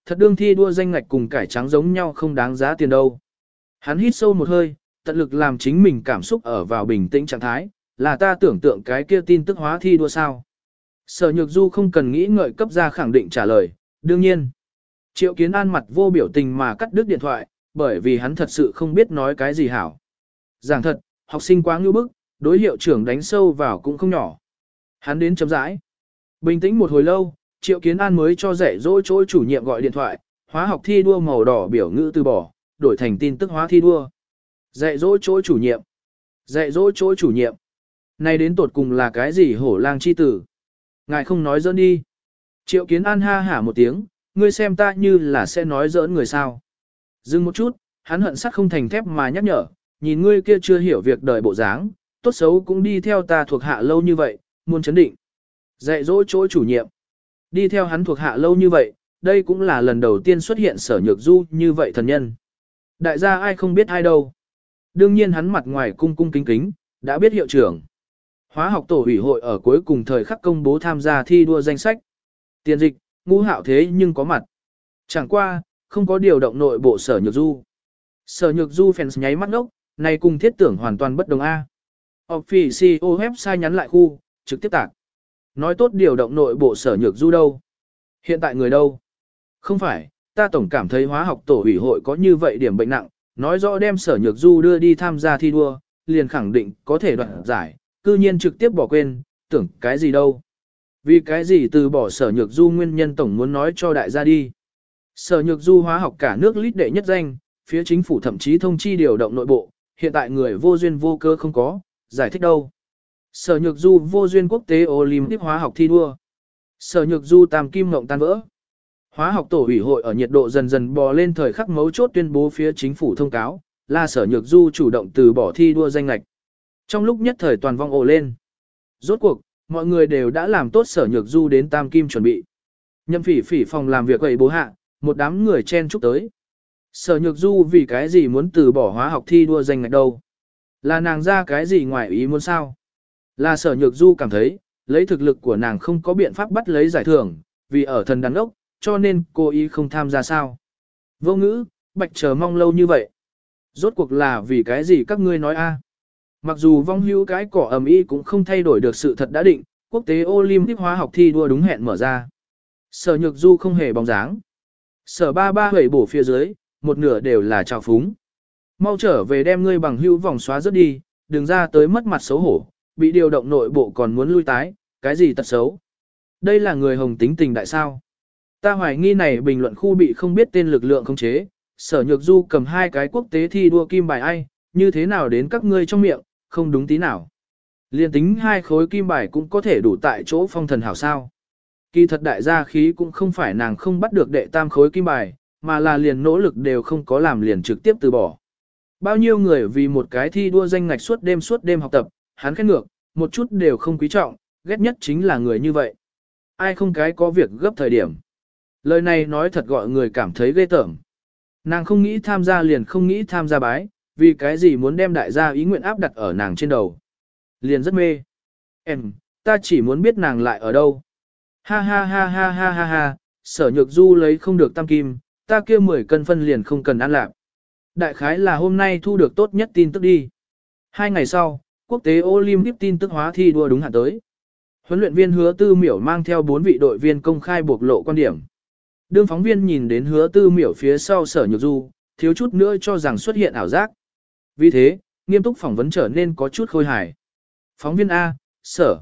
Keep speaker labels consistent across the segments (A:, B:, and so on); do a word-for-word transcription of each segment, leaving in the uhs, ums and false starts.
A: thật đương thi đua danh ngạch cùng cải trắng giống nhau không đáng giá tiền đâu. Hắn hít sâu một hơi, tận lực làm chính mình cảm xúc ở vào bình tĩnh trạng thái, là ta tưởng tượng cái kia tin tức hóa thi đua sao. Sở Nhược Du không cần nghĩ ngợi cấp ra khẳng định trả lời, đương nhiên. Triệu Kiến An mặt vô biểu tình mà cắt đứt điện thoại, bởi vì hắn thật sự không biết nói cái gì hảo. Giảng thật, học sinh quá ngưu bức, đối hiệu trưởng đánh sâu vào cũng không nhỏ. Hắn đến chấm rãi. Bình tĩnh một hồi lâu, Triệu Kiến An mới cho dạy dỗ chỗ chủ nhiệm gọi điện thoại, hóa học thi đua màu đỏ biểu ngữ từ bỏ, đổi thành tin tức hóa thi đua. Dạy dỗ chỗ chủ nhiệm. Dạy dỗ chỗ chủ nhiệm. Này đến tột cùng là cái gì hổ lang chi tử? Ngài không nói giỡn đi. Triệu Kiến An ha hả một tiếng, ngươi xem ta như là sẽ nói giỡn người sao. Dừng một chút, hắn hận sắt không thành thép mà nhắc nhở, nhìn ngươi kia chưa hiểu việc đời bộ dáng, tốt xấu cũng đi theo ta thuộc hạ lâu như vậy, muốn chấn định. Dạy dỗ chỗ chủ nhiệm. Đi theo hắn thuộc hạ lâu như vậy, đây cũng là lần đầu tiên xuất hiện Sở Nhược Du như vậy thần nhân. Đại gia ai không biết ai đâu. Đương nhiên hắn mặt ngoài cung cung kính kính, đã biết hiệu trưởng. Hóa học tổ ủy hội ở cuối cùng thời khắc công bố tham gia thi đua danh sách. Tiền dịch, Ngũ Hạo thế nhưng có mặt. Chẳng qua, không có điều động nội bộ Sở Nhược Du. Sở Nhược Du fans nháy mắt ngốc, này cùng thiết tưởng hoàn toàn bất đồng A. Officio website nhắn lại khu, trực tiếp tạc. Nói tốt điều động nội bộ Sở Nhược Du đâu. Hiện tại người đâu? Không phải, ta tổng cảm thấy hóa học tổ ủy hội có như vậy điểm bệnh nặng, nói rõ đem Sở Nhược Du đưa đi tham gia thi đua, liền khẳng định có thể đoạt giải, cư nhiên trực tiếp bỏ quên, tưởng cái gì đâu. Vì cái gì từ bỏ Sở Nhược Du nguyên nhân tổng muốn nói cho đại gia đi. Sở Nhược Du hóa học cả nước lít đệ nhất danh, phía chính phủ thậm chí thông chi điều động nội bộ, hiện tại người vô duyên vô cơ không có, giải thích đâu. Sở Nhược Du vô duyên quốc tế Olympic hóa học thi đua. Sở Nhược Du tam kim ngộng tan vỡ. Hóa học tổ ủy hội ở nhiệt độ dần dần bò lên thời khắc mấu chốt tuyên bố phía chính phủ thông cáo, là Sở Nhược Du chủ động từ bỏ thi đua danh lệch. Trong lúc nhất thời toàn vong ồ lên. Rốt cuộc, mọi người đều đã làm tốt Sở Nhược Du đến tam kim chuẩn bị. Nhậm Phỉ Phỉ phòng làm việc quậy bố hạ, một đám người chen chúc tới. Sở Nhược Du vì cái gì muốn từ bỏ hóa học thi đua danh ngạch đâu? Là nàng ra cái gì ngoài ý muốn sao? Là Sở Nhược Du cảm thấy, lấy thực lực của nàng không có biện pháp bắt lấy giải thưởng, vì ở thần đàn ốc, cho nên cô ý không tham gia sao? Vô ngữ, bạch chờ mong lâu như vậy. Rốt cuộc là vì cái gì các ngươi nói a? Mặc dù vong hữu cái cỏ ầm ĩ cũng không thay đổi được sự thật đã định, quốc tế Olympic hóa học thi đua đúng hẹn mở ra. Sở Nhược Du không hề bóng dáng. Sở ba ba hủy bổ phía dưới, một nửa đều là trào phúng. Mau trở về đem ngươi bằng hữu vòng xóa rớt đi, đừng ra tới mất mặt xấu hổ, bị điều động nội bộ còn muốn lui tái, cái gì tật xấu. Đây là người hồng tính tình đại sao. Ta hoài nghi này bình luận khu bị không biết tên lực lượng khống chế, Sở Nhược Du cầm hai cái quốc tế thi đua kim bài ai, như thế nào đến các ngươi trong miệng, không đúng tí nào. Liên tính hai khối kim bài cũng có thể đủ tại chỗ phong thần hảo sao. Kỳ thật đại gia khí cũng không phải nàng không bắt được đệ tam khối kim bài, mà là liền nỗ lực đều không có làm liền trực tiếp từ bỏ. Bao nhiêu người vì một cái thi đua danh ngạch suốt đêm suốt đêm học tập, hắn khét ngược, một chút đều không quý trọng, ghét nhất chính là người như vậy. Ai không cái có việc gấp thời điểm. Lời này nói thật gọi người cảm thấy ghê tởm. Nàng không nghĩ tham gia liền không nghĩ tham gia bái, vì cái gì muốn đem đại gia ý nguyện áp đặt ở nàng trên đầu. Liền rất mê. Em, ta chỉ muốn biết nàng lại ở đâu. Ha ha ha ha ha ha ha, Sở Nhược Du lấy không được tam kim, ta kia mười cân phân liền không cần ăn lạc. Đại khái là hôm nay thu được tốt nhất tin tức đi. Hai ngày sau, quốc tế Olympic tin tức hóa thi đua đúng hạn tới. Huấn luyện viên Hứa Tư Miểu mang theo bốn vị đội viên công khai bộc lộ quan điểm. Đương phóng viên nhìn đến Hứa Tư Miểu phía sau Sở Nhược Du, thiếu chút nữa cho rằng xuất hiện ảo giác. Vì thế, nghiêm túc phỏng vấn trở nên có chút khôi hài. Phóng viên A, Sở.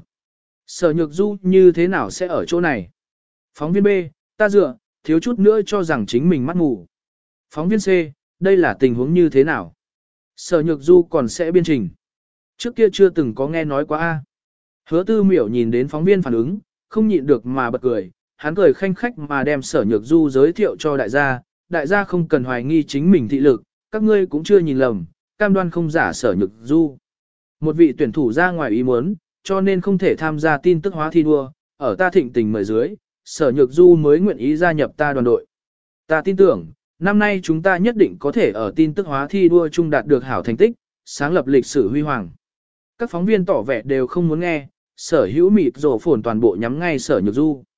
A: Sở Nhược Du như thế nào sẽ ở chỗ này? Phóng viên B, ta dựa, thiếu chút nữa cho rằng chính mình mắt mù. Phóng viên C, đây là tình huống như thế nào? Sở Nhược Du còn sẽ biên trình. Trước kia chưa từng có nghe nói quá A. Hứa Tư Miểu nhìn đến phóng viên phản ứng, không nhịn được mà bật cười, hắn cười khanh khách mà đem Sở Nhược Du giới thiệu cho đại gia, đại gia không cần hoài nghi chính mình thị lực, các ngươi cũng chưa nhìn lầm, cam đoan không giả Sở Nhược Du. Một vị tuyển thủ ra ngoài ý muốn, cho nên không thể tham gia tin tức hóa thi đua, ở ta thịnh tình mời dưới, Sở Nhược Du mới nguyện ý gia nhập ta đoàn đội. Ta tin tưởng, năm nay chúng ta nhất định có thể ở tin tức hóa thi đua chung đạt được hảo thành tích, sáng lập lịch sử huy hoàng. Các phóng viên tỏ vẻ đều không muốn nghe, Sở Hữu mịt rổ phồn toàn bộ nhắm ngay Sở Nhược Du.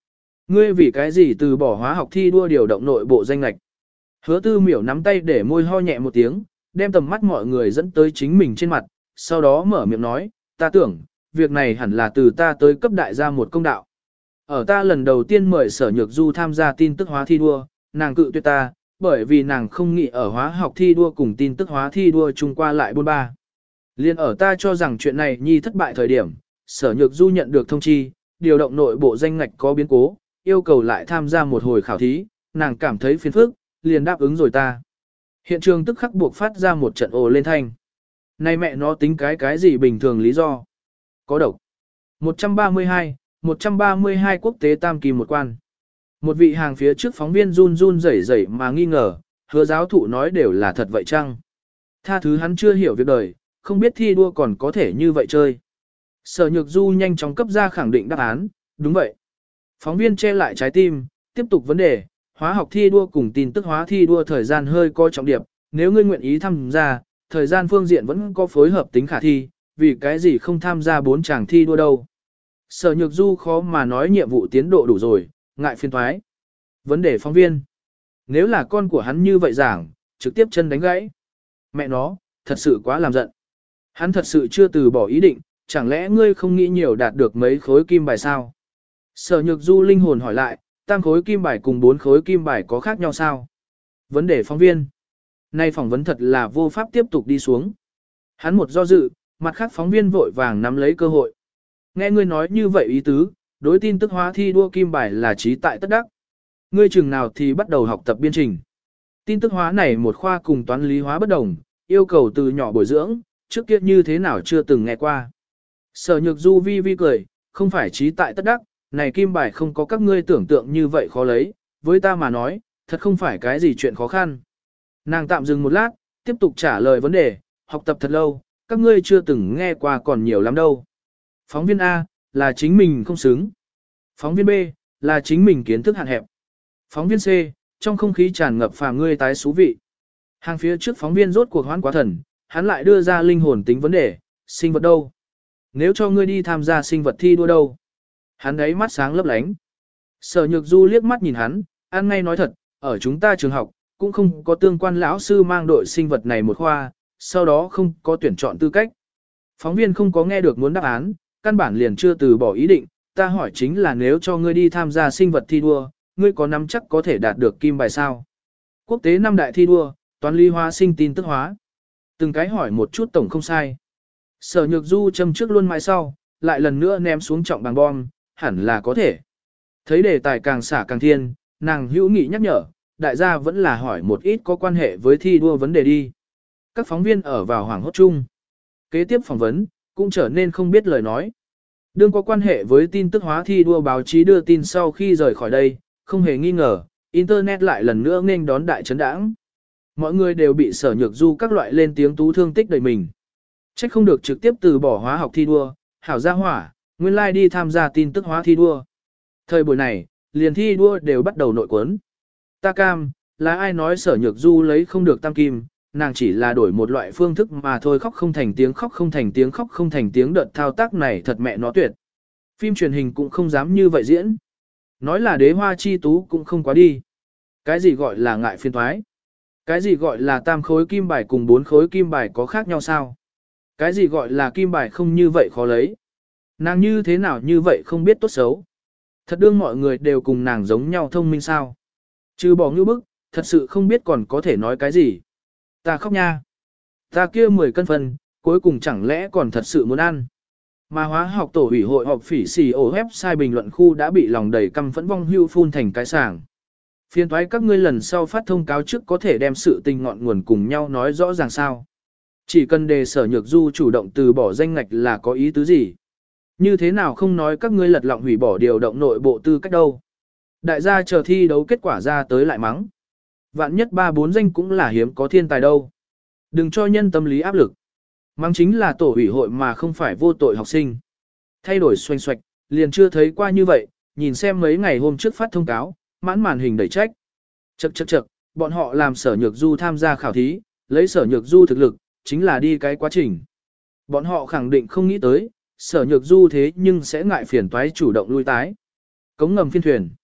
A: Ngươi vì cái gì từ bỏ hóa học thi đua điều động nội bộ danh lệch? Hứa tư miểu nắm tay để môi ho nhẹ một tiếng, đem tầm mắt mọi người dẫn tới chính mình trên mặt, sau đó mở miệng nói, ta tưởng, việc này hẳn là từ ta tới cấp đại gia một công đạo. Ở ta lần đầu tiên mời Sở Nhược Du tham gia tin tức hóa thi đua, nàng cự tuyệt ta, bởi vì nàng không nghĩ ở hóa học thi đua cùng tin tức hóa thi đua chung qua lại bôn ba. Liên ở ta cho rằng chuyện này nhi thất bại thời điểm, Sở Nhược Du nhận được thông chi, điều động nội bộ danh ngạch có biến cố, yêu cầu lại tham gia một hồi khảo thí, nàng cảm thấy phiền phức, liền đáp ứng rồi ta. Hiện trường tức khắc buộc phát ra một trận ồ lên thanh. Này mẹ nó tính cái cái gì bình thường lý do? Có độc. một trăm ba mươi hai, một trăm ba mươi hai quốc tế tam kỳ một quan. Một vị hàng phía trước phóng viên run run rẩy rẩy mà nghi ngờ, hứa giáo thụ nói đều là thật vậy chăng? Tha thứ hắn chưa hiểu việc đời, không biết thi đua còn có thể như vậy chơi. Sở Nhược Du nhanh chóng cấp ra khẳng định đáp án, đúng vậy. Phóng viên che lại trái tim, tiếp tục vấn đề, hóa học thi đua cùng tin tức hóa thi đua thời gian hơi coi trọng điểm, nếu ngươi nguyện ý tham gia, thời gian phương diện vẫn có phối hợp tính khả thi, vì cái gì không tham gia bốn chàng thi đua đâu. Sở Nhược Du khó mà nói nhiệm vụ tiến độ đủ rồi, ngại phiền thoái. Vấn đề phóng viên. Nếu là con của hắn như vậy giảng, trực tiếp chân đánh gãy. Mẹ nó, thật sự quá làm giận. Hắn thật sự chưa từ bỏ ý định, chẳng lẽ ngươi không nghĩ nhiều đạt được mấy khối kim bài sao? Sở Nhược Du linh hồn hỏi lại, tam khối kim bài cùng bốn khối kim bài có khác nhau sao? Vấn đề phóng viên. Nay phỏng vấn thật là vô pháp tiếp tục đi xuống. Hắn một do dự, mặt khác phóng viên vội vàng nắm lấy cơ hội. Nghe ngươi nói như vậy ý tứ, đối tin tức hóa thi đua kim bài là trí tại tất đắc. Ngươi chừng nào thì bắt đầu học tập biên trình. Tin tức hóa này một khoa cùng toán lý hóa bất đồng, yêu cầu từ nhỏ bồi dưỡng, trước kia như thế nào chưa từng nghe qua. Sở Nhược Du vi vi cười, không phải trí tại tất đắc, này kim bài không có các ngươi tưởng tượng như vậy khó lấy, với ta mà nói, thật không phải cái gì chuyện khó khăn. Nàng tạm dừng một lát, tiếp tục trả lời vấn đề, học tập thật lâu, các ngươi chưa từng nghe qua còn nhiều lắm đâu. Phóng viên A, là chính mình không xứng. Phóng viên B, là chính mình kiến thức hạn hẹp. Phóng viên C, trong không khí tràn ngập phàm ngươi tái xú vị. Hàng phía trước phóng viên rốt cuộc hoán quá thần, hắn lại đưa ra linh hồn tính vấn đề, sinh vật đâu? Nếu cho ngươi đi tham gia sinh vật thi đua đâu? Hắn đấy mắt sáng lấp lánh. Sở Nhược Du liếc mắt nhìn hắn, ăn ngay nói thật, ở chúng ta trường học, cũng không có tương quan lão sư mang đội sinh vật này một khoa, sau đó không có tuyển chọn tư cách. Phóng viên không có nghe được muốn đáp án, căn bản liền chưa từ bỏ ý định, ta hỏi chính là nếu cho ngươi đi tham gia sinh vật thi đua, ngươi có nắm chắc có thể đạt được kim bài sao? Quốc tế năm đại thi đua, toán lý hóa sinh tin tức hóa. Từng cái hỏi một chút tổng không sai. Sở Nhược Du châm trước luôn mãi sau, lại lần nữa ném xuống trọng bằng bom, hẳn là có thể. Thấy đề tài càng xả càng thiên, nàng hữu nghị nhắc nhở, đại gia vẫn là hỏi một ít có quan hệ với thi đua vấn đề đi. Các phóng viên ở vào hoảng hốt chung. Kế tiếp phỏng vấn, cũng trở nên không biết lời nói. Đương có quan hệ với tin tức hóa thi đua báo chí đưa tin sau khi rời khỏi đây, không hề nghi ngờ, Internet lại lần nữa nên đón đại chấn đãng. Mọi người đều bị Sở Nhược Du các loại lên tiếng tú thương tích đầy mình. Trách không được trực tiếp từ bỏ hóa học thi đua, hảo gia hỏa, nguyên lai like đi tham gia tin tức hóa thi đua. Thời buổi này, liền thi đua đều bắt đầu nội quấn. Ta cam, là ai nói Sở Nhược Du lấy không được tam kim, nàng chỉ là đổi một loại phương thức mà thôi, khóc không thành tiếng, khóc không thành tiếng, khóc không thành tiếng, đợt thao tác này thật mẹ nó tuyệt. Phim truyền hình cũng không dám như vậy diễn. Nói là đế hoa chi tú cũng không quá đi. Cái gì gọi là ngại phiên thoái? Cái gì gọi là tam khối kim bài cùng bốn khối kim bài có khác nhau sao? Cái gì gọi là kim bài không như vậy khó lấy? Nàng như thế nào như vậy không biết tốt xấu? Thật đương mọi người đều cùng nàng giống nhau thông minh sao? Trừ bỏ ngữ bức, thật sự không biết còn có thể nói cái gì. Ta khóc nha. Ta kia mười cân phân, cuối cùng chẳng lẽ còn thật sự muốn ăn. Mà hóa học tổ ủy hội họp phỉ xì ổ website bình luận khu đã bị lòng đầy căm phẫn vong hưu phun thành cái sảng. Phiên thoái các ngươi lần sau phát thông cáo trước có thể đem sự tình ngọn nguồn cùng nhau nói rõ ràng sao. Chỉ cần đề Sở Nhược Du chủ động từ bỏ danh ngạch là có ý tứ gì. Như thế nào không nói các ngươi lật lọng hủy bỏ điều động nội bộ tư cách đâu. Đại gia chờ thi đấu kết quả ra tới lại mắng. Vạn nhất ba bốn danh cũng là hiếm có thiên tài đâu. Đừng cho nhân tâm lý áp lực. Mắng chính là tổ ủy hội mà không phải vô tội học sinh. Thay đổi xoanh xoạch, liền chưa thấy qua như vậy, nhìn xem mấy ngày hôm trước phát thông cáo, mãn màn hình đẩy trách. Chậc chậc chậc, bọn họ làm Sở Nhược Du tham gia khảo thí, lấy Sở Nhược Du thực lực, chính là đi cái quá trình. Bọn họ khẳng định không nghĩ tới, Sở Nhược Du thế nhưng sẽ ngại phiền toái chủ động lui tái. Cống ngầm phiên thuyền.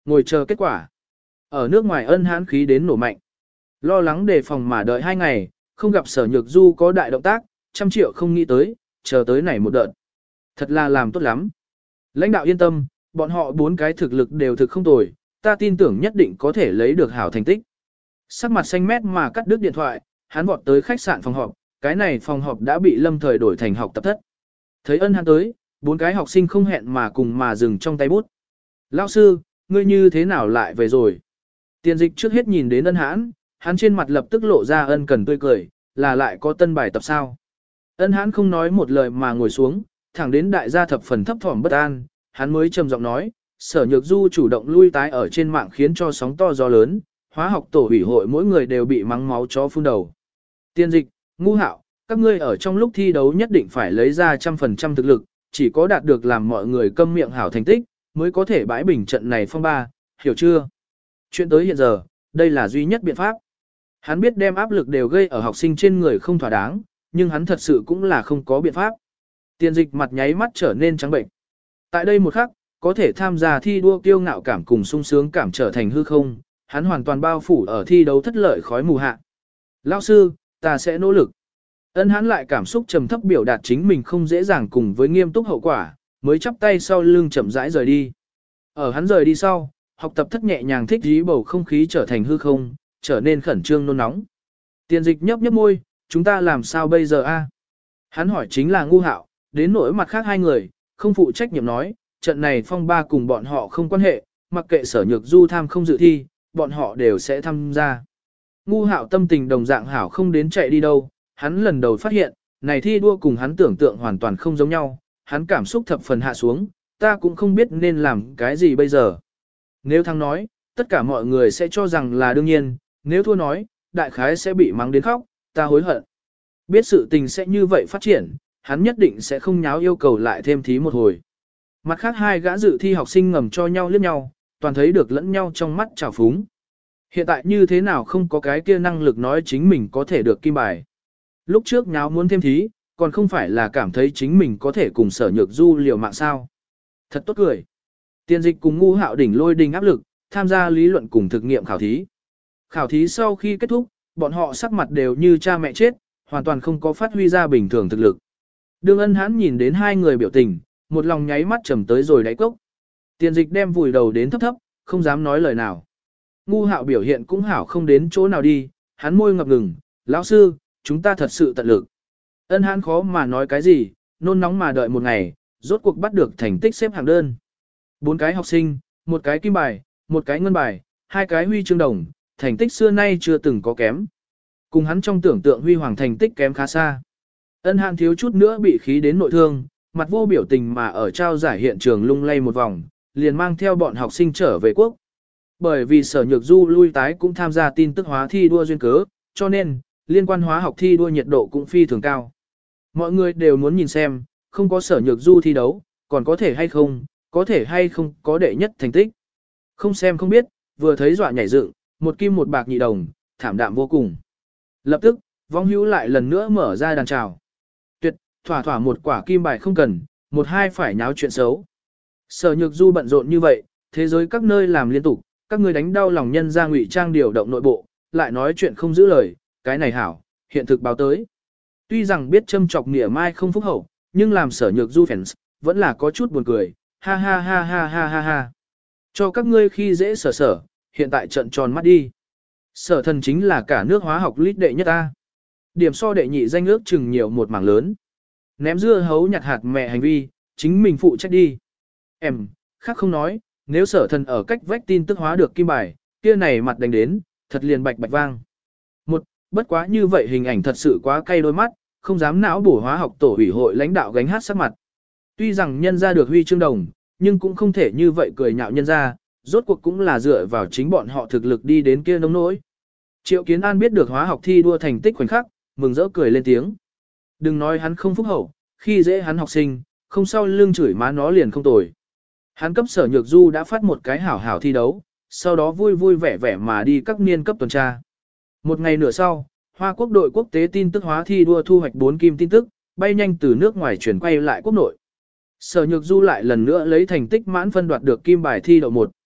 A: ngồi chờ kết quả. Ở nước ngoài Ân Hãn khí đến nổ mạnh. Lo lắng đề phòng mà đợi hai ngày, không gặp Sở Nhược Du có đại động tác, trăm triệu không nghĩ tới, chờ tới này một đợt. Thật là làm tốt lắm. Lãnh đạo yên tâm, bọn họ bốn cái thực lực đều thực không tồi, ta tin tưởng nhất định có thể lấy được hảo thành tích. Sắc mặt xanh mét mà cắt đứt điện thoại, hắn vọt tới khách sạn phòng họp, cái này phòng họp đã bị lâm thời đổi thành học tập thất. Thấy Ân Hãn tới, bốn cái học sinh không hẹn mà cùng mà dừng trong tay bút. Lão sư, ngươi như thế nào lại về rồi? Tiền dịch trước hết nhìn đến Ân Hãn, hắn trên mặt lập tức lộ ra ân cần tươi cười, là lại có tân bài tập sao. Ân Hãn không nói một lời mà ngồi xuống, thẳng đến đại gia thập phần thấp thỏm bất an, hắn mới trầm giọng nói, Sở Nhược Du chủ động lui tái ở trên mạng khiến cho sóng to gió lớn, hóa học tổ ủy hội mỗi người đều bị mắng máu chó phun đầu. Tiên dịch, Ngu Hạo, các ngươi ở trong lúc thi đấu nhất định phải lấy ra trăm phần trăm thực lực, chỉ có đạt được làm mọi người câm miệng hảo thành tích, mới có thể bãi bình trận này phong ba, hiểu chưa? Chuyện tới hiện giờ, đây là duy nhất biện pháp. Hắn biết đem áp lực đều gây ở học sinh trên người không thỏa đáng, nhưng hắn thật sự cũng là không có biện pháp. Tiền dịch mặt nháy mắt trở nên trắng bệnh. Tại đây một khắc, có thể tham gia thi đua kiêu ngạo cảm cùng sung sướng cảm trở thành hư không, hắn hoàn toàn bao phủ ở thi đấu thất lợi khói mù hạ. Lão sư, ta sẽ nỗ lực. Ân Hãn lại cảm xúc trầm thấp biểu đạt chính mình không dễ dàng cùng với nghiêm túc hậu quả, mới chắp tay sau lưng chậm rãi rời đi. Ở hắn rời đi sau, học tập thất nhẹ nhàng thích dí bầu không khí trở thành hư không, trở nên khẩn trương nôn nóng. Tiền dịch nhấp nhấp môi, chúng ta làm sao bây giờ a? Hắn hỏi chính là Ngu Hạo, đến nỗi mặt khác hai người, không phụ trách nhiệm nói, trận này phong ba cùng bọn họ không quan hệ, mặc kệ Sở Nhược Du tham không dự thi, bọn họ đều sẽ tham gia. Ngu Hạo tâm tình đồng dạng hảo không đến chạy đi đâu, hắn lần đầu phát hiện, này thi đua cùng hắn tưởng tượng hoàn toàn không giống nhau, hắn cảm xúc thập phần hạ xuống, ta cũng không biết nên làm cái gì bây giờ. Nếu thắng nói, tất cả mọi người sẽ cho rằng là đương nhiên, nếu thua nói, đại khái sẽ bị mắng đến khóc, ta hối hận. Biết sự tình sẽ như vậy phát triển, hắn nhất định sẽ không nháo yêu cầu lại thêm thí một hồi. Mặt khác hai gã dự thi học sinh ngầm cho nhau liếc nhau, toàn thấy được lẫn nhau trong mắt trào phúng. Hiện tại như thế nào không có cái kia năng lực nói chính mình có thể được kim bài. Lúc trước nháo muốn thêm thí, còn không phải là cảm thấy chính mình có thể cùng Sở Nhược Du liều mạng sao. Thật tốt cười. Tiền dịch cùng Ngu Hạo đỉnh lôi đình áp lực, tham gia lý luận cùng thực nghiệm khảo thí. Khảo thí sau khi kết thúc, bọn họ sắc mặt đều như cha mẹ chết, hoàn toàn không có phát huy ra bình thường thực lực. Đường Ân Hãn nhìn đến hai người biểu tình, một lòng nháy mắt trầm tới rồi đáy cốc. Tiền dịch đem vùi đầu đến thấp thấp, không dám nói lời nào. Ngu Hạo biểu hiện cũng hảo không đến chỗ nào đi, hắn môi ngập ngừng, lão sư, chúng ta thật sự tận lực. Ân Hãn khó mà nói cái gì, nôn nóng mà đợi một ngày, rốt cuộc bắt được thành tích xếp hạng đơn. Bốn cái học sinh, một cái kim bài, một cái ngân bài, hai cái huy chương đồng, thành tích xưa nay chưa từng có kém. Cùng hắn trong tưởng tượng huy hoàng thành tích kém khá xa. Ân Hãn thiếu chút nữa bị khí đến nội thương, mặt vô biểu tình mà ở trao giải hiện trường lung lay một vòng, liền mang theo bọn học sinh trở về quốc. Bởi vì Sở Nhược Du lui tái cũng tham gia tin tức hóa thi đua duyên cớ, cho nên, liên quan hóa học thi đua nhiệt độ cũng phi thường cao. Mọi người đều muốn nhìn xem, không có Sở Nhược Du thi đấu, còn có thể hay không, có thể hay không có đệ nhất thành tích. Không xem không biết, vừa thấy dọa nhảy dựng, một kim một bạc nhị đồng, thảm đạm vô cùng. Lập tức, vong hữu lại lần nữa mở ra đàn trào. Tuyệt, thỏa thỏa một quả kim bài không cần, một hai phải nháo chuyện xấu. Sở Nhược Du bận rộn như vậy, thế giới các nơi làm liên tục, các người đánh đau lòng nhân ra ngụy trang điều động nội bộ, lại nói chuyện không giữ lời, cái này hảo, hiện thực báo tới. Tuy rằng biết châm chọc nghĩa mai không phúc hậu, nhưng làm Sở Nhược Du fans, vẫn là có chút buồn cười, ha ha ha ha ha ha ha. Cho các ngươi khi dễ sở sở, hiện tại trận tròn mắt đi. Sở thần chính là cả nước hóa học lít đệ nhất ta. Điểm so đệ nhị danh ước chừng nhiều một mảng lớn. Ném dưa hấu nhặt hạt mẹ hành vi, chính mình phụ trách đi. Em, khác không nói, nếu sở thần ở cách vách tin tức hóa được kim bài, kia này mặt đánh đến, thật liền bạch bạch vang. Một, bất quá như vậy hình ảnh thật sự quá cay đôi mắt, không dám não bổ hóa học tổ ủy hội lãnh đạo gánh hát sắc mặt. Tuy rằng nhân ra được huy chương đồng, nhưng cũng không thể như vậy cười nhạo nhân ra, rốt cuộc cũng là dựa vào chính bọn họ thực lực đi đến kia nông nỗi. Triệu Kiến An biết được hóa học thi đua thành tích khoảnh khắc, mừng rỡ cười lên tiếng. Đừng nói hắn không phúc hậu, khi dễ hắn học sinh, không sau lưng chửi má nó liền không tồi. Hắn cấp Sở Nhược Du đã phát một cái hảo hảo thi đấu, sau đó vui vui vẻ vẻ mà đi các niên cấp tuần tra. Một ngày nửa sau, Hoa Quốc đội quốc tế tin tức hóa thi đua thu hoạch bốn kim tin tức, bay nhanh từ nước ngoài chuyển quay lại quốc nội. Sở Nhược Du lại lần nữa lấy thành tích mãn phân đoạt được kim bài thi đậu một.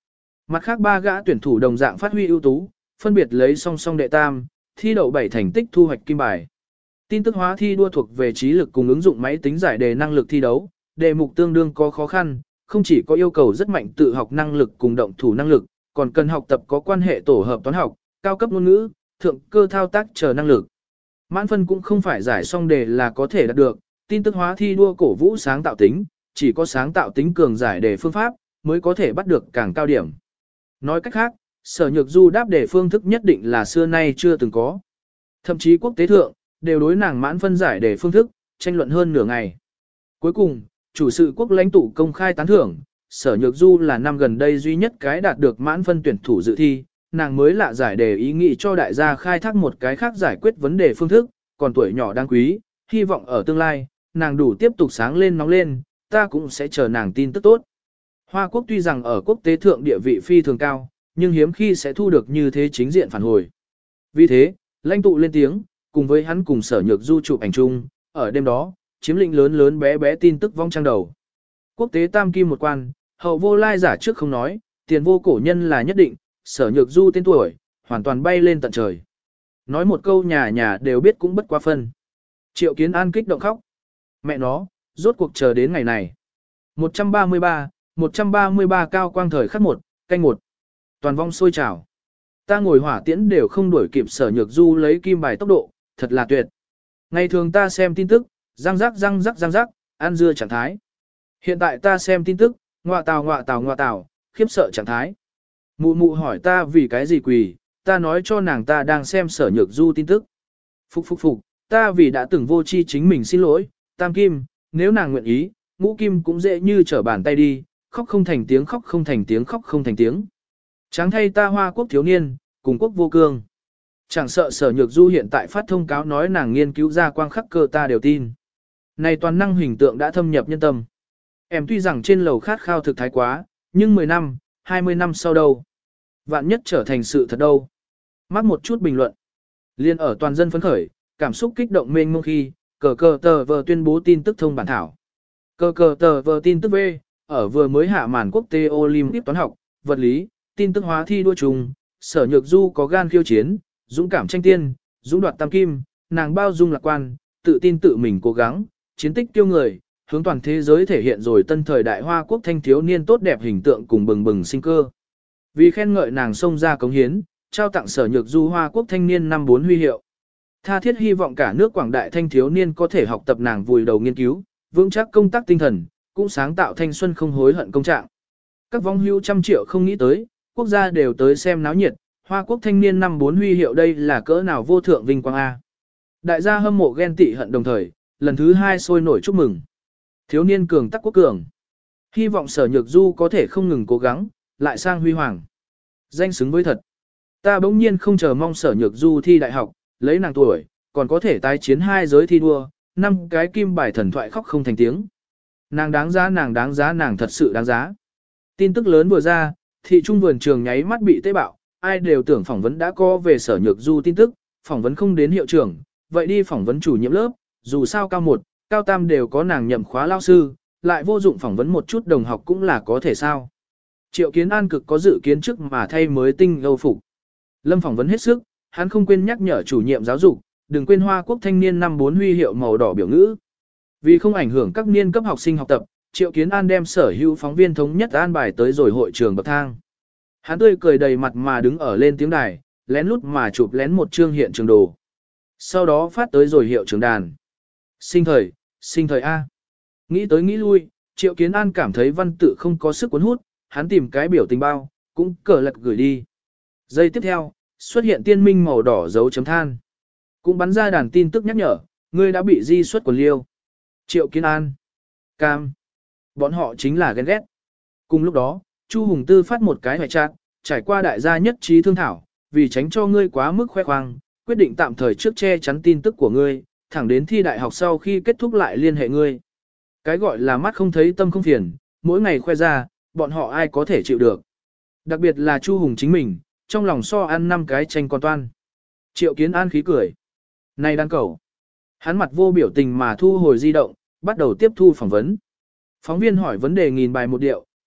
A: Mặt khác ba gã tuyển thủ đồng dạng phát huy ưu tú, phân biệt lấy song song đệ tam, thi đậu bảy thành tích thu hoạch kim bài. Tin tức hóa thi đua thuộc về trí lực cùng ứng dụng máy tính giải đề năng lực thi đấu, đề mục tương đương có khó khăn, không chỉ có yêu cầu rất mạnh tự học năng lực cùng động thủ năng lực, còn cần học tập có quan hệ tổ hợp toán học, cao cấp ngôn ngữ, thượng cơ thao tác chờ năng lực. Mãn phân cũng không phải giải xong đề là có thể đạt được, tin tức hóa thi đua cổ vũ sáng tạo tính, chỉ có sáng tạo tính cường giải đề phương pháp mới có thể bắt được càng cao điểm. Nói cách khác, Sở Nhược Du đáp đề phương thức nhất định là xưa nay chưa từng có. Thậm chí quốc tế thượng, đều đối nàng mãn phân giải đề phương thức, tranh luận hơn nửa ngày. Cuối cùng, chủ sự quốc lãnh tụ công khai tán thưởng, Sở Nhược Du là năm gần đây duy nhất cái đạt được mãn phân tuyển thủ dự thi, nàng mới lạ giải đề ý nghĩ cho đại gia khai thác một cái khác giải quyết vấn đề phương thức, còn tuổi nhỏ đáng quý, hy vọng ở tương lai, nàng đủ tiếp tục sáng lên nóng lên, ta cũng sẽ chờ nàng tin tức tốt. Hoa Quốc tuy rằng ở quốc tế thượng địa vị phi thường cao, nhưng hiếm khi sẽ thu được như thế chính diện phản hồi. Vì thế, lãnh tụ lên tiếng, cùng với hắn cùng Sở Nhược Du chụp ảnh chung, ở đêm đó, chiếm lĩnh lớn lớn bé bé tin tức vong trang đầu. Quốc tế tam kim một quan, hậu vô lai giả trước không nói, tiền vô cổ nhân là nhất định, Sở Nhược Du tên tuổi, hoàn toàn bay lên tận trời. Nói một câu nhà nhà đều biết cũng bất quá phân. Triệu Kiến An kích động khóc. Mẹ nó, rốt cuộc chờ đến ngày này. một trăm ba mươi ba, một trăm ba mươi ba cao quang thời khắc một, canh một. Toàn vong sôi trào. Ta ngồi hỏa tiễn đều không đuổi kịp Sở Nhược Du lấy kim bài tốc độ, thật là tuyệt. Ngày thường ta xem tin tức, răng rắc răng rắc răng rắc, ăn dưa trạng thái. Hiện tại ta xem tin tức, ngọa tào ngọa tào ngọa tào, khiếp sợ trạng thái. Mụ mụ hỏi ta vì cái gì quỳ, ta nói cho nàng ta đang xem Sở Nhược Du tin tức. Phục phục phục, ta vì đã từng vô tri chính mình xin lỗi, tam kim, nếu nàng nguyện ý, ngũ kim cũng dễ như trở bàn tay đi, khóc không thành tiếng khóc không thành tiếng khóc không thành tiếng. Tráng thay ta Hoa Quốc thiếu niên, cùng quốc vô cương. Chẳng sợ Sở Nhược Du hiện tại phát thông cáo nói nàng nghiên cứu ra quang khắc cơ ta đều tin. Này toàn năng hình tượng đã thâm nhập nhân tâm. Em tuy rằng trên lầu khát khao thực thái quá, nhưng mười năm, hai mươi năm sau đâu? Vạn nhất trở thành sự thật đâu? Mắc một chút bình luận. Liên ở toàn dân phấn khởi, cảm xúc kích động mênh mông khi, cờ cờ tờ vờ tuyên bố tin tức thông bản thảo. Cờ cờ tờ vờ tin tức V, ở vừa mới hạ màn quốc tế Olympic toán học, vật lý, tin tức hóa thi đua chung, Sở Nhược Du có gan khiêu chiến, dũng cảm tranh tiên, dũng đoạt tam kim, nàng bao dung lạc quan, tự tin tự mình cố gắng, chiến tích tiêu người, hướng toàn thế giới thể hiện rồi tân thời đại Hoa Quốc thanh thiếu niên tốt đẹp hình tượng cùng bừng bừng sinh cơ. Vì khen ngợi nàng xông ra cống hiến, trao tặng Sở Nhược Du Hoa Quốc thanh niên năm bốn huy hiệu. Tha thiết hy vọng cả nước quảng đại thanh thiếu niên có thể học tập nàng vùi đầu nghiên cứu, vững chắc công tác tinh thần, cũng sáng tạo thanh xuân không hối hận công trạng. Các vong hưu trăm triệu không nghĩ tới, quốc gia đều tới xem náo nhiệt, Hoa Quốc thanh niên năm bốn huy hiệu đây là cỡ nào vô thượng vinh quang A. Đại gia hâm mộ ghen tị hận đồng thời, lần thứ hai sôi nổi chúc mừng. Thiếu niên cường tắc quốc cường. Hy vọng Sở Nhược Du có thể không ngừng cố gắng, lại sang huy hoàng. Danh xứng với thật. Ta bỗng nhiên không chờ mong Sở Nhược Du thi đại học, lấy nàng tuổi, còn có thể tái chiến hai giới thi đua, năm cái kim bài thần thoại khóc không thành tiếng. Nàng đáng giá nàng đáng giá nàng thật sự đáng giá. Tin tức lớn vừa ra, thị trung vườn trường nháy mắt bị tế bạo, ai đều tưởng phỏng vấn đã có về Sở Nhược Du tin tức, phỏng vấn không đến hiệu trưởng, vậy đi phỏng vấn chủ nhiệm lớp, dù sao cao một, cao tam đều có nàng nhậm khóa lao sư, lại vô dụng phỏng vấn một chút đồng học cũng là có thể sao. Triệu Kiến An cực có dự kiến trước mà thay mới tinh âu phục. Lâm phỏng vấn hết sức, hắn không quên nhắc nhở chủ nhiệm giáo dục, đừng quên Hoa Quốc thanh niên năm bốn huy hiệu màu đỏ biểu ngữ. Vì không ảnh hưởng các niên cấp học sinh học tập, Triệu Kiến An đem sở hữu phóng viên thống nhất an bài tới rồi hội trường bậc thang. Hắn tươi cười đầy mặt mà đứng ở lên tiếng đài, lén lút mà chụp lén một chương hiện trường đồ. Sau đó phát tới rồi hiệu trường đàn. Sinh thời, sinh thời A. Nghĩ tới nghĩ lui, Triệu Kiến An cảm thấy văn tự không có sức cuốn hút, hắn tìm cái biểu tình bao, cũng cờ lật gửi đi. Giây tiếp theo, xuất hiện tiên minh màu đỏ dấu chấm than. Cũng bắn ra đàn tin tức nhắc nhở, ngươi đã bị di xuất quần liêu. Triệu Kiến An. Cam. Bọn họ chính là ghen ghét. Cùng lúc đó, Chu Hùng Tư phát một cái hoài trạng, trải qua đại gia nhất trí thương thảo, vì tránh cho ngươi quá mức khoe khoang, quyết định tạm thời trước che chắn tin tức của ngươi, thẳng đến thi đại học sau khi kết thúc lại liên hệ ngươi. Cái gọi là mắt không thấy tâm không phiền, mỗi ngày khoe ra, bọn họ ai có thể chịu được. Đặc biệt là Chu Hùng chính mình, trong lòng so ăn năm cái tranh con toan. Triệu Kiến An khí cười. Này đàn cẩu. Hắn mặt vô biểu tình mà thu hồi di động, bắt đầu tiếp thu phỏng vấn. Phóng viên hỏi vấn đề nghìn bài một điệu,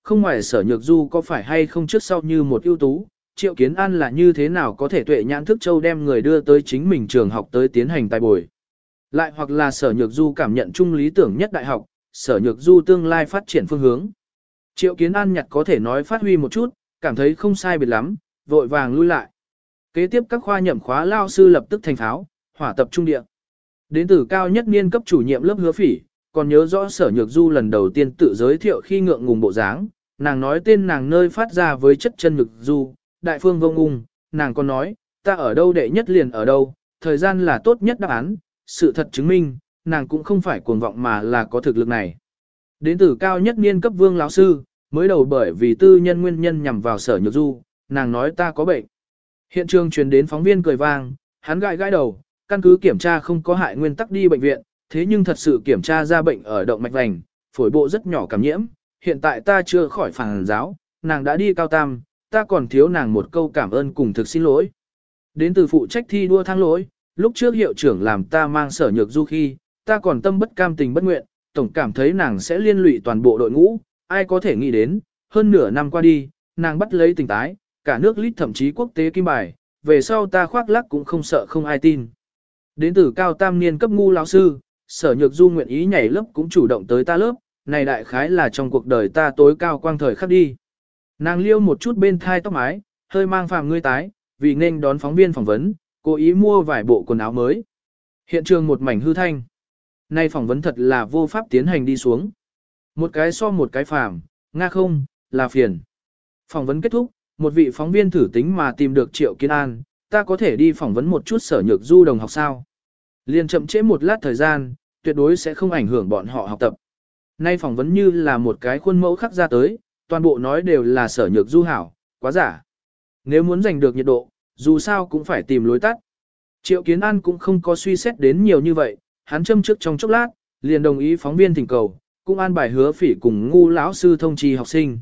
A: không ngoài sở nhược du có phải hay không trước sau như một ưu tú, Triệu Kiến An là như thế nào có thể tuệ nhãn thức châu đem người đưa tới chính mình trường học tới tiến hành tài bồi. Lại hoặc là sở nhược du cảm nhận chung lý tưởng nhất đại học, sở nhược du tương lai phát triển phương hướng. Triệu Kiến An nhặt có thể nói phát huy một chút, cảm thấy không sai biệt lắm, vội vàng lui lại. Kế tiếp các khoa nhậm khóa lao sư lập tức thành pháo, hỏa tập trung địa. Đến từ cao nhất niên cấp chủ nhiệm lớp Hứa Phỉ, còn nhớ rõ sở nhược du lần đầu tiên tự giới thiệu khi ngượng ngùng bộ dáng, nàng nói tên nàng nơi phát ra với chất chân nhược du, đại phương vô ngùng, nàng còn nói, ta ở đâu đệ nhất liền ở đâu, thời gian là tốt nhất đáp án, sự thật chứng minh, nàng cũng không phải cuồng vọng mà là có thực lực này. Đến từ cao nhất niên cấp Vương lão sư, mới đầu bởi vì tư nhân nguyên nhân nhằm vào sở nhược du, nàng nói ta có bệnh. Hiện trường truyền đến phóng viên cười vang, hắn gãi gãi đầu, căn cứ kiểm tra không có hại nguyên tắc đi bệnh viện, thế nhưng thật sự kiểm tra ra bệnh ở động mạch vành, phổi bộ rất nhỏ cảm nhiễm, hiện tại ta chưa khỏi phản giáo, nàng đã đi cao tam, ta còn thiếu nàng một câu cảm ơn cùng thực xin lỗi. Đến từ phụ trách thi đua thăng lỗi, lúc trước hiệu trưởng làm ta mang sở nhược du khi, ta còn tâm bất cam tình bất nguyện, tổng cảm thấy nàng sẽ liên lụy toàn bộ đội ngũ, ai có thể nghĩ đến, hơn nửa năm qua đi, nàng bắt lấy tình tái, cả nước lít thậm chí quốc tế kim bài, về sau ta khoác lác cũng không sợ không ai tin. Đến từ cao tam niên cấp ngu lão sư, sở nhược du nguyện ý nhảy lớp cũng chủ động tới ta lớp, này đại khái là trong cuộc đời ta tối cao quang thời khắc đi. Nàng liêu một chút bên thai tóc mái, hơi mang phàm ngươi tái, vì nên đón phóng viên phỏng vấn, cố ý mua vài bộ quần áo mới. Hiện trường một mảnh hư thanh. Nay phỏng vấn thật là vô pháp tiến hành đi xuống. Một cái so một cái phàm, nga không, là phiền. Phỏng vấn kết thúc, một vị phóng viên thử tính mà tìm được Triệu Kiến An, ta có thể đi phỏng vấn một chút sở nhược du đồng học sao. Liền chậm trễ một lát thời gian, tuyệt đối sẽ không ảnh hưởng bọn họ học tập. Nay phỏng vấn như là một cái khuôn mẫu khắc ra tới, toàn bộ nói đều là sở nhược du hảo, quá giả. Nếu muốn giành được nhiệt độ, dù sao cũng phải tìm lối tắt. Triệu Kiến An cũng không có suy xét đến nhiều như vậy, hắn châm trước trong chốc lát, liền đồng ý phóng viên thỉnh cầu, cũng an bài Hứa Phỉ cùng ngu lão sư thông trì học sinh.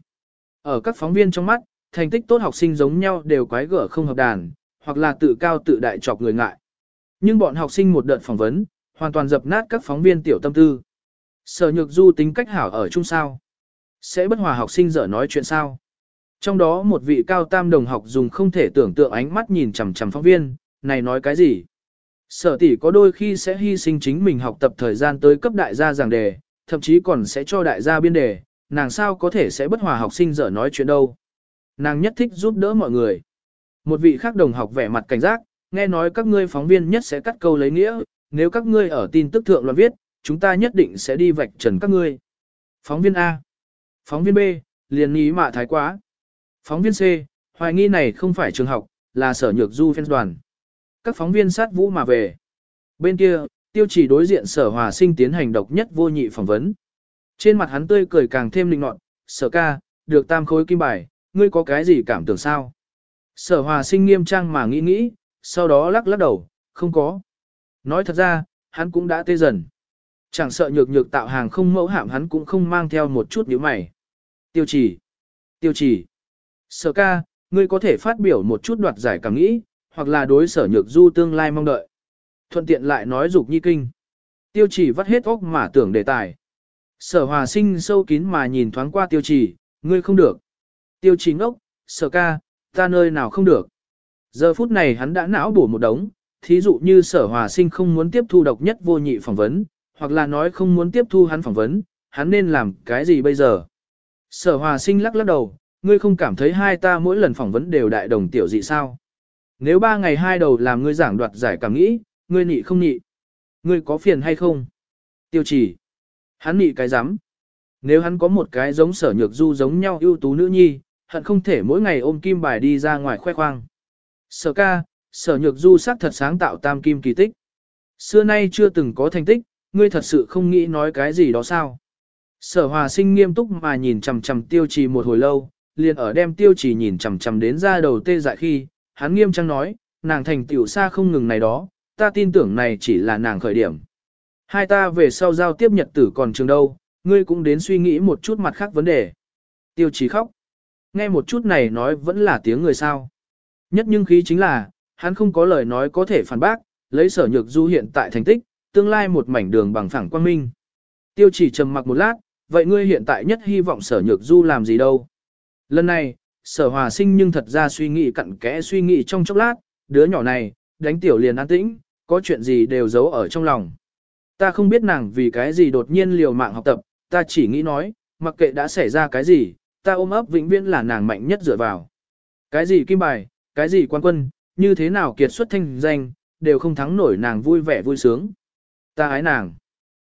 A: Ở các phóng viên trong mắt, thành tích tốt học sinh giống nhau đều quái gở không hợp đàn, hoặc là tự cao tự đại chọc người ngại. Nhưng bọn học sinh một đợt phỏng vấn, hoàn toàn dập nát các phóng viên tiểu tâm tư. Sở nhược du tính cách hảo ở chung sao? Sẽ bất hòa học sinh dở nói chuyện sao? Trong đó một vị cao tam đồng học dùng không thể tưởng tượng ánh mắt nhìn chằm chằm phóng viên, này nói cái gì? Sở tỷ có đôi khi sẽ hy sinh chính mình học tập thời gian tới cấp đại gia giảng đề, thậm chí còn sẽ cho đại gia biên đề, nàng sao có thể sẽ bất hòa học sinh dở nói chuyện đâu? Nàng nhất thích giúp đỡ mọi người. Một vị khác đồng học vẻ mặt cảnh giác, nghe nói các ngươi phóng viên nhất sẽ cắt câu lấy nghĩa, nếu các ngươi ở tin tức thượng loạn viết, chúng ta nhất định sẽ đi vạch trần các ngươi. Phóng viên A. Phóng viên B, liền ý mạ thái quá. Phóng viên C, hoài nghi này không phải trường học, là sở nhược du fans đoàn. Các phóng viên sát vũ mà về. Bên kia, tiêu chỉ đối diện sở hòa sinh tiến hành độc nhất vô nhị phỏng vấn. Trên mặt hắn tươi cười càng thêm linh nọt, sở ca, được tam khối kim bài, ngươi có cái gì cảm tưởng sao? Sở hòa sinh nghiêm trang mà nghĩ nghĩ, sau đó lắc lắc đầu, không có. Nói thật ra, hắn cũng đã tê dần. Chẳng sợ nhược nhược tạo hàng không mẫu hạm hắn cũng không mang theo một chút nhíu mày. Tiêu chỉ. Tiêu chỉ. Sở ca, ngươi có thể phát biểu một chút đoạt giải cảm nghĩ, hoặc là đối sở nhược du tương lai mong đợi. Thuận tiện lại nói dục nhi kinh. Tiêu chỉ vắt hết óc mà tưởng đề tài. Sở hòa sinh sâu kín mà nhìn thoáng qua tiêu chỉ, ngươi không được. Tiêu chỉ ngốc, sở ca, ta nơi nào không được. Giờ phút này hắn đã não bổ một đống, thí dụ như sở hòa sinh không muốn tiếp thu độc nhất vô nhị phỏng vấn, hoặc là nói không muốn tiếp thu hắn phỏng vấn, hắn nên làm cái gì bây giờ? Sở hòa sinh lắc lắc đầu, ngươi không cảm thấy hai ta mỗi lần phỏng vấn đều đại đồng tiểu dị sao? Nếu ba ngày hai đầu làm ngươi giảng đoạt giải cảm nghĩ, ngươi nị không nị? Ngươi có phiền hay không? Tiêu chỉ. Hắn nị cái rắm Nếu hắn có một cái giống sở nhược du giống nhau ưu tú nữ nhi, hận không thể mỗi ngày ôm kim bài đi ra ngoài khoe khoang. Sở ca, sở nhược du sắc thật sáng tạo tam kim kỳ tích. Xưa nay chưa từng có thành tích, ngươi thật sự không nghĩ nói cái gì đó sao? Sở hòa sinh nghiêm túc mà nhìn chằm chằm tiêu trì một hồi lâu, liền ở đem tiêu trì nhìn chằm chằm đến ra đầu tê dại khi, hắn nghiêm trang nói, nàng thành tiểu xa không ngừng này đó, ta tin tưởng này chỉ là nàng khởi điểm. Hai ta về sau giao tiếp nhật tử còn trường đâu, ngươi cũng đến suy nghĩ một chút mặt khác vấn đề. Tiêu trì khóc. Nghe một chút này nói vẫn là tiếng người sao. Nhất nhưng khí chính là, hắn không có lời nói có thể phản bác, lấy sở nhược du hiện tại thành tích, tương lai một mảnh đường bằng phẳng quang minh. Tiêu chỉ trầm mặc một lát, vậy ngươi hiện tại nhất hy vọng sở nhược du làm gì đâu? Lần này, sở hòa sinh nhưng thật ra suy nghĩ cặn kẽ suy nghĩ trong chốc lát, đứa nhỏ này, đánh tiểu liền an tĩnh, có chuyện gì đều giấu ở trong lòng. Ta không biết nàng vì cái gì đột nhiên liều mạng học tập, ta chỉ nghĩ nói, mặc kệ đã xảy ra cái gì, ta ôm ấp vĩnh viễn là nàng mạnh nhất dựa vào. Cái gì kim bài, cái gì quan quân, như thế nào kiệt xuất thanh danh, đều không thắng nổi nàng vui vẻ vui sướng. Ta ái nàng.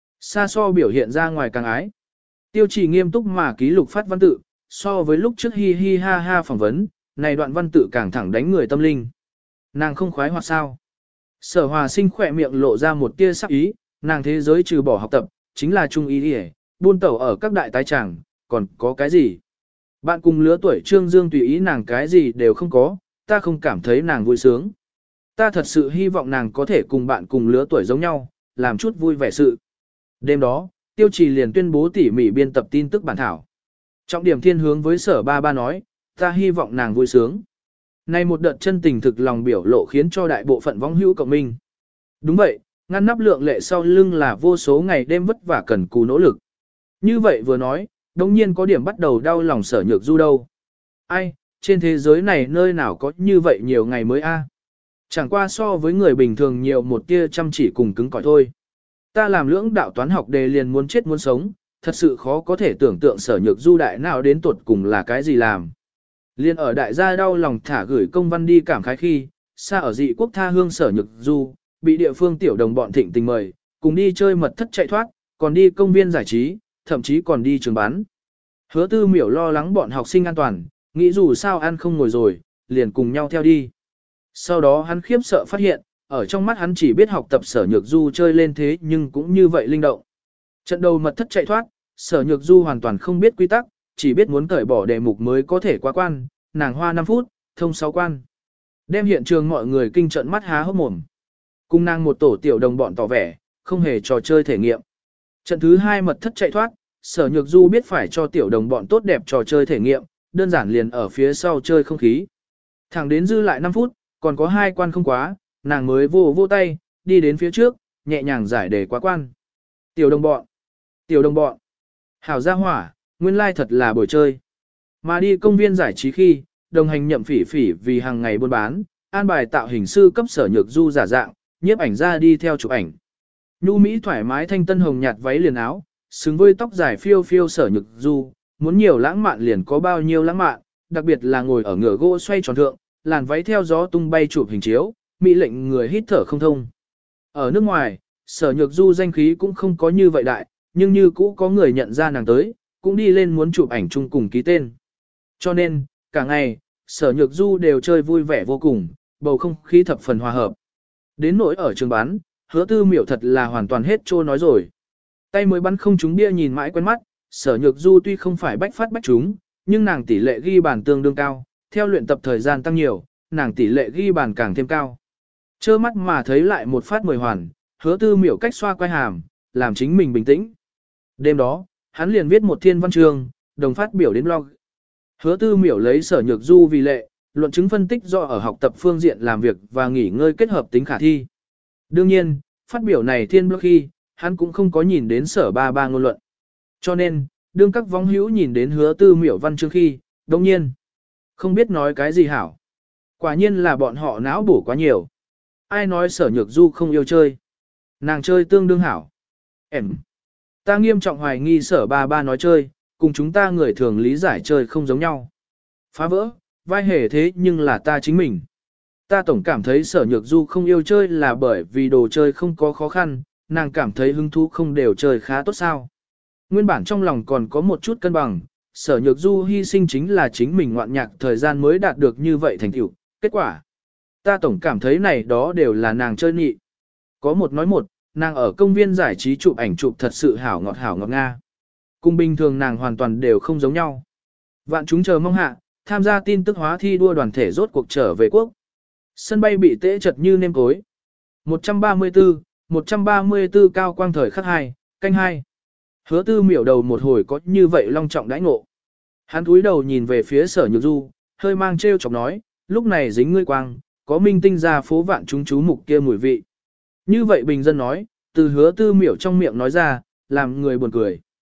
A: Xa so biểu hiện ra ngoài càng ái. Tiêu Chỉ nghiêm túc mà ký lục phát văn tự, so với lúc trước hi hi ha ha phỏng vấn, này đoạn văn tự càng thẳng đánh người tâm linh. Nàng không khoái hoặc sao? Sở Hòa Sinh khỏe miệng lộ ra một tia sắc ý, nàng thế giới trừ bỏ học tập, chính là trung ý đi buôn tẩu ở các đại tái tràng, còn có cái gì? Bạn cùng lứa tuổi Trương Dương tùy ý nàng cái gì đều không có, ta không cảm thấy nàng vui sướng. Ta thật sự hy vọng nàng có thể cùng bạn cùng lứa tuổi giống nhau, làm chút vui vẻ sự. Đêm đó, Tiêu Trì liền tuyên bố tỉ mỉ biên tập tin tức bản thảo. Trọng điểm thiên hướng với sở ba ba nói, ta hy vọng nàng vui sướng. Này một đợt chân tình thực lòng biểu lộ khiến cho đại bộ phận vong hữu cộng minh. Đúng vậy, ngăn nắp lượng lệ sau lưng là vô số ngày đêm vất vả cần cù nỗ lực. Như vậy vừa nói, đồng nhiên có điểm bắt đầu đau lòng sở nhược du đâu. Ai, trên thế giới này nơi nào có như vậy nhiều ngày mới a? Chẳng qua so với người bình thường nhiều một tia chăm chỉ cùng cứng cỏi thôi. Ta làm lưỡng đạo toán học đề liền muốn chết muốn sống, thật sự khó có thể tưởng tượng sở nhược du đại nào đến tuột cùng là cái gì làm. Liên ở đại gia đau lòng thả gửi công văn đi cảm khái khi, xa ở dị quốc tha hương sở nhược du, bị địa phương tiểu đồng bọn thịnh tình mời, cùng đi chơi mật thất chạy thoát, còn đi công viên giải trí, thậm chí còn đi trường bán. Hứa Tư Miểu lo lắng bọn học sinh an toàn, nghĩ dù sao ăn không ngồi rồi, liền cùng nhau theo đi. Sau đó hắn khiếp sợ phát hiện, ở trong mắt hắn chỉ biết học tập sở nhược du chơi lên thế nhưng cũng như vậy linh động. Trận đầu mật thất chạy thoát, sở nhược du hoàn toàn không biết quy tắc, chỉ biết muốn cởi bỏ đề mục mới có thể qua quan, nàng hoa năm phút, thông sáu quan. Đem hiện trường mọi người kinh trận mắt há hốc mồm. Cùng nàng một tổ tiểu đồng bọn tỏ vẻ, không hề trò chơi thể nghiệm. Trận thứ hai mật thất chạy thoát, sở nhược du biết phải cho tiểu đồng bọn tốt đẹp trò chơi thể nghiệm, đơn giản liền ở phía sau chơi không khí. Thẳng đến dư lại năm phút, còn có hai quan không quá, nàng mới vô vô tay, đi đến phía trước, nhẹ nhàng giải đề quá quan. Tiểu đồng bọn, tiểu đồng bọn, hảo gia hỏa, nguyên lai thật là buổi chơi. Mà đi công viên giải trí khi, đồng hành nhậm phỉ phỉ vì hàng ngày buôn bán, an bài tạo hình sư cấp sở nhược du giả dạng, nhiếp ảnh ra đi theo chụp ảnh. Nhu Mỹ thoải mái thanh tân hồng nhạt váy liền áo, xứng với tóc dài phiêu phiêu sở nhược du, muốn nhiều lãng mạn liền có bao nhiêu lãng mạn, đặc biệt là ngồi ở ngựa gỗ xoay tròn thượng, làn váy theo gió tung bay chụp hình chiếu, mỹ lệnh người hít thở không thông. Ở nước ngoài, sở nhược du danh khí cũng không có như vậy đại, nhưng như cũ có người nhận ra nàng tới, cũng đi lên muốn chụp ảnh chung cùng ký tên. Cho nên, cả ngày, sở nhược du đều chơi vui vẻ vô cùng, bầu không khí thập phần hòa hợp. Đến nỗi ở trường bán, Hứa Tư Miểu thật là hoàn toàn hết trô nói rồi. Tay mới bắn không trúng bia nhìn mãi quen mắt, sở nhược du tuy không phải bách phát bách trúng, nhưng nàng tỷ lệ ghi bàn tương đương cao, theo luyện tập thời gian tăng nhiều, nàng tỷ lệ ghi bàn càng thêm cao. Chơ mắt mà thấy lại một phát mười hoàn, Hứa Tư Miểu cách xoa quay hàm, làm chính mình bình tĩnh. Đêm đó, hắn liền viết một thiên văn chương, đồng phát biểu đến blog. Hứa Tư Miểu lấy sở nhược du vì lệ, luận chứng phân tích do ở học tập phương diện làm việc và nghỉ ngơi kết hợp tính khả thi. Đương nhiên, phát biểu này thiên blog khi, hắn cũng không có nhìn đến sở ba ba ngôn luận. Cho nên, đương các vong hữu nhìn đến Hứa Tư Miểu văn chương khi, đồng nhiên, không biết nói cái gì hảo. Quả nhiên là bọn họ não bổ quá nhiều. Ai nói sở nhược du không yêu chơi. Nàng chơi tương đương hảo. Em. Ta nghiêm trọng hoài nghi sở ba ba nói chơi, cùng chúng ta người thường lý giải chơi không giống nhau. Phá vỡ, vai hề thế nhưng là ta chính mình. Ta tổng cảm thấy sở nhược du không yêu chơi là bởi vì đồ chơi không có khó khăn, nàng cảm thấy hứng thú không đều chơi khá tốt sao. Nguyên bản trong lòng còn có một chút cân bằng, sở nhược du hy sinh chính là chính mình ngoạn nhạc thời gian mới đạt được như vậy thành tựu. Kết quả, ta tổng cảm thấy này đó đều là nàng chơi nhị. Có một nói một, nàng ở công viên giải trí chụp ảnh chụp thật sự hảo ngọt hảo ngọt nga. Cùng bình thường nàng hoàn toàn đều không giống nhau. Vạn chúng chờ mong hạ, tham gia tin tức hóa thi đua đoàn thể rốt cuộc trở về quốc. Sân bay bị tễ chật như nêm cối. một trăm ba mươi tư, một trăm ba mươi tư cao quang thời khắc hai, canh hai. Hứa Tư Miểu đầu một hồi có như vậy long trọng đãi ngộ. Hắn cúi đầu nhìn về phía sở nhược du, hơi mang trêu chọc nói, lúc này dính ngươi quang, có minh tinh ra phố vạn chúng chú mục kia mùi vị. Như vậy bình dân nói, từ Hứa Tư Miểu trong miệng nói ra, làm người buồn cười.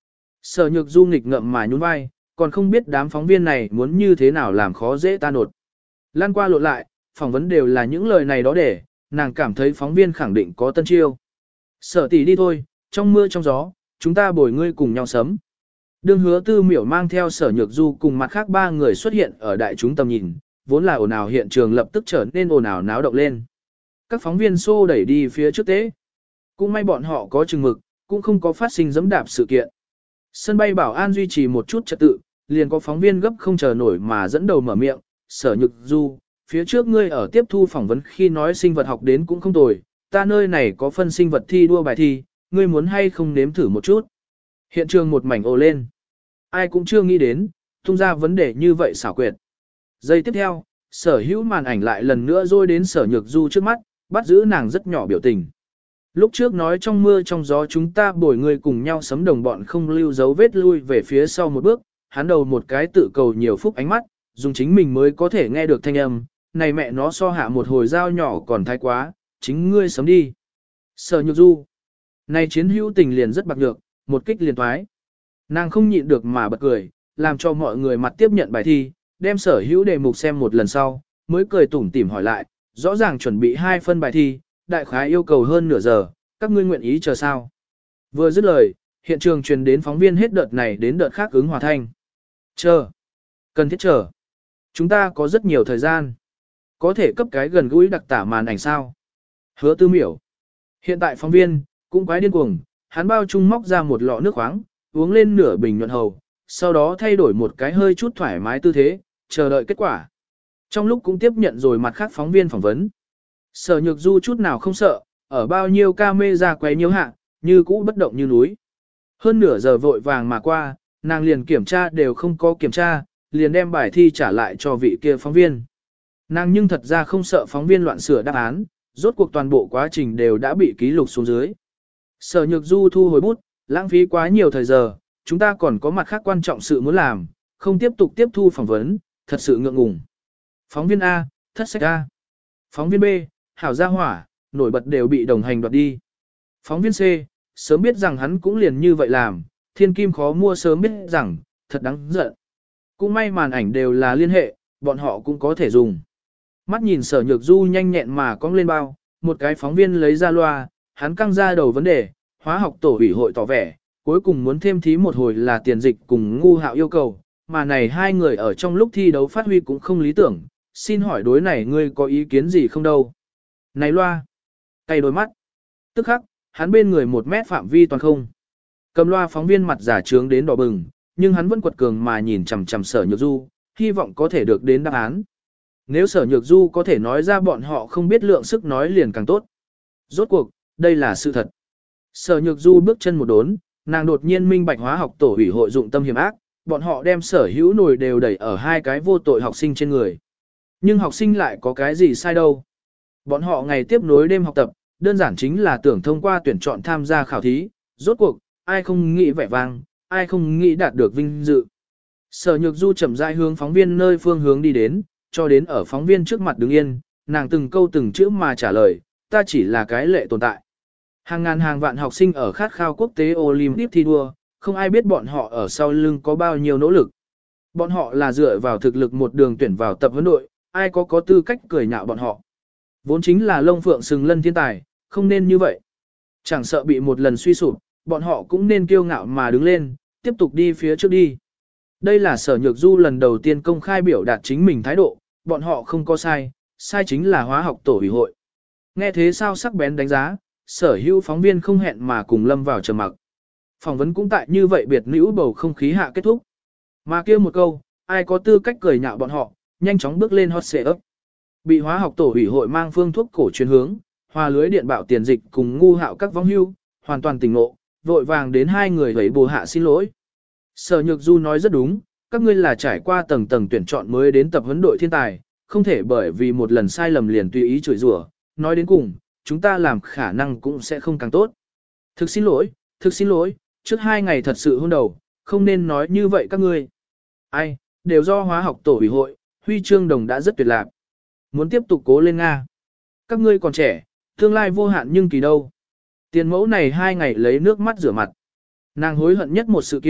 A: Sở Nhược Du nghịch ngợm mà nhún vai, còn không biết đám phóng viên này muốn như thế nào làm khó dễ ta nột. Lan qua lộ lại, phỏng vấn đều là những lời này đó để, nàng cảm thấy phóng viên khẳng định có tân chiêu. Sở tỷ đi thôi, trong mưa trong gió, chúng ta bồi ngươi cùng nhau sấm. Đương Hứa Tư Miểu mang theo Sở Nhược Du cùng mặt khác ba người xuất hiện ở đại chúng tầm nhìn, vốn là ồn ào hiện trường lập tức trở nên ồn ào náo động lên. Các phóng viên xô đẩy đi phía trước tế. Cũng may bọn họ có chừng mực, cũng không có phát sinh giẫm đạp sự kiện. Sân bay bảo an duy trì một chút trật tự, liền có phóng viên gấp không chờ nổi mà dẫn đầu mở miệng, Sở Nhược Du, phía trước ngươi ở tiếp thu phỏng vấn khi nói sinh vật học đến cũng không tồi, ta nơi này có phân sinh vật thi đua bài thi, ngươi muốn hay không nếm thử một chút. Hiện trường một mảnh ồ lên. Ai cũng chưa nghĩ đến, tung ra vấn đề như vậy xảo quyệt. Giây tiếp theo, Sở Hữu màn ảnh lại lần nữa rôi đến Sở Nhược Du trước mắt, bắt giữ nàng rất nhỏ biểu tình. Lúc trước nói trong mưa trong gió chúng ta bồi người cùng nhau sấm đồng bọn không lưu dấu vết lui về phía sau một bước, hắn đầu một cái tự cầu nhiều phúc ánh mắt, dùng chính mình mới có thể nghe được thanh âm, này mẹ nó so hạ một hồi dao nhỏ còn thái quá, chính ngươi sấm đi. Sở Nhược Du, này chiến hữu tình liền rất bạc nhược, một kích liền thoái. Nàng không nhịn được mà bật cười, làm cho mọi người mặt tiếp nhận bài thi, đem Sở Hữu đề mục xem một lần sau, mới cười tủm tỉm hỏi lại, rõ ràng chuẩn bị hai phân bài thi, đại khái yêu cầu hơn nửa giờ, các ngươi nguyện ý chờ sao. Vừa dứt lời, hiện trường truyền đến phóng viên hết đợt này đến đợt khác ứng hòa thanh. Chờ. Cần thiết chờ. Chúng ta có rất nhiều thời gian. Có thể cấp cái gần gũi đặc tả màn ảnh sao. Hứa Tư Miểu. Hiện tại phóng viên, cũng quái điên cuồng, hắn bao chung móc ra một lọ nước khoáng, uống lên nửa bình nhuận hầu, sau đó thay đổi một cái hơi chút thoải mái tư thế, chờ đợi kết quả. Trong lúc cũng tiếp nhận rồi mặt khác phóng viên phỏng vấn. Sở Nhược Du chút nào không sợ, ở bao nhiêu camera quay nhiêu hạ, như cũ bất động như núi. Hơn nửa giờ vội vàng mà qua, nàng liền kiểm tra đều không có kiểm tra, liền đem bài thi trả lại cho vị kia phóng viên. Nàng nhưng thật ra không sợ phóng viên loạn sửa đáp án, rốt cuộc toàn bộ quá trình đều đã bị ký lục xuống dưới. Sở Nhược Du thu hồi bút, lãng phí quá nhiều thời giờ, chúng ta còn có mặt khác quan trọng sự muốn làm, không tiếp tục tiếp thu phỏng vấn, thật sự ngượng ngùng. Phóng viên A, thất sách A. Phóng viên B, hảo gia hỏa, nổi bật đều bị đồng hành đoạt đi. Phóng viên C, sớm biết rằng hắn cũng liền như vậy làm, thiên kim khó mua sớm biết rằng, thật đáng giận. Cũng may màn ảnh đều là liên hệ, bọn họ cũng có thể dùng. Mắt nhìn Sở Nhược Du nhanh nhẹn mà cong lên bao, một cái phóng viên lấy ra loa, hắn căng ra đầu vấn đề, hóa học tổ ủy hội tỏ vẻ, cuối cùng muốn thêm thí một hồi là tiền dịch cùng ngu hạo yêu cầu, mà này hai người ở trong lúc thi đấu phát huy cũng không lý tưởng, xin hỏi đối này ngươi có ý kiến gì không đâu. Này loa, cay đôi mắt, tức khắc, hắn bên người một mét phạm vi toàn không. Cầm loa phóng viên mặt giả trướng đến đỏ bừng, nhưng hắn vẫn quật cường mà nhìn chằm chằm Sở Nhược Du, hy vọng có thể được đến đáp án. Nếu Sở Nhược Du có thể nói ra bọn họ không biết lượng sức nói liền càng tốt. Rốt cuộc, đây là sự thật. Sở Nhược Du bước chân một đốn, nàng đột nhiên minh bạch hóa học tổ ủy hội dụng tâm hiểm ác, bọn họ đem Sở Hữu nồi đều đẩy ở hai cái vô tội học sinh trên người. Nhưng học sinh lại có cái gì sai đâu. Bọn họ ngày tiếp nối đêm học tập, đơn giản chính là tưởng thông qua tuyển chọn tham gia khảo thí, rốt cuộc, ai không nghĩ vẻ vang, ai không nghĩ đạt được vinh dự. Sở Nhược Du chậm rãi hướng phóng viên nơi phương hướng đi đến, cho đến ở phóng viên trước mặt đứng yên, nàng từng câu từng chữ mà trả lời, ta chỉ là cái lệ tồn tại. Hàng ngàn hàng vạn học sinh ở khát khao quốc tế Olympic thi đua, không ai biết bọn họ ở sau lưng có bao nhiêu nỗ lực. Bọn họ là dựa vào thực lực một đường tuyển vào tập huấn đội, ai có có tư cách cười nhạo bọn họ. Vốn chính là lông phượng sừng lân thiên tài, không nên như vậy. Chẳng sợ bị một lần suy sụp, bọn họ cũng nên kiêu ngạo mà đứng lên, tiếp tục đi phía trước đi. Đây là Sở Nhược Du lần đầu tiên công khai biểu đạt chính mình thái độ, bọn họ không có sai, sai chính là hóa học tổ ủy hội. Nghe thế sao sắc bén đánh giá, Sở Hữu phóng viên không hẹn mà cùng lâm vào trầm mặc. Phỏng vấn cũng tại như vậy biệt nữ bầu không khí hạ kết thúc. Mà kia một câu, ai có tư cách cười nhạo bọn họ, nhanh chóng bước lên hot seat. Bị hóa học tổ ủy hội mang phương thuốc cổ truyền hướng, hòa lưới điện bạo tiền dịch cùng ngu hạo các vong hưu, hoàn toàn tỉnh ngộ, vội vàng đến hai người hấy bồ hạ xin lỗi. Sở Nhược Du nói rất đúng, các ngươi là trải qua tầng tầng tuyển chọn mới đến tập huấn đội thiên tài, không thể bởi vì một lần sai lầm liền tùy ý chửi rủa, nói đến cùng, chúng ta làm khả năng cũng sẽ không càng tốt. Thực xin lỗi, thực xin lỗi, trước hai ngày thật sự hôn đầu, không nên nói như vậy các ngươi. Ai, đều do hóa học tổ ủy hội, huy chương đồng đã rất tuyệt lạc. Muốn tiếp tục cố lên Nga. Các ngươi còn trẻ, tương lai vô hạn nhưng kỳ đâu. Tiền mẫu này hai ngày lấy nước mắt rửa mặt. Nàng hối hận nhất một sự kiện,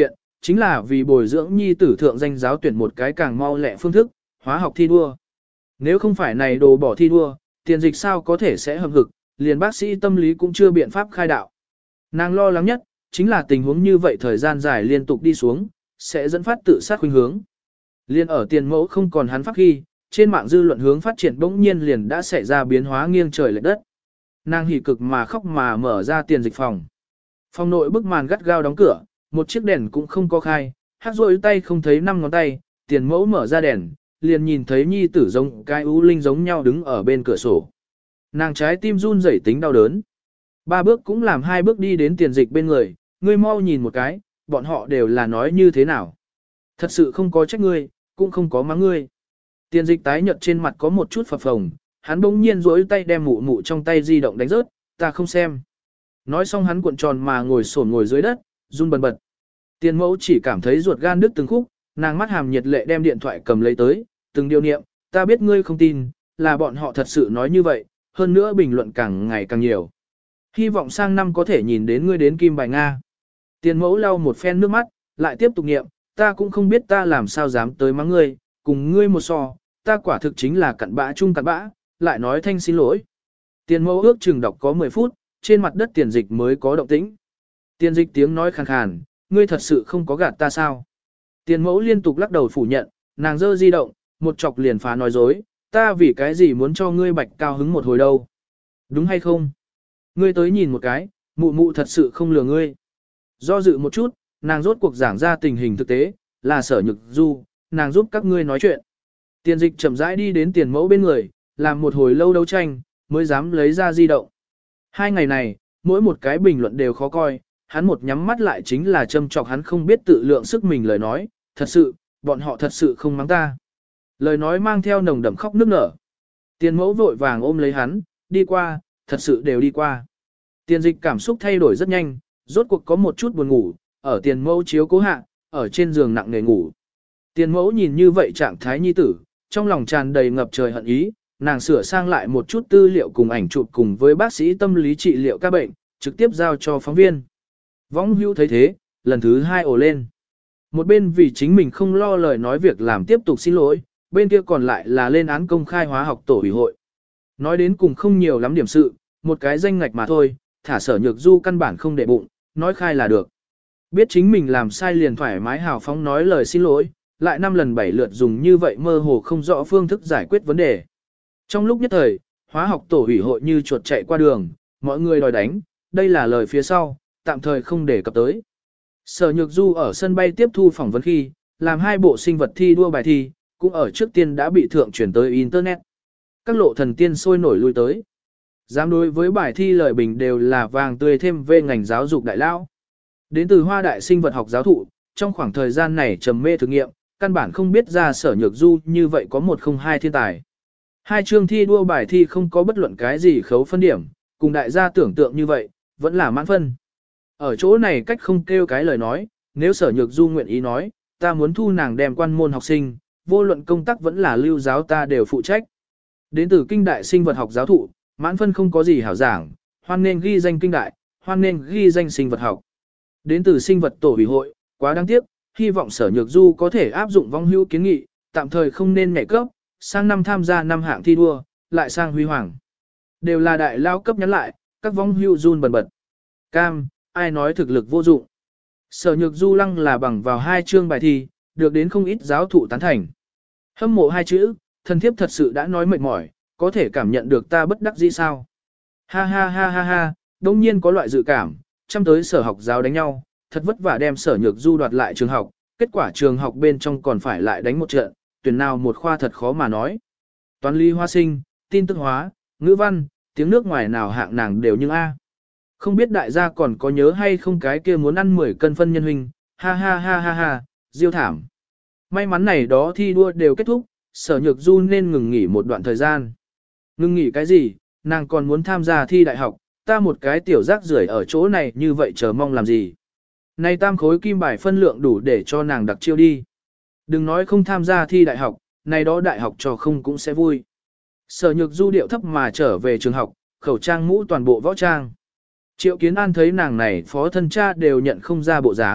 A: chính là vì bồi dưỡng nhi tử thượng danh giáo tuyển một cái càng mau lẹ phương thức, hóa học thi đua. Nếu không phải này đồ bỏ thi đua, tiền dịch sao có thể sẽ hầm hực, liền bác sĩ tâm lý cũng chưa biện pháp khai đạo. Nàng lo lắng nhất, chính là tình huống như vậy thời gian dài liên tục đi xuống, sẽ dẫn phát tự sát khuynh hướng. Liên ở tiền mẫu không còn hắn pháp khi, trên mạng dư luận hướng phát triển bỗng nhiên liền đã xảy ra biến hóa nghiêng trời lệch đất. Nàng hỉ cực mà khóc mà mở ra tiền dịch phòng. Phòng nội bức màn gắt gao đóng cửa, một chiếc đèn cũng không có khai, hát rôi tay không thấy năm ngón tay, tiền mẫu mở ra đèn, liền nhìn thấy nhi tử giống cái ưu linh giống nhau đứng ở bên cửa sổ. Nàng trái tim run rẩy tính đau đớn. Ba bước cũng làm hai bước đi đến tiền dịch bên người, ngươi mau nhìn một cái, bọn họ đều là nói như thế nào. Thật sự không có trách ngươi, cũng không có mắng ngươi. Tiền dịch tái nhợt trên mặt có một chút phập phồng, hắn bỗng nhiên duỗi tay đem mụ mụ trong tay di động đánh rớt, ta không xem. Nói xong hắn cuộn tròn mà ngồi xổm ngồi dưới đất, run bần bật. Tiền mẫu chỉ cảm thấy ruột gan đứt từng khúc, nàng mắt hàm nhiệt lệ đem điện thoại cầm lấy tới, từng điều niệm, ta biết ngươi không tin, là bọn họ thật sự nói như vậy, hơn nữa bình luận càng ngày càng nhiều. Hy vọng sang năm có thể nhìn đến ngươi đến Kim Bài Nga. Tiền mẫu lau một phen nước mắt, lại tiếp tục niệm, ta cũng không biết ta làm sao dám tới mắng ngươi, cùng ngươi một so, ta quả thực chính là cặn bã chung cặn bã, lại nói thanh xin lỗi. Tiền mẫu ước chừng đọc có mười phút, trên mặt đất tiền dịch mới có động tĩnh. Tiền dịch tiếng nói khàn khàn, ngươi thật sự không có gạt ta sao? Tiền mẫu liên tục lắc đầu phủ nhận, nàng dơ di động, một chọc liền phá nói dối, ta vì cái gì muốn cho ngươi bạch cao hứng một hồi đâu? Đúng hay không? Ngươi tới nhìn một cái, mụ mụ thật sự không lừa ngươi. Do dự một chút, nàng rốt cuộc giảng ra tình hình thực tế, là Sở Nhược Du, nàng giúp các ngươi nói chuyện. Tiền dịch chậm rãi đi đến tiền mẫu bên người, làm một hồi lâu đấu tranh, mới dám lấy ra di động. Hai ngày này, mỗi một cái bình luận đều khó coi, hắn một nhắm mắt lại chính là châm chọc hắn không biết tự lượng sức mình lời nói, thật sự, bọn họ thật sự không mắng ta. Lời nói mang theo nồng đậm khóc nức nở. Tiền mẫu vội vàng ôm lấy hắn, đi qua, thật sự đều đi qua. Tiền dịch cảm xúc thay đổi rất nhanh, rốt cuộc có một chút buồn ngủ, ở tiền mẫu chiếu cố hạ, ở trên giường nặng nề ngủ. Tiền mẫu nhìn như vậy trạng thái nhi tử, trong lòng tràn đầy ngập trời hận ý, nàng sửa sang lại một chút tư liệu cùng ảnh chụp cùng với bác sĩ tâm lý trị liệu các bệnh, trực tiếp giao cho phóng viên. Võng hữu thấy thế, lần thứ hai ồ lên. Một bên vì chính mình không lo lời nói việc làm tiếp tục xin lỗi, bên kia còn lại là lên án công khai hóa học tổ ủy hội. Nói đến cùng không nhiều lắm điểm sự, một cái danh ngạch mà thôi, thả Sở Nhược Du căn bản không để bụng, nói khai là được. Biết chính mình làm sai liền thoải mái hào phóng nói lời xin lỗi, lại năm lần bảy lượt dùng như vậy mơ hồ không rõ phương thức giải quyết vấn đề. Trong lúc nhất thời, hóa học tổ ủy hội như chuột chạy qua đường, mọi người đòi đánh, đây là lời phía sau, tạm thời không để cập tới. Sở Nhược Du ở sân bay tiếp thu phỏng vấn khi, làm hai bộ sinh vật thi đua bài thi, cũng ở trước tiên đã bị thượng chuyển tới Internet. Các lộ thần tiên sôi nổi lui tới. Dám đối với bài thi lời bình đều là vàng tươi thêm về ngành giáo dục đại lao. Đến từ Hoa Đại sinh vật học giáo thụ, trong khoảng thời gian này trầm mê thực nghiệm, căn bản không biết ra Sở Nhược Du như vậy có một không hai thiên tài. Hai chương thi đua bài thi không có bất luận cái gì khấu phân điểm, cùng đại gia tưởng tượng như vậy, vẫn là mãn phân. Ở chỗ này cách không kêu cái lời nói, nếu Sở Nhược Du nguyện ý nói, ta muốn thu nàng đem quan môn học sinh, vô luận công tác vẫn là lưu giáo ta đều phụ trách. Đến từ kinh đại sinh vật học giáo thụ, mãn phân không có gì hảo giảng, hoan nên ghi danh kinh đại, hoan nên ghi danh sinh vật học. Đến từ sinh vật tổ ủy hội, quá đáng tiếc, hy vọng Sở Nhược Du có thể áp dụng vong hữu kiến nghị, tạm thời không nên nhảy cấp, sang năm tham gia năm hạng thi đua, lại sang huy hoàng. Đều là đại lao cấp nhắn lại, các vong hữu run bần bật. Cam, ai nói thực lực vô dụng. Sở Nhược Du lăng là bằng vào hai chương bài thi, được đến không ít giáo thụ tán thành. Hâm mộ hai chữ, thần thiếp thật sự đã nói mệt mỏi, có thể cảm nhận được ta bất đắc dĩ sao. Ha ha ha ha ha, đông nhiên có loại dự cảm, chăm tới sở học giáo đánh nhau, thật vất vả đem Sở Nhược Du đoạt lại trường học, kết quả trường học bên trong còn phải lại đánh một trận, tuyển nào một khoa thật khó mà nói. Toán lý hóa sinh, tin tức hóa, ngữ văn, tiếng nước ngoài nào hạng nàng đều nhưng A. Không biết đại gia còn có nhớ hay không cái kia muốn ăn mười cân phân nhân huynh, ha ha ha ha ha, diêu thảm. May mắn này đó thi đua đều kết thúc, Sở Nhược Du nên ngừng nghỉ một đoạn thời gian. Ngừng nghỉ cái gì, nàng còn muốn tham gia thi đại học, ta một cái tiểu rác rưởi ở chỗ này như vậy chờ mong làm gì. Này tam khối kim bài phân lượng đủ để cho nàng đặc chiêu đi. Đừng nói không tham gia thi đại học, này đó đại học cho không cũng sẽ vui. Sở Nhược Du điệu thấp mà trở về trường học, khẩu trang mũ toàn bộ võ trang. Triệu Kiến An thấy nàng này phó thân cha đều nhận không ra bộ dáng,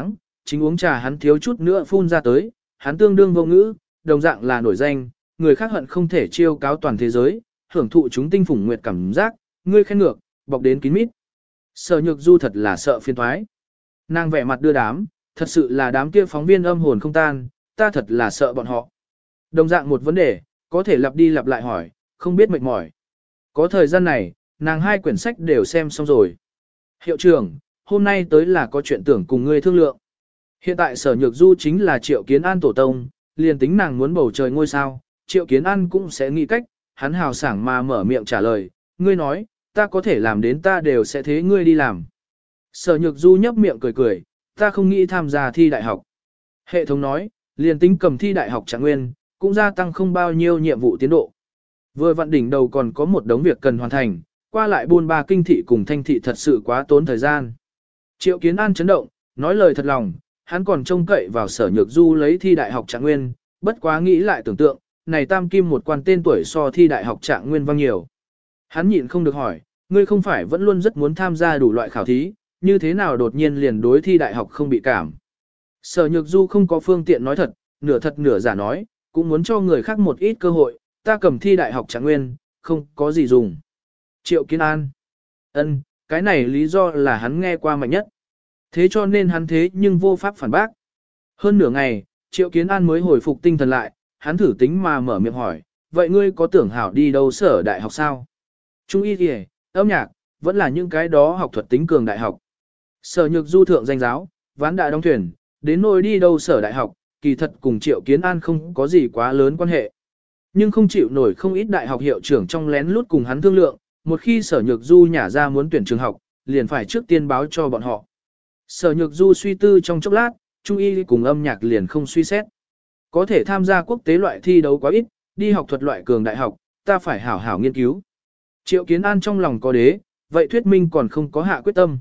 A: chính uống trà hắn thiếu chút nữa phun ra tới, hắn tương đương vô ngữ, đồng dạng là nổi danh, người khác hận không thể chiêu cáo toàn thế giới, hưởng thụ chúng tinh phủng nguyệt cảm giác, ngươi khen ngược, bọc đến kín mít. Sở Nhược Du thật là sợ phiền toái. Nàng vẻ mặt đưa đám, thật sự là đám kia phóng viên âm hồn không tan, ta thật là sợ bọn họ. Đồng dạng một vấn đề, có thể lặp đi lặp lại hỏi, không biết mệt mỏi. Có thời gian này, nàng hai quyển sách đều xem xong rồi. Hiệu trưởng, hôm nay tới là có chuyện tưởng cùng ngươi thương lượng. Hiện tại Sở Nhược Du chính là Triệu Kiến An tổ tông, liền tính nàng muốn bầu trời ngôi sao, Triệu Kiến An cũng sẽ nghĩ cách, hắn hào sảng mà mở miệng trả lời, ngươi nói, ta có thể làm đến ta đều sẽ thế ngươi đi làm. Sở Nhược Du nhấp miệng cười cười, ta không nghĩ tham gia thi đại học. Hệ thống nói, liền tính cầm thi đại học trạng nguyên, cũng gia tăng không bao nhiêu nhiệm vụ tiến độ. Vừa vặn đỉnh đầu còn có một đống việc cần hoàn thành, qua lại buôn ba kinh thị cùng thanh thị thật sự quá tốn thời gian. Triệu Kiến An chấn động, nói lời thật lòng, hắn còn trông cậy vào Sở Nhược Du lấy thi đại học trạng nguyên, bất quá nghĩ lại tưởng tượng, này tam kim một quan tên tuổi so thi đại học trạng nguyên vang nhiều. Hắn nhịn không được hỏi, ngươi không phải vẫn luôn rất muốn tham gia đủ loại khảo thí, như thế nào đột nhiên liền đối thi đại học không bị cảm. Sở Nhược Du không có phương tiện nói thật, nửa thật nửa giả nói, cũng muốn cho người khác một ít cơ hội, ta cầm thi đại học trạng nguyên, không có gì dùng. Triệu Kiến An. Ân, cái này lý do là hắn nghe qua mạnh nhất. Thế cho nên hắn thế nhưng vô pháp phản bác. Hơn nửa ngày, Triệu Kiến An mới hồi phục tinh thần lại, hắn thử tính mà mở miệng hỏi, vậy ngươi có tưởng hảo đi đâu sở đại học sao? Trung y kìa, âm nhạc, vẫn là những cái đó học thuật tính cường đại học. Sở Nhược Du thượng danh giáo, ván đã đóng thuyền, đến nỗi đi đâu sở đại học, kỳ thật cùng Triệu Kiến An không có gì quá lớn quan hệ. Nhưng không chịu nổi không ít đại học hiệu trưởng trong lén lút cùng hắn thương lượng, một khi Sở Nhược Du nhả ra muốn tuyển trường học, liền phải trước tiên báo cho bọn họ. Sở Nhược Du suy tư trong chốc lát, Trung y cùng âm nhạc liền không suy xét. Có thể tham gia quốc tế loại thi đấu quá ít, đi học thuật loại cường đại học, ta phải hảo hảo nghiên cứu. Triệu Kiến An trong lòng có đế, vậy thuyết minh còn không có hạ quyết tâm.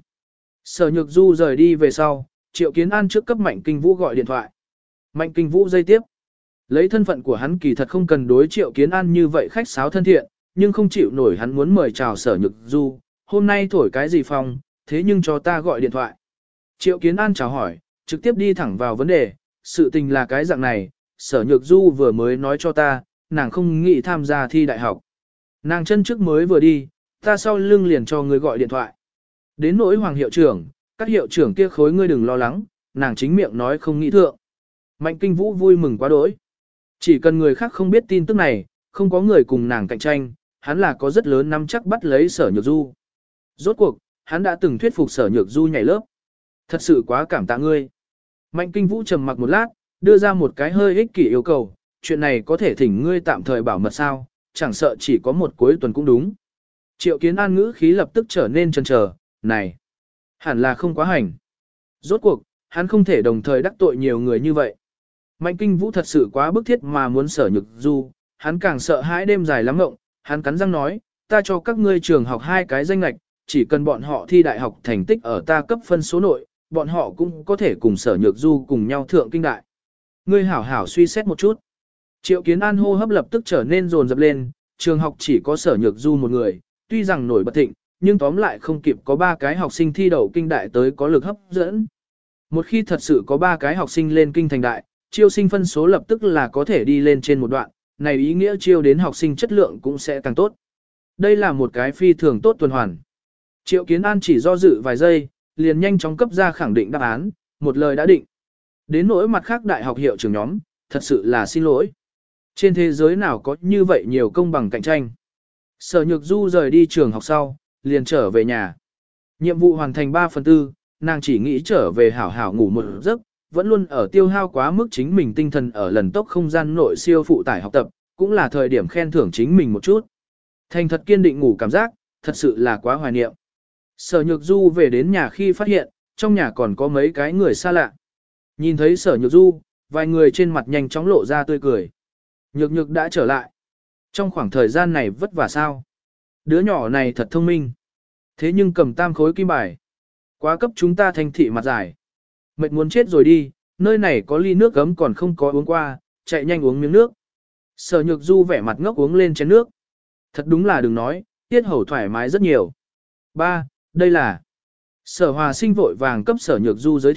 A: Sở Nhược Du rời đi về sau, Triệu Kiến An trước cấp Mạnh Kinh Vũ gọi điện thoại. Mạnh Kinh Vũ dây tiếp. Lấy thân phận của hắn kỳ thật không cần đối Triệu Kiến An như vậy khách sáo thân thiện, nhưng không chịu nổi hắn muốn mời chào Sở Nhược Du, hôm nay thổi cái gì phong, thế nhưng cho ta gọi điện thoại. Triệu Kiến An chào hỏi, trực tiếp đi thẳng vào vấn đề, sự tình là cái dạng này, Sở Nhược Du vừa mới nói cho ta, nàng không nghĩ tham gia thi đại học. Nàng chân trước mới vừa đi, ta sau lưng liền cho người gọi điện thoại. Đến nỗi Hoàng hiệu trưởng, các hiệu trưởng kia khối ngươi đừng lo lắng, nàng chính miệng nói không nghĩ thượng. Mạnh Kinh Vũ vui mừng quá đỗi. Chỉ cần người khác không biết tin tức này, không có người cùng nàng cạnh tranh, hắn là có rất lớn nắm chắc bắt lấy Sở Nhược Du. Rốt cuộc, hắn đã từng thuyết phục Sở Nhược Du nhảy lớp. Thật sự quá cảm tạ ngươi. Mạnh Kinh Vũ trầm mặc một lát, đưa ra một cái hơi ích kỷ yêu cầu, chuyện này có thể thỉnh ngươi tạm thời bảo mật sao, chẳng sợ chỉ có một cuối tuần cũng đúng. Triệu Kiến An ngữ khí lập tức trở nên chần chờ, này, hẳn là không quá hành. Rốt cuộc, hắn không thể đồng thời đắc tội nhiều người như vậy. Mạnh Kinh Vũ thật sự quá bức thiết mà muốn Sở Nhược Du, hắn càng sợ hãi đêm dài lắm ngộng, hắn cắn răng nói, ta cho các ngươi trường học hai cái danh lệch, chỉ cần bọn họ thi đại học thành tích ở ta cấp phân số nội, bọn họ cũng có thể cùng Sở Nhược Du cùng nhau thượng kinh đại. Ngươi hảo hảo suy xét một chút. Triệu Kiến An hô hấp lập tức trở nên dồn dập lên, trường học chỉ có Sở Nhược Du một người, tuy rằng nổi bật thịnh, nhưng tóm lại không kịp có ba cái học sinh thi đậu kinh đại tới có lực hấp dẫn. Một khi thật sự có ba cái học sinh lên kinh thành đại, chiêu sinh phân số lập tức là có thể đi lên trên một đoạn, này ý nghĩa chiêu đến học sinh chất lượng cũng sẽ càng tốt. Đây là một cái phi thường tốt tuần hoàn. Triệu Kiến An chỉ do dự vài giây, liền nhanh chóng cấp ra khẳng định đáp án, một lời đã định. Đến nỗi mặt khác đại học hiệu trưởng nhóm, thật sự là xin lỗi. Trên thế giới nào có như vậy nhiều công bằng cạnh tranh. Sở Nhược Du rời đi trường học sau, liền trở về nhà. Nhiệm vụ hoàn thành ba phần tư, nàng chỉ nghĩ trở về hảo hảo ngủ một giấc, vẫn luôn ở tiêu hao quá mức chính mình tinh thần ở lần tốc không gian nội siêu phụ tải học tập, cũng là thời điểm khen thưởng chính mình một chút. Thành thật kiên định ngủ cảm giác, thật sự là quá hoài niệm. Sở Nhược Du về đến nhà khi phát hiện, trong nhà còn có mấy cái người xa lạ. Nhìn thấy Sở Nhược Du, vài người trên mặt nhanh chóng lộ ra tươi cười. Nhược Nhược đã trở lại. Trong khoảng thời gian này vất vả sao? Đứa nhỏ này thật thông minh. Thế nhưng cầm tam khối kim bài. Quá cấp chúng ta thành thị mặt dài. Mệt muốn chết rồi đi, nơi này có ly nước gấm còn không có uống qua, chạy nhanh uống miếng nước. Sở Nhược Du vẻ mặt ngốc uống lên chén nước. Thật đúng là đừng nói, tiết hầu thoải mái rất nhiều. Ba, đây là... Sở Hòa Sinh vội vàng cấp Sở Nhược Du giới thiệu,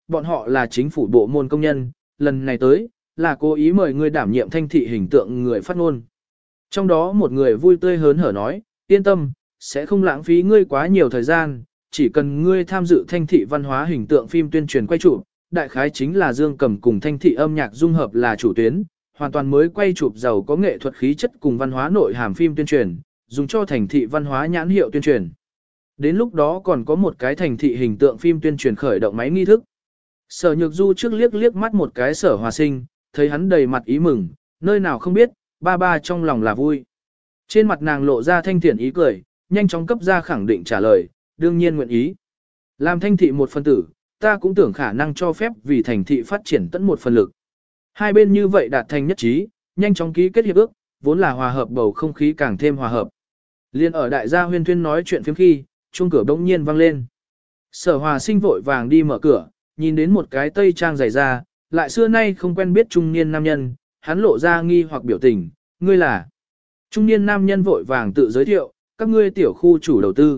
A: bọn họ là chính phủ bộ môn công nhân, lần này tới, là cố ý mời ngươi đảm nhiệm thanh thị hình tượng người phát ngôn. Trong đó một người vui tươi hớn hở nói, yên tâm, sẽ không lãng phí ngươi quá nhiều thời gian, chỉ cần ngươi tham dự thanh thị văn hóa hình tượng phim tuyên truyền quay chụp, đại khái chính là Dương Cầm cùng thanh thị âm nhạc dung hợp là chủ tuyến, hoàn toàn mới quay chụp giàu có nghệ thuật khí chất cùng văn hóa nội hàm phim tuyên truyền, dùng cho thành thị văn hóa nhãn hiệu tuyên truyền. Đến lúc đó còn có một cái thành thị hình tượng phim tuyên truyền khởi động máy nghi thức. Sở Nhược Du trước liếc liếc mắt một cái Sở Hòa Sinh, thấy hắn đầy mặt ý mừng, nơi nào không biết, ba ba trong lòng là vui. Trên mặt nàng lộ ra thanh thiện ý cười, nhanh chóng cấp ra khẳng định trả lời, đương nhiên nguyện ý. Làm thanh thị một phân tử, ta cũng tưởng khả năng cho phép vì thành thị phát triển tận một phần lực. Hai bên như vậy đạt thành nhất trí, nhanh chóng ký kết hiệp ước, vốn là hòa hợp bầu không khí càng thêm hòa hợp. Liên ở đại gia huyên thuyên nói chuyện phiếm khi, chuông cửa bỗng nhiên vang lên. Sở Hòa Sinh vội vàng đi mở cửa, nhìn đến một cái tây trang dày ra, lại xưa nay không quen biết trung niên nam nhân, hắn lộ ra nghi hoặc biểu tình, ngươi là. Trung niên nam nhân vội vàng tự giới thiệu, các ngươi tiểu khu chủ đầu tư.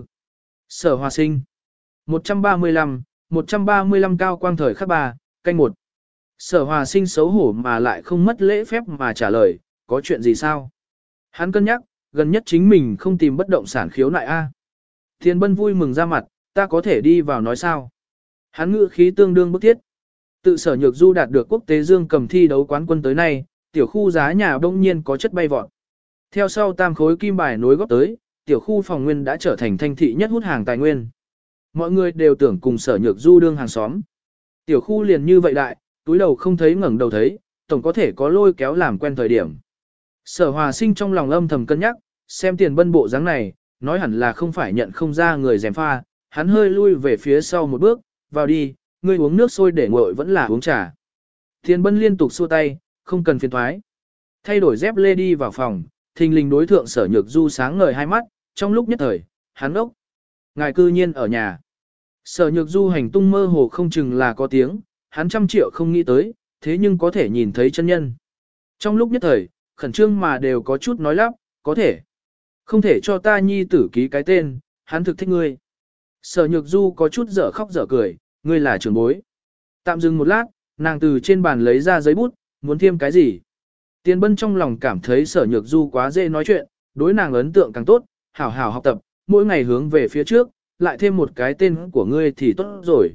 A: Sở Hòa Sinh. một trăm ba mươi lăm, một trăm ba mươi lăm cao quang thời khắc ba, canh một. Sở Hòa Sinh xấu hổ mà lại không mất lễ phép mà trả lời, có chuyện gì sao? Hắn cân nhắc, gần nhất chính mình không tìm bất động sản khiếu nại A. Thiên Bân vui mừng ra mặt, ta có thể đi vào nói sao? Hắn ngữ khí tương đương bức thiết. Tự Sở Nhược Du đạt được quốc tế Dương Cầm thi đấu quán quân tới nay, tiểu khu giá nhà đông nhiên có chất bay vọt. Theo sau tam khối kim bài nối góp tới, tiểu khu phòng nguyên đã trở thành thanh thị nhất hút hàng tài nguyên. Mọi người đều tưởng cùng Sở Nhược Du đương hàng xóm. Tiểu khu liền như vậy đại, túi đầu không thấy ngẩng đầu thấy, tổng có thể có lôi kéo làm quen thời điểm. Sở Hòa Sinh trong lòng âm thầm cân nhắc, xem Tiền Bân bộ dáng này, nói hẳn là không phải nhận không ra người dèm pha, hắn hơi lui về phía sau một bước, vào đi, ngươi uống nước sôi để nguội vẫn là uống trà. Tiền Bân liên tục xua tay, không cần phiền thoái. Thay đổi dép lê đi vào phòng, thình lình đối thượng Sở Nhược Du sáng ngời hai mắt, trong lúc nhất thời, hắn ốc. Ngài cư nhiên ở nhà. Sở Nhược Du hành tung mơ hồ không chừng là có tiếng, hắn trăm triệu không nghĩ tới, thế nhưng có thể nhìn thấy chân nhân. Trong lúc nhất thời, khẩn trương mà đều có chút nói lắp, có thể. Không thể cho ta nhi tử ký cái tên, hắn thực thích ngươi. Sở Nhược Du có chút dở khóc dở cười, ngươi là trưởng bối. Tạm dừng một lát, nàng từ trên bàn lấy ra giấy bút, muốn thêm cái gì. Tiền Bân trong lòng cảm thấy Sở Nhược Du quá dễ nói chuyện, đối nàng ấn tượng càng tốt, hảo hảo học tập, mỗi ngày hướng về phía trước, lại thêm một cái tên của ngươi thì tốt rồi.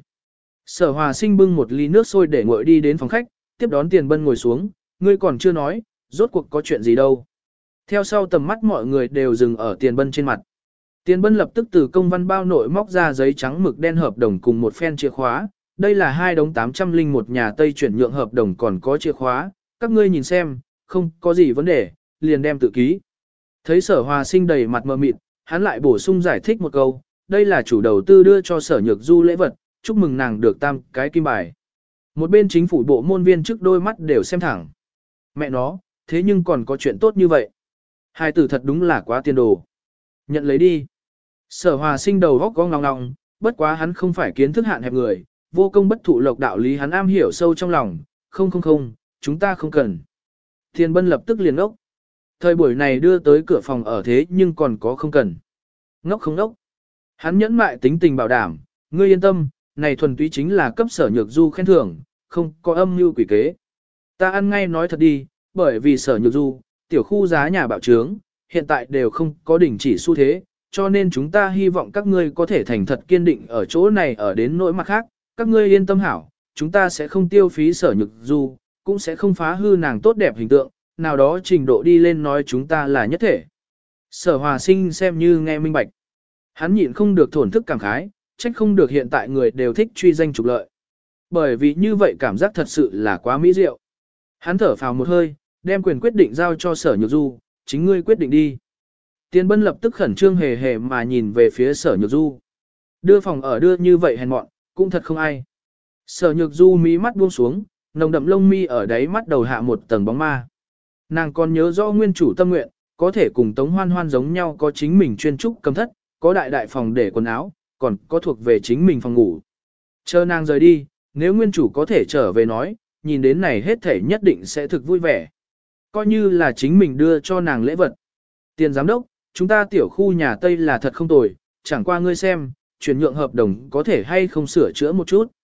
A: Sở Hòa Sinh bưng một ly nước sôi để nguội đi đến phòng khách, tiếp đón Tiền Bân ngồi xuống, ngươi còn chưa nói, rốt cuộc có chuyện gì đâu. Theo sau tầm mắt mọi người đều dừng ở Tiền Bân trên mặt. Tiền Bân lập tức từ công văn bao nội móc ra giấy trắng mực đen hợp đồng cùng một phen chìa khóa, đây là hai đống tám trăm linh một nhà Tây chuyển nhượng hợp đồng còn có chìa khóa, các ngươi nhìn xem, không có gì vấn đề, liền đem tự ký. Thấy Sở Hòa Sinh đầy mặt mờ mịt, hắn lại bổ sung giải thích một câu, đây là chủ đầu tư đưa cho Sở Nhược Du lễ vật, chúc mừng nàng được tam cái kim bài. Một bên chính phủ bộ môn viên trước đôi mắt đều xem thẳng. Mẹ nó, thế nhưng còn có chuyện tốt như vậy. Hai tử thật đúng là quá tiền đồ. Nhận lấy đi. Sở Hòa Sinh đầu góc có ngọng ngọng, bất quá hắn không phải kiến thức hạn hẹp người, vô công bất thụ lộc đạo lý hắn am hiểu sâu trong lòng, không không không, chúng ta không cần. Thiên Bân lập tức liền ốc. Thời buổi này đưa tới cửa phòng ở thế nhưng còn có không cần. Ngốc không ngốc. Hắn nhẫn mại tính tình bảo đảm, ngươi yên tâm, này thuần túy chính là cấp Sở Nhược Du khen thưởng, không có âm mưu quỷ kế. Ta ăn ngay nói thật đi, bởi vì Sở Nhược Du, tiểu khu giá nhà bạo trướng, hiện tại đều không có đỉnh chỉ xu thế, cho nên chúng ta hy vọng các ngươi có thể thành thật kiên định ở chỗ này ở đến nỗi mặt khác, các ngươi yên tâm hảo, chúng ta sẽ không tiêu phí Sở Nhược Du, cũng sẽ không phá hư nàng tốt đẹp hình tượng, nào đó trình độ đi lên nói chúng ta là nhất thể. Sở Hòa Sinh xem như nghe minh bạch. Hắn nhịn không được thổn thức cảm khái, trách không được hiện tại người đều thích truy danh trục lợi. Bởi vì như vậy cảm giác thật sự là quá mỹ diệu. Hắn thở phào một hơi, đem quyền quyết định giao cho Sở Nhược Du, chính ngươi quyết định đi. Tiền Bân lập tức khẩn trương hề hề mà nhìn về phía Sở Nhược Du. Đưa phòng ở đưa như vậy hèn mọn, cũng thật không ai. Sở Nhược Du mí mắt buông xuống, nồng đậm lông mi ở đáy mắt đầu hạ một tầng bóng ma. Nàng còn nhớ rõ nguyên chủ tâm nguyện, có thể cùng Tống Hoan Hoan giống nhau có chính mình chuyên trúc cầm thất, có đại đại phòng để quần áo, còn có thuộc về chính mình phòng ngủ. Chờ nàng rời đi, nếu nguyên chủ có thể trở về nói, nhìn đến này hết thể nhất định sẽ thực vui vẻ. Coi như là chính mình đưa cho nàng lễ vật. Tiền giám đốc, chúng ta tiểu khu nhà Tây là thật không tồi, chẳng qua ngươi xem, chuyển nhượng hợp đồng có thể hay không sửa chữa một chút.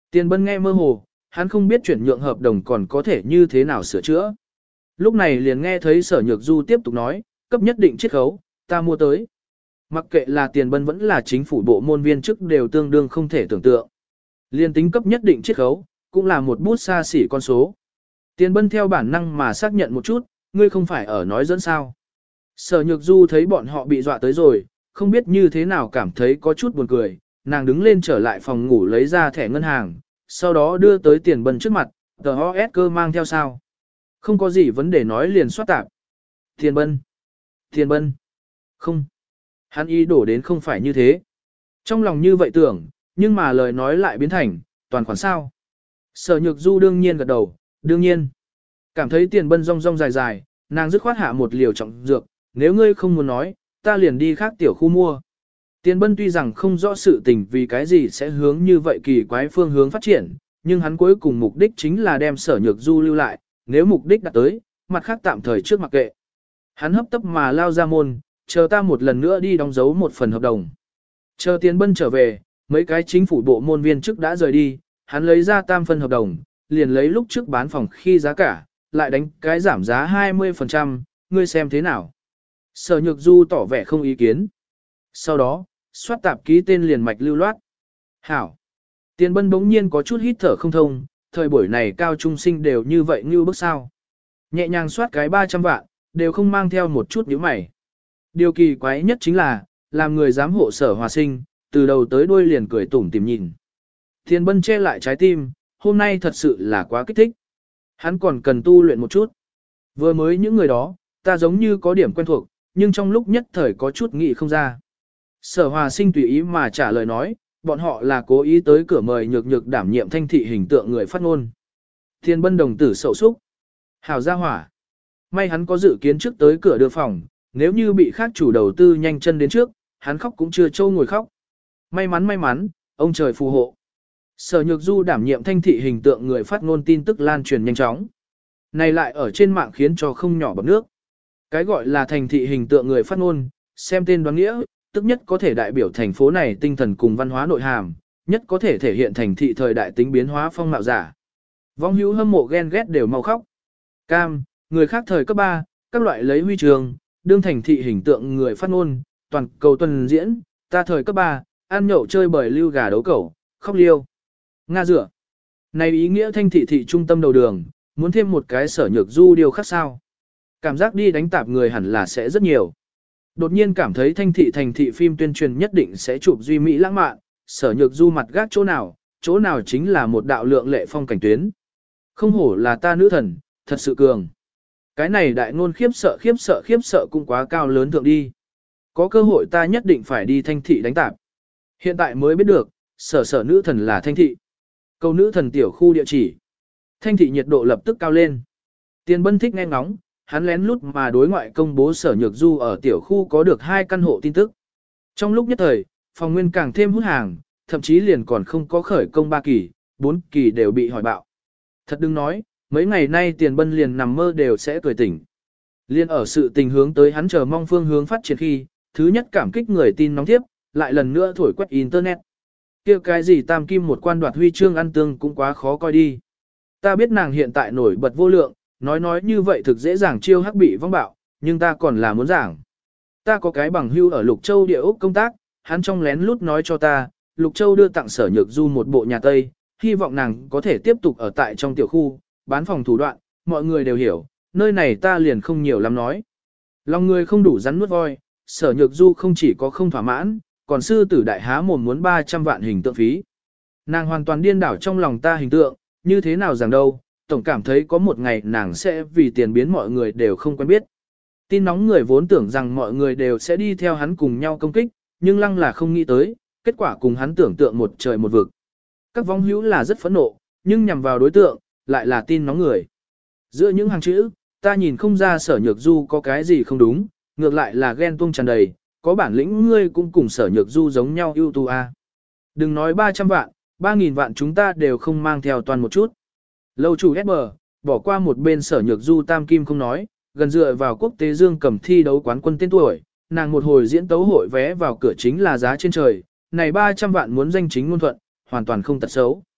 A: Tiền Bân nghe mơ hồ, hắn không biết chuyển nhượng hợp đồng còn có thể như thế nào sửa chữa. Lúc này liền nghe thấy Sở Nhược Du tiếp tục nói, cấp nhất định chiết khấu, ta mua tới. Mặc kệ là Tiền Bân vẫn là chính phủ bộ môn viên chức đều tương đương không thể tưởng tượng. Liên tính cấp nhất định chiết khấu, cũng là một bút xa xỉ con số. Tiền Bân theo bản năng mà xác nhận một chút, ngươi không phải ở nói dẫn sao. Sở Nhược Du thấy bọn họ bị dọa tới rồi, không biết như thế nào cảm thấy có chút buồn cười, nàng đứng lên trở lại phòng ngủ lấy ra thẻ ngân hàng, sau đó đưa tới Tiền Bân trước mặt, tờ o ét cơ mang theo sao. Không có gì vấn đề nói liền soát tạp. Tiền Bân. Tiền Bân. Không. Hắn ý đổ đến không phải như thế. Trong lòng như vậy tưởng, nhưng mà lời nói lại biến thành, toàn khoản sao. Sở Nhược Du đương nhiên gật đầu, đương nhiên. Cảm thấy Tiền Bân rong rong dài dài, nàng dứt khoát hạ một liều trọng dược, nếu ngươi không muốn nói, ta liền đi khác tiểu khu mua. Tiền Bân tuy rằng không rõ sự tình vì cái gì sẽ hướng như vậy kỳ quái phương hướng phát triển, nhưng hắn cuối cùng mục đích chính là đem Sở Nhược Du lưu lại, nếu mục đích đạt tới, mặt khác tạm thời trước mặc kệ. Hắn hấp tấp mà lao ra môn, chờ ta một lần nữa đi đóng dấu một phần hợp đồng. Chờ Tiền Bân trở về, mấy cái chính phủ bộ môn viên chức đã rời đi, hắn lấy ra tam phân hợp đồng, liền lấy lúc trước bán phòng khi giá cả, lại đánh cái giảm giá hai mươi phần trăm, ngươi xem thế nào. Sở Nhược Du tỏ vẻ không ý kiến. Sau đó, soát tạp ký tên liền mạch lưu loát. Hảo. Tiền Bân bỗng nhiên có chút hít thở không thông, thời buổi này cao trung sinh đều như vậy như bước sao. Nhẹ nhàng soát cái ba trăm vạn, đều không mang theo một chút nhíu mày. Điều kỳ quái nhất chính là, làm người giám hộ Sở Hòa Sinh, từ đầu tới đuôi liền cười tủm tỉm nhìn. Tiền Bân che lại trái tim, hôm nay thật sự là quá kích thích. Hắn còn cần tu luyện một chút. Vừa mới những người đó, ta giống như có điểm quen thuộc, nhưng trong lúc nhất thời có chút nghĩ không ra. Sở Hòa Sinh tùy ý mà trả lời nói, bọn họ là cố ý tới cửa mời Nhược Nhược đảm nhiệm thanh thị hình tượng người phát ngôn. Tiền Bân đồng tử sầu xúc. Hảo gia hỏa. May hắn có dự kiến trước tới cửa đưa phòng, nếu như bị khác chủ đầu tư nhanh chân đến trước, hắn khóc cũng chưa trâu ngồi khóc. May mắn may mắn, ông trời phù hộ. Sở Nhược Du đảm nhiệm thanh thị hình tượng người phát ngôn tin tức lan truyền nhanh chóng. Này lại ở trên mạng khiến cho không nhỏ bọt nước. Cái gọi là thành thị hình tượng người phát ngôn, xem tên đoán nghĩa, tức nhất có thể đại biểu thành phố này tinh thần cùng văn hóa nội hàm, nhất có thể thể hiện thành thị thời đại tính biến hóa phong mạo giả. Vong hữu hâm mộ ghen ghét đều mau khóc. Cam, người khác thời cấp ba, các loại lấy huy trường, đương thành thị hình tượng người phát ngôn, toàn cầu tuần diễn, ta thời cấp ba, ăn nhậu chơi bời lưu gà đấu cẩu, khóc liêu. Nga dựa. Này ý nghĩa thanh thị thị trung tâm đầu đường, muốn thêm một cái Sở Nhược Du điều khác sao. Cảm giác đi đánh tạp người hẳn là sẽ rất nhiều. Đột nhiên cảm thấy thanh thị thành thị phim tuyên truyền nhất định sẽ chụp duy mỹ lãng mạn, Sở Nhược Du mặt gác chỗ nào, chỗ nào chính là một đạo lượng lệ phong cảnh tuyến. Không hổ là ta nữ thần, thật sự cường. Cái này đại ngôn khiếp sợ khiếp sợ khiếp sợ cũng quá cao lớn thượng đi. Có cơ hội ta nhất định phải đi thanh thị đánh tạp. Hiện tại mới biết được, sở sở nữ thần là thanh thị. Câu nữ thần tiểu khu địa chỉ. Thanh thị nhiệt độ lập tức cao lên. Tiền Bân thích nghe ngóng, hắn lén lút mà đối ngoại công bố Sở Nhược Du ở tiểu khu có được hai căn hộ tin tức. Trong lúc nhất thời, phòng nguyên càng thêm hút hàng, thậm chí liền còn không có khởi công ba kỳ, bốn kỳ đều bị hỏi bạo. Thật đừng nói, mấy ngày nay Tiền Bân liền nằm mơ đều sẽ cười tỉnh. Liên ở sự tình hướng tới hắn chờ mong phương hướng phát triển khi, thứ nhất cảm kích người tin nóng tiếp, lại lần nữa thổi quét internet. Kia cái gì tam kim một quan đoạt huy chương ăn tương cũng quá khó coi đi. Ta biết nàng hiện tại nổi bật vô lượng, nói nói như vậy thực dễ dàng chiêu hắc bị vong bạo, nhưng ta còn là muốn giảng. Ta có cái bằng hưu ở Lục Châu địa ốc công tác, hắn trong lén lút nói cho ta, Lục Châu đưa tặng Sở Nhược Du một bộ nhà Tây, hy vọng nàng có thể tiếp tục ở tại trong tiểu khu, bán phòng thủ đoạn, mọi người đều hiểu, nơi này ta liền không nhiều lắm nói. Lòng người không đủ rắn nuốt voi, Sở Nhược Du không chỉ có không thỏa mãn, còn sư tử đại há mồm muốn ba trăm vạn hình tượng phí. Nàng hoàn toàn điên đảo trong lòng ta hình tượng, như thế nào rằng đâu, tổng cảm thấy có một ngày nàng sẽ vì tiền biến mọi người đều không quen biết. Tin nóng người vốn tưởng rằng mọi người đều sẽ đi theo hắn cùng nhau công kích, nhưng lăng là không nghĩ tới, kết quả cùng hắn tưởng tượng một trời một vực. Các vong hữu là rất phẫn nộ, nhưng nhằm vào đối tượng, lại là tin nóng người. Giữa những hàng chữ, ta nhìn không ra Sở Nhược Du có cái gì không đúng, ngược lại là ghen tuông tràn đầy, có bản lĩnh ngươi cũng cùng Sở Nhược Du giống nhau ưu tú a. Đừng nói ba trăm vạn, ba nghìn vạn chúng ta đều không mang theo toàn một chút. Lâu chủ ép bờ, bỏ qua một bên Sở Nhược Du tam kim không nói, gần dựa vào quốc tế dương cầm thi đấu quán quân tên tuổi, nàng một hồi diễn tấu hội vé vào cửa chính là giá trên trời, này ba trăm vạn muốn danh chính ngôn thuận, hoàn toàn không tật xấu.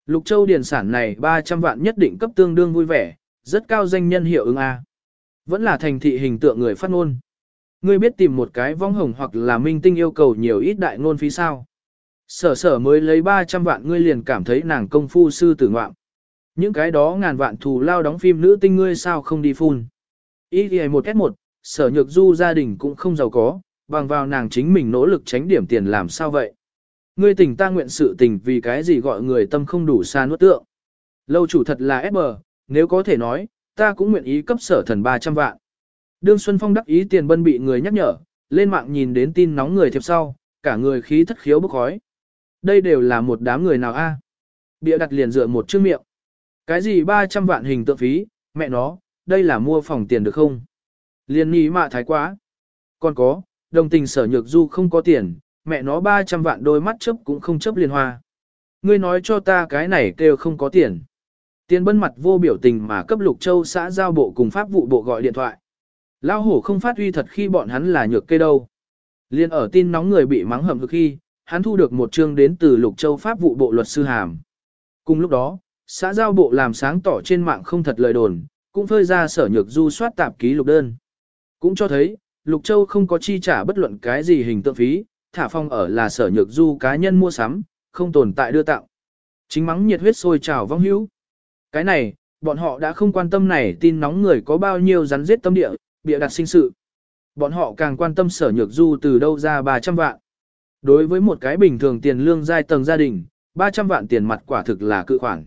A: Lục Châu điền sản này ba trăm vạn nhất định cấp tương đương vui vẻ, rất cao danh nhân hiệu ứng A. Vẫn là thành thị hình tượng người phát ngôn. Ngươi biết tìm một cái vong hồng hoặc là minh tinh yêu cầu nhiều ít đại ngôn phí sao. Sở sở mới lấy ba trăm vạn ngươi liền cảm thấy nàng công phu sư tử ngoạm. Những cái đó ngàn vạn thù lao đóng phim nữ tinh ngươi sao không đi phun. Ý thì một S một, sở nhược du gia đình cũng không giàu có, bằng vào nàng chính mình nỗ lực tránh điểm tiền làm sao vậy. Ngươi tình ta nguyện sự tình vì cái gì gọi người tâm không đủ xa nuốt tượng. Lâu chủ thật là ép bờ, nếu có thể nói, ta cũng nguyện ý cấp sở thần ba trăm vạn. Đương Xuân Phong đắc ý tiền bân bị người nhắc nhở, lên mạng nhìn đến tin nóng người thiệp sau, cả người khí thất khiếu bốc khói. Đây đều là một đám người nào a? Bịa đặt liền dựa một chữ miệng. Cái gì ba trăm vạn hình tượng phí, mẹ nó, đây là mua phòng tiền được không? Liên ní mạ thái quá. Còn có, đồng tình sở nhược du không có tiền, mẹ nó ba trăm vạn đôi mắt chớp cũng không chớp liên hoa. Ngươi nói cho ta cái này kêu không có tiền. Tiền bân mặt vô biểu tình mà cấp Lục Châu xã giao bộ cùng pháp vụ bộ gọi điện thoại. Lao hổ không phát huy thật khi bọn hắn là nhược kê đâu. Liên ở tin nóng người bị mắng hầm hực khi, hắn thu được một chương đến từ Lục Châu pháp vụ bộ luật sư hàm. Cùng lúc đó, xã giao bộ làm sáng tỏ trên mạng không thật lời đồn, cũng phơi ra sở nhược du soát tạp ký lục đơn. Cũng cho thấy, Lục Châu không có chi trả bất luận cái gì hình tượng phí, thả phong ở là sở nhược du cá nhân mua sắm, không tồn tại đưa tặng. Chính mắng nhiệt huyết sôi trào vong hữu. Cái này, bọn họ đã không quan tâm này tin nóng người có bao nhiêu rắn giết tâm địa, bịa đặt sinh sự. Bọn họ càng quan tâm sở nhược du từ đâu ra ba trăm vạn. Đối với một cái bình thường tiền lương giai tầng gia đình, ba trăm vạn tiền mặt quả thực là cự khoản.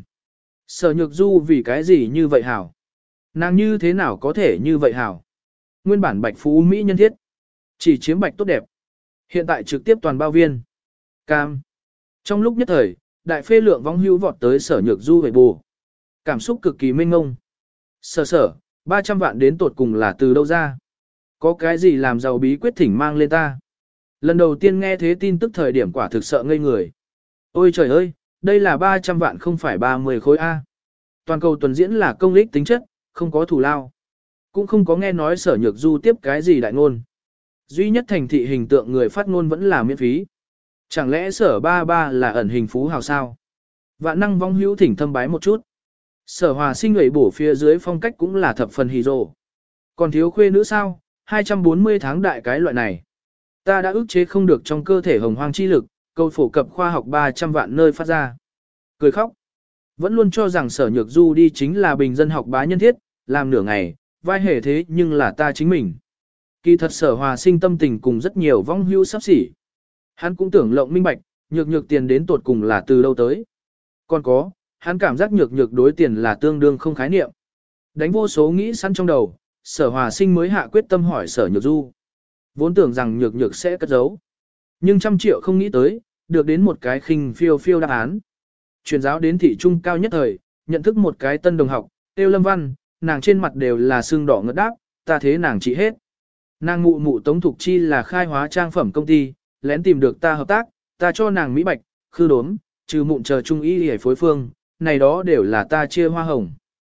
A: Sở nhược du vì cái gì như vậy hảo? Nàng như thế nào có thể như vậy hảo? Nguyên bản bạch phú Mỹ nhân thiết. Chỉ chiếm bạch tốt đẹp. Hiện tại trực tiếp toàn bao viên. Cam. Trong lúc nhất thời, đại phê lượng vong hữu vọt tới sở nhược du về bù. Cảm xúc cực kỳ mênh ngông. Sở sở, ba trăm vạn đến tột cùng là từ đâu ra? Có cái gì làm giàu bí quyết thỉnh mang lên ta? Lần đầu tiên nghe thế tin tức thời điểm quả thực sợ ngây người. Ôi trời ơi, đây là ba trăm vạn không phải ba mươi khối A. Toàn cầu tuần diễn là công lích tính chất, không có thù lao. Cũng không có nghe nói sở nhược du tiếp cái gì đại ngôn. Duy nhất thành thị hình tượng người phát ngôn vẫn là miễn phí. Chẳng lẽ sở ba ba là ẩn hình phú hào sao? Vạn năng vong hữu thỉnh thâm bái một chút. Sở hòa sinh ủy bổ phía dưới phong cách cũng là thập phần hì rồ. Còn thiếu khuê nữ sao? hai trăm bốn mươi tháng đại cái loại này. Ta đã ức chế không được trong cơ thể hồng hoang chi lực, câu phổ cập khoa học ba trăm vạn nơi phát ra. Cười khóc. Vẫn luôn cho rằng sở nhược du đi chính là bình dân học bá nhân thiết, làm nửa ngày, vai hề thế nhưng là ta chính mình. Kỳ thật sở hòa sinh tâm tình cùng rất nhiều vong hưu sắp xỉ. Hắn cũng tưởng lộng minh bạch, nhược nhược tiền đến tột cùng là từ đâu tới. Còn có, hắn cảm giác nhược nhược đối tiền là tương đương không khái niệm. Đánh vô số nghĩ sẵn trong đầu, sở hòa sinh mới hạ quyết tâm hỏi sở nhược du. Vốn tưởng rằng nhược nhược sẽ cất giấu. Nhưng trăm triệu không nghĩ tới, được đến một cái khinh phiêu phiêu đáp án. Truyền giáo đến thị trung cao nhất thời, nhận thức một cái tân đồng học, tiêu lâm văn, nàng trên mặt đều là sưng đỏ ngất đáp, ta thế nàng trị hết. Nàng mụ mụ Tống Thục Chi là khai hóa trang phẩm công ty, lén tìm được ta hợp tác, ta cho nàng mỹ bạch, khư đốm, trừ mụn chờ trung y hề phối phương, này đó đều là ta chia hoa hồng.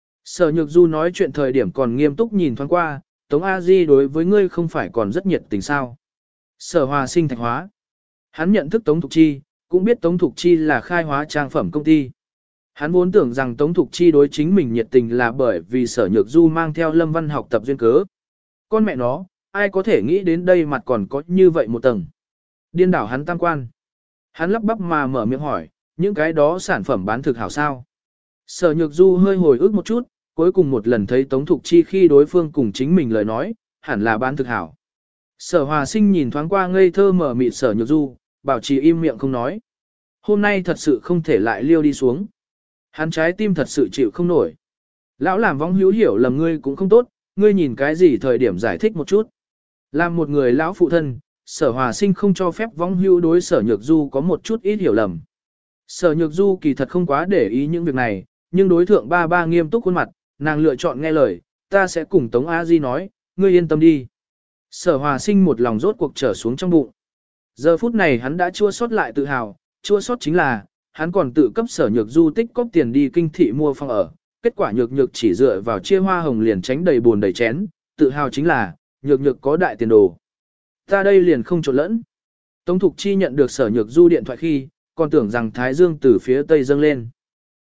A: Sở Nhược Du nói chuyện thời điểm còn nghiêm túc nhìn thoáng qua, Tống A Di đối với ngươi không phải còn rất nhiệt tình sao. Sở Hòa sinh thạch hóa. Hắn nhận thức Tống Thục Chi, cũng biết Tống Thục Chi là khai hóa trang phẩm công ty. Hắn vốn tưởng rằng Tống Thục Chi đối chính mình nhiệt tình là bởi vì Sở Nhược Du mang theo Lâm Văn học tập duyên cớ. Con mẹ nó, ai có thể nghĩ đến đây mặt còn có như vậy một tầng. Điên đảo hắn tam quan. Hắn lắp bắp mà mở miệng hỏi, những cái đó sản phẩm bán thực hảo sao. Sở Nhược Du hơi hồi ức một chút, cuối cùng một lần thấy Tống Thục Chi khi đối phương cùng chính mình lời nói, hẳn là bán thực hảo. Sở Hòa Sinh nhìn thoáng qua ngây thơ mở mịt Sở Nhược Du, bảo trì im miệng không nói. Hôm nay thật sự không thể lại liêu đi xuống. Hắn trái tim thật sự chịu không nổi. Lão làm vong hữu hiểu lầm ngươi cũng không tốt, ngươi nhìn cái gì thời điểm giải thích một chút. Làm một người lão phụ thân, Sở Hòa Sinh không cho phép vong hữu đối Sở Nhược Du có một chút ít hiểu lầm. Sở Nhược Du kỳ thật không quá để ý những việc này, nhưng đối thượng ba ba nghiêm túc khuôn mặt, nàng lựa chọn nghe lời, ta sẽ cùng Tống A Di nói, ngươi yên tâm đi. Sở Hòa Sinh một lòng rốt cuộc trở xuống trong bụng. Giờ phút này hắn đã chua xót lại tự hào, chua xót chính là, hắn còn tự cấp Sở Nhược Du tích cóp tiền đi kinh thị mua phòng ở, kết quả Nhược Nhược chỉ dựa vào chia hoa hồng liền tránh đầy buồn đầy chén, tự hào chính là, Nhược Nhược có đại tiền đồ. Ta đây liền không trộn lẫn. Tống Thục Chi nhận được Sở Nhược Du điện thoại khi, còn tưởng rằng Thái Dương từ phía tây dâng lên.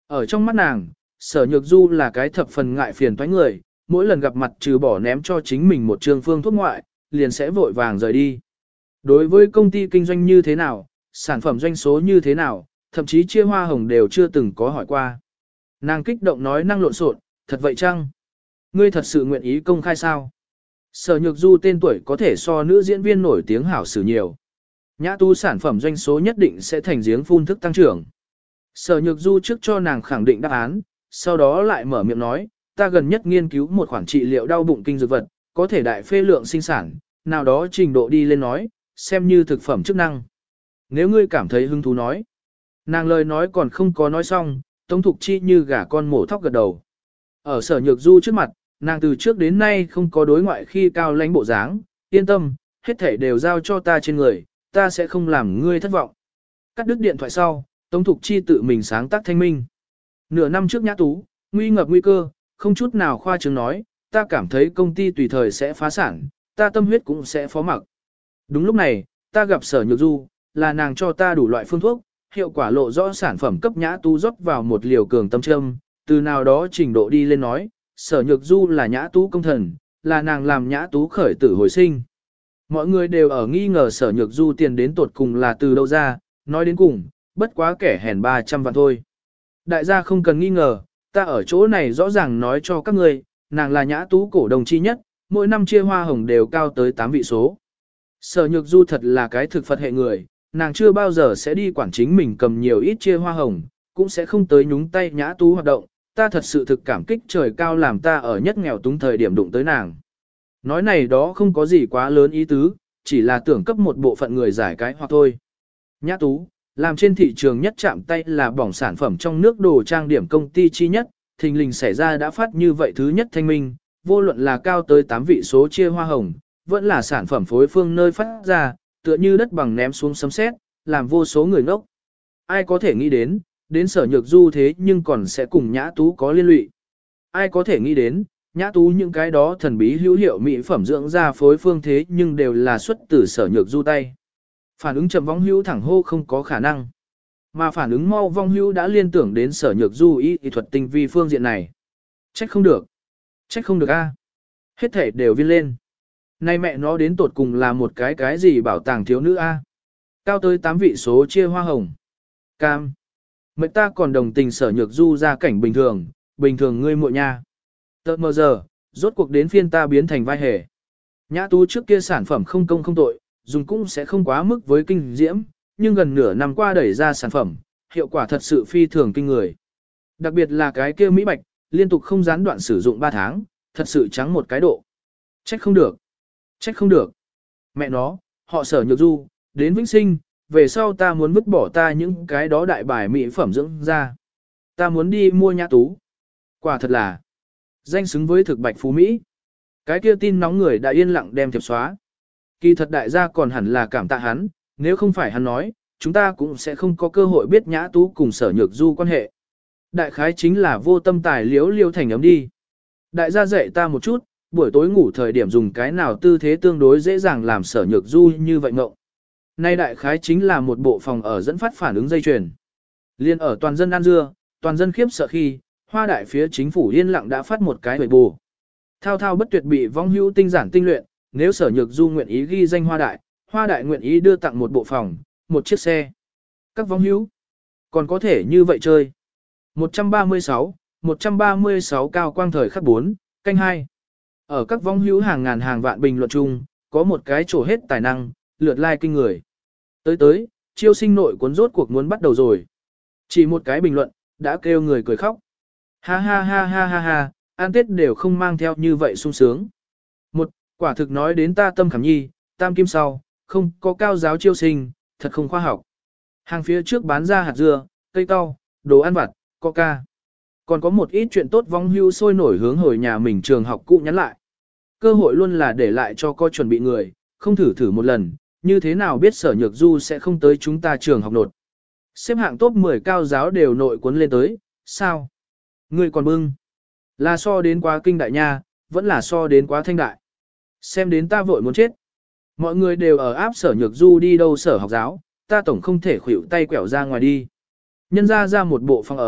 A: Ở trong mắt nàng, Sở Nhược Du là cái thập phần ngại phiền toái người, mỗi lần gặp mặt trừ bỏ ném cho chính mình một trường phương thuốc ngoại, liền sẽ vội vàng rời đi. Đối với công ty kinh doanh như thế nào, sản phẩm doanh số như thế nào, thậm chí chia hoa hồng đều chưa từng có hỏi qua. Nàng kích động nói năng lộn xộn, thật vậy chăng? Ngươi thật sự nguyện ý công khai sao? Sở Nhược Du tên tuổi có thể so nữ diễn viên nổi tiếng hảo sử nhiều. Nhã Tú sản phẩm doanh số nhất định sẽ thành giếng phun thức tăng trưởng. Sở Nhược Du trước cho nàng khẳng định đáp án, sau đó lại mở miệng nói, ta gần nhất nghiên cứu một khoản trị liệu đau bụng kinh dược vật, có thể đại phê lượng sinh sản, nào đó trình độ đi lên nói, xem như thực phẩm chức năng. Nếu ngươi cảm thấy hứng thú nói. Nàng lời nói còn không có nói xong, Tống Thục Chi như gà con mổ thóc gật đầu. Ở Sở Nhược Du trước mặt, nàng từ trước đến nay không có đối ngoại khi cao lãnh bộ dáng, yên tâm, hết thể đều giao cho ta trên người, ta sẽ không làm ngươi thất vọng. Cắt đứt điện thoại sau, Tống Thục Chi tự mình sáng tác thanh minh. Nửa năm trước Nhã Tú, nguy ngập nguy cơ, không chút nào khoa trương nói, ta cảm thấy công ty tùy thời sẽ phá sản, ta tâm huyết cũng sẽ phó mặc. Đúng lúc này, ta gặp Sở Nhược Du, là nàng cho ta đủ loại phương thuốc, hiệu quả lộ rõ sản phẩm cấp Nhã Tú rót vào một liều cường tâm châm, từ nào đó trình độ đi lên nói, Sở Nhược Du là Nhã Tú công thần, là nàng làm Nhã Tú khởi tử hồi sinh. Mọi người đều ở nghi ngờ Sở Nhược Du tiền đến tột cùng là từ đâu ra, nói đến cùng, bất quá kẻ hèn ba trăm vạn thôi. Đại gia không cần nghi ngờ, ta ở chỗ này rõ ràng nói cho các ngươi, nàng là Nhã Tú cổ đồng chi nhất, mỗi năm chia hoa hồng đều cao tới tám vị số. Sở Nhược Du thật là cái thực Phật hệ người, nàng chưa bao giờ sẽ đi quản chính mình cầm nhiều ít chia hoa hồng, cũng sẽ không tới nhúng tay Nhã Tú hoạt động, ta thật sự thực cảm kích trời cao làm ta ở nhất nghèo túng thời điểm đụng tới nàng. Nói này đó không có gì quá lớn ý tứ, chỉ là tưởng cấp một bộ phận người giải cái hoặc thôi. Nhã Tú, làm trên thị trường nhất chạm tay là bỏng sản phẩm trong nước đồ trang điểm công ty chi nhất, thình lình xảy ra đã phát như vậy thứ nhất thanh minh, vô luận là cao tới tám vị số chia hoa hồng, vẫn là sản phẩm phối phương nơi phát ra, tựa như đất bằng ném xuống sấm sét, làm vô số người ngốc. Ai có thể nghĩ đến, đến Sở Nhược Du thế nhưng còn sẽ cùng Nhã Tú có liên lụy. Ai có thể nghĩ đến, Nhã Tú những cái đó thần bí hữu hiệu mỹ phẩm dưỡng da phối phương thế nhưng đều là xuất từ Sở Nhược Du tay. Phản ứng chậm vong hữu thẳng hô không có khả năng. Mà phản ứng mau vong hữu đã liên tưởng đến Sở Nhược Du y y thuật tinh vi phương diện này. Trách không được. Trách không được a. Hết thể đều viên lên. Nay mẹ nó đến tột cùng là một cái cái gì bảo tàng thiếu nữ a. Cao tới tám vị số chia hoa hồng. Cam. Mệnh ta còn đồng tình Sở Nhược Du ra cảnh bình thường, bình thường ngươi muội nha. Tợt mờ giờ, rốt cuộc đến phiên ta biến thành vai hề. Nhã Tú trước kia sản phẩm không công không tội, dùng cũng sẽ không quá mức với kinh diễm, nhưng gần nửa năm qua đẩy ra sản phẩm, hiệu quả thật sự phi thường kinh người. Đặc biệt là cái kia mỹ bạch, liên tục không gián đoạn sử dụng ba tháng, thật sự trắng một cái độ. Trách không được. Trách không được. Mẹ nó, họ Sở Nhược Du, đến vĩnh sinh, về sau ta muốn vứt bỏ ta những cái đó đại bài mỹ phẩm dưỡng ra. Ta muốn đi mua Nhã Tú. Quả thật là danh xứng với thực bạch phú Mỹ. Cái kia tin nóng người đã yên lặng đem thiệp xóa. Kỳ thật đại gia còn hẳn là cảm tạ hắn, nếu không phải hắn nói, chúng ta cũng sẽ không có cơ hội biết Nhã Tú cùng Sở Nhược Du quan hệ. Đại khái chính là vô tâm tài liếu liêu thành ấm đi. Đại gia dạy ta một chút, buổi tối ngủ thời điểm dùng cái nào tư thế tương đối dễ dàng làm Sở Nhược Du như vậy ngộng. Nay đại khái chính là một bộ phòng ở dẫn phát phản ứng dây chuyền. Liên ở toàn dân ăn dưa, toàn dân khiếp sợ khi, Hoa đại phía chính phủ yên lặng đã phát một cái hồi bù. Thao thao bất tuyệt bị vong hữu tinh giản tinh luyện, nếu Sở Nhược Du nguyện ý ghi danh Hoa đại, Hoa đại nguyện ý đưa tặng một bộ phòng, một chiếc xe. Các vong hữu còn có thể như vậy chơi. một trăm ba mươi sáu, một trăm ba mươi sáu cao quang thời khắc bốn, canh hai. Ở các vong hữu hàng ngàn hàng vạn bình luận chung, có một cái trổ hết tài năng, lượt like kinh người. Tới tới, chiêu sinh nội cuốn rốt cuộc muốn bắt đầu rồi. Chỉ một cái bình luận, đã kêu người cười khóc. Ha ha ha ha ha ha, ăn tết đều không mang theo như vậy sung sướng. Một, quả thực nói đến ta tâm khảm nhi, tam kim sau, không có cao giáo chiêu sinh, thật không khoa học. Hàng phía trước bán ra hạt dưa, cây cau, đồ ăn vặt, coca. Còn có một ít chuyện tốt vong hưu sôi nổi hướng hồi nhà mình trường học cũ nhắn lại. Cơ hội luôn là để lại cho coi chuẩn bị người, không thử thử một lần, như thế nào biết Sở Nhược Du sẽ không tới chúng ta trường học nột. Xếp hạng top mười cao giáo đều nội cuốn lên tới, sao? Người còn bưng. Là so đến quá kinh đại nha, vẫn là so đến quá thanh đại. Xem đến ta vội muốn chết. Mọi người đều ở áp Sở Nhược Du đi đâu sở học giáo, ta tổng không thể khuỷu tay quẹo ra ngoài đi. Nhân ra ra một bộ phòng ở,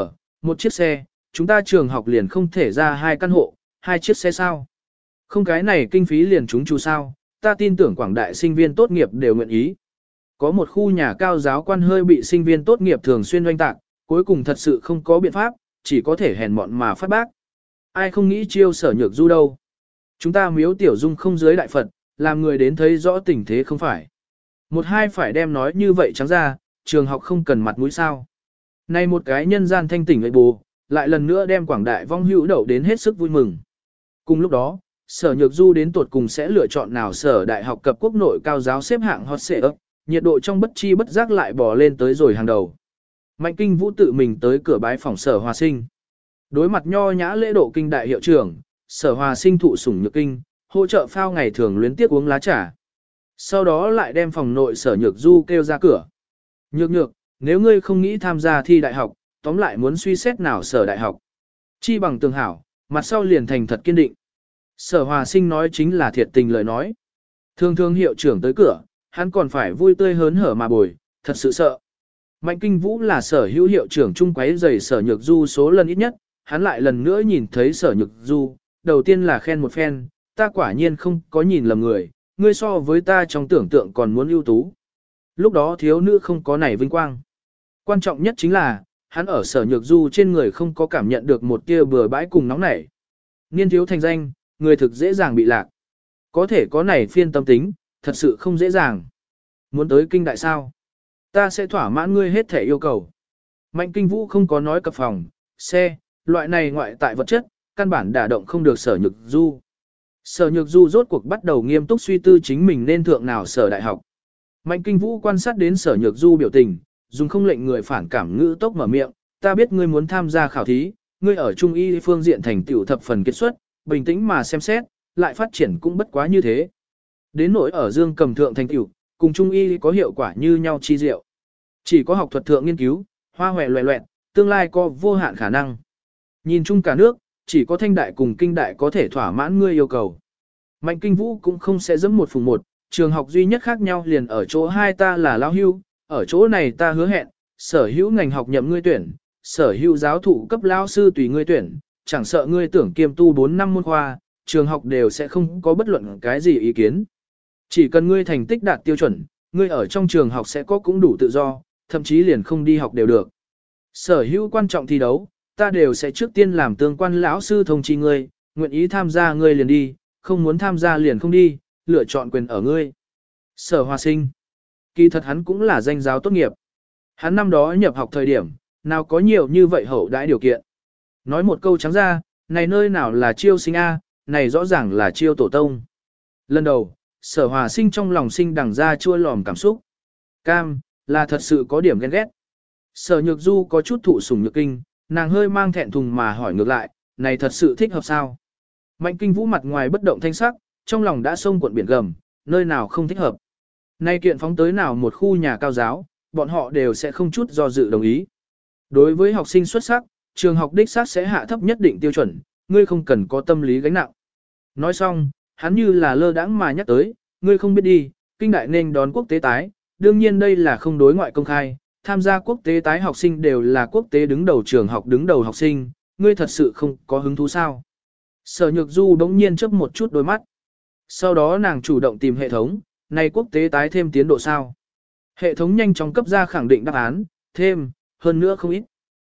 A: Một chiếc xe, chúng ta trường học liền không thể ra hai căn hộ, hai chiếc xe sao? Không cái này kinh phí liền chúng chú sao, ta tin tưởng quảng đại sinh viên tốt nghiệp đều nguyện ý. Có một khu nhà cao giáo quan hơi bị sinh viên tốt nghiệp thường xuyên oanh tạc, cuối cùng thật sự không có biện pháp, chỉ có thể hèn mọn mà phát bác. Ai không nghĩ chiêu Sở Nhược Du đâu. Chúng ta miếu tiểu dung không dưới đại Phật, làm người đến thấy rõ tình thế không phải. Một hai phải đem nói như vậy trắng ra, trường học không cần mặt mũi sao. Nay một cái nhân gian thanh tỉnh ấy bù, lại lần nữa đem quảng đại vong hữu đậu đến hết sức vui mừng. Cùng lúc đó, Sở Nhược Du đến tuột cùng sẽ lựa chọn nào sở đại học cập quốc nội cao giáo xếp hạng hot xệ ấp, nhiệt độ trong bất chi bất giác lại bò lên tới rồi hàng đầu. Mạnh Kinh Vũ tự mình tới cửa bái phòng Sở Hòa Sinh. Đối mặt nho nhã lễ độ kinh đại hiệu trưởng, Sở Hòa Sinh thụ sủng nhược kinh, hỗ trợ phao ngày thường luyến tiếc uống lá trà. Sau đó lại đem phòng nội Sở Nhược Du kêu ra cửa. Nhược nhược, nếu ngươi không nghĩ tham gia thi đại học, tóm lại muốn suy xét nào sở đại học. Chi bằng tường hảo, mặt sau liền thành thật kiên định. Sở Hòa Sinh nói chính là thiệt tình lời nói. Thường thường hiệu trưởng tới cửa, hắn còn phải vui tươi hớn hở mà bồi, thật sự sợ. Mạnh Kinh Vũ là sở hữu hiệu trưởng trung quấy giày Sở Nhược Du số lần ít nhất, hắn lại lần nữa nhìn thấy Sở Nhược Du, đầu tiên là khen một phen, ta quả nhiên không có nhìn lầm người, ngươi so với ta trong tưởng tượng còn muốn ưu tú. Lúc đó thiếu nữ không có nảy vinh quang. Quan trọng nhất chính là, hắn ở Sở Nhược Du trên người không có cảm nhận được một tia bừa bãi cùng nóng nảy. Niên thiếu thành danh, người thực dễ dàng bị lạc. Có thể có nảy phiên tâm tính, thật sự không dễ dàng. Muốn tới kinh đại sao? Ta sẽ thỏa mãn ngươi hết thể yêu cầu. Mạnh Kinh Vũ không có nói cập phòng, xe, loại này ngoại tại vật chất, căn bản đả động không được Sở Nhược Du. Sở Nhược Du rốt cuộc bắt đầu nghiêm túc suy tư chính mình nên thượng nào sở đại học. Mạnh Kinh Vũ quan sát đến Sở Nhược Du biểu tình, dùng không lệnh người phản cảm ngữ tốc mở miệng, ta biết ngươi muốn tham gia khảo thí, ngươi ở trung y phương diện thành tựu thập phần kết xuất, bình tĩnh mà xem xét, lại phát triển cũng bất quá như thế. Đến nỗi ở Dương Cầm thượng thành tựu, cùng trung y có hiệu quả như nhau chi diệu. Chỉ có học thuật thượng nghiên cứu, hoa hòe loẹ loẹt, tương lai có vô hạn khả năng. Nhìn chung cả nước, chỉ có thanh đại cùng kinh đại có thể thỏa mãn ngươi yêu cầu. Mạnh Kinh Vũ cũng không sẽ dẫm một phùng một, trường học duy nhất khác nhau liền ở chỗ hai ta là lao hưu, ở chỗ này ta hứa hẹn, sở hữu ngành học nhậm ngươi tuyển, sở hữu giáo thụ cấp lao sư tùy ngươi tuyển, chẳng sợ ngươi tưởng kiêm tu bốn năm môn khoa, trường học đều sẽ không có bất luận cái gì ý kiến. Chỉ cần ngươi thành tích đạt tiêu chuẩn, ngươi ở trong trường học sẽ có cũng đủ tự do, thậm chí liền không đi học đều được. Sở hữu quan trọng thi đấu, ta đều sẽ trước tiên làm tương quan lão sư thông chi ngươi, nguyện ý tham gia ngươi liền đi, không muốn tham gia liền không đi, lựa chọn quyền ở ngươi. Sở Hòa Sinh, kỳ thật hắn cũng là danh giáo tốt nghiệp. Hắn năm đó nhập học thời điểm, nào có nhiều như vậy hậu đãi điều kiện. Nói một câu trắng ra, này nơi nào là chiêu sinh A, này rõ ràng là chiêu tổ tông. Lần đầu, Sở Hòa Sinh trong lòng sinh đằng ra chua lòm cảm xúc. Cam, là thật sự có điểm ghen ghét. Sở Nhược Du có chút thụ sủng nhược kinh, nàng hơi mang thẹn thùng mà hỏi ngược lại, này thật sự thích hợp sao? Mạnh Kinh Vũ mặt ngoài bất động thanh sắc, trong lòng đã sông cuộn biển gầm, nơi nào không thích hợp. Nay kiện phóng tới nào một khu nhà cao giáo, bọn họ đều sẽ không chút do dự đồng ý. Đối với học sinh xuất sắc, trường học đích xác sẽ hạ thấp nhất định tiêu chuẩn, ngươi không cần có tâm lý gánh nặng. Nói xong, hắn như là lơ đãng mà nhắc tới, ngươi không biết đi, kinh đại nên đón quốc tế tái, đương nhiên đây là không đối ngoại công khai, tham gia quốc tế tái học sinh đều là quốc tế đứng đầu trường học đứng đầu học sinh, ngươi thật sự không có hứng thú sao? Sở Nhược Du bỗng nhiên chớp một chút đôi mắt. Sau đó nàng chủ động tìm hệ thống, này quốc tế tái thêm tiến độ sao? Hệ thống nhanh chóng cấp ra khẳng định đáp án, thêm, hơn nữa không ít.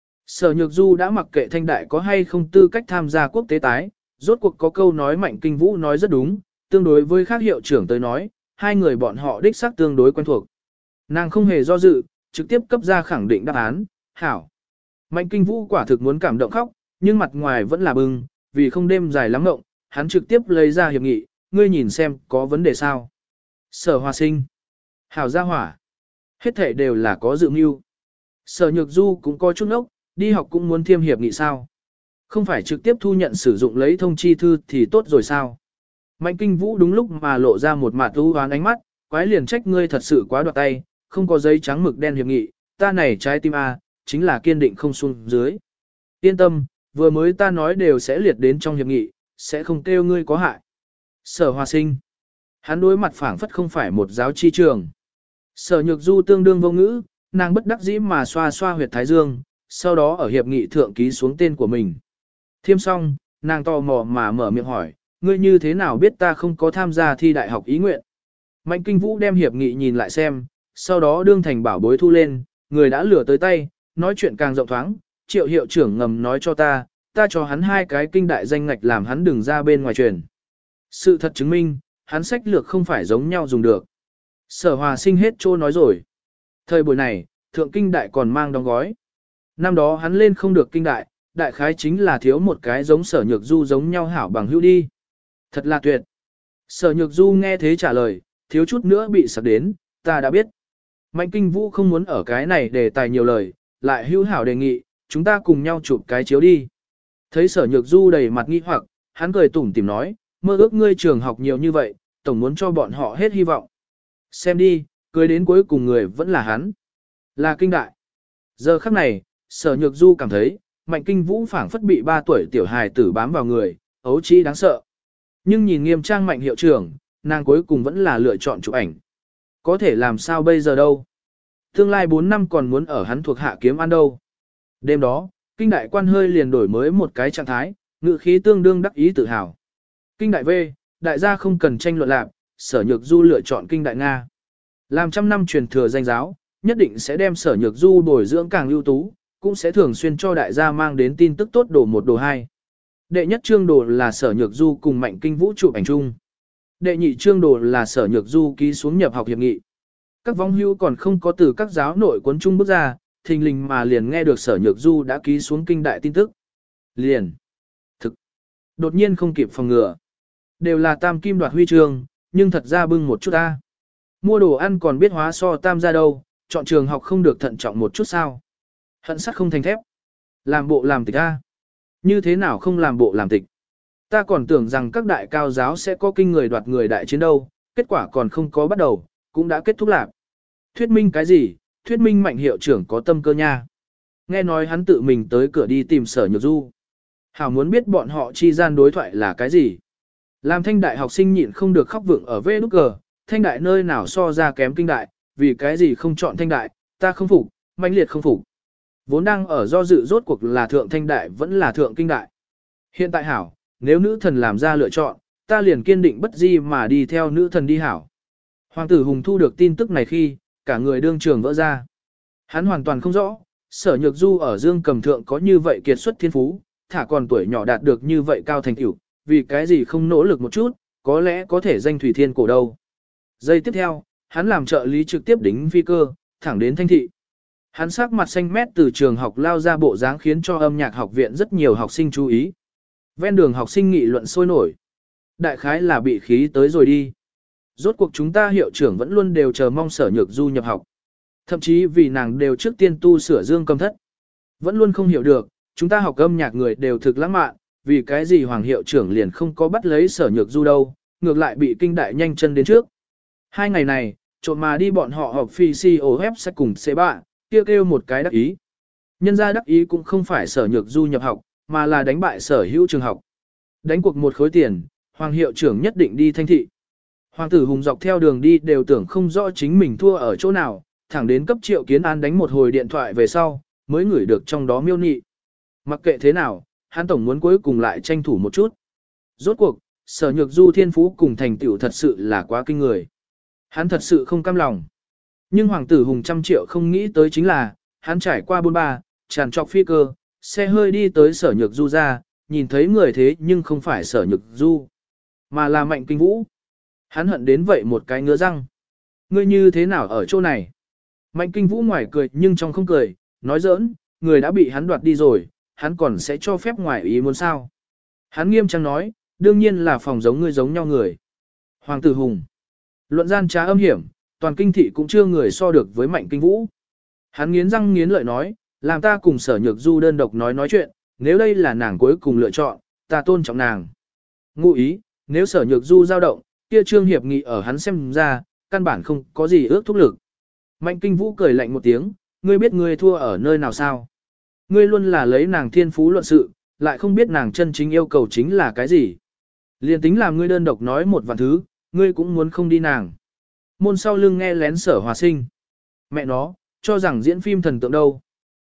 A: Sở Nhược Du đã mặc kệ thanh đại có hay không tư cách tham gia quốc tế tái, rốt cuộc có câu nói Mạnh Kinh Vũ nói rất đúng, tương đối với khác hiệu trưởng tới nói, hai người bọn họ đích xác tương đối quen thuộc. Nàng không hề do dự, trực tiếp cấp ra khẳng định đáp án, hảo. Mạnh Kinh Vũ quả thực muốn cảm động khóc, nhưng mặt ngoài vẫn là bừng, vì không đêm dài lắm ngộng, hắn trực tiếp lấy ra hiệp nghị, ngươi nhìn xem có vấn đề sao. Sở Hòa Sinh, hảo gia hỏa, hết thể đều là có dự mưu. Sở Nhược Du cũng có chút ốc, đi học cũng muốn thiêm hiệp nghị sao. Không phải trực tiếp thu nhận sử dụng lấy thông chi thư thì tốt rồi sao. Mạnh Kinh Vũ đúng lúc mà lộ ra một mặt u hoán ánh mắt, quái liền trách ngươi thật sự quá đoạt tay, không có giấy trắng mực đen hiệp nghị, ta này trái tim A, chính là kiên định không xuống dưới. Yên tâm, vừa mới ta nói đều sẽ liệt đến trong hiệp nghị, sẽ không kêu ngươi có hại. Sở Hòa Sinh, hắn đối mặt phảng phất không phải một giáo chi trường. Sở Nhược Du tương đương vô ngữ, nàng bất đắc dĩ mà xoa xoa huyệt thái dương, sau đó ở hiệp nghị thượng ký xuống tên của mình. Thiêm xong, nàng tò mò mà mở miệng hỏi, ngươi như thế nào biết ta không có tham gia thi đại học ý nguyện? Mạnh Kinh Vũ đem hiệp nghị nhìn lại xem, sau đó đương thành bảo bối thu lên, người đã lửa tới tay, nói chuyện càng rộng thoáng, Triệu hiệu trưởng ngầm nói cho ta, ta cho hắn hai cái kinh đại danh ngạch làm hắn đừng ra bên ngoài truyền. Sự thật chứng minh, hắn sách lược không phải giống nhau dùng được. Sở Hòa Sinh hết trô nói rồi. Thời buổi này, thượng kinh đại còn mang đóng gói. Năm đó hắn lên không được kinh đại, đại khái chính là thiếu một cái giống Sở Nhược Du giống nhau hảo bằng hữu đi. Thật là tuyệt. Sở Nhược Du nghe thế trả lời, thiếu chút nữa bị sặc đến, ta đã biết. Mạnh Kinh Vũ không muốn ở cái này để tài nhiều lời, lại hữu hảo đề nghị, chúng ta cùng nhau chụp cái chiếu đi. Thấy Sở Nhược Du đầy mặt nghi hoặc, hắn cười tủm tỉm nói, mơ ước ngươi trường học nhiều như vậy, tổng muốn cho bọn họ hết hy vọng. Xem đi, cưới đến cuối cùng người vẫn là hắn. Là kinh đại. Giờ khắc này, Sở Nhược Du cảm thấy, Mạnh Kinh Vũ phảng phất bị ba tuổi tiểu hài tử bám vào người, ấu trĩ đáng sợ. Nhưng nhìn nghiêm trang Mạnh hiệu trưởng, nàng cuối cùng vẫn là lựa chọn chụp ảnh. Có thể làm sao bây giờ đâu. Tương lai bốn năm còn muốn ở hắn thuộc hạ kiếm ăn đâu. Đêm đó, kinh đại quan hơi liền đổi mới một cái trạng thái, ngữ khí tương đương đắc ý tự hào. Kinh đại V, đại gia không cần tranh luận lạc, Sở Nhược Du lựa chọn kinh đại Nga. Làm trăm năm truyền thừa danh giáo, nhất định sẽ đem Sở Nhược Du bồi dưỡng càng ưu tú, cũng sẽ thường xuyên cho đại gia mang đến tin tức tốt đồ một đồ hai. Đệ nhất chương đồ là Sở Nhược Du cùng Mạnh Kinh Vũ chụp ảnh chung. Đệ nhị chương đồ là Sở Nhược Du ký xuống nhập học hiệp nghị. Các vong hưu còn không có từ các giáo nội cuốn chung bước ra, thình lình mà liền nghe được Sở Nhược Du đã ký xuống kinh đại tin tức. Liền. Thực. Đột nhiên không kịp phòng ngừa. Đều là tam kim đoạt huy chương, nhưng thật ra bưng một chút ta. Mua đồ ăn còn biết hóa so tam ra đâu, chọn trường học không được thận trọng một chút sao. Hận sắt không thành thép. Làm bộ làm tịch a. Như thế nào không làm bộ làm tịch. Ta còn tưởng rằng các đại cao giáo sẽ có kinh người đoạt người đại chiến đâu, kết quả còn không có bắt đầu, cũng đã kết thúc lạc. Thuyết minh cái gì, thuyết minh Mạnh hiệu trưởng có tâm cơ nha. Nghe nói hắn tự mình tới cửa đi tìm Sở Nhược Du. Hảo muốn biết bọn họ chi gian đối thoại là cái gì. Làm thanh đại học sinh nhịn không được khóc vượng ở vê nút cờ, thanh đại nơi nào so ra kém kinh đại, vì cái gì không chọn thanh đại, ta không phục, mãnh liệt không phục. Vốn đang ở do dự rốt cuộc là thượng thanh đại vẫn là thượng kinh đại. Hiện tại hảo, nếu nữ thần làm ra lựa chọn, ta liền kiên định bất di mà đi theo nữ thần đi hảo. Hoàng tử Hùng thu được tin tức này khi, cả người đương trường vỡ ra. Hắn hoàn toàn không rõ, Sở Nhược Du ở Dương Cầm Thượng có như vậy kiệt xuất thiên phú, thả còn tuổi nhỏ đạt được như vậy cao thành tựu, vì cái gì không nỗ lực một chút, có lẽ có thể danh thủy thiên cổ đâu. Giây tiếp theo, hắn làm trợ lý trực tiếp đính phi cơ, thẳng đến Thanh Thị. Hắn sắc mặt xanh mét từ trường học lao ra bộ dáng khiến cho âm nhạc học viện rất nhiều học sinh chú ý. Ven đường học sinh nghị luận sôi nổi. Đại khái là bị khí tới rồi đi. Rốt cuộc chúng ta hiệu trưởng vẫn luôn đều chờ mong Sở Nhược Du nhập học. Thậm chí vì nàng đều trước tiên tu sửa Dương Cầm thất. Vẫn luôn không hiểu được, chúng ta học âm nhạc người đều thực lãng mạn, vì cái gì Hoàng hiệu trưởng liền không có bắt lấy Sở Nhược Du đâu, ngược lại bị kinh đại nhanh chân đến trước. Hai ngày này, trộm mà đi bọn họ học phi si ô ép sẽ cùng C ba, kêu kêu một cái đắc ý. Nhân ra đắc ý cũng không phải Sở Nhược Du nhập học, mà là đánh bại sở hữu trường học. Đánh cuộc một khối tiền, Hoàng hiệu trưởng nhất định đi Thanh Thị. Hoàng tử Hùng dọc theo đường đi đều tưởng không rõ chính mình thua ở chỗ nào, thẳng đến cấp Triệu Kiến An đánh một hồi điện thoại về sau, mới ngửi được trong đó miêu nị. Mặc kệ thế nào, hắn tổng muốn cuối cùng lại tranh thủ một chút. Rốt cuộc, Sở Nhược Du thiên phú cùng thành tựu thật sự là quá kinh người. Hắn thật sự không cam lòng. Nhưng Hoàng tử Hùng trăm triệu không nghĩ tới chính là, hắn trải qua bôn ba, tràn trọc phi cơ, xe hơi đi tới Sở Nhược Du ra, nhìn thấy người thế nhưng không phải Sở Nhược Du, mà là Mạnh Kinh Vũ. Hắn hận đến vậy một cái ngứa răng. Ngươi như thế nào ở chỗ này? Mạnh Kinh Vũ ngoài cười nhưng trong không cười, nói giỡn, người đã bị hắn đoạt đi rồi, hắn còn sẽ cho phép ngoài ý muốn sao? Hắn nghiêm trang nói, đương nhiên là phòng giống ngươi giống nhau người. Hoàng tử Hùng. Luận gian trá âm hiểm, toàn kinh thị cũng chưa người so được với Mạnh Kinh Vũ. Hắn nghiến răng nghiến lợi nói, làm ta cùng Sở Nhược Du đơn độc nói nói chuyện, nếu đây là nàng cuối cùng lựa chọn, ta tôn trọng nàng. Ngụ ý, nếu Sở Nhược Du dao động, kia trương hiệp nghị ở hắn xem ra, căn bản không có gì ước thúc lực. Mạnh Kinh Vũ cười lạnh một tiếng, ngươi biết ngươi thua ở nơi nào sao? Ngươi luôn là lấy nàng thiên phú luận sự, lại không biết nàng chân chính yêu cầu chính là cái gì. Liên tính làm ngươi đơn độc nói một vạn thứ, ngươi cũng muốn không đi nàng. Môn sau lưng nghe lén Sở Hòa Sinh. Mẹ nó, cho rằng diễn phim thần tượng đâu.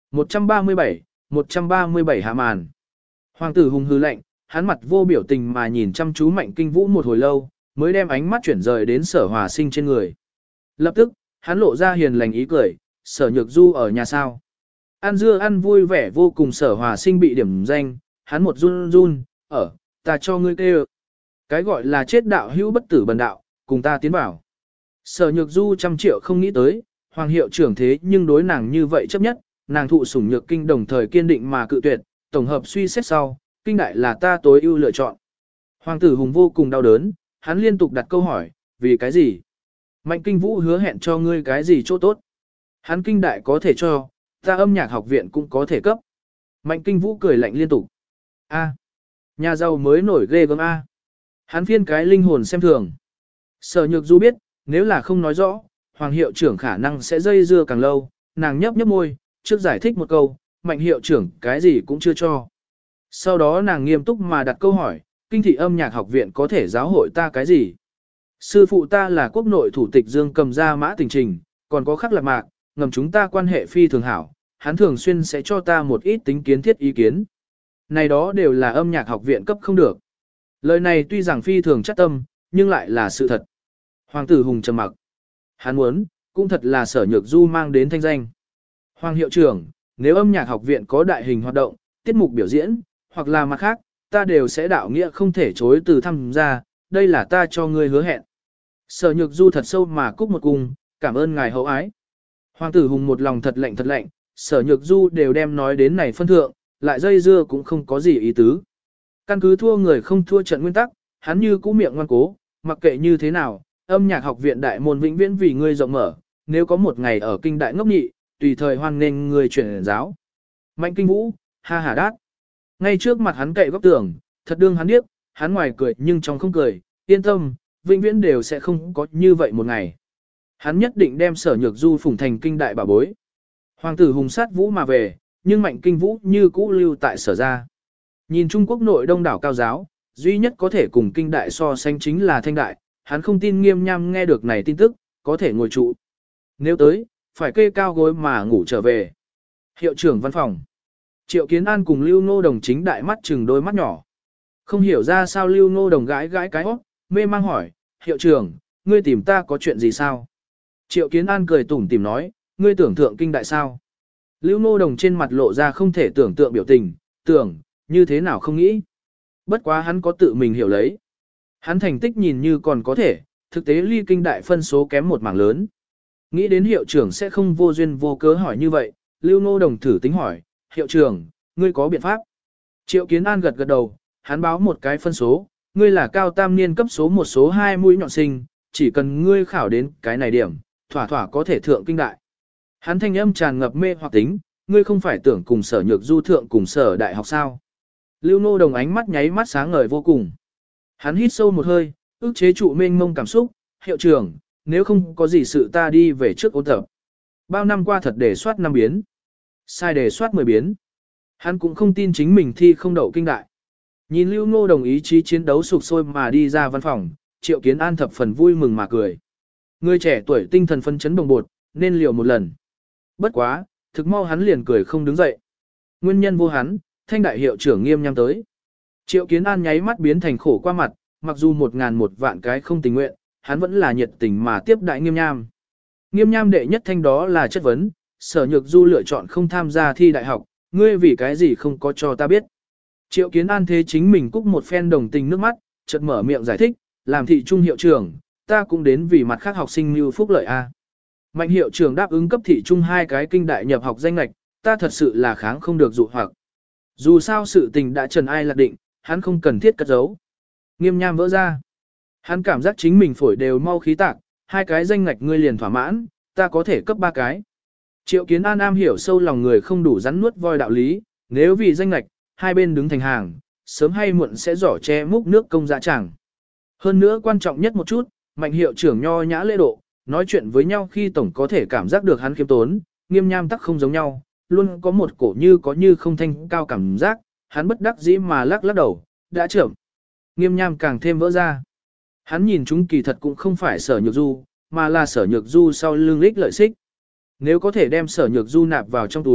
A: một trăm ba mươi bảy, một trăm ba mươi bảy hạ màn. Hoàng tử hùng hư lạnh, hắn mặt vô biểu tình mà nhìn chăm chú Mạnh Kinh Vũ một hồi lâu, mới đem ánh mắt chuyển rời đến Sở Hòa Sinh trên người. Lập tức, hắn lộ ra hiền lành ý cười, Sở Nhược Du ở nhà sao. Ăn dưa ăn vui vẻ vô cùng. Sở Hòa Sinh bị điểm danh, hắn một run run, ở, ta cho ngươi kêu. Cái gọi là chết đạo hữu bất tử bần đạo, cùng ta tiến vào. Sở Nhược Du trăm triệu không nghĩ tới, Hoàng hiệu trưởng thế nhưng đối nàng như vậy chấp nhất, nàng thụ sủng nhược kinh đồng thời kiên định mà cự tuyệt, tổng hợp suy xét sau, kinh đại là ta tối ưu lựa chọn. Hoàng tử hùng vô cùng đau đớn, hắn liên tục đặt câu hỏi, vì cái gì? Mạnh Kinh Vũ hứa hẹn cho ngươi cái gì chỗ tốt? Hắn kinh đại có thể cho, ta âm nhạc học viện cũng có thể cấp. Mạnh Kinh Vũ cười lạnh liên tục. A, nhà giàu mới nổi ghê gớm A. Hắn phiên cái linh hồn xem thường. Sở Nhược Du biết, nếu là không nói rõ, Hoàng hiệu trưởng khả năng sẽ dây dưa càng lâu, nàng nhấp nhấp môi, trước giải thích một câu, Mạnh hiệu trưởng cái gì cũng chưa cho. Sau đó nàng nghiêm túc mà đặt câu hỏi, kinh thị âm nhạc học viện có thể giáo hội ta cái gì? Sư phụ ta là quốc nội thủ tịch Dương Cầm Gia Mã Tình Trình, còn có Khắc Lạc Mạc, ngầm chúng ta quan hệ phi thường hảo, hắn thường xuyên sẽ cho ta một ít tính kiến thiết ý kiến. Này đó đều là âm nhạc học viện cấp không được. Lời này tuy rằng phi thường chắc tâm, nhưng lại là sự thật. Hoàng tử hùng trầm mặc. Hắn muốn, cũng thật là Sở Nhược Du mang đến thanh danh. Hoàng hiệu trưởng, nếu âm nhạc học viện có đại hình hoạt động, tiết mục biểu diễn, hoặc là mặt khác, ta đều sẽ đạo nghĩa không thể chối từ tham gia, đây là ta cho ngươi hứa hẹn. Sở Nhược Du thật sâu mà cúc một cung, cảm ơn ngài hậu ái. Hoàng tử hùng một lòng thật lạnh thật lạnh, Sở Nhược Du đều đem nói đến này phân thượng, lại dây dưa cũng không có gì ý tứ. Căn cứ thua người không thua trận nguyên tắc, hắn như cũ miệng ngoan cố, mặc kệ như thế nào, âm nhạc học viện đại môn vĩnh viễn vì ngươi rộng mở, nếu có một ngày ở kinh đại ngốc nhị, tùy thời hoan nghênh ngươi chuyển giáo. Mạnh Kinh Vũ, ha ha đát. Ngay trước mặt hắn cậy góc tường, thật đương hắn điếc, hắn ngoài cười nhưng trong không cười, yên tâm, vĩnh viễn đều sẽ không có như vậy một ngày. Hắn nhất định đem Sở Nhược Du phủng thành kinh đại bảo bối. Hoàng tử hùng sát vũ mà về, nhưng Mạnh Kinh Vũ như cũ lưu tại Sở gia. Nhìn Trung Quốc nội đông đảo cao giáo, duy nhất có thể cùng kinh đại so sánh chính là thanh đại, hắn không tin Nghiêm Nham nghe được này tin tức, có thể ngồi trụ. Nếu tới, phải kê cao gối mà ngủ trở về. Hiệu trưởng văn phòng. Triệu Kiến An cùng Lưu Ngô Đồng chính đại mắt chừng đôi mắt nhỏ. Không hiểu ra sao Lưu Ngô Đồng gãi gãi cái hót, mê mang hỏi, hiệu trưởng, ngươi tìm ta có chuyện gì sao? Triệu Kiến An cười tủm tỉm nói, ngươi tưởng thượng kinh đại sao? Lưu Ngô Đồng trên mặt lộ ra không thể tưởng tượng biểu tình, tưởng, như thế nào không nghĩ. Bất quá hắn có tự mình hiểu lấy. Hắn thành tích nhìn như còn có thể, thực tế ly kinh đại phân số kém một mảng lớn. Nghĩ đến hiệu trưởng sẽ không vô duyên vô cớ hỏi như vậy, Lưu Ngô Đồng thử tính hỏi, hiệu trưởng, ngươi có biện pháp? Triệu Kiến An gật gật đầu, hắn báo một cái phân số, ngươi là cao tam niên cấp số một số hai mũi nhọn sinh, chỉ cần ngươi khảo đến cái này điểm, thỏa thỏa có thể thượng kinh đại. Hắn thanh âm tràn ngập mê hoặc tính, ngươi không phải tưởng cùng Sở Nhược Du thượng cùng Sở đại học sao? Lưu Ngô Đồng ánh mắt nháy mắt sáng ngời vô cùng. Hắn hít sâu một hơi, ức chế trụ mênh mông cảm xúc, hiệu trưởng, nếu không có gì sự ta đi về trước ôn tập. Bao năm qua thật để soát năm biến. Sai đề soát mười biến. Hắn cũng không tin chính mình thi không đậu kinh đại. Nhìn Lưu Ngô Đồng ý chí chiến đấu sục sôi mà đi ra văn phòng, Triệu Kiến An thập phần vui mừng mà cười. Người trẻ tuổi tinh thần phấn chấn đồng bột, nên liều một lần. Bất quá, thực mau hắn liền cười không đứng dậy. Nguyên nhân vô hắn, thanh đại hiệu trưởng Nghiêm Nham tới. Triệu Kiến An nháy mắt biến thành khổ qua mặt, mặc dù một ngàn một vạn cái không tình nguyện, hắn vẫn là nhiệt tình mà tiếp đại Nghiêm Nham. Nghiêm Nham đệ nhất thanh đó là chất vấn, Sở Nhược Du lựa chọn không tham gia thi đại học, ngươi vì cái gì không có cho ta biết. Triệu Kiến An thế chính mình cúc một phen đồng tình nước mắt, chợt mở miệng giải thích, làm thị trung hiệu trưởng, ta cũng đến vì mặt khác học sinh mưu phúc lợi a. Mạnh hiệu trưởng đáp ứng cấp thị trung hai cái kinh đại nhập học danh lệch, ta thật sự là kháng không được dụ hoặc. Dù sao sự tình đã trần ai lạc định, hắn không cần thiết cất giấu. Nghiêm Nham vỡ ra. Hắn cảm giác chính mình phổi đều mau khí tạc, hai cái danh ngạch ngươi liền thỏa mãn, ta có thể cấp ba cái. Triệu Kiến An am hiểu sâu lòng người không đủ rắn nuốt voi đạo lý, nếu vì danh ngạch, hai bên đứng thành hàng, sớm hay muộn sẽ giỏ che múc nước công dạ chẳng. Hơn nữa quan trọng nhất một chút, Mạnh hiệu trưởng nho nhã lễ độ, nói chuyện với nhau khi tổng có thể cảm giác được hắn khiêm tốn, Nghiêm Nham tắc không giống nhau, luôn có một cổ như có như không thanh cao cảm giác, hắn bất đắc dĩ mà lắc lắc đầu, đã trưởng. Nghiêm Nham càng thêm vỡ ra. Hắn nhìn chúng kỳ thật cũng không phải Sở Nhược Du, mà là Sở Nhược Du sau lưng lích lợi xích. Nếu có thể đem Sở Nhược Du nạp vào trong túi,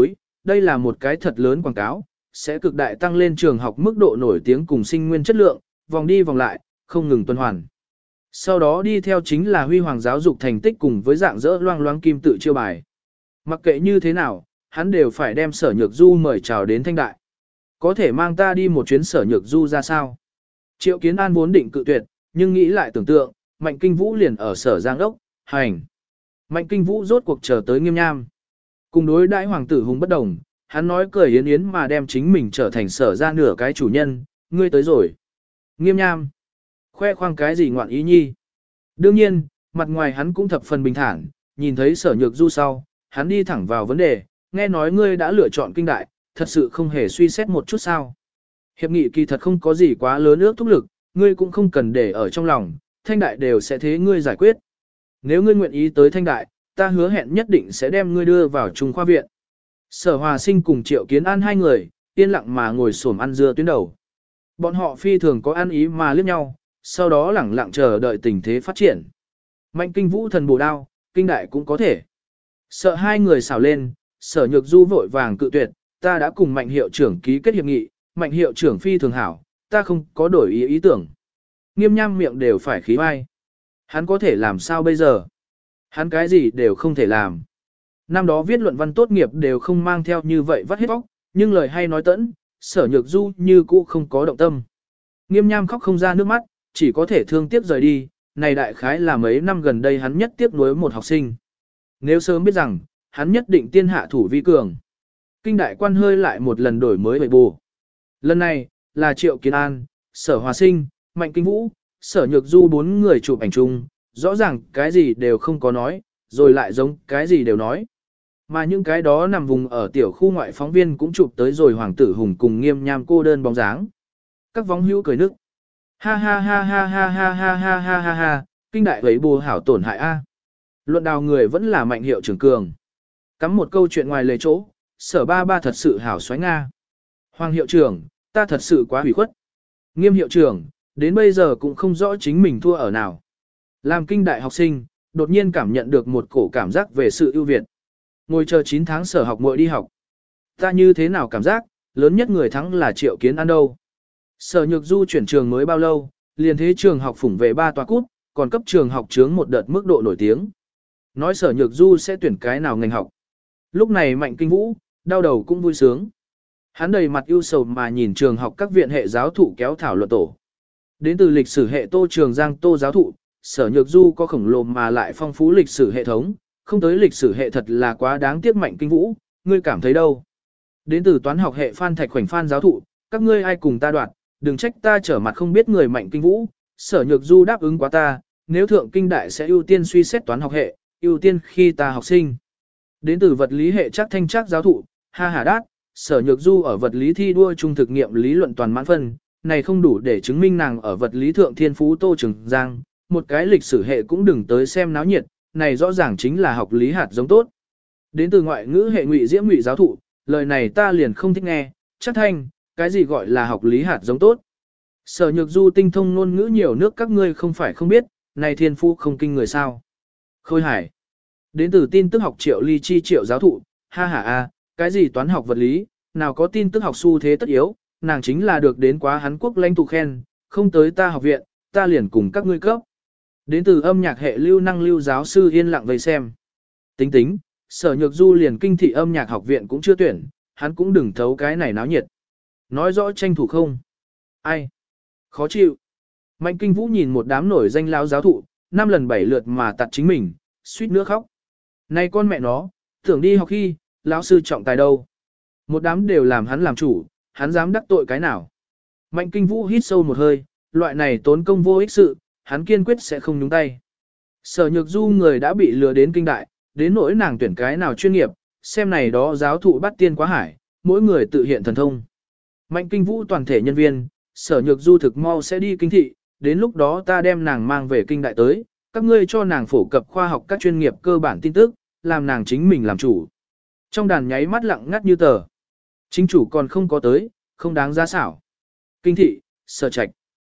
A: đây là một cái thật lớn quảng cáo, sẽ cực đại tăng lên trường học mức độ nổi tiếng cùng sinh nguyên chất lượng, vòng đi vòng lại, không ngừng tuần hoàn. Sau đó đi theo chính là huy hoàng giáo dục thành tích cùng với dạng dỡ loang loáng kim tự chiêu bài. Mặc kệ như thế nào, hắn đều phải đem Sở Nhược Du mời chào đến Thanh Đại. Có thể mang ta đi một chuyến Sở Nhược Du ra sao? Triệu Kiến An vốn định cự tuyệt, nhưng nghĩ lại tưởng tượng, Mạnh Kinh Vũ liền ở Sở Giang Đốc, hành. Mạnh Kinh Vũ rốt cuộc chờ tới Nghiêm Nham. Cùng đối đãi hoàng tử hùng bất đồng, hắn nói cười yến yến mà đem chính mình trở thành Sở ra nửa cái chủ nhân, ngươi tới rồi. Nghiêm Nham. Khoe khoang cái gì ngoạn ý nhi. Đương nhiên, mặt ngoài hắn cũng thập phần bình thản, nhìn thấy Sở Nhược Du sau, hắn đi thẳng vào vấn đề, nghe nói ngươi đã lựa chọn kinh đại, thật sự không hề suy xét một chút sao. Hiệp nghị kỳ thật không có gì quá lớn ước thúc lực, ngươi cũng không cần để ở trong lòng, Thanh đại đều sẽ thế ngươi giải quyết. Nếu ngươi nguyện ý tới Thanh đại, ta hứa hẹn nhất định sẽ đem ngươi đưa vào Trung khoa viện. Sở Hòa Sinh cùng Triệu Kiến An hai người, yên lặng mà ngồi xổm ăn dưa tuyến đầu. Bọn họ phi thường có ăn ý mà liếc nhau, sau đó lẳng lặng chờ đợi tình thế phát triển. Mạnh Kinh Vũ thần bổ đao, kinh đại cũng có thể. Sợ hai người xảo lên, Sở Nhược Du vội vàng cự tuyệt, ta đã cùng Mạnh hiệu trưởng ký kết hiệp nghị, Mạnh hiệu trưởng phi thường hảo, ta không có đổi ý ý tưởng. Nghiêm Nham miệng đều phải khí vai. Hắn có thể làm sao bây giờ? Hắn cái gì đều không thể làm. Năm đó viết luận văn tốt nghiệp đều không mang theo như vậy vắt hết bóc, nhưng lời hay nói tẫn, Sở Nhược Du như cũ không có động tâm. Nghiêm Nham khóc không ra nước mắt, chỉ có thể thương tiếc rời đi, này đại khái là mấy năm gần đây hắn nhất tiếc nuối một học sinh. Nếu sớm biết rằng, hắn nhất định tiên hạ thủ vi cường. Kinh đại quan hơi lại một lần đổi mới bệ bù. Lần này, là Triệu Kiến An, Sở Hòa Sinh, Mạnh Kinh Vũ, Sở Nhược Du bốn người chụp ảnh chung, rõ ràng cái gì đều không có nói, rồi lại giống cái gì đều nói. Mà những cái đó nằm vùng ở tiểu khu ngoại phóng viên cũng chụp tới rồi Hoàng tử Hùng cùng Nghiêm Nham cô đơn bóng dáng. Các vóng hữu cười nức. Ha ha ha ha ha ha ha ha ha ha ha, kinh đại ấy bù hảo tổn hại a. Luận đào người vẫn là Mạnh hiệu trưởng cường. Cắm một câu chuyện ngoài lề chỗ, Sở ba ba thật sự hảo xoáy Nga. Hoàng hiệu trưởng, ta thật sự quá hủy khuất. Nghiêm hiệu trưởng, đến bây giờ cũng không rõ chính mình thua ở nào. Làm kinh đại học sinh, đột nhiên cảm nhận được một cổ cảm giác về sự ưu việt. Ngồi chờ chín tháng sở học muội đi học. Ta như thế nào cảm giác, lớn nhất người thắng là Triệu Kiến An đâu. Sở Nhược Du chuyển trường mới bao lâu, liền thế trường học phủng về ba tòa cút, còn cấp trường học chướng một đợt mức độ nổi tiếng. Nói Sở Nhược Du sẽ tuyển cái nào ngành học. Lúc này Mạnh Kinh Vũ, đau đầu cũng vui sướng. Hắn đầy mặt ưu sầu mà nhìn trường học các viện hệ giáo thụ kéo thảo luận tổ. Đến từ lịch sử hệ Tô Trường Giang Tô giáo thụ, Sở Nhược Du có khổng lồ mà lại phong phú lịch sử hệ thống, không tới lịch sử hệ thật là quá đáng tiếc Mạnh Kinh Vũ, ngươi cảm thấy đâu? Đến từ toán học hệ Phan Thạch Khoảnh Phan giáo thụ, các ngươi ai cùng ta đoạt, đừng trách ta trở mặt không biết người Mạnh Kinh Vũ, Sở Nhược Du đáp ứng quá ta, nếu thượng kinh đại sẽ ưu tiên suy xét toán học hệ, ưu tiên khi ta học sinh. Đến từ vật lý hệ Trác Thanh Trác giáo thụ, ha hà đát, Sở Nhược Du ở vật lý thi đua chung thực nghiệm lý luận toàn mãn phân, này không đủ để chứng minh nàng ở vật lý thượng thiên phú Tô Trường Giang, một cái lịch sử hệ cũng đừng tới xem náo nhiệt, này rõ ràng chính là học lý hạt giống tốt. Đến từ ngoại ngữ hệ Ngụy Diễm Ngụy giáo thụ, lời này ta liền không thích nghe, Trác Thanh, cái gì gọi là học lý hạt giống tốt? Sở Nhược Du tinh thông ngôn ngữ nhiều nước các ngươi không phải không biết, này thiên phú không kinh người sao? Khôi Hải. Đến từ tin tức học Triệu Ly Chi Triệu giáo thụ, ha ha a, cái gì toán học vật lý, nào có tin tức học xu thế tất yếu, nàng chính là được đến quá Hán Quốc lãnh tụ khen, không tới ta học viện, ta liền cùng các ngươi cấp. Đến từ âm nhạc hệ Lưu Năng Lưu giáo sư yên lặng vây xem. Tính tính, Sở Nhược Du liền kinh thị âm nhạc học viện cũng chưa tuyển, hắn cũng đừng thấu cái này náo nhiệt. Nói rõ tranh thủ không? Ai? Khó chịu. Mạnh Kinh Vũ nhìn một đám nổi danh lão giáo thụ, năm lần bảy lượt mà tặt chính mình, suýt nữa khóc. Này con mẹ nó, tưởng đi học khi, lão sư trọng tài đâu? Một đám đều làm hắn làm chủ, hắn dám đắc tội cái nào? Mạnh Kinh Vũ hít sâu một hơi, loại này tốn công vô ích sự, hắn kiên quyết sẽ không nhúng tay. Sở Nhược Du người đã bị lừa đến kinh đại, đến nỗi nàng tuyển cái nào chuyên nghiệp, xem này đó giáo thụ bắt tiên quá hải, mỗi người tự hiện thần thông. Mạnh Kinh Vũ toàn thể nhân viên, Sở Nhược Du thực mau sẽ đi kinh thị, đến lúc đó ta đem nàng mang về kinh đại tới, các ngươi cho nàng phổ cập khoa học các chuyên nghiệp cơ bản tin tức, làm nàng chính mình làm chủ. Trong đàn nháy mắt lặng ngắt như tờ. Chính chủ còn không có tới, không đáng giá xảo. Kinh thị, Sở Trạch.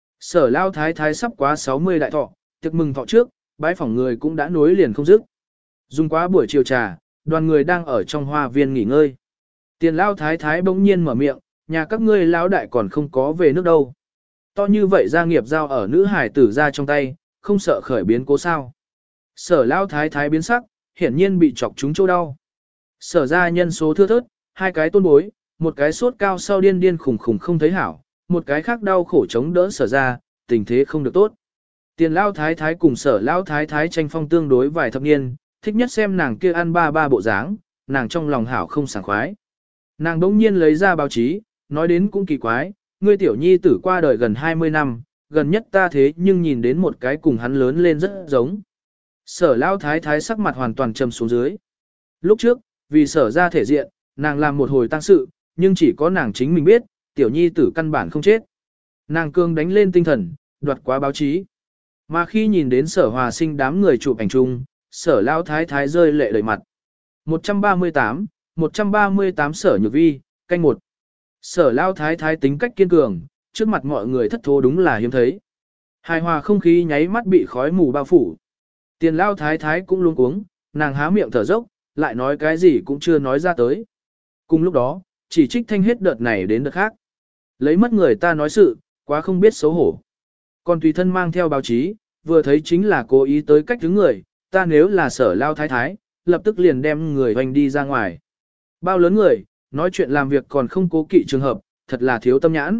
A: Sở Lao Thái Thái sắp quá sáu mươi đại thọ, tiệc mừng thọ trước, bái phỏng người cũng đã nối liền không dứt. Dùng quá buổi chiều trà, đoàn người đang ở trong hoa viên nghỉ ngơi. Tiền lao thái thái bỗng nhiên mở miệng, nhà các ngươi lão đại còn không có về nước đâu. To như vậy gia nghiệp giao ở nữ hải tử ra trong tay, không sợ khởi biến cố sao. Sở lao thái thái biến sắc, hiển nhiên bị chọc trúng chỗ đau. Sở ra nhân số thưa thớt, hai cái tôn bối, một cái sốt cao sau điên điên khủng khủng không thấy hảo, một cái khác đau khổ chống đỡ sở ra, tình thế không được tốt. Tiền lao thái thái cùng sở lao thái thái tranh phong tương đối vài thập niên, thích nhất xem nàng kia ăn ba ba bộ dáng, nàng trong lòng hảo không sảng khoái. Nàng đống nhiên lấy ra báo chí, nói đến cũng kỳ quái, ngươi tiểu nhi tử qua đời gần hai mươi năm, gần nhất ta thế nhưng nhìn đến một cái cùng hắn lớn lên rất giống. Sở lao thái thái sắc mặt hoàn toàn trầm xuống dưới. Lúc trước, vì sở ra thể diện, nàng làm một hồi tăng sự, nhưng chỉ có nàng chính mình biết, tiểu nhi tử căn bản không chết. Nàng cương đánh lên tinh thần, đoạt quá báo chí. Mà khi nhìn đến sở hòa sinh đám người chụp ảnh chung, sở lao thái thái rơi lệ đầy mặt. một trăm ba mươi tám, một trăm ba mươi tám sở nhược vi, canh một. Sở lao thái thái tính cách kiên cường, trước mặt mọi người thất thố đúng là hiếm thấy. Hài hòa không khí nháy mắt bị khói mù bao phủ. Tiền lao thái thái cũng luống cuống, nàng há miệng thở dốc, lại nói cái gì cũng chưa nói ra tới. Cùng lúc đó, chỉ trích thanh hết đợt này đến đợt khác. Lấy mất người ta nói sự, quá không biết xấu hổ. Còn tùy thân mang theo báo chí, vừa thấy chính là cố ý tới cách thứ người, ta nếu là sở lao thái thái, lập tức liền đem người hoành đi ra ngoài. Bao lớn người, nói chuyện làm việc còn không cố kỵ trường hợp, thật là thiếu tâm nhãn.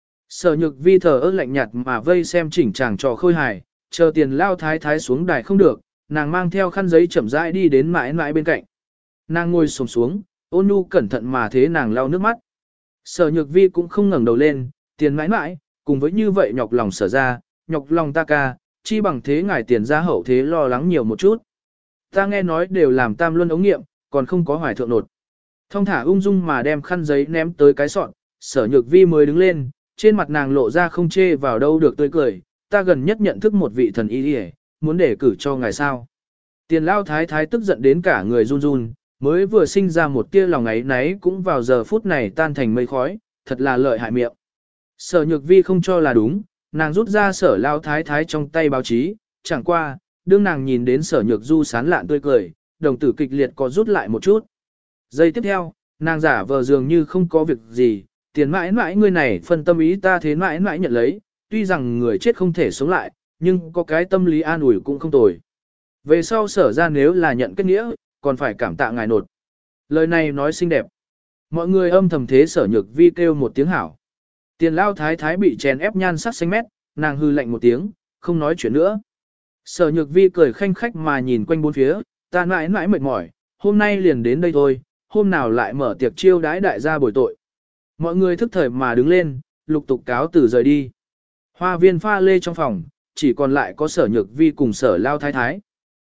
A: Sở nhược vi thờ ơ lạnh nhạt mà vây xem chỉnh chàng trò khôi hài, chờ tiền lao thái thái xuống đài không được, nàng mang theo khăn giấy chậm rãi đi đến mãi mãi bên cạnh. Nàng ngồi xổm xuống, ôn nhu cẩn thận mà thế nàng lau nước mắt. Sở nhược vi cũng không ngẩng đầu lên, tiền mãi mãi, cùng với như vậy nhọc lòng sở ra, nhọc lòng ta ca, chi bằng thế ngài tiền ra hậu thế lo lắng nhiều một chút. Ta nghe nói đều làm tam luân ống nghiệm, còn không có hoài thượng nột. Thông thả ung dung mà đem khăn giấy ném tới cái sọn, sở nhược vi mới đứng lên, trên mặt nàng lộ ra không chê vào đâu được tươi cười, ta gần nhất nhận thức một vị thần y đi muốn để cử cho ngài sao. Tiền lao thái thái tức giận đến cả người run run, mới vừa sinh ra một tia lòng ấy náy cũng vào giờ phút này tan thành mây khói, thật là lợi hại miệng. Sở nhược vi không cho là đúng, nàng rút ra sở lao thái thái trong tay báo chí, chẳng qua, đương nàng nhìn đến sở nhược du sán lạn tươi cười, đồng tử kịch liệt có rút lại một chút. Giây tiếp theo, nàng giả vờ dường như không có việc gì, tiền mãi mãi người này phân tâm ý ta thế mãi mãi nhận lấy, tuy rằng người chết không thể sống lại, nhưng có cái tâm lý an ủi cũng không tồi. Về sau sở ra nếu là nhận kết nghĩa, còn phải cảm tạ ngài nột. Lời này nói xinh đẹp. Mọi người âm thầm thế sở nhược vi kêu một tiếng hảo. Tiền lao thái thái bị chèn ép nhan sắc xanh mét, nàng hư lạnh một tiếng, không nói chuyện nữa. Sở nhược vi cười khanh khách mà nhìn quanh bốn phía, ta mãi mãi mệt mỏi, hôm nay liền đến đây thôi, hôm nào lại mở tiệc chiêu đãi đại gia bồi tội. Mọi người thức thời mà đứng lên, lục tục cáo từ rời đi. Hoa viên pha lê trong phòng, chỉ còn lại có sở nhược vi cùng sở lao thái thái.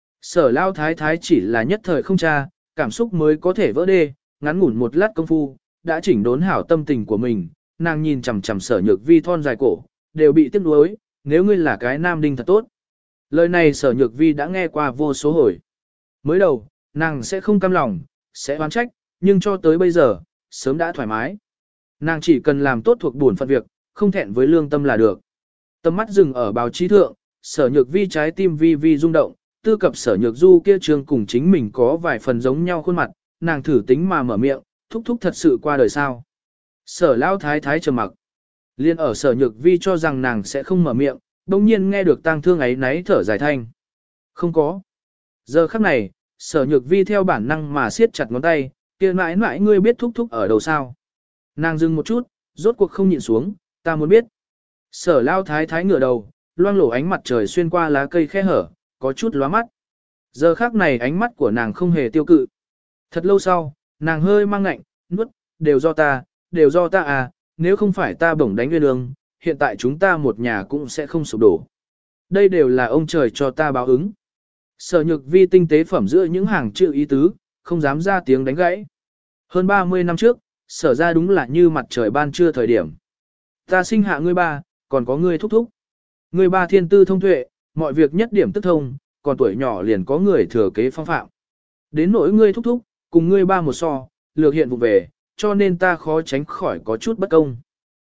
A: Sở lao thái thái chỉ là nhất thời không cha, cảm xúc mới có thể vỡ đê, ngắn ngủn một lát công phu, đã chỉnh đốn hảo tâm tình của mình, nàng nhìn chằm chằm sở nhược vi thon dài cổ, đều bị tiếc nuối, nếu ngươi là cái nam đinh thật tốt. Lời này sở nhược vi đã nghe qua vô số hồi. Mới đầu, nàng sẽ không cam lòng, sẽ oán trách, nhưng cho tới bây giờ, sớm đã thoải mái. Nàng chỉ cần làm tốt thuộc buồn phận việc, không thẹn với lương tâm là được. Tầm mắt dừng ở báo chí thượng, sở nhược vi trái tim vi vi rung động, tư cập sở nhược du kia trường cùng chính mình có vài phần giống nhau khuôn mặt, nàng thử tính mà mở miệng, thúc thúc thật sự qua đời sao. Sở lao thái thái trầm mặc. Liên ở sở nhược vi cho rằng nàng sẽ không mở miệng, đồng nhiên nghe được tang thương ấy náy thở dài thanh. Không có. Giờ khắc này, sở nhược vi theo bản năng mà siết chặt ngón tay, kia mãi mãi ngươi biết thúc thúc ở đâu sao. Nàng dừng một chút, rốt cuộc không nhịn xuống, ta muốn biết. Sở lao thái thái ngửa đầu, loang lổ ánh mặt trời xuyên qua lá cây khe hở, có chút lóa mắt. Giờ khắc này ánh mắt của nàng không hề tiêu cự. Thật lâu sau, nàng hơi mang ngạnh, nuốt, đều do ta, đều do ta à, nếu không phải ta bổng đánh nguyên lương, hiện tại chúng ta một nhà cũng sẽ không sụp đổ. Đây đều là ông trời cho ta báo ứng. Sở nhược vi tinh tế phẩm giữa những hàng chữ ý tứ, không dám ra tiếng đánh gãy. Hơn ba mươi năm trước, sở ra đúng là như mặt trời ban trưa thời điểm. Ta sinh hạ ngươi ba, còn có ngươi thúc thúc. Ngươi ba thiên tư thông tuệ, mọi việc nhất điểm tức thông, còn tuổi nhỏ liền có người thừa kế phong phạm. Đến nỗi ngươi thúc thúc, cùng ngươi ba một so, lược hiện vụ về, cho nên ta khó tránh khỏi có chút bất công.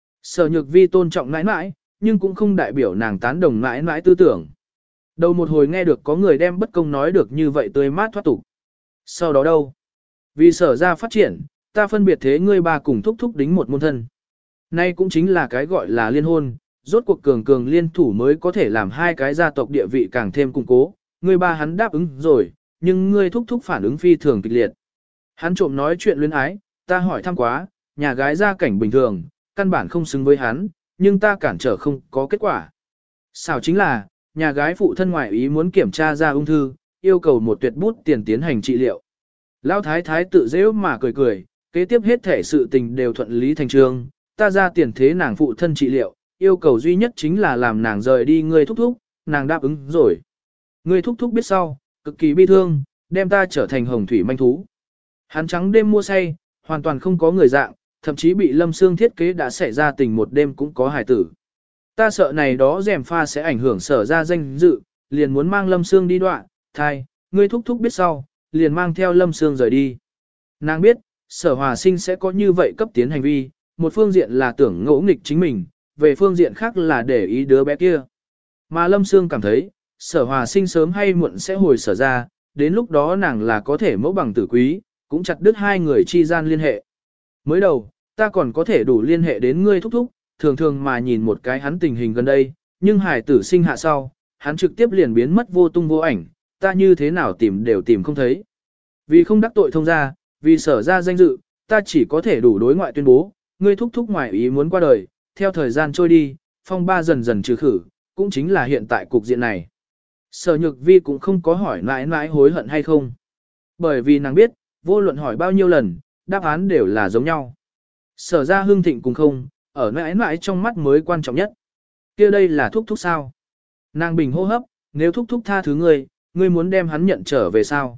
A: Sở nhược vi tôn trọng nãi nãi, nhưng cũng không đại biểu nàng tán đồng nãi nãi tư tưởng. Đầu một hồi nghe được có người đem bất công nói được như vậy tươi mát thoát tục. Sau đó đâu? Vì sở ra phát triển, ta phân biệt thế ngươi ba cùng thúc thúc đính một môn thân. Nay cũng chính là cái gọi là liên hôn, rốt cuộc cường cường liên thủ mới có thể làm hai cái gia tộc địa vị càng thêm củng cố, ngươi ba hắn đáp ứng rồi, nhưng ngươi thúc thúc phản ứng phi thường kịch liệt. Hắn trộm nói chuyện luyến ái, ta hỏi thăm quá, nhà gái gia cảnh bình thường, căn bản không xứng với hắn, nhưng ta cản trở không có kết quả. Sao chính là, nhà gái phụ thân ngoại ý muốn kiểm tra ra ung thư, yêu cầu một tuyệt bút tiền tiến hành trị liệu. Lão thái thái tự dễ mà cười cười, kế tiếp hết thể sự tình đều thuận lý thành trương, ta ra tiền thế nàng phụ thân trị liệu, yêu cầu duy nhất chính là làm nàng rời đi ngươi thúc thúc, nàng đáp ứng rồi. Ngươi thúc thúc biết sau, cực kỳ bi thương, đem ta trở thành hồng thủy manh thú. Hắn trắng đêm mua say, hoàn toàn không có người dạng, thậm chí bị Lâm Sương thiết kế đã xảy ra tình một đêm cũng có hài tử. Ta sợ này đó rèm pha sẽ ảnh hưởng sở ra danh dự, liền muốn mang Lâm Sương đi đoạn, thai, ngươi thúc thúc biết sau, liền mang theo Lâm Sương rời đi. Nàng biết, sở hòa sinh sẽ có như vậy cấp tiến hành vi, một phương diện là tưởng ngỗ nghịch chính mình, về phương diện khác là để ý đứa bé kia. Mà Lâm Sương cảm thấy, sở hòa sinh sớm hay muộn sẽ hồi sở ra, đến lúc đó nàng là có thể mẫu bằng tử quý, cũng chặt đứt hai người chi gian liên hệ. Mới đầu, ta còn có thể đủ liên hệ đến ngươi thúc thúc, thường thường mà nhìn một cái hắn tình hình gần đây, nhưng hải tử sinh hạ sau, hắn trực tiếp liền biến mất vô tung vô ảnh, ta như thế nào tìm đều tìm không thấy. Vì không đắc tội thông gia, vì sở ra danh dự, ta chỉ có thể đủ đối ngoại tuyên bố, ngươi thúc thúc ngoài ý muốn qua đời, theo thời gian trôi đi, phong ba dần dần trừ khử, cũng chính là hiện tại cục diện này. Sở Nhược Vi cũng không có hỏi mãi mãi hối hận hay không. Bởi vì nàng biết, vô luận hỏi bao nhiêu lần, đáp án đều là giống nhau. Sở ra hương thịnh cùng không, ở mãi mãi trong mắt mới quan trọng nhất. Kia đây là thúc thúc sao? Nàng bình hô hấp, nếu thúc thúc tha thứ ngươi, ngươi muốn đem hắn nhận trở về sao?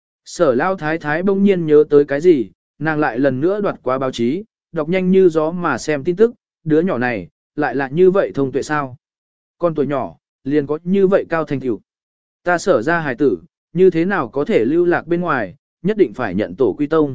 A: Sở lao thái thái bỗng nhiên nhớ tới cái gì, nàng lại lần nữa đoạt qua báo chí, đọc nhanh như gió mà xem tin tức, đứa nhỏ này, lại là như vậy thông tuệ sao? Con tuổi nhỏ, liền có như vậy cao thành tựu. Ta sở ra hài tử, như thế nào có thể lưu lạc bên ngoài, nhất định phải nhận tổ quy tông.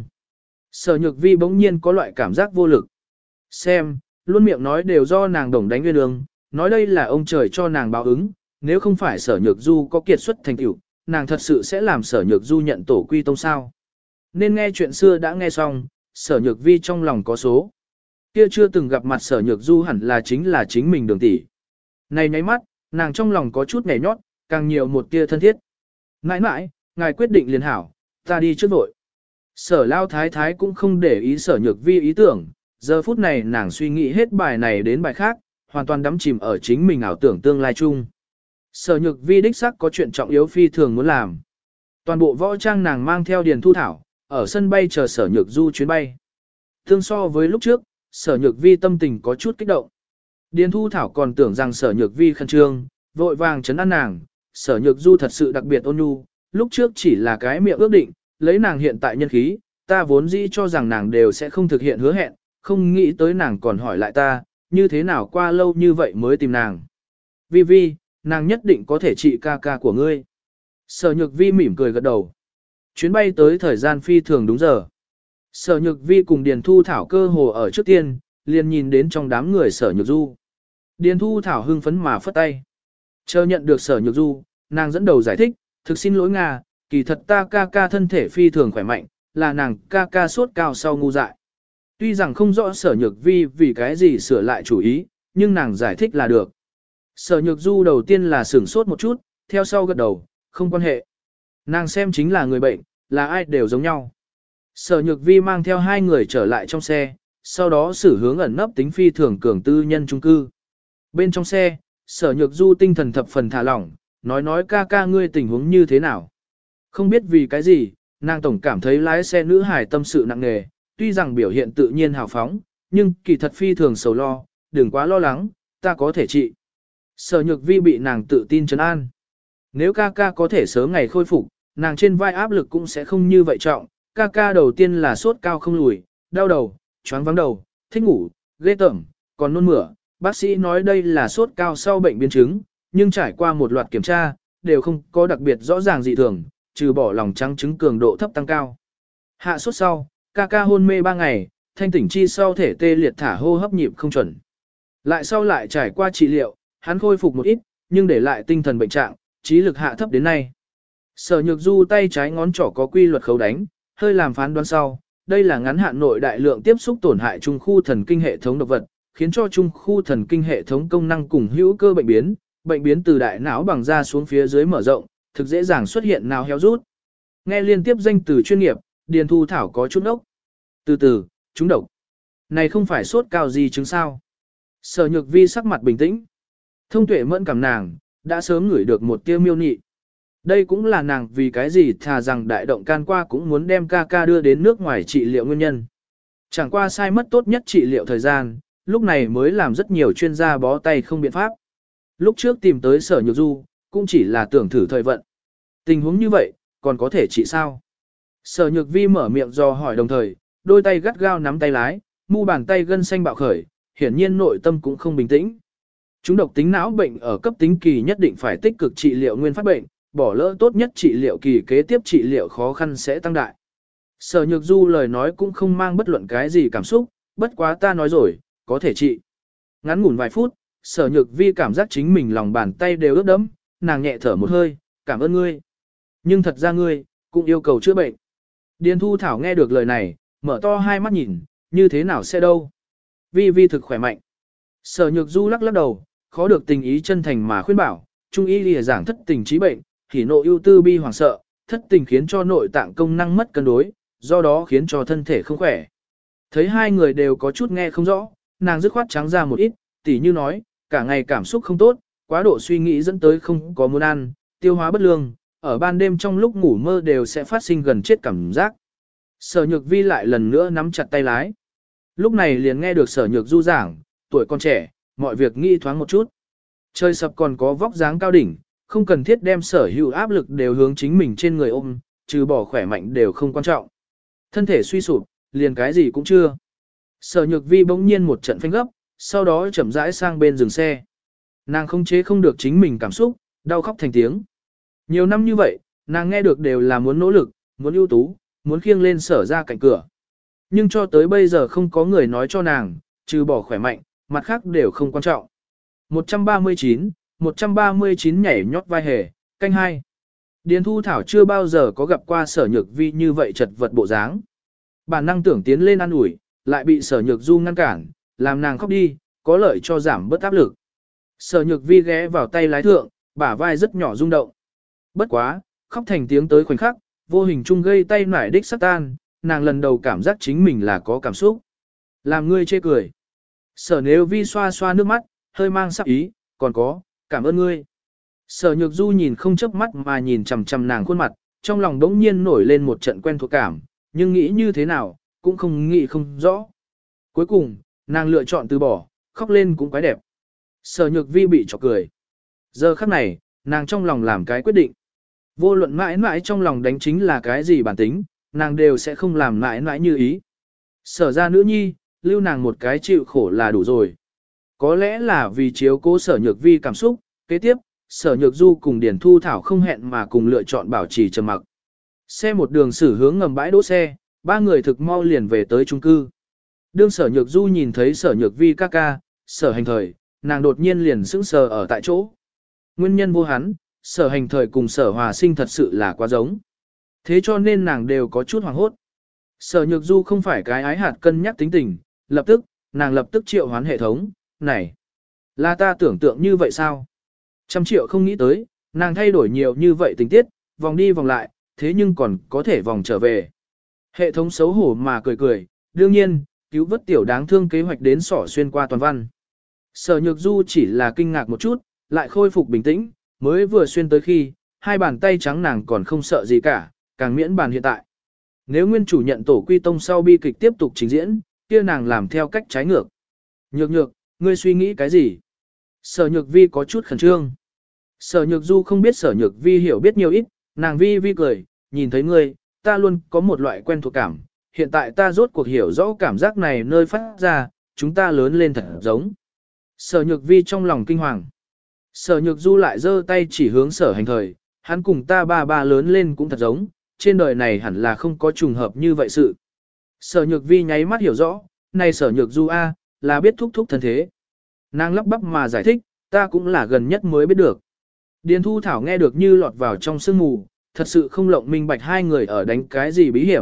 A: Sở Nhược Vi bỗng nhiên có loại cảm giác vô lực. Xem, luôn miệng nói đều do nàng đồng đánh nguyên ương, nói đây là ông trời cho nàng báo ứng, nếu không phải Sở Nhược Du có kiệt xuất thành tựu, nàng thật sự sẽ làm Sở Nhược Du nhận tổ quy tông sao. Nên nghe chuyện xưa đã nghe xong, Sở Nhược Vi trong lòng có số. Kia chưa từng gặp mặt Sở Nhược Du hẳn là chính là chính mình Đường tỷ. Này nháy mắt, nàng trong lòng có chút nhẹ nhót, càng nhiều một tia thân thiết. Mãi mãi, ngài quyết định liền hảo, ta đi trước vội. Sở lao thái thái cũng không để ý Sở Nhược Vi ý tưởng, giờ phút này nàng suy nghĩ hết bài này đến bài khác, hoàn toàn đắm chìm ở chính mình ảo tưởng tương lai chung. Sở Nhược Vi đích sắc có chuyện trọng yếu phi thường muốn làm. Toàn bộ võ trang nàng mang theo Điền Thu Thảo, ở sân bay chờ Sở Nhược Du chuyến bay. Tương so với lúc trước, Sở Nhược Vi tâm tình có chút kích động. Điền Thu Thảo còn tưởng rằng Sở Nhược Vi khẩn trương, vội vàng chấn an nàng, Sở Nhược Du thật sự đặc biệt ôn nhu, lúc trước chỉ là cái miệng ước định, lấy nàng hiện tại nhân khí, ta vốn dĩ cho rằng nàng đều sẽ không thực hiện hứa hẹn, không nghĩ tới nàng còn hỏi lại ta, như thế nào qua lâu như vậy mới tìm nàng. Vi Vi, nàng nhất định có thể trị ca ca của ngươi. Sở Nhược Vi mỉm cười gật đầu. Chuyến bay tới thời gian phi thường đúng giờ. Sở Nhược Vi cùng Điền Thu Thảo cơ hồ ở trước tiên, liền nhìn đến trong đám người Sở Nhược Du. Điền Thu Thảo hưng phấn mà phất tay. Chờ nhận được Sở Nhược Du, nàng dẫn đầu giải thích, thực xin lỗi Nga, kỳ thật ta ca ca thân thể phi thường khỏe mạnh, là nàng ca ca sốt cao sau ngu dại. Tuy rằng không rõ Sở Nhược Vi vì cái gì sửa lại chủ ý, nhưng nàng giải thích là được. Sở Nhược Du đầu tiên là sửng sốt một chút, theo sau gật đầu, không quan hệ. Nàng xem chính là người bệnh, là ai đều giống nhau. Sở Nhược Vi mang theo hai người trở lại trong xe, sau đó xử hướng ẩn nấp tính phi thường cường tư nhân trung cư. Bên trong xe, Sở Nhược Du tinh thần thập phần thả lỏng, nói nói ca ca ngươi tình huống như thế nào. Không biết vì cái gì, nàng tổng cảm thấy lái xe nữ hài tâm sự nặng nề, tuy rằng biểu hiện tự nhiên hào phóng, nhưng kỳ thật phi thường sầu lo, đừng quá lo lắng, ta có thể trị. Sở Nhược Vi bị nàng tự tin trấn an. Nếu ca ca có thể sớm ngày khôi phục, nàng trên vai áp lực cũng sẽ không như vậy trọng, ca ca đầu tiên là sốt cao không lùi, đau đầu, choáng vắng đầu, thích ngủ, ghê tởm, còn nôn mửa. Bác sĩ nói đây là sốt cao sau bệnh biến chứng, nhưng trải qua một loạt kiểm tra, đều không có đặc biệt rõ ràng dị thường, trừ bỏ lòng trắng trứng cường độ thấp tăng cao. Hạ sốt sau, ca ca hôn mê ba ngày, thanh tỉnh chi sau thể tê liệt thả hô hấp nhịp không chuẩn. Lại sau lại trải qua trị liệu, hắn khôi phục một ít, nhưng để lại tinh thần bệnh trạng, trí lực hạ thấp đến nay. Sở Nhược Du tay trái ngón trỏ có quy luật khấu đánh, hơi làm phán đoán sau, đây là ngắn hạn nội đại lượng tiếp xúc tổn hại trung khu thần kinh hệ thống độc vật, khiến cho trung khu thần kinh hệ thống công năng cùng hữu cơ bệnh biến, bệnh biến từ đại não bằng da xuống phía dưới mở rộng, thực dễ dàng xuất hiện não héo rút. Nghe liên tiếp danh từ chuyên nghiệp, Điền Thu Thảo có chút ốc. Từ từ, chúng độc. Này không phải sốt cao gì chứng sao? Sở Nhược Vi sắc mặt bình tĩnh. Thông tuệ mẫn cảm nàng, đã sớm ngửi được một tia miêu nị. Đây cũng là nàng vì cái gì thà rằng đại động can qua cũng muốn đem ca ca đưa đến nước ngoài trị liệu nguyên nhân. Chẳng qua sai mất tốt nhất trị liệu thời gian, lúc này mới làm rất nhiều chuyên gia bó tay không biện pháp. Lúc trước tìm tới Sở Nhược Du, cũng chỉ là tưởng thử thời vận. Tình huống như vậy, còn có thể trị sao? Sở Nhược Vi mở miệng do hỏi đồng thời, đôi tay gắt gao nắm tay lái, mu bàn tay gân xanh bạo khởi, hiển nhiên nội tâm cũng không bình tĩnh. Chúng độc tính não bệnh ở cấp tính kỳ nhất định phải tích cực trị liệu nguyên phát bệnh, bỏ lỡ tốt nhất trị liệu kỳ kế tiếp trị liệu khó khăn sẽ tăng đại. Sở Nhược Du lời nói cũng không mang bất luận cái gì cảm xúc, bất quá ta nói rồi, có thể trị. Ngắn ngủn vài phút, Sở Nhược Vi cảm giác chính mình lòng bàn tay đều ướt đẫm, nàng nhẹ thở một hơi, cảm ơn ngươi. Nhưng thật ra ngươi, cũng yêu cầu chữa bệnh. Điền Thu Thảo nghe được lời này, mở to hai mắt nhìn, như thế nào sẽ đâu. Vi Vi thực khỏe mạnh. Sở Nhược Du lắc lắc đầu, khó được tình ý chân thành mà khuyên bảo, trung y lìa giảng thất tình trí bệnh, hỉ nộ ưu tư bi hoàng sợ, thất tình khiến cho nội tạng công năng mất cân đối, do đó khiến cho thân thể không khỏe. Thấy hai người đều có chút nghe không rõ, nàng dứt khoát trắng ra một ít, tỉ như nói, cả ngày cảm xúc không tốt, quá độ suy nghĩ dẫn tới không có muốn ăn, tiêu hóa bất lương, ở ban đêm trong lúc ngủ mơ đều sẽ phát sinh gần chết cảm giác. Sở Nhược Vi lại lần nữa nắm chặt tay lái. Lúc này liền nghe được Sở Nhược Du giảng, tuổi còn trẻ, mọi việc nghĩ thoáng một chút. Trời sập còn có vóc dáng cao đỉnh, không cần thiết đem sở hữu áp lực đều hướng chính mình trên người ôm, trừ bỏ khỏe mạnh đều không quan trọng. Thân thể suy sụp, liền cái gì cũng chưa. Sở Nhược Vi bỗng nhiên một trận phanh gấp, sau đó chậm rãi sang bên dừng xe. Nàng không chế không được chính mình cảm xúc, đau khóc thành tiếng. Nhiều năm như vậy, nàng nghe được đều là muốn nỗ lực, muốn ưu tú, muốn khiêng lên sở ra cạnh cửa. Nhưng cho tới bây giờ không có người nói cho nàng, trừ bỏ khỏe mạnh, mặt khác đều không quan trọng. một trăm ba mươi chín, một trăm ba mươi chín nhảy nhót vai hề, canh hai. Điền Thu Thảo chưa bao giờ có gặp qua Sở Nhược Vi như vậy chật vật bộ dáng. Bản năng tưởng tiến lên ăn ủi, lại bị Sở Nhược Du ngăn cản, làm nàng khóc đi, có lợi cho giảm bớt áp lực. Sở Nhược Vi ghé vào tay lái thượng, bả vai rất nhỏ rung động. Bất quá, khóc thành tiếng tới khoảnh khắc, vô hình chung gây tay nải đích sắt tan, nàng lần đầu cảm giác chính mình là có cảm xúc. Làm ngươi chê cười. Sở Nếu Vi xoa xoa nước mắt, hơi mang sắc ý, còn có, cảm ơn ngươi. Sở Nhược Du nhìn không chớp mắt mà nhìn chằm chằm nàng khuôn mặt, trong lòng đống nhiên nổi lên một trận quen thuộc cảm, nhưng nghĩ như thế nào, cũng không nghĩ không rõ. Cuối cùng, nàng lựa chọn từ bỏ, khóc lên cũng quái đẹp. Sở Nhược Vi bị chọc cười. Giờ khắc này, nàng trong lòng làm cái quyết định. Vô luận mãi mãi trong lòng đánh chính là cái gì bản tính, nàng đều sẽ không làm mãi mãi như ý. Sở ra nữ nhi, lưu nàng một cái chịu khổ là đủ rồi. Có lẽ là vì chiếu cố Sở Nhược Vi cảm xúc, kế tiếp, Sở Nhược Du cùng Điền Thu Thảo không hẹn mà cùng lựa chọn bảo trì trầm mặc. Xe một đường xử hướng ngầm bãi đỗ xe, ba người thực mau liền về tới chung cư. Đương Sở Nhược Du nhìn thấy Sở Nhược Vi ca ca, Sở Hành Thời, nàng đột nhiên liền sững sờ ở tại chỗ. Nguyên nhân vô hắn, Sở Hành Thời cùng Sở Hòa Sinh thật sự là quá giống. Thế cho nên nàng đều có chút hoảng hốt. Sở Nhược Du không phải cái ái hạt cân nhắc tính tình, lập tức, nàng lập tức triệu hoán hệ thống, này, là ta tưởng tượng như vậy sao? Trăm triệu không nghĩ tới, nàng thay đổi nhiều như vậy tình tiết, vòng đi vòng lại, thế nhưng còn có thể vòng trở về. Hệ thống xấu hổ mà cười cười, đương nhiên, cứu vớt tiểu đáng thương kế hoạch đến sỏ xuyên qua toàn văn. Sở Nhược Du chỉ là kinh ngạc một chút, lại khôi phục bình tĩnh, mới vừa xuyên tới khi, hai bàn tay trắng nàng còn không sợ gì cả, càng miễn bàn hiện tại. Nếu nguyên chủ nhận tổ quy tông sau bi kịch tiếp tục trình diễn, kia nàng làm theo cách trái ngược. Nhược nhược, ngươi suy nghĩ cái gì? Sở Nhược Vi có chút khẩn trương. Sở Nhược Du không biết Sở Nhược Vi hiểu biết nhiều ít, nàng vi vi cười, nhìn thấy ngươi, ta luôn có một loại quen thuộc cảm, hiện tại ta rốt cuộc hiểu rõ cảm giác này nơi phát ra, chúng ta lớn lên thật giống. Sở Nhược Vi trong lòng kinh hoàng. Sở Nhược Du lại giơ tay chỉ hướng Sở Hành Thời, hắn cùng ta ba ba lớn lên cũng thật giống, trên đời này hẳn là không có trùng hợp như vậy sự. Sở Nhược Vi nháy mắt hiểu rõ, này Sở Nhược Du A, là biết thúc thúc thân thế. Nàng lắp bắp mà giải thích, ta cũng là gần nhất mới biết được. Điền Thu Thảo nghe được như lọt vào trong sương mù, thật sự không lộng minh bạch hai người ở đánh cái gì bí hiểm,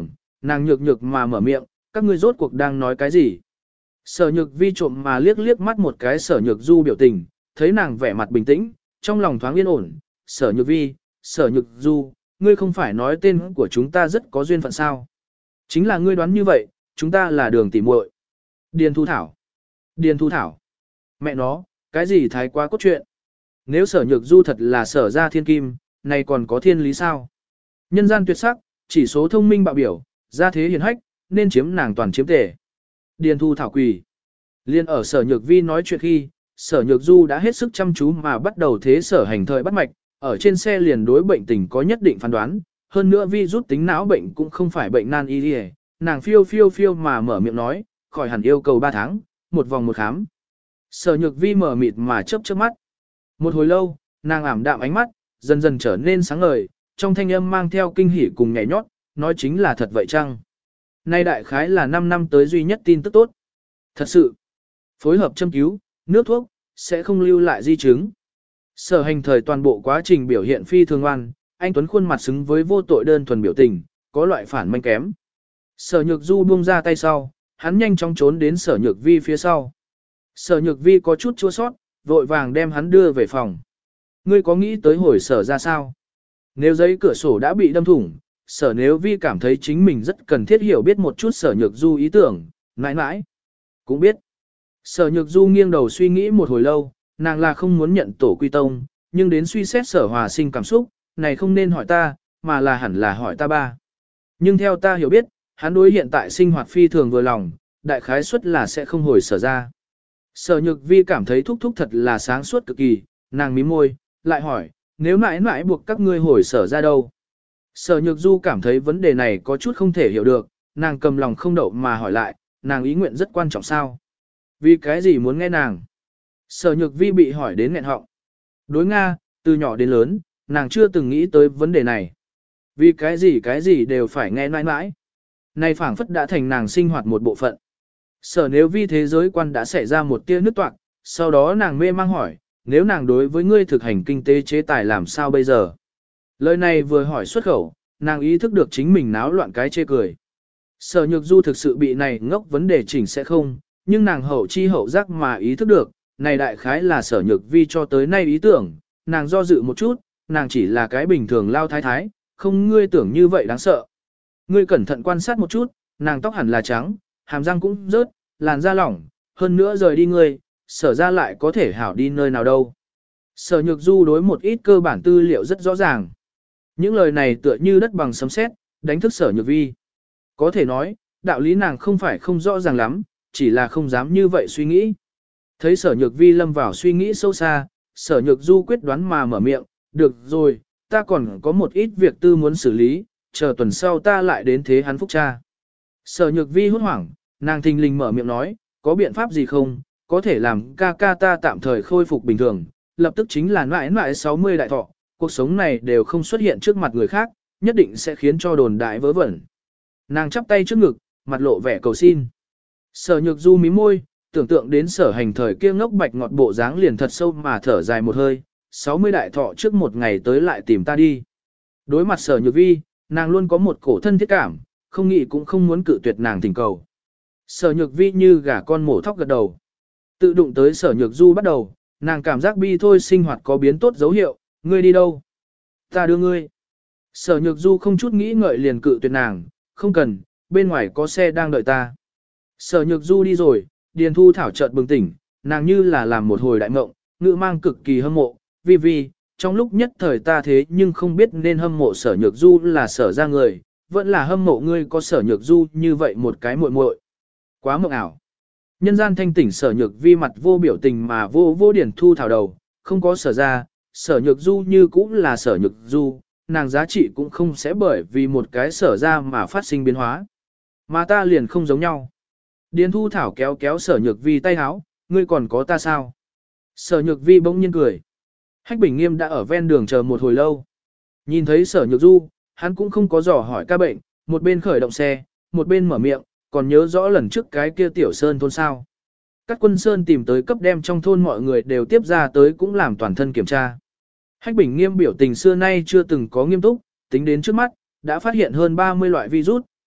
A: nàng nhược nhược mà mở miệng, các ngươi rốt cuộc đang nói cái gì? Sở nhược vi trộm mà liếc liếc mắt một cái sở nhược du biểu tình, thấy nàng vẻ mặt bình tĩnh, trong lòng thoáng yên ổn. Sở nhược vi, sở nhược du, ngươi không phải nói tên của chúng ta rất có duyên phận sao? Chính là ngươi đoán như vậy, chúng ta là đường tỉ muội. Điền Thu Thảo. Điền Thu Thảo. Mẹ nó, cái gì thái quá cốt truyện? Nếu sở nhược du thật là sở gia thiên kim, này còn có thiên lý sao? Nhân gian tuyệt sắc, chỉ số thông minh bạo biểu, gia thế hiền hách, nên chiếm nàng toàn chiếm tề. Điền Thu Thảo quỳ. Liên ở sở nhược vi nói chuyện khi, sở nhược du đã hết sức chăm chú mà bắt đầu thế sở hành thời bắt mạch, ở trên xe liền đối bệnh tình có nhất định phán đoán, hơn nữa vi rút tính não bệnh cũng không phải bệnh nan y đi, nàng phiêu phiêu phiêu mà mở miệng nói, khỏi hẳn yêu cầu ba tháng, một vòng một khám. Sở nhược vi mở mịt mà chớp chớp mắt. Một hồi lâu, nàng ảm đạm ánh mắt, dần dần trở nên sáng ngời, trong thanh âm mang theo kinh hỉ cùng nhảy nhót, nói chính là thật vậy chăng? Nay đại khái là năm năm tới duy nhất tin tức tốt. Thật sự, phối hợp châm cứu, nước thuốc, sẽ không lưu lại di chứng. Sở hành thời toàn bộ quá trình biểu hiện phi thường oan, anh Tuấn khuôn mặt xứng với vô tội đơn thuần biểu tình, có loại phản manh kém. Sở nhược du buông ra tay sau, hắn nhanh chóng trốn đến sở nhược vi phía sau. Sở nhược vi có chút chua sót, vội vàng đem hắn đưa về phòng. Ngươi có nghĩ tới hồi sở ra sao? Nếu giấy cửa sổ đã bị đâm thủng, sở nếu vi cảm thấy chính mình rất cần thiết hiểu biết một chút sở nhược du ý tưởng, mãi mãi. Cũng biết. Sở nhược du nghiêng đầu suy nghĩ một hồi lâu, nàng là không muốn nhận tổ quy tông, nhưng đến suy xét sở hòa sinh cảm xúc, này không nên hỏi ta, mà là hẳn là hỏi ta ba. Nhưng theo ta hiểu biết, hắn đối hiện tại sinh hoạt phi thường vừa lòng, đại khái suất là sẽ không hồi sở ra. Sở nhược vi cảm thấy thúc thúc thật là sáng suốt cực kỳ, nàng mím môi, lại hỏi, nếu mãi mãi buộc các ngươi hồi sở ra đâu? Sở nhược du cảm thấy vấn đề này có chút không thể hiểu được, nàng cầm lòng không đậu mà hỏi lại, nàng ý nguyện rất quan trọng sao? Vì cái gì muốn nghe nàng? Sở nhược vi bị hỏi đến nghẹn họng. Đối Nga, từ nhỏ đến lớn, nàng chưa từng nghĩ tới vấn đề này. Vì cái gì cái gì đều phải nghe mãi mãi. Này phảng phất đã thành nàng sinh hoạt một bộ phận. Sở nếu vi thế giới quan đã xảy ra một tia nứt toạc, sau đó nàng mê mang hỏi, nếu nàng đối với ngươi thực hành kinh tế chế tài làm sao bây giờ? Lời này vừa hỏi xuất khẩu, nàng ý thức được chính mình náo loạn cái chê cười. Sở nhược du thực sự bị này ngốc vấn đề chỉnh sẽ không, nhưng nàng hậu chi hậu giác mà ý thức được, này đại khái là sở nhược vi cho tới nay ý tưởng, nàng do dự một chút, nàng chỉ là cái bình thường lao thái thái, không ngươi tưởng như vậy đáng sợ. Ngươi cẩn thận quan sát một chút, nàng tóc hẳn là trắng, hàm răng cũng rớt, làn da lỏng, hơn nữa rời đi ngươi, sở ra lại có thể hảo đi nơi nào đâu. Sở nhược du đối một ít cơ bản tư liệu rất rõ ràng. Những lời này tựa như đất bằng sấm sét, đánh thức sở nhược vi. Có thể nói, đạo lý nàng không phải không rõ ràng lắm, chỉ là không dám như vậy suy nghĩ. Thấy sở nhược vi lâm vào suy nghĩ sâu xa, sở nhược du quyết đoán mà mở miệng, được rồi, ta còn có một ít việc tư muốn xử lý, chờ tuần sau ta lại đến thế hắn phúc cha. Sở nhược vi hốt hoảng, nàng thình lình mở miệng nói, có biện pháp gì không, có thể làm ca ca ta tạm thời khôi phục bình thường, lập tức chính là mãi mãi sáu mươi đại thọ, cuộc sống này đều không xuất hiện trước mặt người khác, nhất định sẽ khiến cho đồn đại vớ vẩn. Nàng chắp tay trước ngực, mặt lộ vẻ cầu xin. Sở nhược du mím môi, tưởng tượng đến sở hành thời kia ngốc bạch ngọt bộ dáng liền thật sâu mà thở dài một hơi, sáu mươi đại thọ trước một ngày tới lại tìm ta đi. Đối mặt sở nhược vi, nàng luôn có một cổ thân thiết cảm, không nghĩ cũng không muốn cự tuyệt nàng thỉnh cầu. Sở nhược vi như gà con mổ thóc gật đầu. Tự đụng tới sở nhược du bắt đầu, nàng cảm giác bi thôi sinh hoạt có biến tốt dấu hiệu, ngươi đi đâu? Ta đưa ngươi. Sở nhược du không chút nghĩ ngợi liền cự tuyệt nàng, không cần, bên ngoài có xe đang đợi ta. Sở nhược du đi rồi, Điền Thu Thảo chợt bừng tỉnh, nàng như là làm một hồi đại mộng, ngữ mang cực kỳ hâm mộ, vì vì, trong lúc nhất thời ta thế nhưng không biết nên hâm mộ sở nhược du là sở ra người, vẫn là hâm mộ ngươi có sở nhược du như vậy một cái muội muội. Quá mộng ảo. Nhân gian thanh tỉnh sở nhược vi mặt vô biểu tình mà vô vô Điền Thu Thảo đầu, không có sở ra, sở nhược du như cũng là sở nhược du, nàng giá trị cũng không sẽ bởi vì một cái sở ra mà phát sinh biến hóa. Mà ta liền không giống nhau. Điền Thu Thảo kéo kéo sở nhược vi tay háo, ngươi còn có ta sao? Sở nhược vi bỗng nhiên cười. Hách Bình Nghiêm đã ở ven đường chờ một hồi lâu. Nhìn thấy sở nhược du, hắn cũng không có dò hỏi ca bệnh, một bên khởi động xe, một bên mở miệng, còn nhớ rõ lần trước cái kia tiểu sơn thôn sao. Các quân sơn tìm tới cấp đem trong thôn mọi người đều tiếp ra tới cũng làm toàn thân kiểm tra. Hách Bình Nghiêm biểu tình xưa nay chưa từng có nghiêm túc, tính đến trước mắt, đã phát hiện hơn ba mươi loại virus,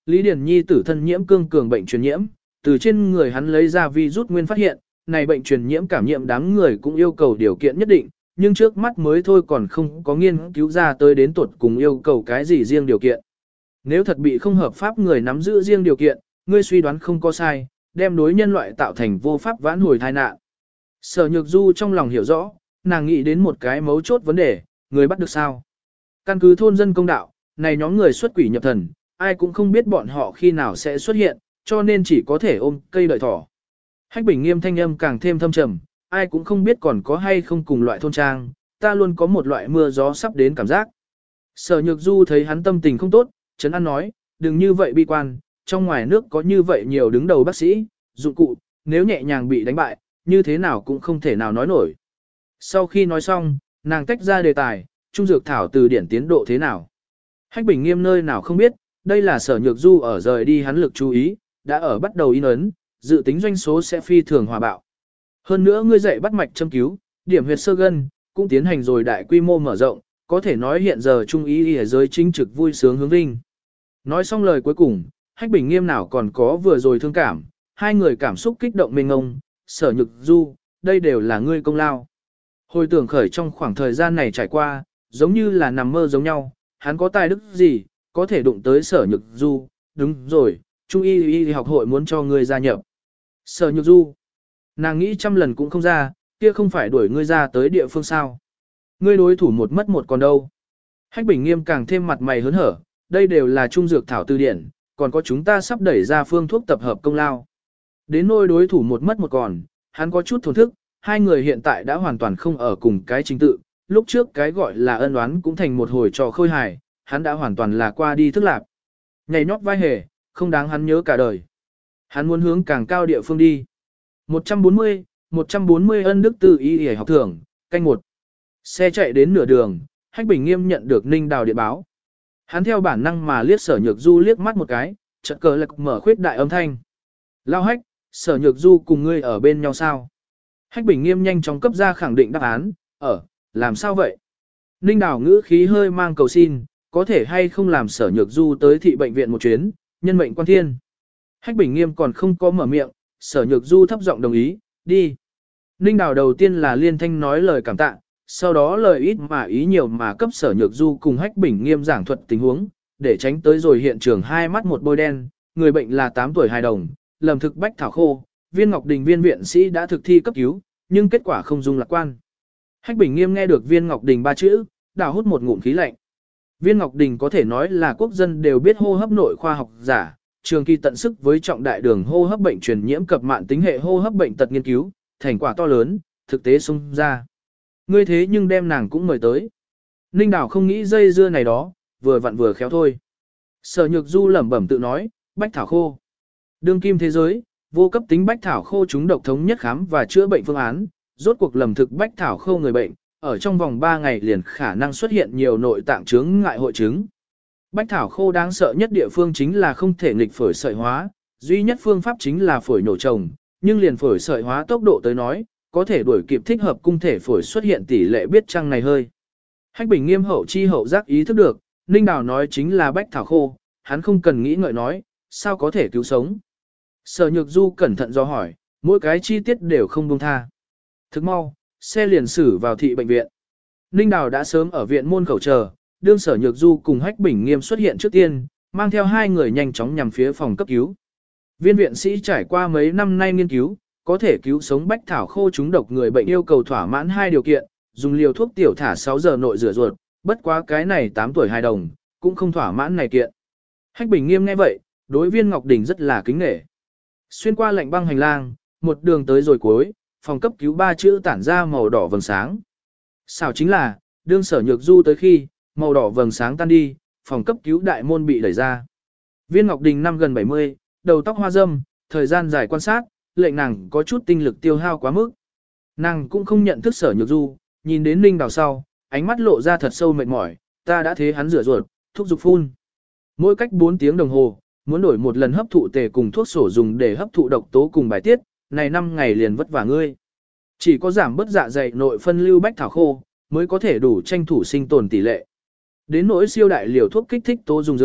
A: Lý Điển Nhi tử thân nhiễm cương cường bệnh truyền nhiễm, từ trên người hắn lấy ra virus nguyên phát hiện, này bệnh truyền nhiễm cảm nhiễm đám người cũng yêu cầu điều kiện nhất định, nhưng trước mắt mới thôi còn không có nghiên cứu ra tới đến tuột cùng yêu cầu cái gì riêng điều kiện. Nếu thật bị không hợp pháp người nắm giữ riêng điều kiện, ngươi suy đoán không có sai, đem đối nhân loại tạo thành vô pháp vãn hồi tai nạn. Sở Nhược Du trong lòng hiểu rõ, nàng nghĩ đến một cái mấu chốt vấn đề, người bắt được sao? Căn cứ thôn dân công đạo, này nhóm người xuất quỷ nhập thần, ai cũng không biết bọn họ khi nào sẽ xuất hiện, cho nên chỉ có thể ôm cây đợi thỏ. Hách Bình Nghiêm thanh âm càng thêm thâm trầm, ai cũng không biết còn có hay không cùng loại thôn trang, ta luôn có một loại mưa gió sắp đến cảm giác. Sở Nhược Du thấy hắn tâm tình không tốt, Trấn An nói, đừng như vậy bi quan, trong ngoài nước có như vậy nhiều đứng đầu bác sĩ, dụng cụ, nếu nhẹ nhàng bị đánh bại, như thế nào cũng không thể nào nói nổi. Sau khi nói xong, nàng tách ra đề tài, Trung Dược Thảo từ điển tiến độ thế nào. Hách Bình Nghiêm nơi nào không biết, đây là Sở Nhược Du ở rời đi hắn lực chú ý, đã ở bắt đầu in ấn, dự tính doanh số sẽ phi thường hòa bạo. Hơn nữa ngươi dạy bắt mạch châm cứu, điểm huyệt sơ gân, cũng tiến hành rồi đại quy mô mở rộng, có thể nói hiện giờ Trung ý ở giới chính trực vui sướng hướng vinh. Nói xong lời cuối cùng, Hách Bình Nghiêm nào còn có vừa rồi thương cảm, hai người cảm xúc kích động mênh ngông, Sở Nhược Du, đây đều là ngươi công lao. Hồi tưởng khởi trong khoảng thời gian này trải qua, giống như là nằm mơ giống nhau, hắn có tài đức gì, có thể đụng tới Sở Nhược Du, đúng rồi, Trung y y học hội muốn cho ngươi gia nhập. Sở Nhược Du, nàng nghĩ trăm lần cũng không ra, kia không phải đuổi ngươi ra tới địa phương sao. Ngươi đối thủ một mất một còn đâu. Hách Bình Nghiêm càng thêm mặt mày hớn hở, đây đều là Trung Dược Thảo từ điển, còn có chúng ta sắp đẩy ra phương thuốc tập hợp công lao. Đến nôi đối thủ một mất một còn, hắn có chút thổn thức, hai người hiện tại đã hoàn toàn không ở cùng cái trình tự, lúc trước cái gọi là ân oán cũng thành một hồi trò khôi hài, hắn đã hoàn toàn là qua đi thức lạc. Nhảy nhót vai hề, không đáng hắn nhớ cả đời. Hắn muốn hướng càng cao địa phương đi. một trăm bốn mươi, một trăm bốn mươi ân đức từ y y học thưởng, canh một. Xe chạy đến nửa đường, Hách Bình Nghiêm nhận được Ninh Đào điện báo. Hắn theo bản năng mà liếc Sở Nhược Du liếc mắt một cái, chợt cờ lạc mở khuyết đại âm thanh. Lao Hách, Sở Nhược Du cùng ngươi ở bên nhau sao? Hách Bình Nghiêm nhanh chóng cấp ra khẳng định đáp án, ở, làm sao vậy? Ninh Đào ngữ khí hơi mang cầu xin, có thể hay không làm Sở Nhược Du tới thị bệnh viện một chuyến, nhân mệnh quan thiên. Hách Bình Nghiêm còn không có mở miệng, Sở Nhược Du thấp giọng đồng ý, đi. Ninh Đào đầu tiên là liên thanh nói lời cảm tạ, sau đó lời ít mà ý nhiều mà cấp Sở Nhược Du cùng Hách Bình Nghiêm giảng thuật tình huống, để tránh tới rồi hiện trường hai mắt một bôi đen, người bệnh là tám tuổi hài đồng, lầm thực bách thảo khô, Viên Ngọc Đình viên viện sĩ đã thực thi cấp cứu, nhưng kết quả không dung lạc quan. Hách Bình Nghiêm nghe được Viên Ngọc Đình ba chữ, đào hút một ngụm khí lạnh. Viên Ngọc Đình có thể nói là quốc dân đều biết hô hấp nội khoa học giả, trường kỳ tận sức với trọng đại đường hô hấp bệnh truyền nhiễm cập mạn tính hệ hô hấp bệnh tật nghiên cứu, thành quả to lớn, thực tế xung ra. Ngươi thế nhưng đem nàng cũng mời tới. Ninh Đào không nghĩ dây dưa này đó, vừa vặn vừa khéo thôi. Sở Nhược Du lẩm bẩm tự nói, bách thảo khô. Đương kim thế giới, vô cấp tính bách thảo khô chúng độc thống nhất khám và chữa bệnh phương án, rốt cuộc lầm thực bách thảo khô người bệnh, ở trong vòng ba ngày liền khả năng xuất hiện nhiều nội tạng chứng ngại hội chứng. Bách thảo khô đáng sợ nhất địa phương chính là không thể nghịch phổi sợi hóa, duy nhất phương pháp chính là phổi nổ trồng, nhưng liền phổi sợi hóa tốc độ tới nói, có thể đuổi kịp thích hợp cung thể phổi xuất hiện tỷ lệ biết chăng này hơi. Hách Bình Nghiêm hậu chi hậu giác ý thức được, Ninh Đào nói chính là bách thảo khô, hắn không cần nghĩ ngợi nói, sao có thể cứu sống. Sở Nhược Du cẩn thận do hỏi, mỗi cái chi tiết đều không buông tha. Thức mau, xe liền xử vào thị bệnh viện. Ninh Đào đã sớm ở viện môn khẩu chờ, đương Sở Nhược Du cùng Hách Bình Nghiêm xuất hiện trước tiên, mang theo hai người nhanh chóng nhằm phía phòng cấp cứu. Viên viện sĩ trải qua mấy năm nay nghiên cứu, có thể cứu sống bách thảo khô chúng độc người bệnh yêu cầu thỏa mãn hai điều kiện, dùng liều thuốc tiểu thả sáu giờ nội rửa ruột, bất quá cái này tám tuổi hài đồng, cũng không thỏa mãn này kiện. Hách Bình Nghiêm nghe vậy, đối Viên Ngọc Đình rất là kính nể. Xuyên qua lạnh băng hành lang, một đường tới rồi cuối, phòng cấp cứu ba chữ tản ra màu đỏ vầng sáng. Xảo chính là, đương Sở Nhược Du tới khi, màu đỏ vầng sáng tan đi, phòng cấp cứu đại môn bị đẩy ra. Viên Ngọc Đình năm gần bảy mươi, đầu tóc hoa râm, thời gian dài quan sát, lệnh nàng có chút tinh lực tiêu hao quá mức. Nàng cũng không nhận thức Sở Nhược Du, nhìn đến Ninh Đào sau, ánh mắt lộ ra thật sâu mệt mỏi, ta đã thế hắn rửa ruột, thuốc dục phun. Mỗi cách bốn tiếng đồng hồ, muốn đổi một lần hấp thụ tề cùng thuốc sổ dùng để hấp thụ độc tố cùng bài tiết, này năm ngày liền vất vả ngươi. Chỉ có giảm bớt dạ dày nội phân lưu bách thảo khô, mới có thể đủ tranh thủ sinh tồn tỷ lệ. Đến nỗi siêu đại liều thuốc kích thích tố dùng dược,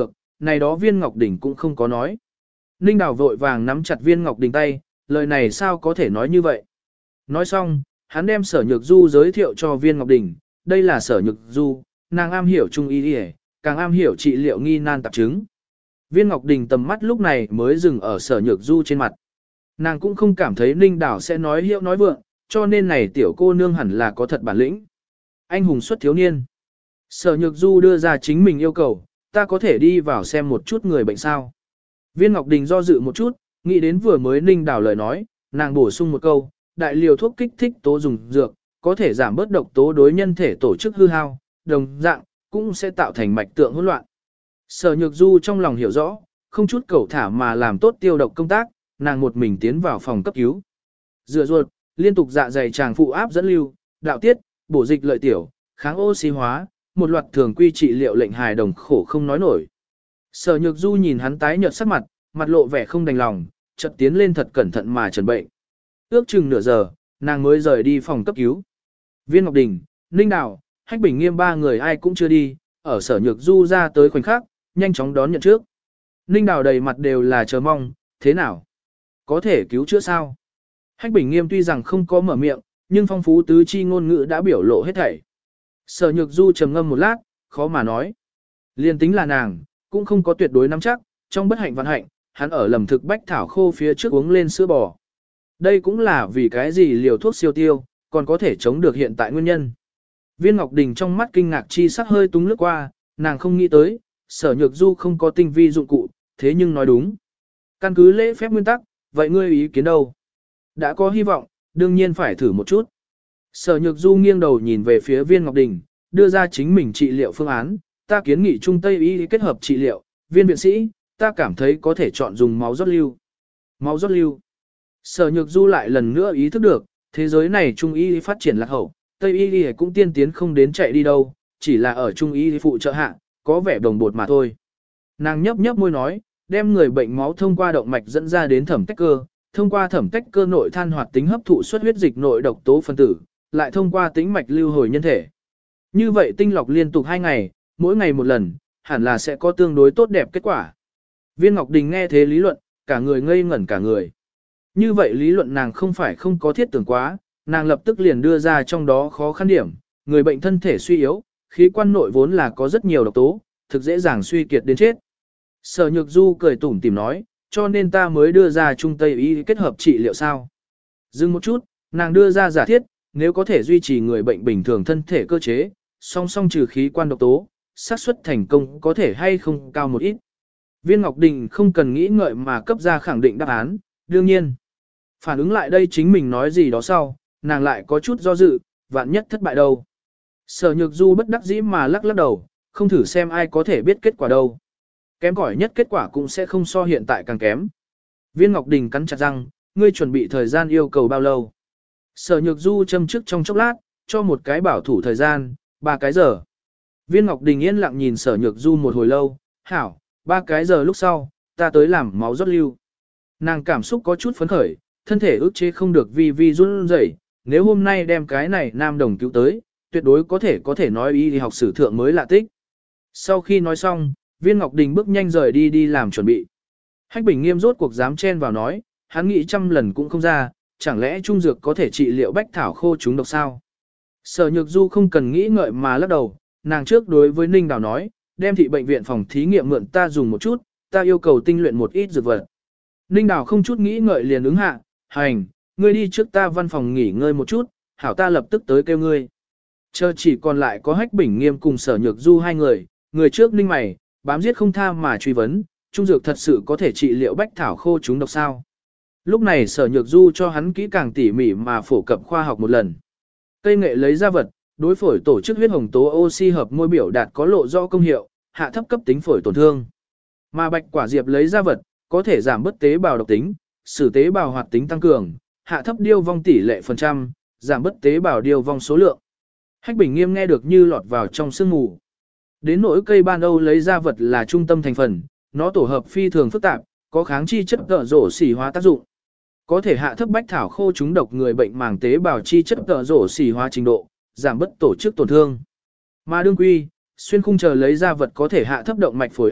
A: này đó viên ngọc đỉnh cũng không có nói. Ninh Đào vội vàng nắm chặt viên ngọc đỉnh tay, lời này sao có thể nói như vậy. Nói xong, hắn đem sở nhược du giới thiệu cho viên ngọc đỉnh, đây là sở nhược du, nàng am hiểu trung y y, càng am hiểu trị liệu nghi nan tạp chứng. Viên ngọc đỉnh tầm mắt lúc này mới dừng ở sở nhược du trên mặt. Nàng cũng không cảm thấy Ninh Đào sẽ nói hiệu nói vượng, cho nên này tiểu cô nương hẳn là có thật bản lĩnh. Anh hùng xuất thiếu niên. Sở nhược du đưa ra chính mình yêu cầu, ta có thể đi vào xem một chút người bệnh sao. Viên Ngọc Đình do dự một chút, nghĩ đến vừa mới Ninh Đào lời nói, nàng bổ sung một câu, đại liều thuốc kích thích tố dùng dược, có thể giảm bớt độc tố đối nhân thể tổ chức hư hao, đồng dạng, cũng sẽ tạo thành mạch tượng hỗn loạn. Sở nhược du trong lòng hiểu rõ, không chút cầu thả mà làm tốt tiêu độc công tác, nàng một mình tiến vào phòng cấp cứu. Dựa ruột, liên tục dạ dày tràng phụ áp dẫn lưu, đạo tiết, bổ dịch lợi tiểu, kháng oxy hóa, một loạt thường quy trị liệu lệnh hài đồng khổ không nói nổi. Sở nhược du nhìn hắn tái nhợt sắc mặt, mặt lộ vẻ không đành lòng, chợt tiến lên thật cẩn thận mà trần bệnh. Ước chừng nửa giờ, nàng mới rời đi phòng cấp cứu. Viên Ngọc Đình, Ninh Đào, Hách Bình Nghiêm ba người ai cũng chưa đi, ở sở nhược du ra tới khoảnh khắc, nhanh chóng đón nhận trước. Ninh Đào đầy mặt đều là chờ mong, thế nào? Có thể cứu chữa sao? Hách Bình Nghiêm tuy rằng không có mở miệng, nhưng phong phú tứ chi ngôn ngữ đã biểu lộ hết thảy. Sở nhược du trầm ngâm một lát, khó mà nói. Liên tính là nàng, cũng không có tuyệt đối nắm chắc, trong bất hạnh vạn hạnh, hắn ở lầm thực bách thảo khô phía trước uống lên sữa bò. Đây cũng là vì cái gì liều thuốc siêu tiêu, còn có thể chống được hiện tại nguyên nhân. Viên Ngọc Đình trong mắt kinh ngạc chi sắc hơi túng lướt qua, nàng không nghĩ tới, sở nhược du không có tinh vi dụng cụ, thế nhưng nói đúng. Căn cứ lễ phép nguyên tắc, vậy ngươi ý kiến đâu? Đã có hy vọng, đương nhiên phải thử một chút. Sở nhược du nghiêng đầu nhìn về phía viên Ngọc Đình, đưa ra chính mình trị liệu phương án, ta kiến nghị Trung Tây y kết hợp trị liệu, viên viện sĩ, ta cảm thấy có thể chọn dùng máu rót lưu. Máu rót lưu. Sở nhược du lại lần nữa ý thức được, thế giới này Trung y phát triển lạc hậu, Tây y cũng tiên tiến không đến chạy đi đâu, chỉ là ở Trung y phụ trợ hạ, có vẻ đồng bột mà thôi. Nàng nhấp nhấp môi nói, đem người bệnh máu thông qua động mạch dẫn ra đến thẩm tách cơ, thông qua thẩm tách cơ nội than hoạt tính hấp thụ xuất huyết dịch nội độc tố phân tử, lại thông qua tĩnh mạch lưu hồi nhân thể. Như vậy tinh lọc liên tục hai ngày, mỗi ngày một lần, hẳn là sẽ có tương đối tốt đẹp kết quả. Viên Ngọc Đình nghe thế lý luận, cả người ngây ngẩn cả người. Như vậy lý luận nàng không phải không có thiết tưởng quá, nàng lập tức liền đưa ra trong đó khó khăn điểm, người bệnh thân thể suy yếu, khí quan nội vốn là có rất nhiều độc tố, thực dễ dàng suy kiệt đến chết. Sở Nhược Du cười tủm tỉm nói, cho nên ta mới đưa ra Trung Tây y kết hợp trị liệu sao. Dừng một chút, nàng đưa ra giả thiết, nếu có thể duy trì người bệnh bình thường thân thể cơ chế, song song trừ khí quan độc tố, xác suất thành công có thể hay không cao một ít. Viên Ngọc Đình không cần nghĩ ngợi mà cấp ra khẳng định đáp án, đương nhiên. Phản ứng lại đây chính mình nói gì đó sau, nàng lại có chút do dự, vạn nhất thất bại đâu. Sở Nhược Du bất đắc dĩ mà lắc lắc đầu, không thử xem ai có thể biết kết quả đâu. Kém cỏi nhất kết quả cũng sẽ không so hiện tại càng kém. Viên Ngọc Đình cắn chặt răng, ngươi chuẩn bị thời gian yêu cầu bao lâu? Sở Nhược Du châm trước trong chốc lát, cho một cái bảo thủ thời gian, ba cái giờ. Viên Ngọc Đình yên lặng nhìn Sở Nhược Du một hồi lâu, hảo, ba cái giờ lúc sau, ta tới làm máu rót lưu. Nàng cảm xúc có chút phấn khởi, thân thể ức chế không được vì vi run rẩy. Nếu hôm nay đem cái này nam đồng cứu tới, tuyệt đối có thể có thể nói y học sử thượng mới lạ tích. Sau khi nói xong, Viên Ngọc Đình bước nhanh rời đi đi làm chuẩn bị. Hách Bình Nghiêm rốt cuộc dám chen vào nói, hắn nghĩ trăm lần cũng không ra, chẳng lẽ trung dược có thể trị liệu bách thảo khô chúng độc sao? Sở Nhược Du không cần nghĩ ngợi mà lắc đầu, nàng trước đối với Ninh Đào nói, đem thị bệnh viện phòng thí nghiệm mượn ta dùng một chút, ta yêu cầu tinh luyện một ít dược vật. Ninh Đào không chút nghĩ ngợi liền ứng hạ, hành, ngươi đi trước ta văn phòng nghỉ ngơi một chút, hảo ta lập tức tới kêu ngươi. Chờ chỉ còn lại có Hách Bình Nghiêm cùng Sở Nhược Du hai người, người trước ninh mày, bám giết không tha mà truy vấn, trung dược thật sự có thể trị liệu bách thảo khô chúng độc sao. Lúc này Sở Nhược Du cho hắn kỹ càng tỉ mỉ mà phổ cập khoa học một lần. Cây nghệ lấy ra vật, đối phổi tổ chức huyết hồng tố oxy hợp môi biểu đạt có lộ rõ công hiệu, hạ thấp cấp tính phổi tổn thương. Mà bạch quả diệp lấy ra vật, có thể giảm bớt tế bào độc tính,使tế bào hoạt tính tăng cường, hạ thấp điêu vong tỷ lệ phần trăm, giảm bớt tế bào điêu vong số lượng. Hách Bình Nghiêm nghe được như lọt vào trong sương mù. Đến nỗi cây ban Âu lấy ra vật là trung tâm thành phần, nó tổ hợp phi thường phức tạp, có kháng chi chất tợ rổ xỉ hóa tác dụng. Có thể hạ thấp bách thảo khô chúng độc người bệnh màng tế bào chi chất tợ rổ xỉ hóa trình độ, giảm bớt tổ chức tổn thương. Mà đương quy, xuyên khung chờ lấy ra vật có thể hạ thấp động mạch phổi áp,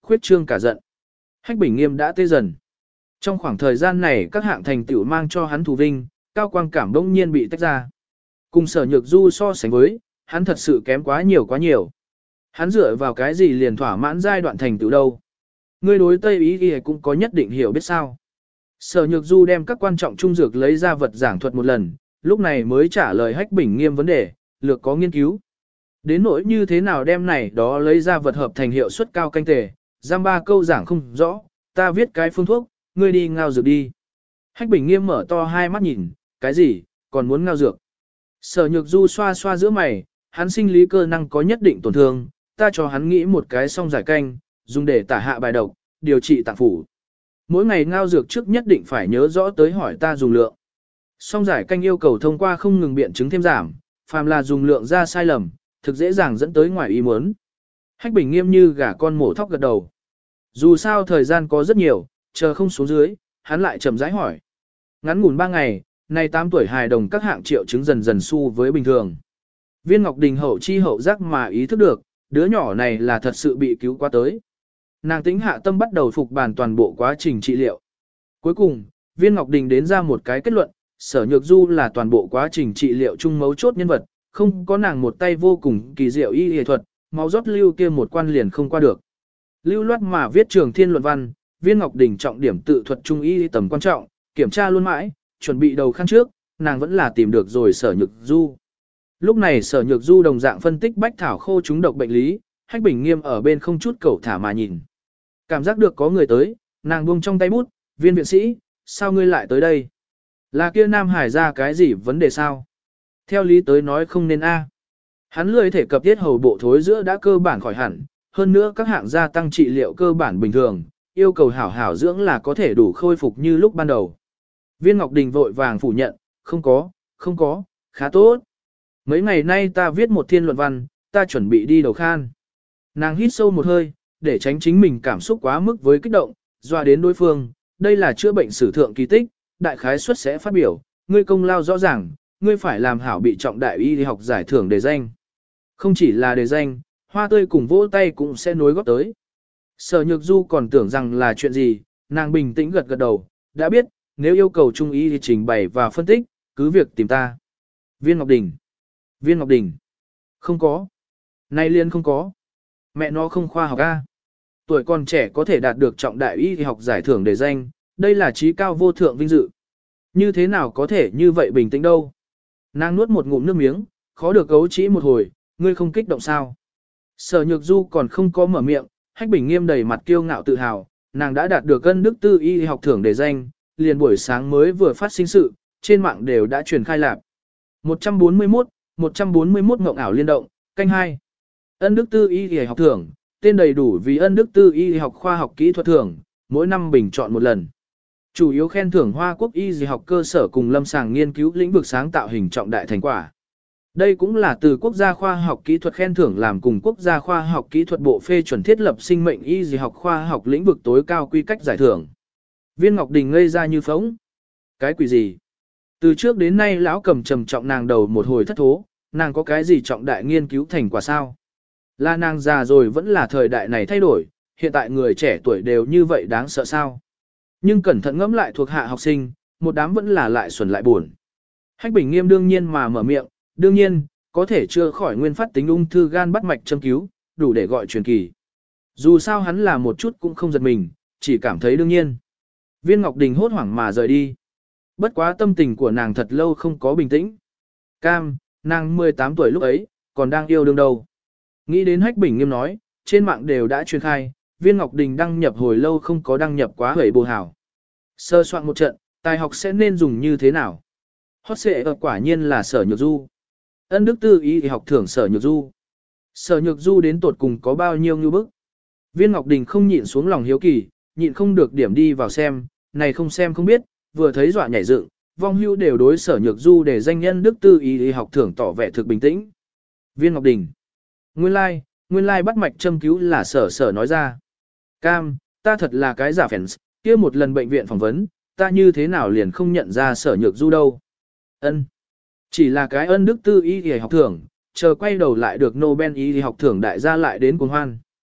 A: khuyết trương cả giận. Hách Bình Nghiêm đã tê dần. Trong khoảng thời gian này các hạng thành tựu mang cho hắn thù vinh, cao quang cảm đông nhiên bị tách ra. Cùng Sở Nhược Du so sánh với, hắn thật sự kém quá nhiều quá nhiều. Hắn dựa vào cái gì liền thỏa mãn giai đoạn thành tựu đâu. Ngươi đối Tây Ý Y cũng có nhất định hiểu biết sao. Sở Nhược Du đem các quan trọng trung dược lấy ra vật giảng thuật một lần, lúc này mới trả lời Hách Bình Nghiêm vấn đề, lược có nghiên cứu. Đến nỗi như thế nào đem này đó lấy ra vật hợp thành hiệu suất cao canh tề, giam ba câu giảng không rõ, ta viết cái phương thuốc, ngươi đi ngao dược đi. Hách Bình Nghiêm mở to hai mắt nhìn, cái gì, còn muốn ngao dược. Sở Nhược Du xoa xoa giữa mày, hắn sinh lý cơ năng có nhất định tổn thương, ta cho hắn nghĩ một cái song giải canh, dùng để tả hạ bài độc, điều trị tạng phủ. Mỗi ngày ngao dược trước nhất định phải nhớ rõ tới hỏi ta dùng lượng. Song giải canh yêu cầu thông qua không ngừng biện chứng thêm giảm, phàm là dùng lượng ra sai lầm, thực dễ dàng dẫn tới ngoài ý muốn. Hách Bình Nghiêm như gà con mổ thóc gật đầu. Dù sao thời gian có rất nhiều, chờ không xuống dưới, hắn lại chậm rãi hỏi. Ngắn ngủn ba ngày, nay tám tuổi hài đồng các hạng triệu chứng dần dần xu với bình thường. Viên Ngọc Đình hậu chi hậu giác mà ý thức được, đứa nhỏ này là thật sự bị cứu qua tới. Nàng tĩnh hạ tâm bắt đầu phục bàn toàn bộ quá trình trị liệu. Cuối cùng, Viên Ngọc Đình đến ra một cái kết luận, Sở Nhược Du là toàn bộ quá trình trị liệu chung mấu chốt nhân vật, không có nàng một tay vô cùng kỳ diệu y y thuật, máu rót lưu kia một quan liền không qua được. Lưu loát mà viết trường thiên luận văn, Viên Ngọc Đình trọng điểm tự thuật trung y tầm quan trọng, kiểm tra luôn mãi, chuẩn bị đầu khăn trước, nàng vẫn là tìm được rồi Sở Nhược Du. Lúc này Sở Nhược Du đồng dạng phân tích bách thảo khô chúng độc bệnh lý, Hách Bình Nghiêm ở bên không chút cẩu thả mà nhìn. Cảm giác được có người tới, nàng buông trong tay bút, Viên viện sĩ, sao ngươi lại tới đây? Là kia Nam Hải ra cái gì vấn đề sao? Theo lý tới nói không nên a. Hắn lười thể cập tiết hầu bộ thối giữa đã cơ bản khỏi hẳn, hơn nữa các hạng gia tăng trị liệu cơ bản bình thường, yêu cầu hảo hảo dưỡng là có thể đủ khôi phục như lúc ban đầu. Viên Ngọc Đình vội vàng phủ nhận, không có, không có, khá tốt. Mấy ngày nay ta viết một thiên luận văn, ta chuẩn bị đi đầu khan. Nàng hít sâu một hơi, để tránh chính mình cảm xúc quá mức với kích động, dọa đến đối phương, đây là chữa bệnh sử thượng kỳ tích, đại khái suất sẽ phát biểu, ngươi công lao rõ ràng, ngươi phải làm hảo bị trọng đại y học giải thưởng đề danh. Không chỉ là đề danh, hoa tươi cùng vỗ tay cũng sẽ nối góp tới. Sở Nhược Du còn tưởng rằng là chuyện gì, nàng bình tĩnh gật gật đầu, đã biết, nếu yêu cầu trung y thì trình bày và phân tích, cứ việc tìm ta. Viên Ngọc Đình. Viên Ngọc Đình. Không có. Nay liên không có. Mẹ nó không khoa học a. Tuổi còn trẻ có thể đạt được trọng đại y thì học giải thưởng đề danh, đây là trí cao vô thượng vinh dự. Như thế nào có thể như vậy bình tĩnh đâu. Nàng nuốt một ngụm nước miếng, khó được gấu trĩ một hồi, ngươi không kích động sao. Sở Nhược Du còn không có mở miệng, Hách Bình Nghiêm đầy mặt kiêu ngạo tự hào, nàng đã đạt được cân đức tư y học thưởng đề danh, liền buổi sáng mới vừa phát sinh sự, trên mạng đều đã truyền khai lạp. một trăm bốn mươi mốt, một trăm bốn mươi mốt ngộng ảo liên động, canh hai. Ân đức tư y học thưởng, tên đầy đủ vì ân đức tư y học khoa học kỹ thuật thưởng, mỗi năm bình chọn một lần. Chủ yếu khen thưởng Hoa Quốc y học cơ sở cùng lâm sàng nghiên cứu lĩnh vực sáng tạo hình trọng đại thành quả. Đây cũng là từ quốc gia khoa học kỹ thuật khen thưởng làm cùng quốc gia khoa học kỹ thuật bộ phê chuẩn thiết lập sinh mệnh y học khoa học lĩnh vực tối cao quy cách giải thưởng. Viên Ngọc Đình ngây ra như phóng. Cái quỷ gì? Từ trước đến nay lão cầm trầm trọng nàng đầu một hồi thất thố, nàng có cái gì trọng đại nghiên cứu thành quả sao? Là nàng già rồi vẫn là thời đại này thay đổi, hiện tại người trẻ tuổi đều như vậy đáng sợ sao? Nhưng cẩn thận ngẫm lại thuộc hạ học sinh, một đám vẫn là lại xuẩn lại buồn. Hách Bình Nghiêm đương nhiên mà mở miệng, đương nhiên, có thể chưa khỏi nguyên phát tính ung thư gan bắt mạch châm cứu, đủ để gọi truyền kỳ. Dù sao hắn là một chút cũng không giật mình, chỉ cảm thấy đương nhiên. Viên Ngọc Đình hốt hoảng mà rời đi. Bất quá tâm tình của nàng thật lâu không có bình tĩnh. Cam, nàng mười tám tuổi lúc ấy, còn đang yêu đương đâu. Nghĩ đến Hách Bình Nghiêm nói, trên mạng đều đã truyền khai, Viên Ngọc Đình đăng nhập hồi lâu không có đăng nhập quá hủy bồ hảo. Sơ soạn một trận, tài học sẽ nên dùng như thế nào? Hot xệ ở quả nhiên là Sở Nhược Du. Ân đức tư y học thưởng Sở Nhược Du. Sở Nhược Du đến tột cùng có bao nhiêu ngư bức? Viên Ngọc Đình không nhịn xuống lòng hiếu kỳ, nhịn không được điểm đi vào xem, này không xem không biết, vừa thấy dọa nhảy dựng, vong hưu đều đối Sở Nhược Du để danh nhân đức tư y học thưởng tỏ vẻ thực bình tĩnh. Viên Ngọc Đình. Nguyên lai, like, nguyên lai like bắt mạch châm cứu là Sở Sở nói ra. Cam, ta thật là cái giả fans, kia một lần bệnh viện phỏng vấn, ta như thế nào liền không nhận ra Sở Nhược Du đâu. Ân, chỉ là cái ân đức tư y y học thưởng, chờ quay đầu lại được Nobel y học thưởng đại gia lại đến cuồng hoan.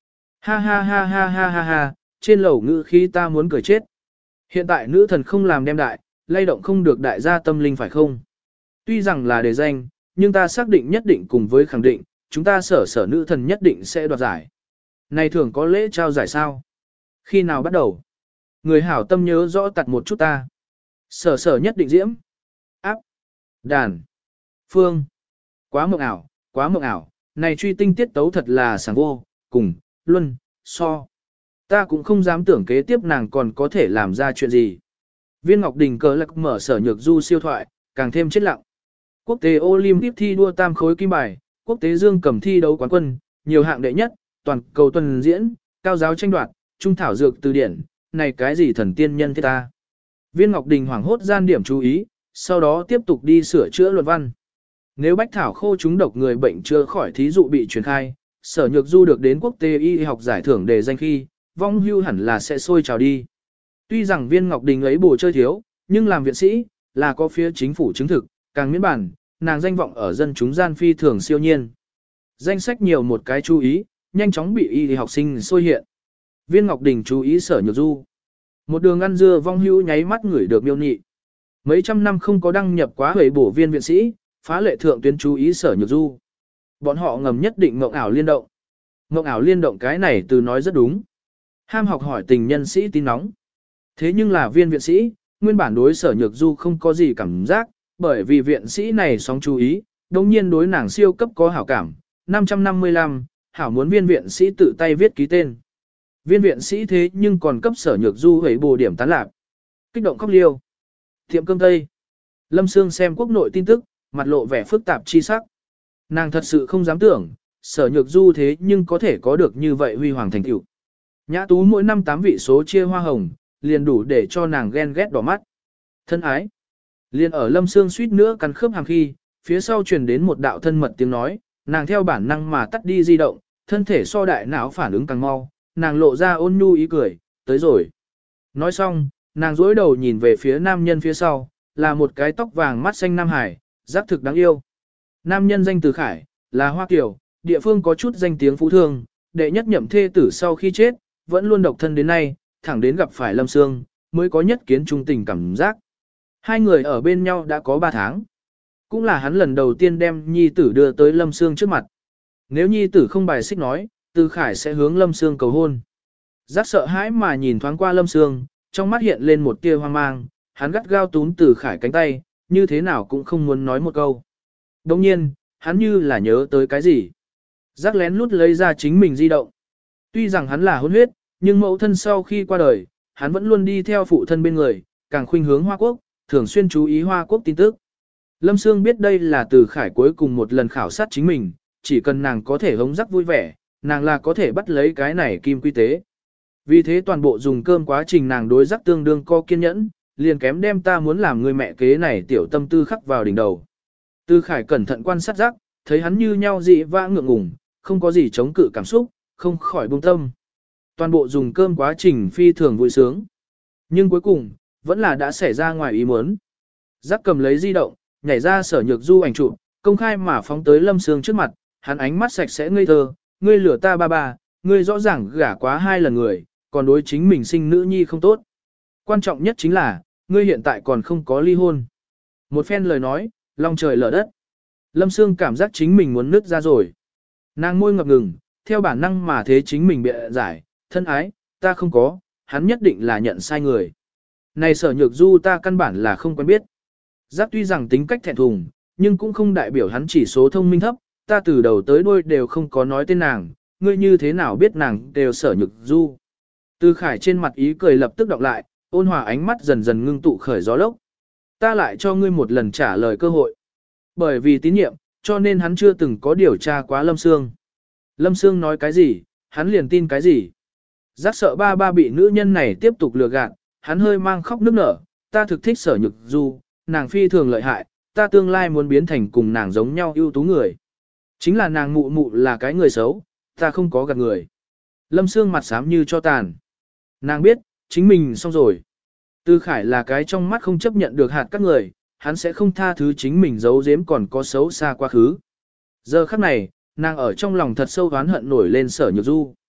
A: Ha ha ha ha ha ha ha, trên lầu ngữ khí ta muốn cười chết. Hiện tại nữ thần không làm đem đại, lay động không được đại gia tâm linh phải không? Tuy rằng là đề danh, nhưng ta xác định nhất định cùng với khẳng định, chúng ta sở sở nữ thần nhất định sẽ đoạt giải. Này thường có lễ trao giải sao? Khi nào bắt đầu? Người hảo tâm nhớ rõ tặt một chút ta. Sở sở nhất định diễm. Áp. Đàn. Phương. Quá mộng ảo, quá mộng ảo. Này truy tinh tiết tấu thật là sáng vô, cùng, luân, so. Ta cũng không dám tưởng kế tiếp nàng còn có thể làm ra chuyện gì. Viên Ngọc Đình cờ lạc mở sở nhược du siêu thoại, càng thêm chết lặng. Quốc tế Olympic thi đua tam khối kim bài, quốc tế dương cầm thi đấu quán quân, nhiều hạng đệ nhất, toàn cầu tuần diễn, cao giáo tranh đoạt, trung thảo dược từ điển, này cái gì thần tiên nhân thế ta. Viên Ngọc Đình hoảng hốt gian điểm chú ý, sau đó tiếp tục đi sửa chữa luận văn. Nếu bách thảo khô chúng độc người bệnh chưa khỏi thí dụ bị truyền khai, sở nhược du được đến quốc tế y học giải thưởng đề danh khi, vong hưu hẳn là sẽ sôi trào đi. Tuy rằng Viên Ngọc Đình ấy bổ chơi thiếu, nhưng làm viện sĩ, là có phía chính phủ chứng thực, càng miễn bản, nàng danh vọng ở dân chúng gian phi thường siêu nhiên. Danh sách nhiều một cái chú ý, nhanh chóng bị y học sinh sôi hiện. Viên Ngọc Đình chú ý sở nhược du. Một đường ăn dưa vong hưu nháy mắt ngửi được miêu nhị. Mấy trăm năm không có đăng nhập quá huệ bổ viên viện sĩ, phá lệ thượng tuyến chú ý sở nhược du. Bọn họ ngầm nhất định mộng ảo liên động. Mộng ảo liên động cái này từ nói rất đúng. Ham học hỏi tình nhân sĩ tin nóng. Thế nhưng là viên viện sĩ, nguyên bản đối sở nhược du không có gì cảm giác, bởi vì viện sĩ này sóng chú ý, đồng nhiên đối nàng siêu cấp có hảo cảm. năm trăm năm mươi lăm, hảo muốn viên viện sĩ tự tay viết ký tên. Viên viện sĩ thế nhưng còn cấp sở nhược du hấy bồ điểm tán lạc. Kích động khóc liêu. Tiệm cơm tây. Lâm Sương xem quốc nội tin tức, mặt lộ vẻ phức tạp chi sắc. Nàng thật sự không dám tưởng, sở nhược du thế nhưng có thể có được như vậy huy hoàng thành tựu. Nhã tú mỗi năm tám vị số chia hoa hồng, liền đủ để cho nàng ghen ghét đỏ mắt. Thân ái. Liền ở Lâm Sương suýt nữa cắn khớp hàng khi, phía sau truyền đến một đạo thân mật tiếng nói, nàng theo bản năng mà tắt đi di động, thân thể so đại não phản ứng càng mau, nàng lộ ra ôn nhu ý cười, tới rồi. Nói xong, nàng dối đầu nhìn về phía nam nhân phía sau, là một cái tóc vàng mắt xanh Nam Hải, giác thực đáng yêu. Nam nhân danh Từ Khải, là Hoa Kiều, địa phương có chút danh tiếng phú thương, đệ nhất nhậm thê tử sau khi chết, vẫn luôn độc thân đến nay, thẳng đến gặp phải Lâm Sương, mới có nhất kiến trung tình cảm giác. Hai người ở bên nhau đã có ba tháng. Cũng là hắn lần đầu tiên đem nhi tử đưa tới Lâm Sương trước mặt. Nếu nhi tử không bài xích nói, Từ Khải sẽ hướng Lâm Sương cầu hôn. Giác sợ hãi mà nhìn thoáng qua Lâm Sương, trong mắt hiện lên một tia hoang mang, hắn gắt gao túm Từ Khải cánh tay, như thế nào cũng không muốn nói một câu. Đồng nhiên, hắn như là nhớ tới cái gì. Giác lén lút lấy ra chính mình di động. Tuy rằng hắn là hôn huyết, nhưng mẫu thân sau khi qua đời, hắn vẫn luôn đi theo phụ thân bên người, càng khuynh hướng Hoa Quốc, thường xuyên chú ý Hoa Quốc tin tức. Lâm Sương biết đây là Từ Khải cuối cùng một lần khảo sát chính mình, chỉ cần nàng có thể hống rắc vui vẻ, nàng là có thể bắt lấy cái này kim quy tế. Vì thế toàn bộ dùng cơm quá trình nàng đối rắc tương đương co kiên nhẫn, liền kém đem ta muốn làm người mẹ kế này tiểu tâm tư khắc vào đỉnh đầu. Từ Khải cẩn thận quan sát rắc, thấy hắn như nhau dị vã ngượng ngùng, không có gì chống cự cảm xúc, không khỏi buông tâm. Toàn bộ dùng cơm quá trình phi thường vui sướng. Nhưng cuối cùng, vẫn là đã xảy ra ngoài ý muốn. Giác cầm lấy di động, nhảy ra sở nhược du ảnh chụp, công khai mà phóng tới Lâm Sương trước mặt, hắn ánh mắt sạch sẽ ngây thơ, ngươi lừa ta ba ba, ngươi rõ ràng gả quá hai lần người, còn đối chính mình sinh nữ nhi không tốt. Quan trọng nhất chính là, ngươi hiện tại còn không có ly hôn. Một phen lời nói, long trời lở đất. Lâm Sương cảm giác chính mình muốn nứt ra rồi. Nàng môi ngập ngừng, theo bản năng mà thế chính mình bịa giải, thân ái, ta không có, hắn nhất định là nhận sai người. Này sở nhược du ta căn bản là không quen biết. Giác tuy rằng tính cách thẹn thùng, nhưng cũng không đại biểu hắn chỉ số thông minh thấp, ta từ đầu tới đuôi đều không có nói tên nàng, ngươi như thế nào biết nàng đều sở nhược du. Từ Khải trên mặt ý cười lập tức đọc lại, ôn hòa ánh mắt dần dần ngưng tụ khởi gió lốc. Ta lại cho ngươi một lần trả lời cơ hội. Bởi vì tín nhiệm, cho nên hắn chưa từng có điều tra quá Lâm Sương. Lâm Sương nói cái gì, hắn liền tin cái gì. Giác sợ ba ba bị nữ nhân này tiếp tục lừa gạt, hắn hơi mang khóc nức nở, ta thực thích sở nhược du, nàng phi thường lợi hại, ta tương lai muốn biến thành cùng nàng giống nhau ưu tú người. Chính là nàng mụ mụ là cái người xấu, ta không có gạt người. Lâm Sương mặt xám như cho tàn. Nàng biết, chính mình xong rồi. Từ Khải là cái trong mắt không chấp nhận được hạt các người, hắn sẽ không tha thứ chính mình giấu giếm còn có xấu xa quá khứ. Giờ khắc này, nàng ở trong lòng thật sâu oán hận nổi lên sở nhược du.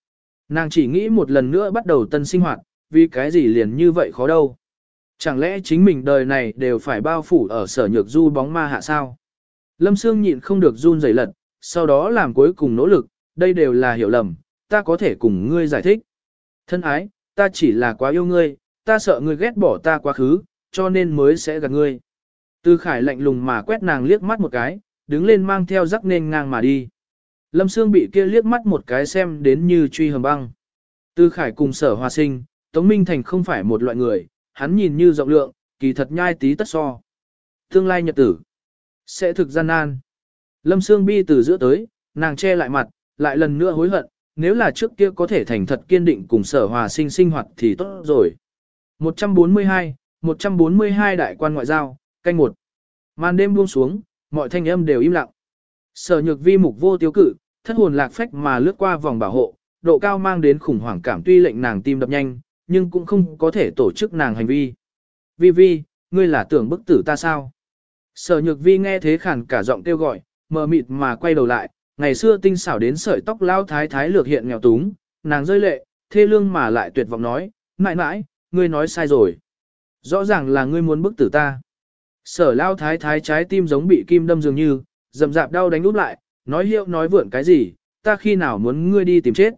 A: Nàng chỉ nghĩ một lần nữa bắt đầu tân sinh hoạt, vì cái gì liền như vậy khó đâu. Chẳng lẽ chính mình đời này đều phải bao phủ ở Sở Nhược Du bóng ma hạ sao? Lâm Sương nhịn không được run rẩy lật, sau đó làm cuối cùng nỗ lực, đây đều là hiểu lầm, ta có thể cùng ngươi giải thích. Thân ái, ta chỉ là quá yêu ngươi, ta sợ ngươi ghét bỏ ta quá khứ, cho nên mới sẽ gạt ngươi. Từ Khải lạnh lùng mà quét nàng liếc mắt một cái, đứng lên mang theo rắc nên ngang mà đi. Lâm Sương bị kia liếc mắt một cái xem đến như truy hầm băng. Từ Khải cùng Sở Hòa Sinh, Tống Minh Thành không phải một loại người, hắn nhìn như rộng lượng, kỳ thật nhai tí tất so. Tương lai nhật tử sẽ thực gian nan. Lâm Sương bi từ giữa tới, nàng che lại mặt, lại lần nữa hối hận, nếu là trước kia có thể thành thật kiên định cùng Sở Hòa Sinh sinh hoạt thì tốt rồi. một trăm bốn mươi hai, một trăm bốn mươi hai đại quan ngoại giao, canh một. Màn đêm buông xuống, mọi thanh âm đều im lặng. Sở Nhược Vi mục vô tiêu cự, thất hồn lạc phách mà lướt qua vòng bảo hộ, độ cao mang đến khủng hoảng cảm tuy lệnh nàng tim đập nhanh, nhưng cũng không có thể tổ chức nàng hành vi. Vi Vi, ngươi là tưởng bức tử ta sao? Sở Nhược Vi nghe thế khản cả giọng kêu gọi, mờ mịt mà quay đầu lại, ngày xưa tinh xảo đến sợi tóc lao thái thái lược hiện nghèo túng, nàng rơi lệ, thê lương mà lại tuyệt vọng nói, mãi mãi, ngươi nói sai rồi. Rõ ràng là ngươi muốn bức tử ta. Sở lao thái thái trái tim giống bị kim đâm dường như, dầm dạp đau đánh úp lại, nói hiệu nói vượn cái gì, ta khi nào muốn ngươi đi tìm chết.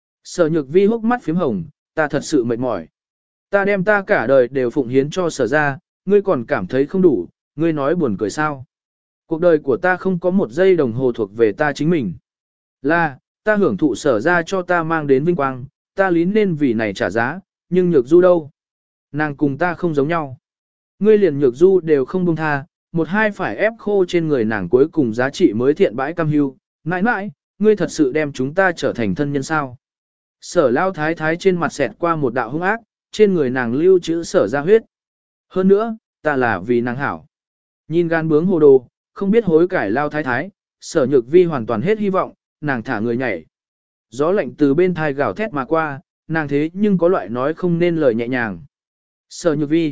A: Sở Nhược Vi hốc mắt phím hồng, ta thật sự mệt mỏi. Ta đem ta cả đời đều phụng hiến cho sở ra, ngươi còn cảm thấy không đủ, ngươi nói buồn cười sao. Cuộc đời của ta không có một giây đồng hồ thuộc về ta chính mình. Là, ta hưởng thụ sở ra cho ta mang đến vinh quang, ta lín nên vì này trả giá, nhưng Nhược Du đâu? Nàng cùng ta không giống nhau. Ngươi liền Nhược Du đều không buông tha, một hai phải ép khô trên người nàng cuối cùng giá trị mới thiện bãi cam hưu. Mãi mãi, ngươi thật sự đem chúng ta trở thành thân nhân sao? Sở lao thái thái trên mặt xẹt qua một đạo hung ác, trên người nàng lưu trữ sở ra huyết. Hơn nữa, ta là vì nàng hảo. Nhìn gan bướng hồ đồ, không biết hối cải lao thái thái, Sở Nhược Vi hoàn toàn hết hy vọng, nàng thả người nhảy. Gió lạnh từ bên thai gào thét mà qua, nàng thế nhưng có loại nói không nên lời nhẹ nhàng. Sở Nhược Vi.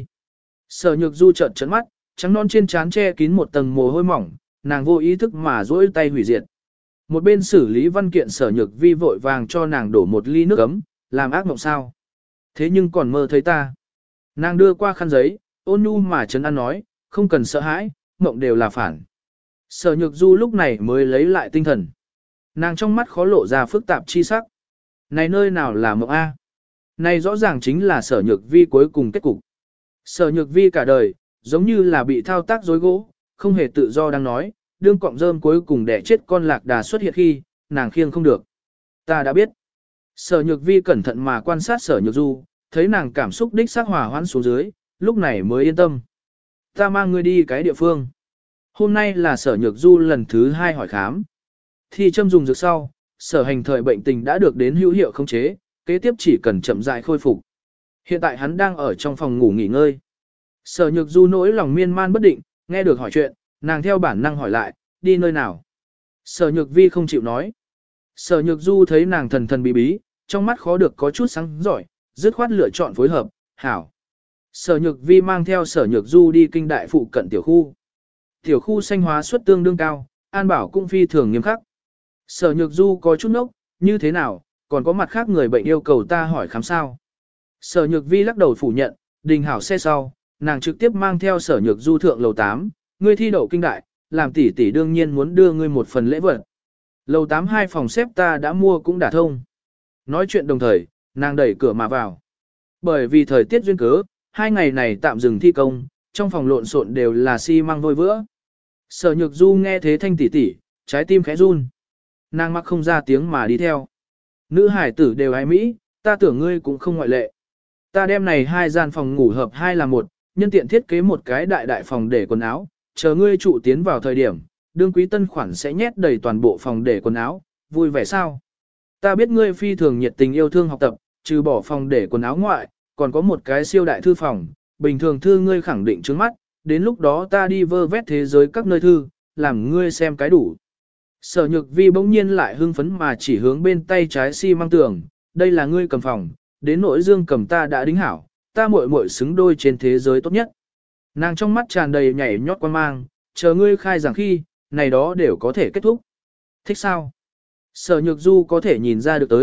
A: Sở Nhược Du trợn trấn mắt, trắng non trên trán che kín một tầng mồ hôi mỏng, nàng vô ý thức mà duỗi tay hủy diệt. Một bên xử lý văn kiện Sở Nhược Vi vội vàng cho nàng đổ một ly nước ấm, làm ác mộng sao. Thế nhưng còn mơ thấy ta. Nàng đưa qua khăn giấy, ôn nhu mà trấn an nói, không cần sợ hãi, mộng đều là phản. Sở Nhược Du lúc này mới lấy lại tinh thần. Nàng trong mắt khó lộ ra phức tạp chi sắc. Này nơi nào là mộng A? Này rõ ràng chính là Sở Nhược Vi cuối cùng kết cục. Sở Nhược Vi cả đời, giống như là bị thao tác dối gỗ, không hề tự do đang nói, đương cọng rơm cuối cùng đẻ chết con lạc đà xuất hiện khi, nàng khiêng không được. Ta đã biết. Sở Nhược Vi cẩn thận mà quan sát Sở Nhược Du, thấy nàng cảm xúc đích xác hòa hoãn xuống dưới, lúc này mới yên tâm. Ta mang ngươi đi cái địa phương. Hôm nay là Sở Nhược Du lần thứ hai hỏi khám. Thi châm dùng dược sau, Sở Hành thời bệnh tình đã được đến hữu hiệu khống chế, kế tiếp chỉ cần chậm rãi khôi phục. Hiện tại hắn đang ở trong phòng ngủ nghỉ ngơi. Sở Nhược Du nỗi lòng miên man bất định, nghe được hỏi chuyện, nàng theo bản năng hỏi lại, đi nơi nào. Sở Nhược Vi không chịu nói. Sở Nhược Du thấy nàng thần thần bí bí, trong mắt khó được có chút sáng giỏi, dứt khoát lựa chọn phối hợp, hảo. Sở Nhược Vi mang theo Sở Nhược Du đi kinh đại phụ cận tiểu khu. Tiểu khu xanh hóa suất tương đương cao, an bảo cũng phi thường nghiêm khắc. Sở Nhược Du có chút nốc, như thế nào, còn có mặt khác người bệnh yêu cầu ta hỏi khám sao. Sở Nhược Vi lắc đầu phủ nhận, đình hảo xe sau, nàng trực tiếp mang theo Sở Nhược Du thượng lầu tám, ngươi thi đậu kinh đại, làm tỷ tỷ đương nhiên muốn đưa ngươi một phần lễ vật. Lầu tám hai phòng xếp ta đã mua cũng đã thông. Nói chuyện đồng thời, nàng đẩy cửa mà vào. Bởi vì thời tiết duyên cớ, hai ngày này tạm dừng thi công, trong phòng lộn xộn đều là xi măng vôi vữa. Sở Nhược Du nghe thế thanh tỷ tỷ, trái tim khẽ run. Nàng mặc không ra tiếng mà đi theo. Nữ hải tử đều ái Mỹ, ta tưởng ngươi cũng không ngoại lệ. Ta đem này hai gian phòng ngủ hợp hai là một, nhân tiện thiết kế một cái đại đại phòng để quần áo, chờ ngươi trụ tiến vào thời điểm, đương quý tân khoản sẽ nhét đầy toàn bộ phòng để quần áo, vui vẻ sao? Ta biết ngươi phi thường nhiệt tình yêu thương học tập, trừ bỏ phòng để quần áo ngoại, còn có một cái siêu đại thư phòng, bình thường thư ngươi khẳng định trước mắt, đến lúc đó ta đi vơ vét thế giới các nơi thư, làm ngươi xem cái đủ. Sở Nhược Vi bỗng nhiên lại hưng phấn mà chỉ hướng bên tay trái xi măng tường, đây là ngươi cầm phòng, đến nỗi dương cầm ta đã đính hảo, ta muội muội xứng đôi trên thế giới tốt nhất. Nàng trong mắt tràn đầy nhảy nhót quan mang, chờ ngươi khai giảng khi, này đó đều có thể kết thúc. Thích sao? Sở Nhược Du có thể nhìn ra được tới,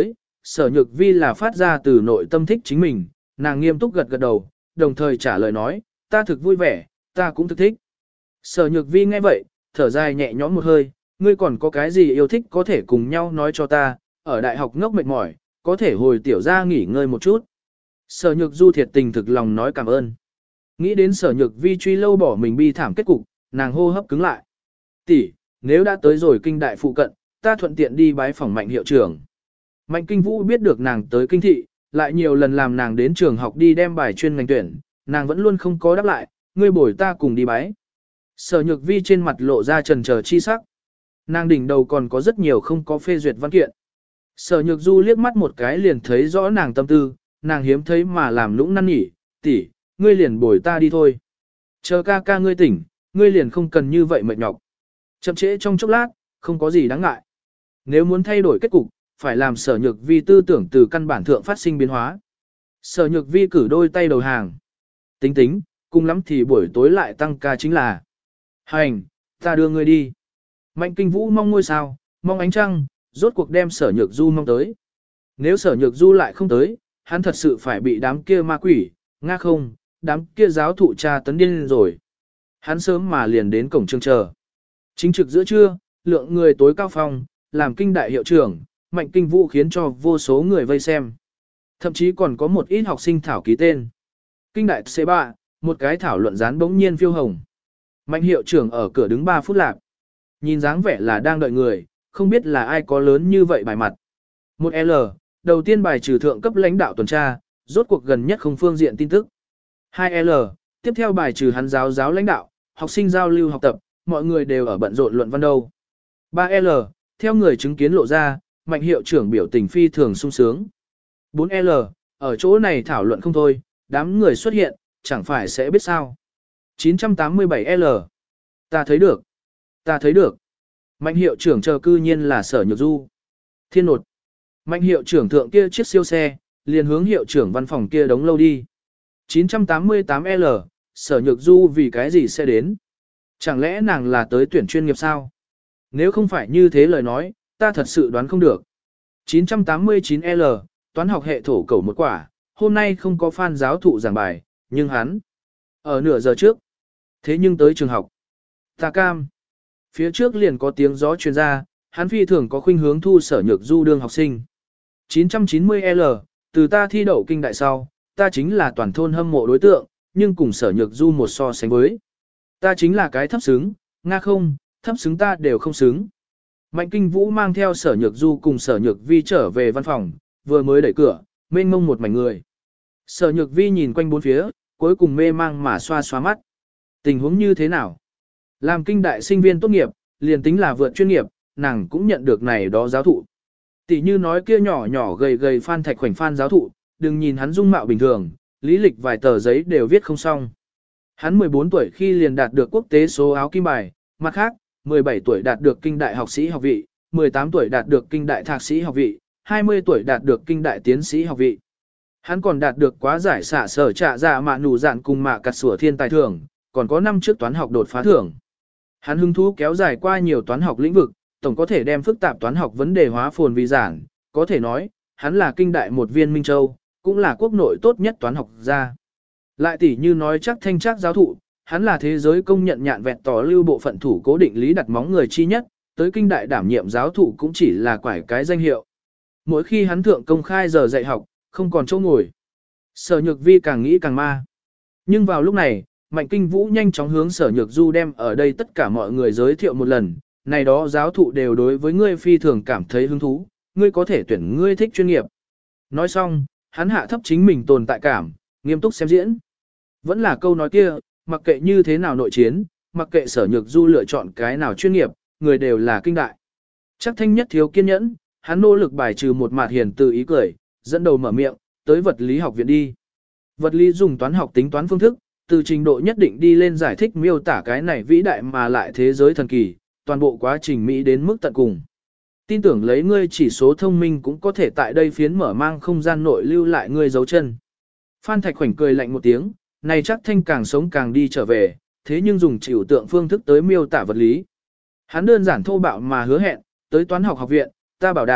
A: Sở Nhược Vi là phát ra từ nội tâm thích chính mình, nàng nghiêm túc gật gật đầu, đồng thời trả lời nói, ta thực vui vẻ, ta cũng thực thích. Sở Nhược Vi nghe vậy, thở dài nhẹ nhõm một hơi, ngươi còn có cái gì yêu thích có thể cùng nhau nói cho ta, ở đại học ngốc mệt mỏi, có thể hồi tiểu ra nghỉ ngơi một chút. Sở Nhược Du thiệt tình thực lòng nói cảm ơn. Nghĩ đến Sở Nhược Vi truy lâu bỏ mình bi thảm kết cục, nàng hô hấp cứng lại. Tỷ, nếu đã tới rồi kinh đại phụ cận, ta thuận tiện đi bái phỏng Mạnh hiệu trưởng. Mạnh Kinh Vũ biết được nàng tới kinh thị, lại nhiều lần làm nàng đến trường học đi đem bài chuyên ngành tuyển, nàng vẫn luôn không có đáp lại, ngươi bồi ta cùng đi bái. Sở Nhược Vi trên mặt lộ ra trần chờ chi sắc. Nàng đỉnh đầu còn có rất nhiều không có phê duyệt văn kiện. Sở Nhược Du liếc mắt một cái liền thấy rõ nàng tâm tư, nàng hiếm thấy mà làm lũng năn nỉ, tỷ, ngươi liền bồi ta đi thôi. Chờ ca ca ngươi tỉnh, ngươi liền không cần như vậy mệt nhọc. Chậm trễ trong chốc lát, không có gì đáng ngại. Nếu muốn thay đổi kết cục, phải làm Sở Nhược Vi tư tưởng từ căn bản thượng phát sinh biến hóa. Sở Nhược Vi cử đôi tay đầu hàng. Tính tính, cùng lắm thì buổi tối lại tăng ca chính là. Hành, ta đưa ngươi đi. Mạnh Kinh Vũ mong ngôi sao, mong ánh trăng, rốt cuộc đem Sở Nhược Du mong tới. Nếu Sở Nhược Du lại không tới, hắn thật sự phải bị đám kia ma quỷ, nga không, đám kia giáo thụ tra tấn điên rồi. Hắn sớm mà liền đến cổng trường chờ. Chính trực giữa trưa, lượng người tối cao phong, làm kinh đại hiệu trưởng, Mạnh Kinh Vũ khiến cho vô số người vây xem. Thậm chí còn có một ít học sinh thảo ký tên. Kinh đại C ba, một cái thảo luận dán bỗng nhiên phiêu hồng. Mạnh hiệu trưởng ở cửa đứng ba phút lạc. Nhìn dáng vẻ là đang đợi người, không biết là ai có lớn như vậy bài mặt. Một L, đầu tiên bài trừ thượng cấp lãnh đạo tuần tra, rốt cuộc gần nhất không phương diện tin tức. hai L, tiếp theo bài trừ hắn giáo giáo lãnh đạo, học sinh giao lưu học tập, mọi người đều ở bận rộn luận văn đâu. ba L, theo người chứng kiến lộ ra, Mạnh hiệu trưởng biểu tình phi thường sung sướng. bốn L, ở chỗ này thảo luận không thôi, đám người xuất hiện, chẳng phải sẽ biết sao. chín trăm tám mươi bảy L, ta thấy được, ta thấy được. Mạnh hiệu trưởng chờ cư nhiên là Sở Nhược Du. Thiên nột. Mạnh hiệu trưởng thượng kia chiếc siêu xe, liền hướng hiệu trưởng văn phòng kia đống lâu đi. chín trăm tám mươi tám L, Sở Nhược Du vì cái gì sẽ đến? Chẳng lẽ nàng là tới tuyển chuyên nghiệp sao? Nếu không phải như thế lời nói, ta thật sự đoán không được. chín trăm tám mươi chín L, toán học hệ thổ cầu một quả, hôm nay không có fan giáo thụ giảng bài, nhưng hắn, ở nửa giờ trước, thế nhưng tới trường học. Ta cam. Phía trước liền có tiếng gió truyền ra, hắn phi thường có khuynh hướng thu Sở Nhược Du đương học sinh. chín trăm chín mươi L, từ ta thi đậu kinh đại sau, ta chính là toàn thôn hâm mộ đối tượng, nhưng cùng Sở Nhược Du một so sánh với. Ta chính là cái thấp xứng, nga không, thấp xứng ta đều không xứng. Mạnh Kinh Vũ mang theo Sở Nhược Du cùng Sở Nhược Vi trở về văn phòng, vừa mới đẩy cửa, mênh mông một mảnh người. Sở Nhược Vi nhìn quanh bốn phía, cuối cùng mê mang mà xoa xoa mắt. Tình huống như thế nào? Làm kinh đại sinh viên tốt nghiệp, liền tính là vượt chuyên nghiệp, nàng cũng nhận được này đó giáo thụ. Tỷ như nói kia nhỏ nhỏ gầy gầy Phan Thạch Khoảnh Phan giáo thụ, đừng nhìn hắn dung mạo bình thường, lý lịch vài tờ giấy đều viết không xong. Hắn mười bốn tuổi khi liền đạt được quốc tế số áo kim bài, mặt khác, mười bảy tuổi đạt được kinh đại học sĩ học vị, mười tám tuổi đạt được kinh đại thạc sĩ học vị, hai mươi tuổi đạt được kinh đại tiến sĩ học vị. Hắn còn đạt được quá giải xạ sở trạ dạ mạ nụ dạn cùng mạ cặt sủa thiên tài thưởng, còn có năm trước toán học đột phá thưởng. Hắn hứng thú kéo dài qua nhiều toán học lĩnh vực, tổng có thể đem phức tạp toán học vấn đề hóa phồn vi giản, có thể nói, hắn là kinh đại một viên Minh Châu, cũng là quốc nội tốt nhất toán học gia. Lại tỷ như nói chắc thanh chắc giáo thụ, hắn là thế giới công nhận nhạn vẹn tỏ lưu bộ phận thủ cố định lý đặt móng người chi nhất, tới kinh đại đảm nhiệm giáo thụ cũng chỉ là quải cái danh hiệu. Mỗi khi hắn thượng công khai giờ dạy học, không còn chỗ ngồi. Sở Nhược Vi càng nghĩ càng ma. Nhưng vào lúc này, Mạnh Kinh Vũ nhanh chóng hướng Sở Nhược Du đem ở đây tất cả mọi người giới thiệu một lần, này đó giáo thụ đều đối với ngươi phi thường cảm thấy hứng thú, ngươi có thể tuyển ngươi thích chuyên nghiệp. Nói xong, hắn hạ thấp chính mình tồn tại cảm, nghiêm túc xem diễn. Vẫn là câu nói kia, mặc kệ như thế nào nội chiến, mặc kệ Sở Nhược Du lựa chọn cái nào chuyên nghiệp, người đều là kinh đại. Chắc thanh nhất thiếu kiên nhẫn, hắn nỗ lực bài trừ một mạt hiền từ ý cười, dẫn đầu mở miệng, tới vật lý học viện đi. Vật lý dùng toán học tính toán phương thức, từ trình độ nhất định đi lên giải thích miêu tả cái này vĩ đại mà lại thế giới thần kỳ, toàn bộ quá trình Mỹ đến mức tận cùng. Tin tưởng lấy ngươi chỉ số thông minh cũng có thể tại đây phiến mở mang không gian nội lưu lại ngươi dấu chân. Phan Thạch Khoảnh cười lạnh một tiếng, này chắc thanh càng sống càng đi trở về, thế nhưng dùng trừu tượng phương thức tới miêu tả vật lý. Hắn đơn giản thô bạo mà hứa hẹn, tới toán học học viện, ta bảo đảm,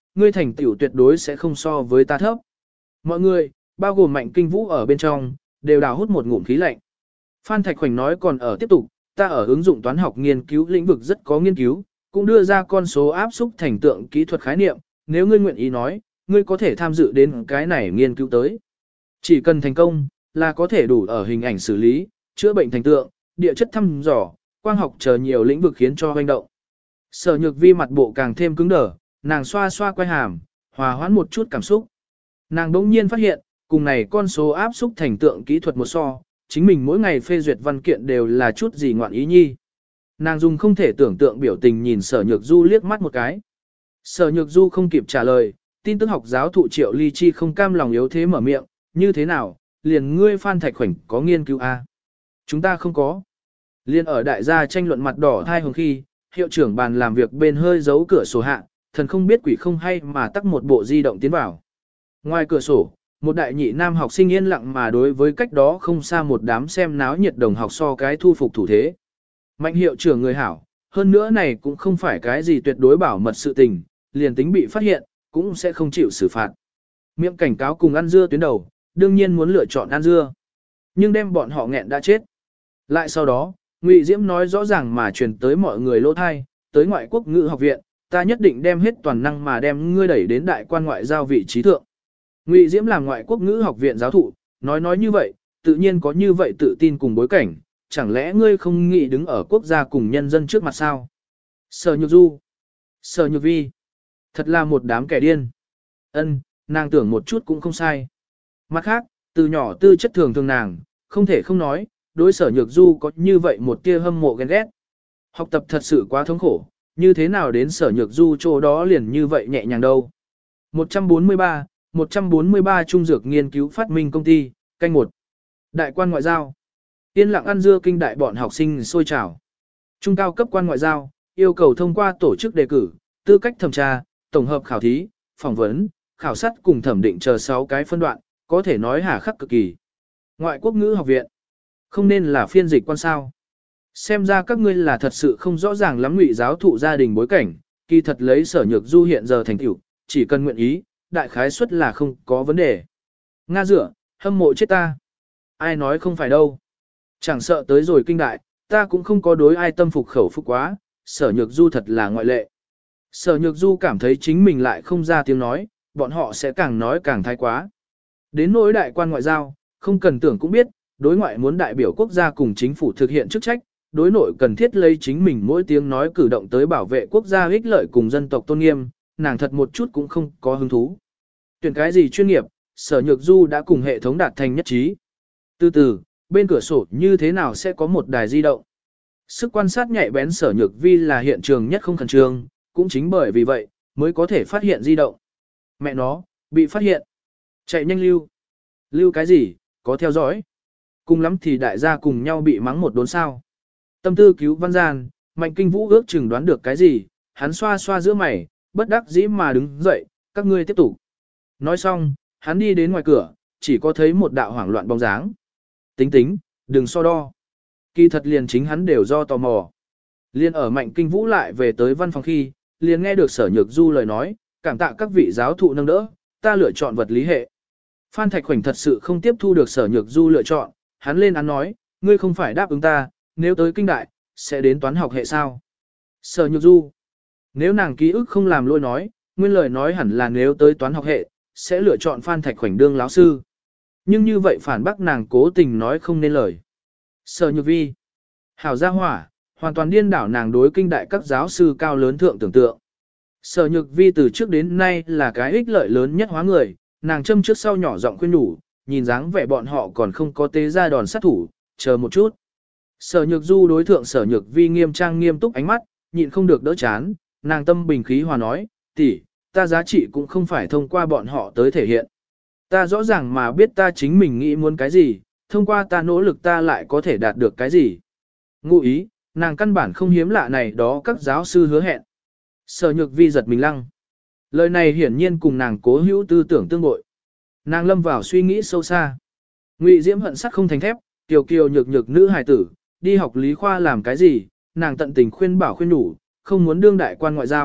A: ngươi thành tựu tuyệt đối sẽ không so với ta thấp. Mọi người, bao gồm Mạnh Kinh Vũ ở bên trong, đều đào hút một ngụm khí lạnh. Phan Thạch Khoảnh nói còn ở tiếp tục, ta ở ứng dụng toán học nghiên cứu lĩnh vực rất có nghiên cứu, cũng đưa ra con số áp xúc thành tượng kỹ thuật khái niệm, nếu ngươi nguyện ý nói, ngươi có thể tham dự đến cái này nghiên cứu tới. Chỉ cần thành công, là có thể đủ ở hình ảnh xử lý, chữa bệnh thành tượng, địa chất thăm dò, quang học chờ nhiều lĩnh vực khiến cho hoành động. Sở Nhược Vi mặt bộ càng thêm cứng đờ, nàng xoa xoa quai hàm, hòa hoãn một chút cảm xúc. Nàng đỗng nhiên phát hiện, cùng này con số áp xúc thành tượng kỹ thuật một so, chính mình mỗi ngày phê duyệt văn kiện đều là chút gì ngoạn ý nhi. Nàng dùng không thể tưởng tượng biểu tình nhìn Sở Nhược Du liếc mắt một cái. Sở Nhược Du không kịp trả lời, tin tức học giáo thụ Triệu Ly Chi không cam lòng yếu thế mở miệng, như thế nào, liền ngươi Phan Thạch Khoảnh có nghiên cứu a? Chúng ta không có. Liên ở đại gia tranh luận mặt đỏ thai hồng khi, hiệu trưởng bàn làm việc bên hơi giấu cửa sổ hạ, thần không biết quỷ không hay mà tắt một bộ di động tiến vào. Ngoài cửa sổ, một đại nhị nam học sinh yên lặng mà đối với cách đó không xa một đám xem náo nhiệt đồng học so cái thu phục thủ thế. Mạnh hiệu trưởng người hảo, hơn nữa này cũng không phải cái gì tuyệt đối bảo mật sự tình, liền tính bị phát hiện, cũng sẽ không chịu xử phạt. Miệng cảnh cáo cùng ăn dưa tuyến đầu, đương nhiên muốn lựa chọn ăn dưa. Nhưng đem bọn họ nghẹn đã chết. Lại sau đó, Ngụy Diễm nói rõ ràng mà truyền tới mọi người lỗ thai, tới ngoại quốc ngữ học viện, ta nhất định đem hết toàn năng mà đem ngươi đẩy đến đại quan ngoại giao vị trí thượng. Ngụy Diễm làm ngoại quốc ngữ học viện giáo thụ, nói nói như vậy, tự nhiên có như vậy tự tin cùng bối cảnh, chẳng lẽ ngươi không nghĩ đứng ở quốc gia cùng nhân dân trước mặt sao? Sở Nhược Du, Sở Nhược Vi, thật là một đám kẻ điên. Ân, nàng tưởng một chút cũng không sai. Mặt khác, từ nhỏ tư chất thường thường nàng, không thể không nói, đối Sở Nhược Du có như vậy một tia hâm mộ ghen ghét. Học tập thật sự quá thống khổ, như thế nào đến Sở Nhược Du chỗ đó liền như vậy nhẹ nhàng đâu. một trăm bốn mươi ba, một trăm bốn mươi ba Trung Dược Nghiên cứu Phát minh Công ty, canh một. Đại quan ngoại giao. Yên lặng ăn dưa kinh đại bọn học sinh sôi trào. Trung cao cấp quan ngoại giao, yêu cầu thông qua tổ chức đề cử, tư cách thẩm tra, tổng hợp khảo thí, phỏng vấn, khảo sát cùng thẩm định chờ sáu cái phân đoạn, có thể nói hà khắc cực kỳ. Ngoại quốc ngữ học viện. Không nên là phiên dịch quan sao. Xem ra các ngươi là thật sự không rõ ràng lắm Ngụy giáo thụ gia đình bối cảnh, kỳ thật lấy Sở Nhược Du hiện giờ thành tựu, chỉ cần nguyện ý, đại khái suất là không có vấn đề. Nga dựa, hâm mộ chết ta. Ai nói không phải đâu. Chẳng sợ tới rồi kinh đại, ta cũng không có đối ai tâm phục khẩu phục quá, Sở Nhược Du thật là ngoại lệ. Sở Nhược Du cảm thấy chính mình lại không ra tiếng nói, bọn họ sẽ càng nói càng thái quá. Đến nỗi đại quan ngoại giao, không cần tưởng cũng biết, đối ngoại muốn đại biểu quốc gia cùng chính phủ thực hiện chức trách, đối nội cần thiết lấy chính mình mỗi tiếng nói cử động tới bảo vệ quốc gia ích lợi cùng dân tộc tôn nghiêm, nàng thật một chút cũng không có hứng thú. Tuyển cái gì chuyên nghiệp, Sở Nhược Du đã cùng hệ thống đạt thành nhất trí. Từ từ, bên cửa sổ như thế nào sẽ có một đài di động. Sức quan sát nhạy bén Sở Nhược Vi là hiện trường nhất không khẩn trương, cũng chính bởi vì vậy, mới có thể phát hiện di động. Mẹ nó, bị phát hiện. Chạy nhanh lưu. Lưu cái gì, có theo dõi. Cùng lắm thì đại gia cùng nhau bị mắng một đốn sao. Tâm tư cứu văn gian, Mạnh Kinh Vũ ước chừng đoán được cái gì, hắn xoa xoa giữa mày, bất đắc dĩ mà đứng dậy, các ngươi tiếp tục. Nói xong, hắn đi đến ngoài cửa, chỉ có thấy một đạo hoảng loạn bóng dáng. Tính tính, đừng so đo. Kỳ thật liền chính hắn đều do tò mò. Liên ở Mạnh Kinh Vũ lại về tới văn phòng khi, liền nghe được Sở Nhược Du lời nói, cảm tạ các vị giáo thụ nâng đỡ, ta lựa chọn vật lý hệ. Phan Thạch Khoảnh thật sự không tiếp thu được Sở Nhược Du lựa chọn, hắn lên án nói, ngươi không phải đáp ứng ta, nếu tới kinh đại, sẽ đến toán học hệ sao. Sở Nhược Du, nếu nàng ký ức không làm lỗi nói, nguyên lời nói hẳn là nếu tới toán học hệ, sẽ lựa chọn Phan Thạch Khoảnh đương lão sư. Nhưng như vậy phản bác nàng cố tình nói không nên lời. Sở Nhược Vi, hảo gia hỏa, hoàn toàn điên đảo nàng đối kinh đại các giáo sư cao lớn thượng tưởng tượng. Sở Nhược Vi từ trước đến nay là cái ích lợi lớn nhất hóa người, nàng châm trước sau nhỏ giọng khuyên nhủ, nhìn dáng vẻ bọn họ còn không có tế ra đòn sát thủ, chờ một chút. Sở Nhược Du đối thượng Sở Nhược Vi nghiêm trang nghiêm túc ánh mắt, nhịn không được đỡ chán, nàng tâm bình khí hòa nói, tỷ, ta giá trị cũng không phải thông qua bọn họ tới thể hiện. Ta rõ ràng mà biết ta chính mình nghĩ muốn cái gì, thông qua ta nỗ lực ta lại có thể đạt được cái gì. Ngụ ý, nàng căn bản không hiếm lạ này đó các giáo sư hứa hẹn. Sở Nhược Vi giật mình lăng. Lời này hiển nhiên cùng nàng cố hữu tư tưởng tương bội. Nàng lâm vào suy nghĩ sâu xa. Ngụy Diễm hận sắt không thành thép, kiều kiều nhược nhược nữ hài tử, đi học lý khoa làm cái gì, nàng tận tình khuyên bảo khuyên đủ, không muốn đương đại quan ngoại giao,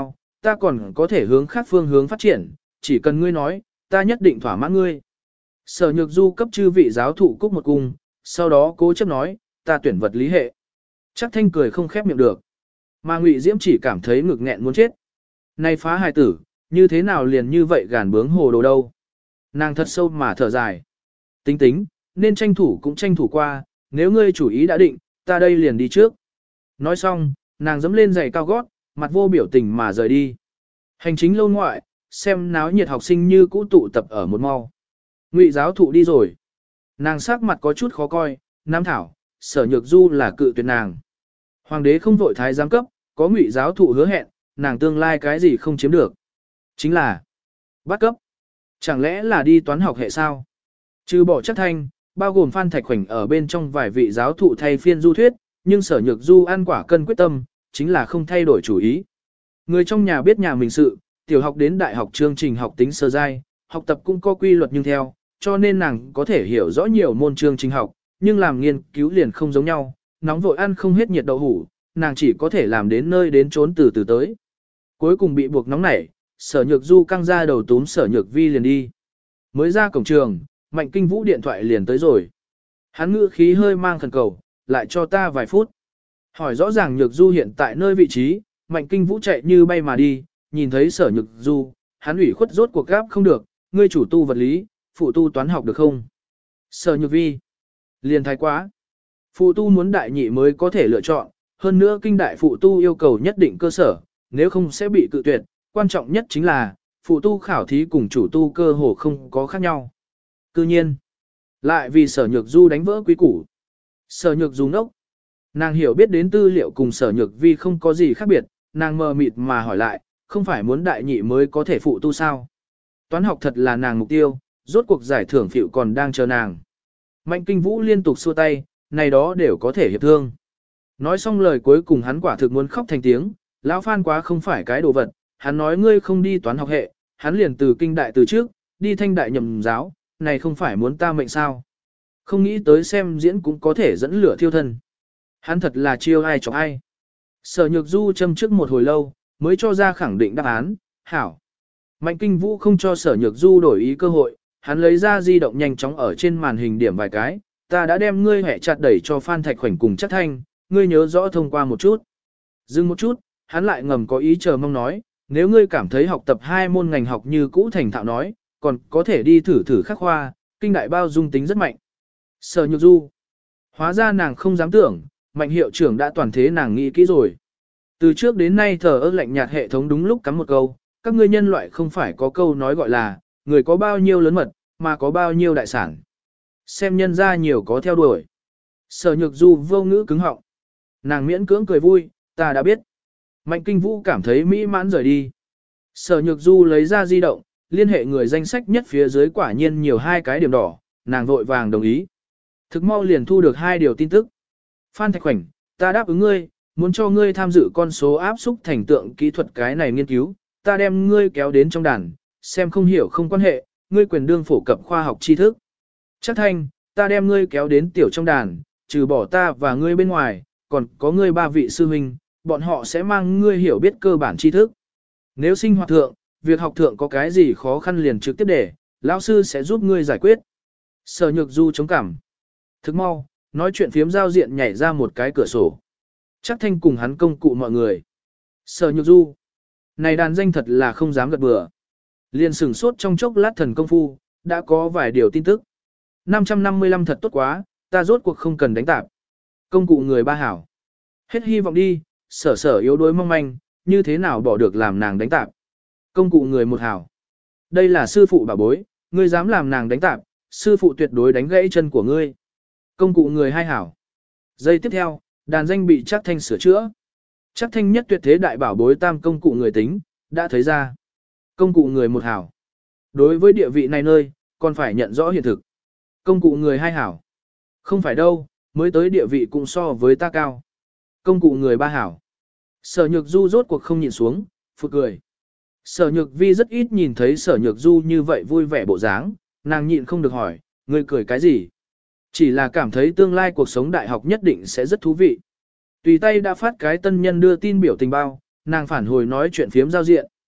A: ta còn có thể hướng khác phương hướng phát triển, chỉ cần ngươi nói, ta nhất định thỏa mãn ngươi. Sở Nhược Du cấp chư vị giáo thụ cúc một cung, sau đó cố chấp nói, ta tuyển vật lý hệ. Chắc Thanh cười không khép miệng được. Mà Ngụy Diễm chỉ cảm thấy ngực nghẹn muốn chết. Này phá hài tử, như thế nào liền như vậy gàn bướng hồ đồ đâu. Nàng thật sâu mà thở dài. Tính tính, nên tranh thủ cũng tranh thủ qua, nếu ngươi chủ ý đã định, ta đây liền đi trước. Nói xong, nàng dẫm lên giày cao gót, mặt vô biểu tình mà rời đi. Hành chính lâu ngoại, xem náo nhiệt học sinh như cũ tụ tập ở một mau. Ngụy giáo thụ đi rồi. Nàng sắc mặt có chút khó coi, Nam Thảo, Sở Nhược Du là cự tuyệt nàng. Hoàng đế không vội thái giám cấp, có Ngụy giáo thụ hứa hẹn, nàng tương lai cái gì không chiếm được. Chính là bắt cấp. Chẳng lẽ là đi toán học hệ sao? Trừ bỏ Chắc Thanh, bao gồm Phan Thạch Khoảnh ở bên trong vài vị giáo thụ thay phiên du thuyết, nhưng Sở Nhược Du ăn quả cân quyết tâm, chính là không thay đổi chủ ý. Người trong nhà biết nhà mình sự, tiểu học đến đại học chương trình học tính sơ giai, học tập cũng có quy luật nhưng theo, cho nên nàng có thể hiểu rõ nhiều môn chương trình học, nhưng làm nghiên cứu liền không giống nhau, nóng vội ăn không hết nhiệt đậu hủ, nàng chỉ có thể làm đến nơi đến trốn từ từ tới. Cuối cùng bị buộc nóng nảy, Sở Nhược Du căng ra đầu túm Sở Nhược Vi liền đi. Mới ra cổng trường, Mạnh Kinh Vũ điện thoại liền tới rồi. Hắn ngữ khí hơi mang khẩn cầu, lại cho ta vài phút. Hỏi rõ ràng Nhược Du hiện tại nơi vị trí, Mạnh Kinh Vũ chạy như bay mà đi, nhìn thấy Sở Nhược Du, hắn ủy khuất rốt cuộc gáp không được, ngươi chủ tu vật lý, phụ tu toán học được không? Sở Nhược Vi. Liền thái quá. Phụ tu muốn đại nhị mới có thể lựa chọn, hơn nữa kinh đại phụ tu yêu cầu nhất định cơ sở, nếu không sẽ bị cự tuyệt, quan trọng nhất chính là, phụ tu khảo thí cùng chủ tu cơ hồ không có khác nhau. Cư nhiên, lại vì Sở Nhược Du đánh vỡ quý củ. Sở Nhược Du ngốc. Nàng hiểu biết đến tư liệu cùng Sở Nhược Vi không có gì khác biệt, nàng mờ mịt mà hỏi lại, không phải muốn đại nhị mới có thể phụ tu sao? Toán học thật là nàng mục tiêu, rốt cuộc giải thưởng phiệu còn đang chờ nàng. Mạnh Kinh Vũ liên tục xua tay, này đó đều có thể hiệp thương. Nói xong lời cuối cùng hắn quả thực muốn khóc thành tiếng, lão Phan quá không phải cái đồ vật, hắn nói ngươi không đi toán học hệ, hắn liền từ kinh đại từ trước, đi thanh đại nhầm giáo, này không phải muốn ta mệnh sao. Không nghĩ tới xem diễn cũng có thể dẫn lửa thiêu thân. Hắn thật là chiêu ai chọc ai. Sở Nhược Du châm trước một hồi lâu, mới cho ra khẳng định đáp án, hảo. Mạnh Kinh Vũ không cho Sở Nhược Du đổi ý cơ hội, hắn lấy ra di động nhanh chóng ở trên màn hình điểm vài cái, ta đã đem ngươi hẹ chặt đẩy cho Phan Thạch Khoảnh cùng Chắc Thanh, ngươi nhớ rõ thông qua một chút. Dừng một chút, hắn lại ngầm có ý chờ mong nói, nếu ngươi cảm thấy học tập hai môn ngành học như cũ thành thạo nói, còn có thể đi thử thử khắc khoa, kinh đại bao dung tính rất mạnh. Sở Nhược Du. Hóa ra nàng không dám tưởng, Mạnh hiệu trưởng đã toàn thế nàng nghĩ kỹ rồi. Từ trước đến nay thờ ơ lạnh nhạt hệ thống đúng lúc cắm một câu, các ngươi nhân loại không phải có câu nói gọi là, người có bao nhiêu lớn mật, mà có bao nhiêu đại sản. Xem nhân ra nhiều có theo đuổi. Sở Nhược Du vô ngữ cứng họng. Nàng miễn cưỡng cười vui, ta đã biết. Mạnh Kinh Vũ cảm thấy mỹ mãn rời đi. Sở Nhược Du lấy ra di động, liên hệ người danh sách nhất phía dưới quả nhiên nhiều hai cái điểm đỏ, nàng vội vàng đồng ý. Thực mau liền thu được hai điều tin tức. Phan Thạch Khoảnh, ta đáp ứng ngươi, muốn cho ngươi tham dự con số áp xúc thành tượng kỹ thuật cái này nghiên cứu, ta đem ngươi kéo đến trong đàn, xem không hiểu không quan hệ, ngươi quyền đương phổ cập khoa học tri thức. Chắc Thanh, ta đem ngươi kéo đến tiểu trong đàn, trừ bỏ ta và ngươi bên ngoài, còn có ngươi ba vị sư huynh, bọn họ sẽ mang ngươi hiểu biết cơ bản tri thức. Nếu sinh hoạt thượng, việc học thượng có cái gì khó khăn liền trực tiếp để, lão sư sẽ giúp ngươi giải quyết. Sở Nhược Du chống cảm. Thức mau, nói chuyện phiếm giao diện nhảy ra một cái cửa sổ. Chắc Thanh cùng hắn công cụ mọi người. Sở Nhược Du. Này đàn danh thật là không dám gật bừa. Liền sửng sốt trong chốc lát thần công phu, đã có vài điều tin tức. năm trăm năm mươi lăm thật tốt quá, ta rốt cuộc không cần đánh tạp. Công cụ người ba hảo. Hết hy vọng đi, sở sở yếu đuối mong manh, như thế nào bỏ được làm nàng đánh tạp. Công cụ người một hảo. Đây là sư phụ bảo bối, ngươi dám làm nàng đánh tạp, sư phụ tuyệt đối đánh gãy chân của ngươi. Công cụ người hai hảo. Giây tiếp theo, đàn danh bị Chắc Thanh sửa chữa. Chắc Thanh nhất tuyệt thế đại bảo bối tam công cụ người tính, đã thấy ra. Công cụ người một hảo. Đối với địa vị này nơi, còn phải nhận rõ hiện thực. Công cụ người hai hảo. Không phải đâu, mới tới địa vị cũng so với ta cao. Công cụ người ba hảo. Sở Nhược Du rốt cuộc không nhìn xuống, phụt cười. Sở Nhược Vi rất ít nhìn thấy Sở Nhược Du như vậy vui vẻ bộ dáng, nàng nhịn không được hỏi, ngươi cười cái gì? Chỉ là cảm thấy tương lai cuộc sống đại học nhất định sẽ rất thú vị. Tùy tay đã phát cái tân nhân đưa tin biểu tình bao, nàng phản hồi nói chuyện phiếm giao diện,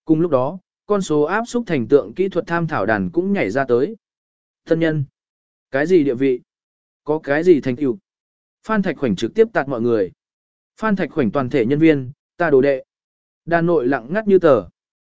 A: Cùng lúc đó, con số áp xúc thành tượng kỹ thuật tham thảo đàn cũng nhảy ra tới. Thân nhân. Cái gì địa vị? Có cái gì thành tựu? Phan Thạch Khoảnh trực tiếp tạt mọi người. Phan Thạch Khoảnh toàn thể nhân viên, ta đồ đệ. Đàn nội lặng ngắt như tờ.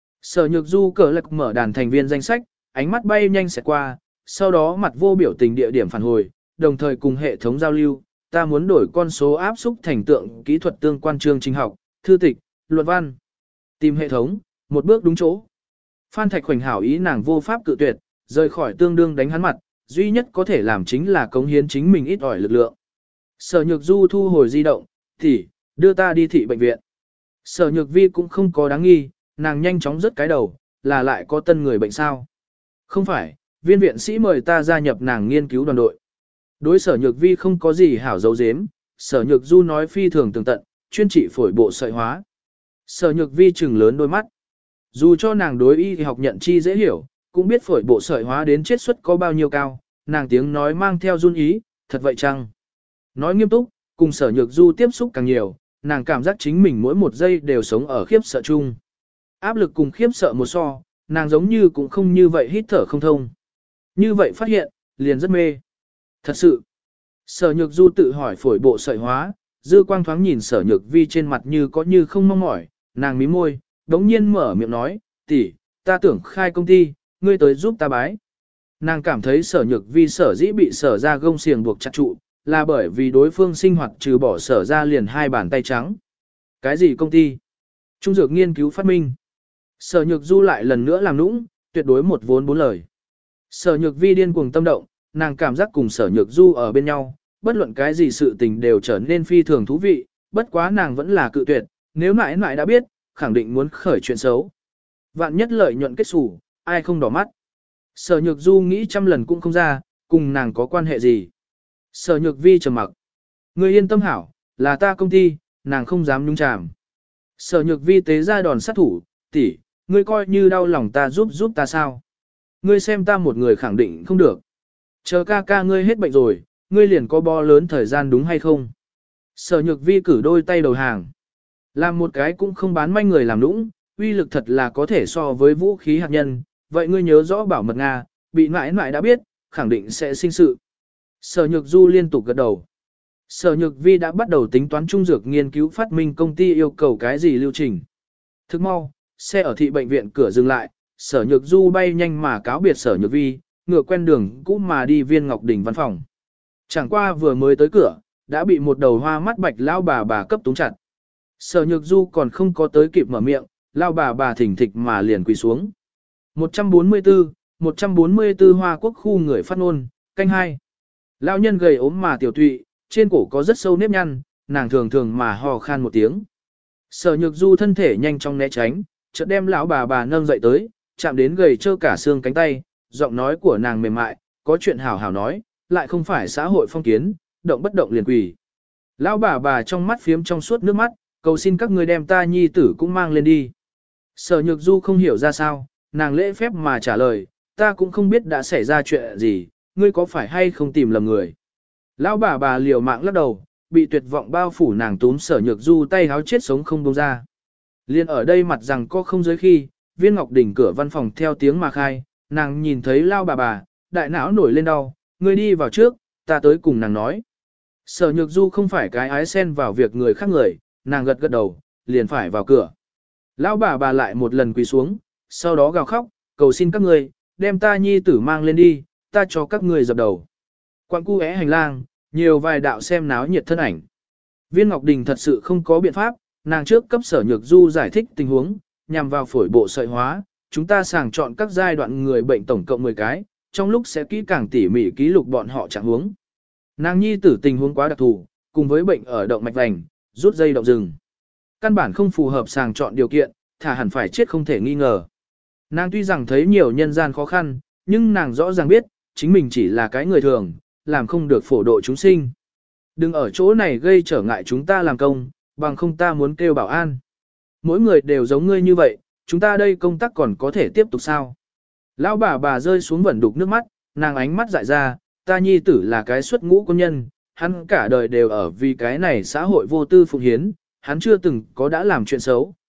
A: Sở Nhược Du cờ lạc mở đàn thành viên danh sách, ánh mắt bay nhanh sẽ qua, sau đó mặt vô biểu tình địa điểm phản hồi, đồng thời cùng hệ thống giao lưu, ta muốn đổi con số áp xúc thành tượng kỹ thuật tương quan chương trình học, thư tịch, luận văn. Tìm hệ thống, một bước đúng chỗ. Phan Thạch Khoảnh hảo ý nàng vô pháp cự tuyệt, rời khỏi tương đương đánh hắn mặt, duy nhất có thể làm chính là cống hiến chính mình ít ỏi lực lượng. Sở Nhược Du thu hồi di động, thì, đưa ta đi thị bệnh viện. Sở Nhược Vi cũng không có đáng nghi, nàng nhanh chóng rớt cái đầu, là lại có tân người bệnh sao. Không phải, viên viện sĩ mời ta gia nhập nàng nghiên cứu đoàn đội. Đối Sở Nhược Vi không có gì hảo dấu dếm, Sở Nhược Du nói phi thường tường tận, chuyên trị phổi bộ sợi hóa. Sở Nhược Vi trừng lớn đôi mắt. Dù cho nàng đối y thì học nhận chi dễ hiểu, cũng biết phổi bộ sợi hóa đến chết suất có bao nhiêu cao, nàng tiếng nói mang theo run ý, thật vậy chăng? Nói nghiêm túc, cùng Sở Nhược Du tiếp xúc càng nhiều, nàng cảm giác chính mình mỗi một giây đều sống ở khiếp sợ chung. Áp lực cùng khiếp sợ một so, nàng giống như cũng không như vậy hít thở không thông. Như vậy phát hiện, liền rất mê. Thật sự, Sở Nhược Du tự hỏi phổi bộ sợi hóa, dư quang thoáng nhìn Sở Nhược Vi trên mặt như có như không mong mỏi, nàng mím môi, đống nhiên mở miệng nói, tỷ, ta tưởng khai công ty, ngươi tới giúp ta bái. Nàng cảm thấy Sở Nhược Vi sở dĩ bị Sở ra gông xiềng buộc chặt trụ, là bởi vì đối phương sinh hoạt trừ bỏ Sở ra liền hai bàn tay trắng. Cái gì công ty? Trung dược nghiên cứu phát minh. Sở Nhược Du lại lần nữa làm nũng, tuyệt đối một vốn bốn lời. Sở Nhược Vi điên cuồng tâm động, nàng cảm giác cùng Sở Nhược Du ở bên nhau, bất luận cái gì sự tình đều trở nên phi thường thú vị, bất quá nàng vẫn là cự tuyệt, nếu mãi mãi đã biết, khẳng định muốn khởi chuyện xấu. Vạn nhất lợi nhuận kết xù, ai không đỏ mắt. Sở Nhược Du nghĩ trăm lần cũng không ra, cùng nàng có quan hệ gì. Sở Nhược Vi trầm mặc. Ngươi yên tâm hảo, là ta công ty, nàng không dám nhúng chàm. Sở Nhược Vi tế ra đòn sát thủ, tỷ, ngươi coi như đau lòng ta giúp giúp ta sao. Ngươi xem ta một người khẳng định không được. Chờ ca ca ngươi hết bệnh rồi, ngươi liền có bo lớn thời gian đúng hay không? Sở Nhược Vi cử đôi tay đầu hàng. Làm một cái cũng không bán manh người làm nũng, uy lực thật là có thể so với vũ khí hạt nhân. Vậy ngươi nhớ rõ bảo mật Nga, bị mãi mãi đã biết, khẳng định sẽ sinh sự. Sở Nhược Du liên tục gật đầu. Sở Nhược Vi đã bắt đầu tính toán trung dược nghiên cứu phát minh công ty yêu cầu cái gì lưu trình. Thức mau, xe ở thị bệnh viện cửa dừng lại, Sở Nhược Du bay nhanh mà cáo biệt Sở Nhược Vi, ngựa quen đường cũ mà đi Viên Ngọc Đình văn phòng. Chẳng qua vừa mới tới cửa, đã bị một đầu hoa mắt bạch lao bà bà cấp túng chặt. Sở Nhược Du còn không có tới kịp mở miệng, lao bà bà thỉnh thịch mà liền quỳ xuống. một trăm bốn mươi tư, một trăm bốn mươi tư Hoa Quốc khu người phát ngôn, canh hai. Lão nhân gầy ốm mà tiểu tụy, trên cổ có rất sâu nếp nhăn, nàng thường thường mà hò khan một tiếng. Sở Nhược Du thân thể nhanh chóng né tránh, chợt đem lão bà bà nâng dậy tới, chạm đến gầy trơ cả xương cánh tay, giọng nói của nàng mềm mại, có chuyện hảo hảo nói, lại không phải xã hội phong kiến, động bất động liền quỳ. Lão bà bà trong mắt phiếm trong suốt nước mắt, cầu xin các người đem ta nhi tử cũng mang lên đi. Sở Nhược Du không hiểu ra sao, nàng lễ phép mà trả lời, ta cũng không biết đã xảy ra chuyện gì, ngươi có phải hay không tìm lầm người. Lão bà bà liều mạng lắc đầu, bị tuyệt vọng bao phủ nàng túm Sở Nhược Du tay háo chết sống không buông ra. Liên ở đây mặt rằng có không giới khi, Viên Ngọc Đình cửa văn phòng theo tiếng mà khai, nàng nhìn thấy lao bà bà, đại não nổi lên đau, ngươi đi vào trước, ta tới cùng nàng nói. Sở Nhược Du không phải cái ái xen vào việc người khác người, nàng gật gật đầu, liền phải vào cửa. Lão bà bà lại một lần quỳ xuống, sau đó gào khóc, cầu xin các người, đem ta nhi tử mang lên đi, ta cho các người dập đầu. Quang cu é hành lang, nhiều vài đạo xem náo nhiệt thân ảnh. Viên Ngọc Đình thật sự không có biện pháp, nàng trước cấp Sở Nhược Du giải thích tình huống, nhằm vào phổi bộ sợi hóa, chúng ta sàng chọn các giai đoạn người bệnh tổng cộng mười cái, trong lúc sẽ kỹ càng tỉ mỉ ký lục bọn họ trạng huống. Nàng nhi tử tình huống quá đặc thù, cùng với bệnh ở động mạch vành, rút dây động rừng. Căn bản không phù hợp sàng chọn điều kiện, thả hẳn phải chết không thể nghi ngờ. Nàng tuy rằng thấy nhiều nhân gian khó khăn, nhưng nàng rõ ràng biết, chính mình chỉ là cái người thường, làm không được phổ độ chúng sinh. Đừng ở chỗ này gây trở ngại chúng ta làm công, bằng không ta muốn kêu bảo an. Mỗi người đều giống ngươi như vậy, chúng ta đây công tác còn có thể tiếp tục sao? Lão bà bà rơi xuống vẩn đục nước mắt, nàng ánh mắt dại ra, ta nhi tử là cái xuất ngũ quân nhân, hắn cả đời đều ở vì cái này xã hội vô tư phụng hiến, hắn chưa từng có đã làm chuyện xấu,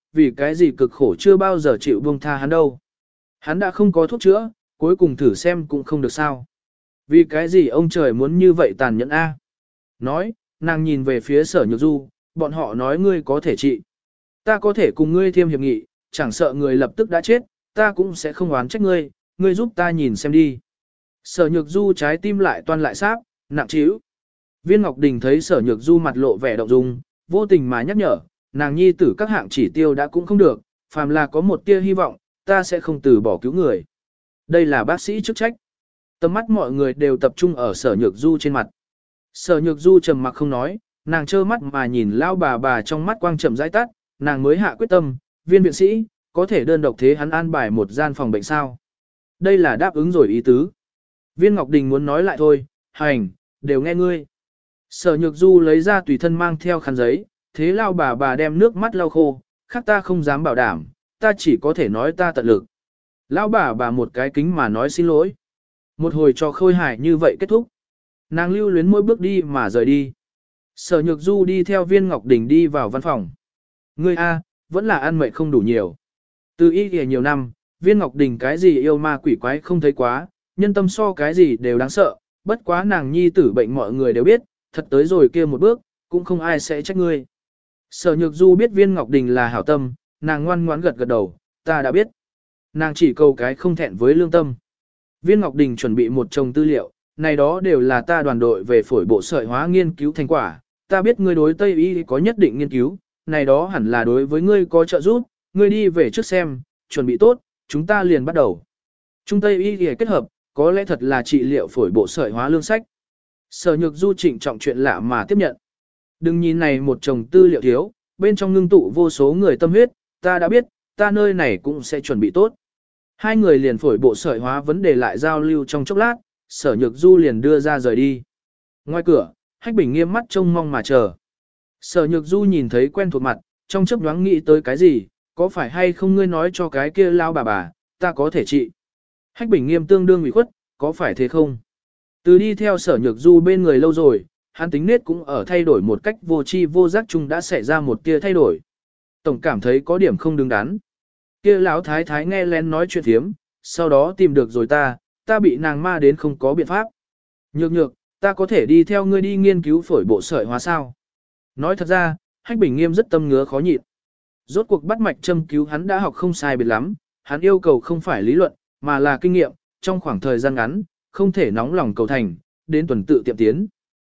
A: vì cái gì cực khổ chưa bao giờ chịu buông tha hắn đâu. Hắn đã không có thuốc chữa, cuối cùng thử xem cũng không được sao. Vì cái gì ông trời muốn như vậy tàn nhẫn a? Nói, nàng nhìn về phía Sở Nhược Du, bọn họ nói ngươi có thể trị. Ta có thể cùng ngươi thiêm hiệp nghị, chẳng sợ người lập tức đã chết, ta cũng sẽ không oán trách ngươi, ngươi giúp ta nhìn xem đi. Sở Nhược Du trái tim lại toan lại sáp, nặng trĩu. Viên Ngọc Đình thấy Sở Nhược Du mặt lộ vẻ động dung, vô tình mà nhắc nhở, nàng nhi tử các hạng chỉ tiêu đã cũng không được, phàm là có một tia hy vọng, ta sẽ không từ bỏ cứu người. Đây là bác sĩ chức trách. Tầm mắt mọi người đều tập trung ở Sở Nhược Du trên mặt. Sở Nhược Du trầm mặc không nói, nàng trơ mắt mà nhìn lao bà bà trong mắt quang chậm rãi tắt, nàng mới hạ quyết tâm, viên viện sĩ, có thể đơn độc thế hắn an bài một gian phòng bệnh sao. Đây là đáp ứng rồi ý tứ. Viên Ngọc Đình muốn nói lại thôi, hành, đều nghe ngươi. Sở Nhược Du lấy ra tùy thân mang theo khăn giấy, thế lao bà bà đem nước mắt lau khô, khác ta không dám bảo đảm, ta chỉ có thể nói ta tận lực. Lão bà bà một cái kính mà nói xin lỗi. Một hồi cho khôi hài như vậy kết thúc. Nàng lưu luyến mỗi bước đi mà rời đi. Sở Nhược Du đi theo Viên Ngọc Đình đi vào văn phòng. Ngươi A, vẫn là ăn mệt không đủ nhiều. Từ y kìa nhiều năm, Viên Ngọc Đình cái gì yêu ma quỷ quái không thấy quá, nhân tâm so cái gì đều đáng sợ, bất quá nàng nhi tử bệnh mọi người đều biết, thật tới rồi kia một bước, cũng không ai sẽ trách ngươi. Sở Nhược Du biết Viên Ngọc Đình là hảo tâm, nàng ngoan ngoãn gật gật đầu, ta đã biết. Nàng chỉ cầu cái không thẹn với lương tâm. Viên Ngọc Đình chuẩn bị một chồng tư liệu, này đó đều là ta đoàn đội về phổi bộ sợi hóa nghiên cứu thành quả, ta biết ngươi đối Tây y có nhất định nghiên cứu, này đó hẳn là đối với ngươi có trợ giúp, ngươi đi về trước xem, chuẩn bị tốt, chúng ta liền bắt đầu. Trung Tây y kết hợp, có lẽ thật là trị liệu phổi bộ sợi hóa lương sách. Sở Nhược Du trịnh trọng chuyện lạ mà tiếp nhận. Đừng nhìn này một chồng tư liệu thiếu, bên trong ngưng tụ vô số người tâm huyết, ta đã biết, ta nơi này cũng sẽ chuẩn bị tốt. Hai người liền phổi bộ sợi hóa vấn đề lại giao lưu trong chốc lát, Sở Nhược Du liền đưa ra rời đi. Ngoài cửa, Hách Bình nghiêm mắt trông mong mà chờ. Sở Nhược Du nhìn thấy quen thuộc mặt, trong chớp nhoáng nghĩ tới cái gì, có phải hay không ngươi nói cho cái kia lao bà bà, ta có thể trị. Hách Bình nghiêm tương đương ủy khuất, có phải thế không? Từ đi theo Sở Nhược Du bên người lâu rồi, hắn tính nết cũng ở thay đổi một cách vô tri vô giác chung đã xảy ra một tia thay đổi. Tổng cảm thấy có điểm không đứng đắn. Kia lão thái thái nghe lén nói chuyện thiếm, sau đó tìm được rồi ta, ta bị nàng ma đến không có biện pháp. Nhược nhược, ta có thể đi theo ngươi đi nghiên cứu phổi bộ sợi hóa sao? Nói thật ra, Hách Bình nghiêm rất tâm ngứa khó nhịn. Rốt cuộc bắt mạch châm cứu hắn đã học không sai biệt lắm, hắn yêu cầu không phải lý luận, mà là kinh nghiệm, trong khoảng thời gian ngắn, không thể nóng lòng cầu thành, đến tuần tự tiệm tiến.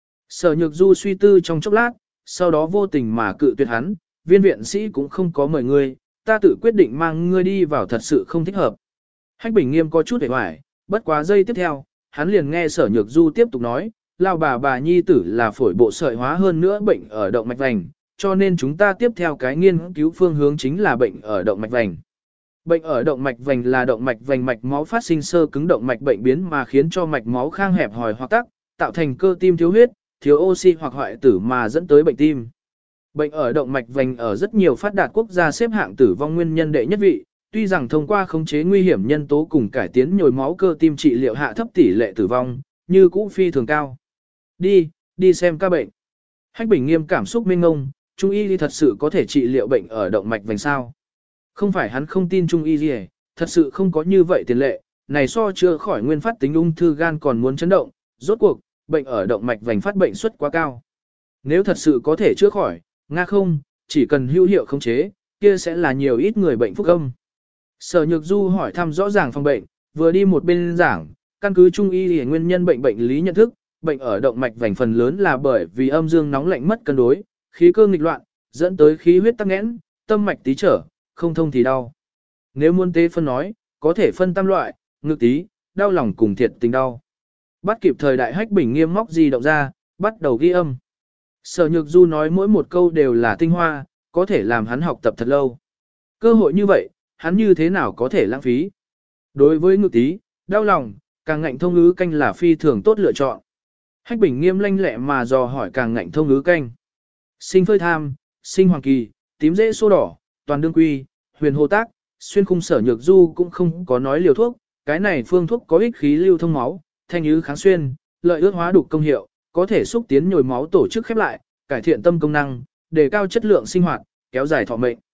A: Sở Nhược Du suy tư trong chốc lát, sau đó vô tình mà cự tuyệt hắn, viên viện sĩ cũng không có mời ngươi, ta tự quyết định mang ngươi đi vào thật sự không thích hợp. Hách Bình nghiêm có chút hề hoài, bất quá giây tiếp theo, hắn liền nghe Sở Nhược Du tiếp tục nói, lao bà bà nhi tử là phổi bộ sợi hóa hơn nữa bệnh ở động mạch vành, cho nên chúng ta tiếp theo cái nghiên cứu phương hướng chính là bệnh ở động mạch vành. Bệnh ở động mạch vành là động mạch vành mạch máu phát sinh sơ cứng động mạch bệnh biến mà khiến cho mạch máu khang hẹp hòi hoặc tắc, tạo thành cơ tim thiếu huyết, thiếu oxy hoặc hoại tử mà dẫn tới bệnh tim. Bệnh ở động mạch vành ở rất nhiều phát đạt quốc gia xếp hạng tử vong nguyên nhân đệ nhất vị, tuy rằng thông qua khống chế nguy hiểm nhân tố cùng cải tiến nhồi máu cơ tim trị liệu hạ thấp tỷ lệ tử vong, như cũ phi thường cao. Đi, đi xem ca bệnh. Hách Bình nghiêm cảm xúc mênh ngông, Trung y thì thật sự có thể trị liệu bệnh ở động mạch vành sao? Không phải hắn không tin Trung y gì, thật sự không có như vậy tiền lệ, này so chưa khỏi nguyên phát tính ung thư gan còn muốn chấn động, rốt cuộc, bệnh ở động mạch vành phát bệnh suất quá cao. Nếu thật sự có thể chữa khỏi, nga không, chỉ cần hữu hiệu khống chế, kia sẽ là nhiều ít người bệnh phúc âm. Sở Nhược Du hỏi thăm rõ ràng phòng bệnh, vừa đi một bên giảng, căn cứ Trung y thì nguyên nhân bệnh bệnh lý nhận thức, bệnh ở động mạch vành phần lớn là bởi vì âm dương nóng lạnh mất cân đối, khí cơ nghịch loạn, dẫn tới khí huyết tắc nghẽn, tâm mạch tí trở, không thông thì đau. Nếu muốn tế phân nói, có thể phân tam loại, ngực tí, đau lòng cùng thiệt tình đau. Bắt kịp thời đại Hách Bình nghiêm móc di động ra, bắt đầu ghi âm. Sở Nhược Du nói mỗi một câu đều là tinh hoa, có thể làm hắn học tập thật lâu. Cơ hội như vậy, hắn như thế nào có thể lãng phí. Đối với ngực tí, đau lòng, càng ngạnh thông ngữ canh là phi thường tốt lựa chọn. Hách Bình nghiêm lanh lẹ mà dò hỏi càng ngạnh thông ngữ canh. Sinh phơi tham, sinh hoàng kỳ, tím rễ số đỏ, toàn đương quy, huyền hồ tác, xuyên khung. Sở Nhược Du cũng không có nói liều thuốc, cái này phương thuốc có ích khí lưu thông máu, thanh ứ kháng xuyên, lợi ước hóa đục công hiệu, có thể xúc tiến nhồi máu tổ chức khép lại, cải thiện tâm công năng, đề cao chất lượng sinh hoạt, kéo dài thọ mệnh.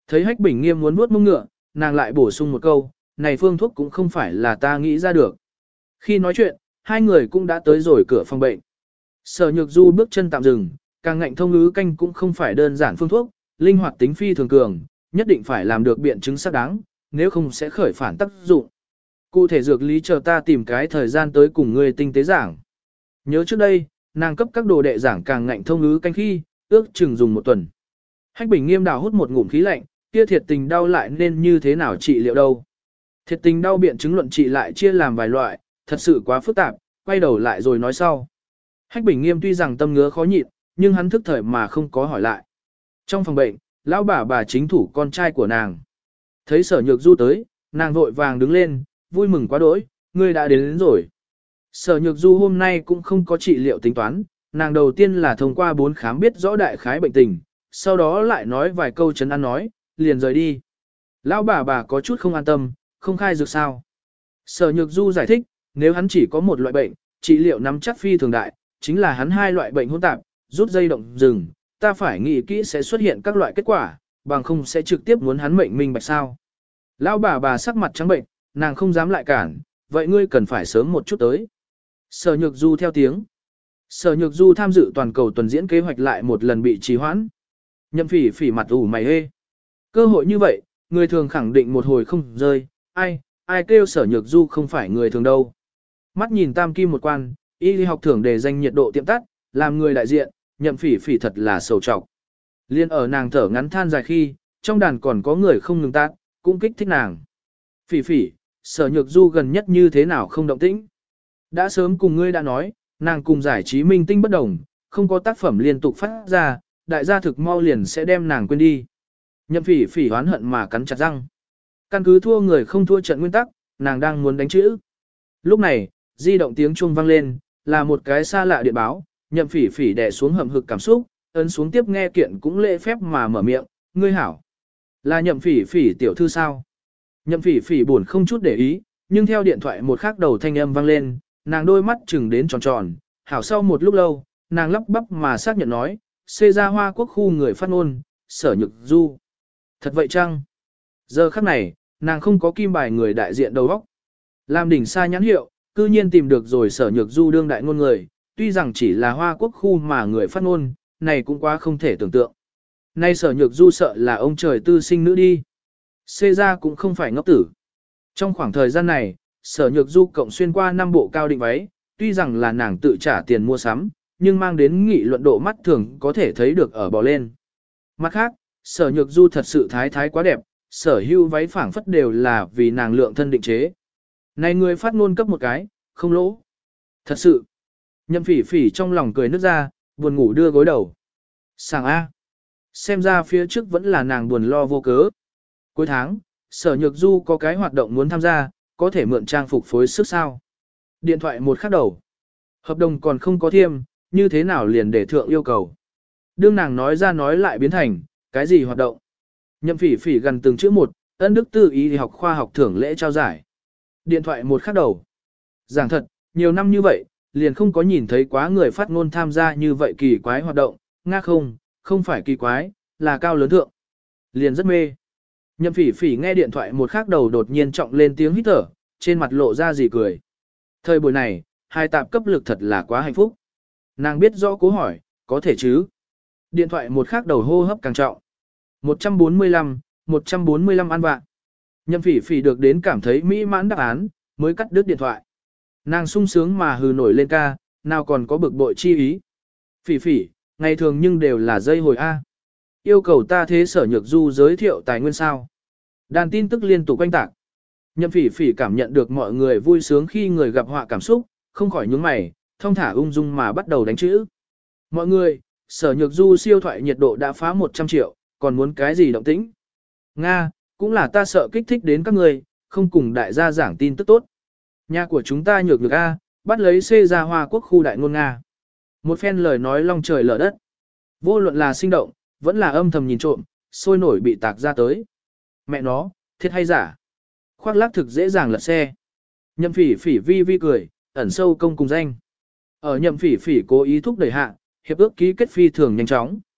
A: Thấy Hách Bình Nghiêm muốn nuốt mông ngựa, nàng lại bổ sung một câu, này phương thuốc cũng không phải là ta nghĩ ra được. Khi nói chuyện, hai người cũng đã tới rồi cửa phòng bệnh. Sở Nhược Du bước chân tạm dừng, càng ngạnh thông ngữ canh cũng không phải đơn giản phương thuốc, linh hoạt tính phi thường cường, nhất định phải làm được biện chứng xác đáng, nếu không sẽ khởi phản tác dụng. Cụ thể dược lý chờ ta tìm cái thời gian tới cùng ngươi tinh tế giảng. Nhớ trước đây, nàng cấp các đồ đệ giảng càng ngạnh thông ngữ canh khi, ước chừng dùng một tuần. Hách Bình Nghiêm đào hút một ngụm khí lạnh, kia thiệt tình đau lại nên như thế nào trị liệu đâu. Thiệt tình đau biện chứng luận trị lại chia làm vài loại, thật sự quá phức tạp, quay đầu lại rồi nói sau. Hách Bình Nghiêm tuy rằng tâm ngứa khó nhịn, nhưng hắn thức thời mà không có hỏi lại. Trong phòng bệnh, lão bà bà chính thủ con trai của nàng. Thấy Sở Nhược Du tới, nàng vội vàng đứng lên, vui mừng quá đỗi, ngươi đã đến, đến rồi. Sở Nhược Du hôm nay cũng không có trị liệu tính toán, nàng đầu tiên là thông qua bốn khám biết rõ đại khái bệnh tình, sau đó lại nói vài câu trấn an nói, liền rời đi. Lão bà bà có chút không an tâm, không khai dược sao. Sở Nhược Du giải thích, nếu hắn chỉ có một loại bệnh, trị liệu nắm chắc phi thường đại, chính là hắn hai loại bệnh hỗn tạp, rút dây động rừng, ta phải nghĩ kỹ sẽ xuất hiện các loại kết quả, bằng không sẽ trực tiếp muốn hắn mệnh minh bạch sao. Lão bà bà sắc mặt trắng bệnh, nàng không dám lại cản, vậy ngươi cần phải sớm một chút tới. Sở Nhược Du theo tiếng. Sở Nhược Du tham dự toàn cầu tuần diễn kế hoạch lại một lần bị trì hoãn. Nhậm Phỉ Phỉ mặt ủ mày hê. Cơ hội như vậy, người thường khẳng định một hồi không rơi, ai, ai kêu Sở Nhược Du không phải người thường đâu. Mắt nhìn tam kim một quan, y lý học thưởng đề danh nhiệt độ tiệm tắt, làm người đại diện, Nhậm Phỉ Phỉ thật là sầu trọc. Liên ở nàng thở ngắn than dài khi, trong đàn còn có người không ngừng tát, cũng kích thích nàng. Phỉ Phỉ, Sở Nhược Du gần nhất như thế nào không động tĩnh? Đã sớm cùng ngươi đã nói, nàng cùng giải trí minh tinh bất đồng, không có tác phẩm liên tục phát ra, đại gia thực mau liền sẽ đem nàng quên đi. Nhậm Phỉ Phỉ oán hận mà cắn chặt răng. Căn cứ thua người không thua trận nguyên tắc, nàng đang muốn đánh chữ. Lúc này, di động tiếng chuông vang lên, là một cái xa lạ điện báo, Nhậm Phỉ Phỉ đè xuống hầm hực cảm xúc, ấn xuống tiếp nghe kiện cũng lễ phép mà mở miệng, ngươi hảo. Là Nhậm Phỉ Phỉ tiểu thư sao? Nhậm Phỉ Phỉ buồn không chút để ý, nhưng theo điện thoại một khắc đầu thanh âm vang lên, nàng đôi mắt chừng đến tròn tròn, hảo sau một lúc lâu, nàng lắp bắp mà xác nhận nói, xê ra Hoa Quốc khu người phát ngôn, Sở Nhược Du. Thật vậy chăng? Giờ khắc này, nàng không có kim bài người đại diện đầu óc. Làm đỉnh xa nhãn hiệu, cư nhiên tìm được rồi Sở Nhược Du đương đại ngôn người, tuy rằng chỉ là Hoa Quốc khu mà người phát ngôn, này cũng quá không thể tưởng tượng. Nay Sở Nhược Du sợ là ông trời tư sinh nữ đi. Xê ra cũng không phải ngốc tử. Trong khoảng thời gian này, Sở Nhược Du cộng xuyên qua năm bộ cao định váy, tuy rằng là nàng tự trả tiền mua sắm, nhưng mang đến nghị luận độ mắt thường có thể thấy được ở bò lên. Mặt khác, Sở Nhược Du thật sự thái thái quá đẹp, sở hữu váy phảng phất đều là vì nàng lượng thân định chế. Này người phát ngôn cấp một cái, không lỗ. Thật sự. Nhậm Phỉ Phỉ trong lòng cười nức ra, buồn ngủ đưa gối đầu. Sảng A. Xem ra phía trước vẫn là nàng buồn lo vô cớ. Cuối tháng, Sở Nhược Du có cái hoạt động muốn tham gia, có thể mượn trang phục phối sức sao. Điện thoại một khắc đầu. Hợp đồng còn không có thiêm, như thế nào liền để thượng yêu cầu. Đương nàng nói ra nói lại biến thành, cái gì hoạt động. Nhậm Phỉ Phỉ gần từng chữ một, ân đức tư ý học khoa học thưởng lễ trao giải. Điện thoại một khắc đầu. Giảng thật, nhiều năm như vậy, liền không có nhìn thấy quá người phát ngôn tham gia như vậy kỳ quái hoạt động, nga không, không phải kỳ quái, là cao lớn thượng. Liền rất mê. Nhậm Phỉ Phỉ nghe điện thoại một khắc đầu đột nhiên trọng lên tiếng hít thở, trên mặt lộ ra gì cười. Thời buổi này, hai tạp cấp lực thật là quá hạnh phúc. Nàng biết rõ cố hỏi, có thể chứ. Điện thoại một khắc đầu hô hấp càng trọng. một trăm bốn mươi lăm, một trăm bốn mươi lăm ăn vạ. Nhậm Phỉ Phỉ được đến cảm thấy mỹ mãn đáp án, mới cắt đứt điện thoại. Nàng sung sướng mà hừ nổi lên ca, nào còn có bực bội chi ý. Phỉ Phỉ, ngày thường nhưng đều là dây hồi A. Yêu cầu ta thế Sở Nhược Du giới thiệu tài nguyên sao. Đàn tin tức liên tục quanh tạc. Nhậm Phỉ Phỉ cảm nhận được mọi người vui sướng khi người gặp họa cảm xúc, không khỏi nhướng mày, thông thả ung dung mà bắt đầu đánh chữ. Mọi người, Sở Nhược Du siêu thoại nhiệt độ đã phá một trăm triệu, còn muốn cái gì động tĩnh? Nga, cũng là ta sợ kích thích đến các người, không cùng đại gia giảng tin tức tốt. Nhà của chúng ta nhược nhược A, bắt lấy xê ra Hoa Quốc khu đại ngôn Nga. Một phen lời nói long trời lở đất. Vô luận là sinh động, vẫn là âm thầm nhìn trộm, sôi nổi bị tạc ra tới. Mẹ nó, thiệt hay giả? Khoác lác thực dễ dàng lật xe. Nhậm Phỉ Phỉ vi vi cười, ẩn sâu công cùng danh. Ở Nhậm Phỉ Phỉ cố ý thúc đẩy hạ, hiệp ước ký kết phi thường nhanh chóng.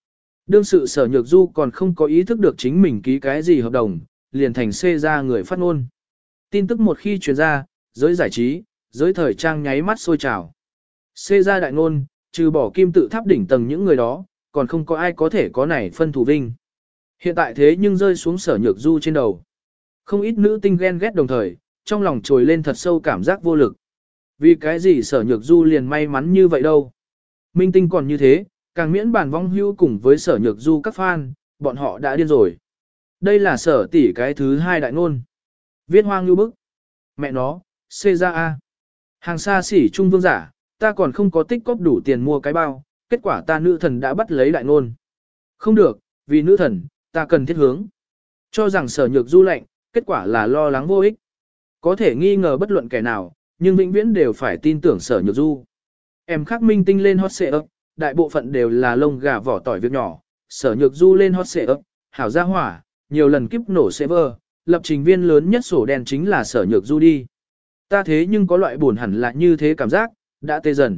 A: Đương sự sở nhược du còn không có ý thức được chính mình ký cái gì hợp đồng, liền thành xê ra người phát ngôn. Tin tức một khi truyền ra, giới giải trí, giới thời trang nháy mắt sôi trào. Xê ra đại ngôn, trừ bỏ kim tự tháp đỉnh tầng những người đó, còn không có ai có thể có này phân thủ vinh. Hiện tại thế nhưng rơi xuống sở nhược du trên đầu. Không ít nữ tinh ghen ghét đồng thời, trong lòng trồi lên thật sâu cảm giác vô lực. Vì cái gì sở nhược du liền may mắn như vậy đâu. Minh tinh còn như thế, càng miễn bản vong hưu cùng với sở nhược du các fan, bọn họ đã điên rồi. Đây là sở tỷ cái thứ hai đại ngôn. Viết hoang như bức. Mẹ nó, xê ra A. Hàng xa xỉ trung vương giả, ta còn không có tích cóp đủ tiền mua cái bao, kết quả ta nữ thần đã bắt lấy đại ngôn. Không được, vì nữ thần, ta cần thiết hướng. Cho rằng sở nhược du lệnh, kết quả là lo lắng vô ích. Có thể nghi ngờ bất luận kẻ nào, nhưng vĩnh viễn đều phải tin tưởng sở nhược du. Em khắc minh tinh lên hot xệ ấp, đại bộ phận đều là lông gà vỏ tỏi việc nhỏ, sở nhược du lên hot xệ ấp, hảo gia hỏa, nhiều lần kiếp nổ server, lập trình viên lớn nhất sổ đen chính là sở nhược du đi. Ta thế nhưng có loại buồn hẳn là như thế cảm giác, đã tê dần.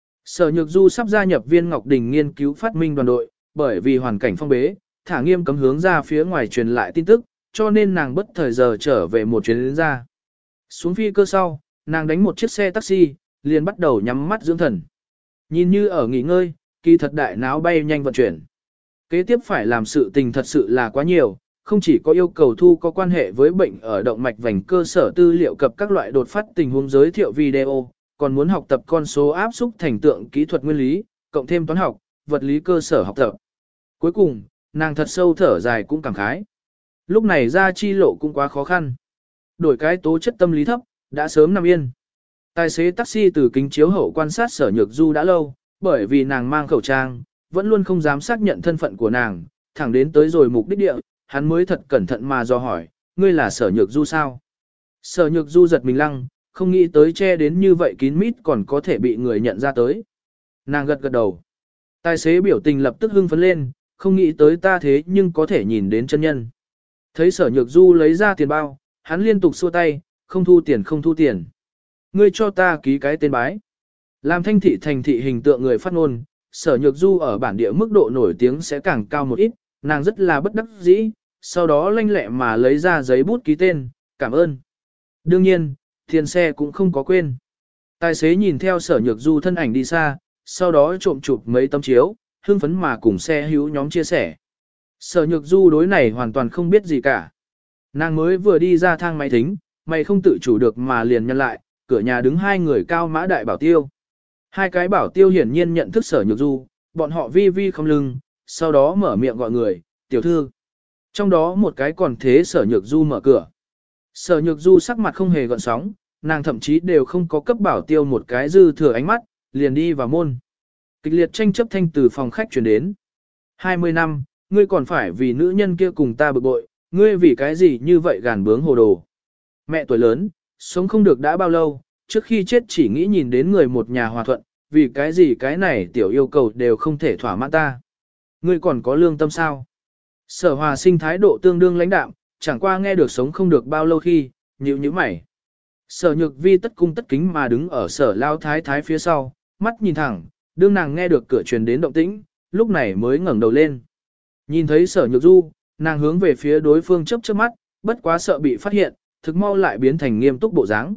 A: Sở nhược du sắp gia nhập viên Ngọc Đình nghiên cứu phát minh đoàn đội, bởi vì hoàn cảnh phong bế, thả nghiêm cấm hướng ra phía ngoài truyền lại tin tức, cho nên nàng bất thời giờ trở về một chuyến đến ra. Xuống phi cơ sau, nàng đánh một chiếc xe taxi, liền bắt đầu nhắm mắt dưỡng thần. Nhìn như ở nghỉ ngơi, kỳ thật đại náo bay nhanh vận chuyển. Kế tiếp phải làm sự tình thật sự là quá nhiều, không chỉ có yêu cầu thu có quan hệ với bệnh ở động mạch vành cơ sở tư liệu cập các loại đột phát tình huống giới thiệu video, còn muốn học tập con số áp xúc thành tượng kỹ thuật nguyên lý, cộng thêm toán học, vật lý cơ sở học tập. Cuối cùng, nàng thật sâu thở dài cũng cảm khái. Lúc này ra chi lộ cũng quá khó khăn. Đổi cái tố chất tâm lý thấp, đã sớm nằm yên. Tài xế taxi từ kính chiếu hậu quan sát sở nhược du đã lâu, bởi vì nàng mang khẩu trang, vẫn luôn không dám xác nhận thân phận của nàng, thẳng đến tới rồi mục đích địa, hắn mới thật cẩn thận mà do hỏi, ngươi là sở nhược du sao? Sở nhược du giật mình lăng, không nghĩ tới che đến như vậy kín mít còn có thể bị người nhận ra tới. Nàng gật gật đầu. Tài xế biểu tình lập tức hưng phấn lên, không nghĩ tới ta thế nhưng có thể nhìn đến chân nhân. Thấy sở nhược du lấy ra tiền bao, hắn liên tục xua tay, không thu tiền không thu tiền. Ngươi cho ta ký cái tên bái. Làm thanh thị thành thị hình tượng người phát ngôn, sở nhược du ở bản địa mức độ nổi tiếng sẽ càng cao một ít, nàng rất là bất đắc dĩ, sau đó lanh lẹ mà lấy ra giấy bút ký tên, cảm ơn. Đương nhiên, tiền xe cũng không có quên. Tài xế nhìn theo sở nhược du thân ảnh đi xa, sau đó trộm chụp mấy tấm chiếu, hưng phấn mà cùng xe hữu nhóm chia sẻ. Sở nhược du đối này hoàn toàn không biết gì cả. Nàng mới vừa đi ra thang máy thính, mày không tự chủ được mà liền nhân lại, cửa nhà đứng hai người cao mã đại bảo tiêu. Hai cái bảo tiêu hiển nhiên nhận thức sở nhược du, bọn họ vi vi không lưng, sau đó mở miệng gọi người, tiểu thư. Trong đó một cái còn thế sở nhược du mở cửa. Sở nhược du sắc mặt không hề gợn sóng, nàng thậm chí đều không có cấp bảo tiêu một cái dư thừa ánh mắt, liền đi vào môn. Kịch liệt tranh chấp thanh từ phòng khách chuyển đến. hai mươi năm, ngươi còn phải vì nữ nhân kia cùng ta bực bội, ngươi vì cái gì như vậy gàn bướng hồ đồ. Mẹ tuổi lớn, sống không được đã bao lâu, trước khi chết chỉ nghĩ nhìn đến người một nhà hòa thuận, vì cái gì cái này tiểu yêu cầu đều không thể thỏa mãn ta. Ngươi còn có lương tâm sao? Sở Hòa Sinh thái độ tương đương lãnh đạm, chẳng qua nghe được sống không được bao lâu khi, nhíu nhíu mày. Sở Nhược Vi tất cung tất kính mà đứng ở sở lao thái thái phía sau, mắt nhìn thẳng, đương nàng nghe được cửa truyền đến động tĩnh, lúc này mới ngẩng đầu lên. Nhìn thấy sở Nhược Du, nàng hướng về phía đối phương chớp chớp mắt, bất quá sợ bị phát hiện, thực mau lại biến thành nghiêm túc bộ dáng.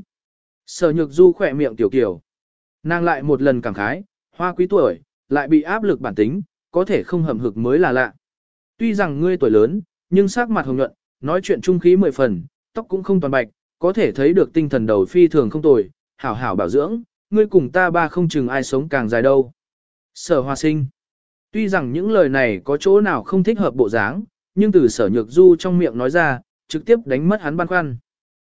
A: Sở Nhược Du khỏe miệng tiểu kiểu. Nàng lại một lần cảm khái, hoa quý tuổi, lại bị áp lực bản tính, có thể không hầm hực mới là lạ. Tuy rằng ngươi tuổi lớn, nhưng sắc mặt hồng nhuận, nói chuyện trung khí mười phần, tóc cũng không toàn bạch, có thể thấy được tinh thần đầu phi thường không tồi, hảo hảo bảo dưỡng, ngươi cùng ta ba không chừng ai sống càng dài đâu. Sở Hoa Sinh. Tuy rằng những lời này có chỗ nào không thích hợp bộ dáng, nhưng từ sở nhược du trong miệng nói ra, trực tiếp đánh mất hắn băn khoăn.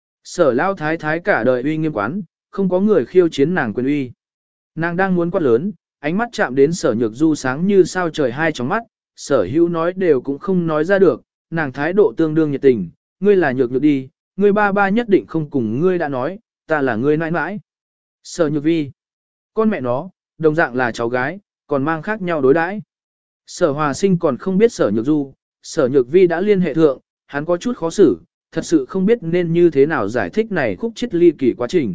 A: Sở lao thái thái cả đời uy nghiêm quán, không có người khiêu chiến nàng quyền uy. Nàng đang muốn quát lớn, ánh mắt chạm đến sở nhược du sáng như sao trời hai trong mắt, sở hữu nói đều cũng không nói ra được, nàng thái độ tương đương nhiệt tình, ngươi là nhược nhược đi, ngươi ba ba nhất định không cùng ngươi đã nói, ta là ngươi nãi nãi. Sở nhược vi, con mẹ nó, đồng dạng là cháu gái, còn mang khác nhau đối đãi. Sở Hòa Sinh còn không biết sở nhược du, sở nhược vi đã liên hệ thượng, hắn có chút khó xử, thật sự không biết nên như thế nào giải thích này khúc chết ly kỳ quá trình.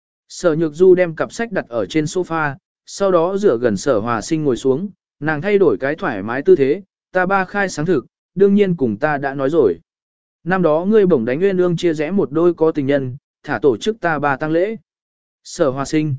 A: Sở nhược du đem cặp sách đặt ở trên sofa, sau đó dựa gần sở Hòa Sinh ngồi xuống, nàng thay đổi cái thoải mái tư thế, ta ba khai sáng thực, đương nhiên cùng ta đã nói rồi. Năm đó ngươi bổng đánh Nguyên Ương chia rẽ một đôi có tình nhân, thả tổ chức ta ba tang lễ. Sở Hòa Sinh,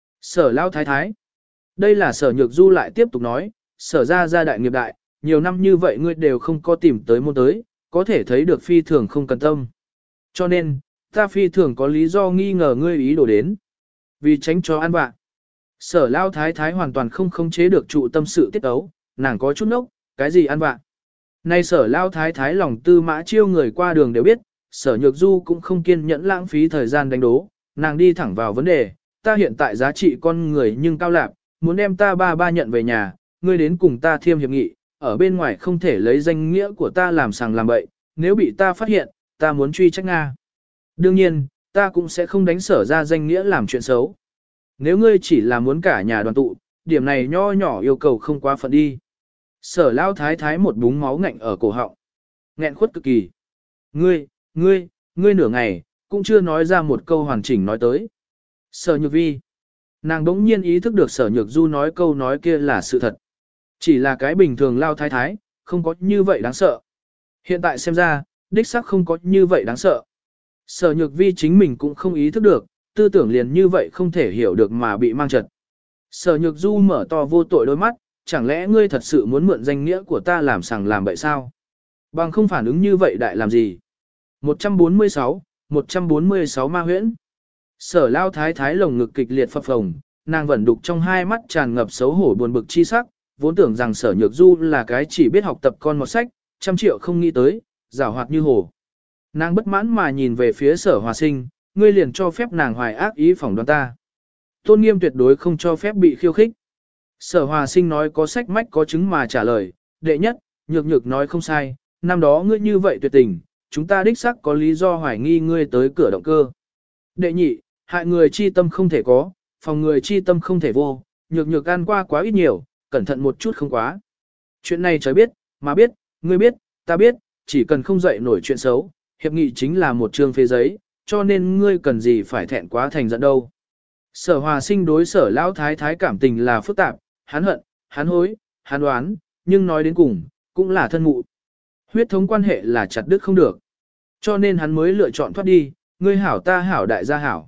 A: Sở Lao Thái Thái. Đây là Sở Nhược Du lại tiếp tục nói, Sở ra gia đại nghiệp đại, nhiều năm như vậy ngươi đều không có tìm tới môn tới, có thể thấy được phi thường không cần tâm. Cho nên, ta phi thường có lý do nghi ngờ ngươi ý đồ đến. Vì tránh cho ăn vạ. Sở Lao Thái Thái hoàn toàn không khống chế được trụ tâm sự tiết ấu, nàng có chút nốc, cái gì ăn vạ. Nay Sở Lao Thái Thái lòng tư mã chiêu người qua đường đều biết, Sở Nhược Du cũng không kiên nhẫn lãng phí thời gian đánh đố, nàng đi thẳng vào vấn đề, ta hiện tại giá trị con người nhưng cao lạc, muốn đem ta ba ba nhận về nhà, ngươi đến cùng ta thiêm hiệp nghị, ở bên ngoài không thể lấy danh nghĩa của ta làm sàng làm bậy, nếu bị ta phát hiện, ta muốn truy trách Nga. Đương nhiên, ta cũng sẽ không đánh Sở ra danh nghĩa làm chuyện xấu. Nếu ngươi chỉ là muốn cả nhà đoàn tụ, điểm này nho nhỏ yêu cầu không quá phận đi. Sở Lao Thái Thái một búng máu ngạnh ở cổ họng. Nghẹn khuất cực kỳ. Ngươi, ngươi, ngươi nửa ngày, cũng chưa nói ra một câu hoàn chỉnh nói tới. Sở Nhược Vi. Nàng đống nhiên ý thức được Sở Nhược Du nói câu nói kia là sự thật. Chỉ là cái bình thường Lao Thái Thái, không có như vậy đáng sợ. Hiện tại xem ra, đích xác không có như vậy đáng sợ. Sở Nhược Vi chính mình cũng không ý thức được, tư tưởng liền như vậy không thể hiểu được mà bị mang trật. Sở Nhược Du mở to vô tội đôi mắt, chẳng lẽ ngươi thật sự muốn mượn danh nghĩa của ta làm sằng làm bậy sao? Bằng không phản ứng như vậy đại làm gì? một trăm bốn mươi sáu, một trăm bốn mươi sáu ma huyễn. Sở Lao Thái Thái lồng ngực kịch liệt phập phồng, nàng vẫn đục trong hai mắt tràn ngập xấu hổ buồn bực chi sắc, vốn tưởng rằng Sở Nhược Du là cái chỉ biết học tập con một sách, trăm triệu không nghĩ tới, giảo hoạt như hổ. Nàng bất mãn mà nhìn về phía Sở Hòa Sinh, ngươi liền cho phép nàng hoài ác ý phỏng đoán ta. Tôn nghiêm tuyệt đối không cho phép bị khiêu khích. Sở Hòa Sinh nói có sách mách có chứng mà trả lời, đệ nhất, nhược nhược nói không sai, năm đó ngươi như vậy tuyệt tình, chúng ta đích xác có lý do hoài nghi ngươi tới cửa động cơ. Đệ nhị, hại người chi tâm không thể có, phòng người chi tâm không thể vô, nhược nhược ăn qua quá ít nhiều, cẩn thận một chút không quá. Chuyện này trời biết, mà biết, ngươi biết, ta biết, chỉ cần không dậy nổi chuyện xấu, hiệp nghị chính là một chương phê giấy, cho nên ngươi cần gì phải thẹn quá thành giận đâu. Sở Hòa Sinh đối Sở Lão Thái Thái cảm tình là phức tạp, hắn hận, hắn hối, hắn đoán, nhưng nói đến cùng, cũng là thân mụ. Huyết thống quan hệ là chặt đứt không được. Cho nên hắn mới lựa chọn thoát đi, ngươi hảo ta hảo đại gia hảo.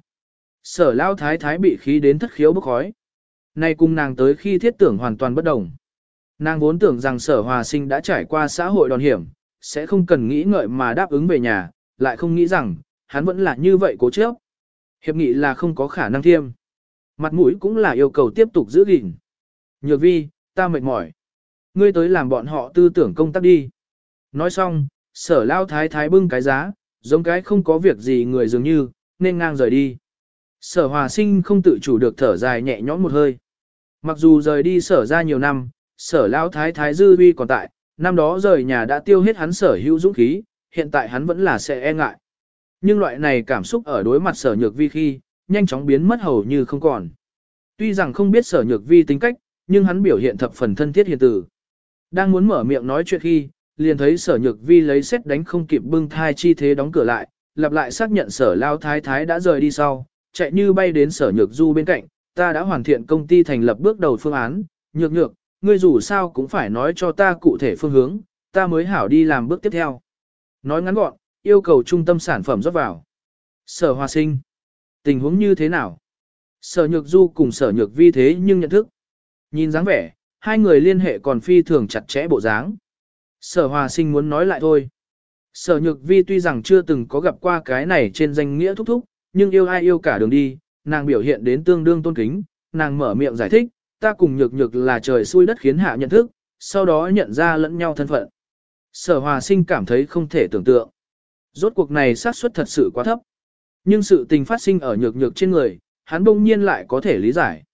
A: Sở Lão Thái Thái bị khí đến thất khiếu bốc khói. Nay cùng nàng tới khi thiết tưởng hoàn toàn bất đồng. Nàng vốn tưởng rằng Sở Hòa Sinh đã trải qua xã hội đòn hiểm, sẽ không cần nghĩ ngợi mà đáp ứng về nhà, lại không nghĩ rằng, hắn vẫn là như vậy cố chấp. Hiệp nghị là không có khả năng thiêm. Mặt mũi cũng là yêu cầu tiếp tục giữ gìn. Nhược Vi, ta mệt mỏi. Ngươi tới làm bọn họ tư tưởng công tác đi. Nói xong, Sở Lao Thái Thái bưng cái giá, giống cái không có việc gì người dường như, nên ngang rời đi. Sở Hòa Sinh không tự chủ được thở dài nhẹ nhõm một hơi. Mặc dù rời đi sở ra nhiều năm, Sở Lao Thái Thái dư uy còn tại, năm đó rời nhà đã tiêu hết hắn sở hữu dũng khí, hiện tại hắn vẫn là sẽ e ngại. Nhưng loại này cảm xúc ở đối mặt Sở Nhược Vi khi, nhanh chóng biến mất hầu như không còn. Tuy rằng không biết Sở Nhược Vi tính cách, nhưng hắn biểu hiện thập phần thân thiết hiền từ. Đang muốn mở miệng nói chuyện khi, liền thấy Sở Nhược Vi lấy xét đánh không kịp bưng thai chi thế đóng cửa lại, lặp lại xác nhận Sở Lao Thái Thái đã rời đi sau, chạy như bay đến Sở Nhược Du bên cạnh, ta đã hoàn thiện công ty thành lập bước đầu phương án, Nhược Nhược, ngươi dù sao cũng phải nói cho ta cụ thể phương hướng, ta mới hảo đi làm bước tiếp theo. Nói ngắn gọn, yêu cầu trung tâm sản phẩm rót vào. Sở Hòa Sinh, tình huống như thế nào? Sở Nhược Du cùng Sở Nhược Vi thế nhưng nhận thức. Nhìn dáng vẻ, hai người liên hệ còn phi thường chặt chẽ bộ dáng. Sở Hòa Sinh muốn nói lại thôi. Sở Nhược Vi tuy rằng chưa từng có gặp qua cái này trên danh nghĩa thúc thúc, nhưng yêu ai yêu cả đường đi, nàng biểu hiện đến tương đương tôn kính, nàng mở miệng giải thích, ta cùng Nhược Nhược là trời xui đất khiến hạ nhận thức, sau đó nhận ra lẫn nhau thân phận. Sở Hòa Sinh cảm thấy không thể tưởng tượng. Rốt cuộc này xác suất thật sự quá thấp. Nhưng sự tình phát sinh ở Nhược Nhược trên người, hắn bỗng nhiên lại có thể lý giải.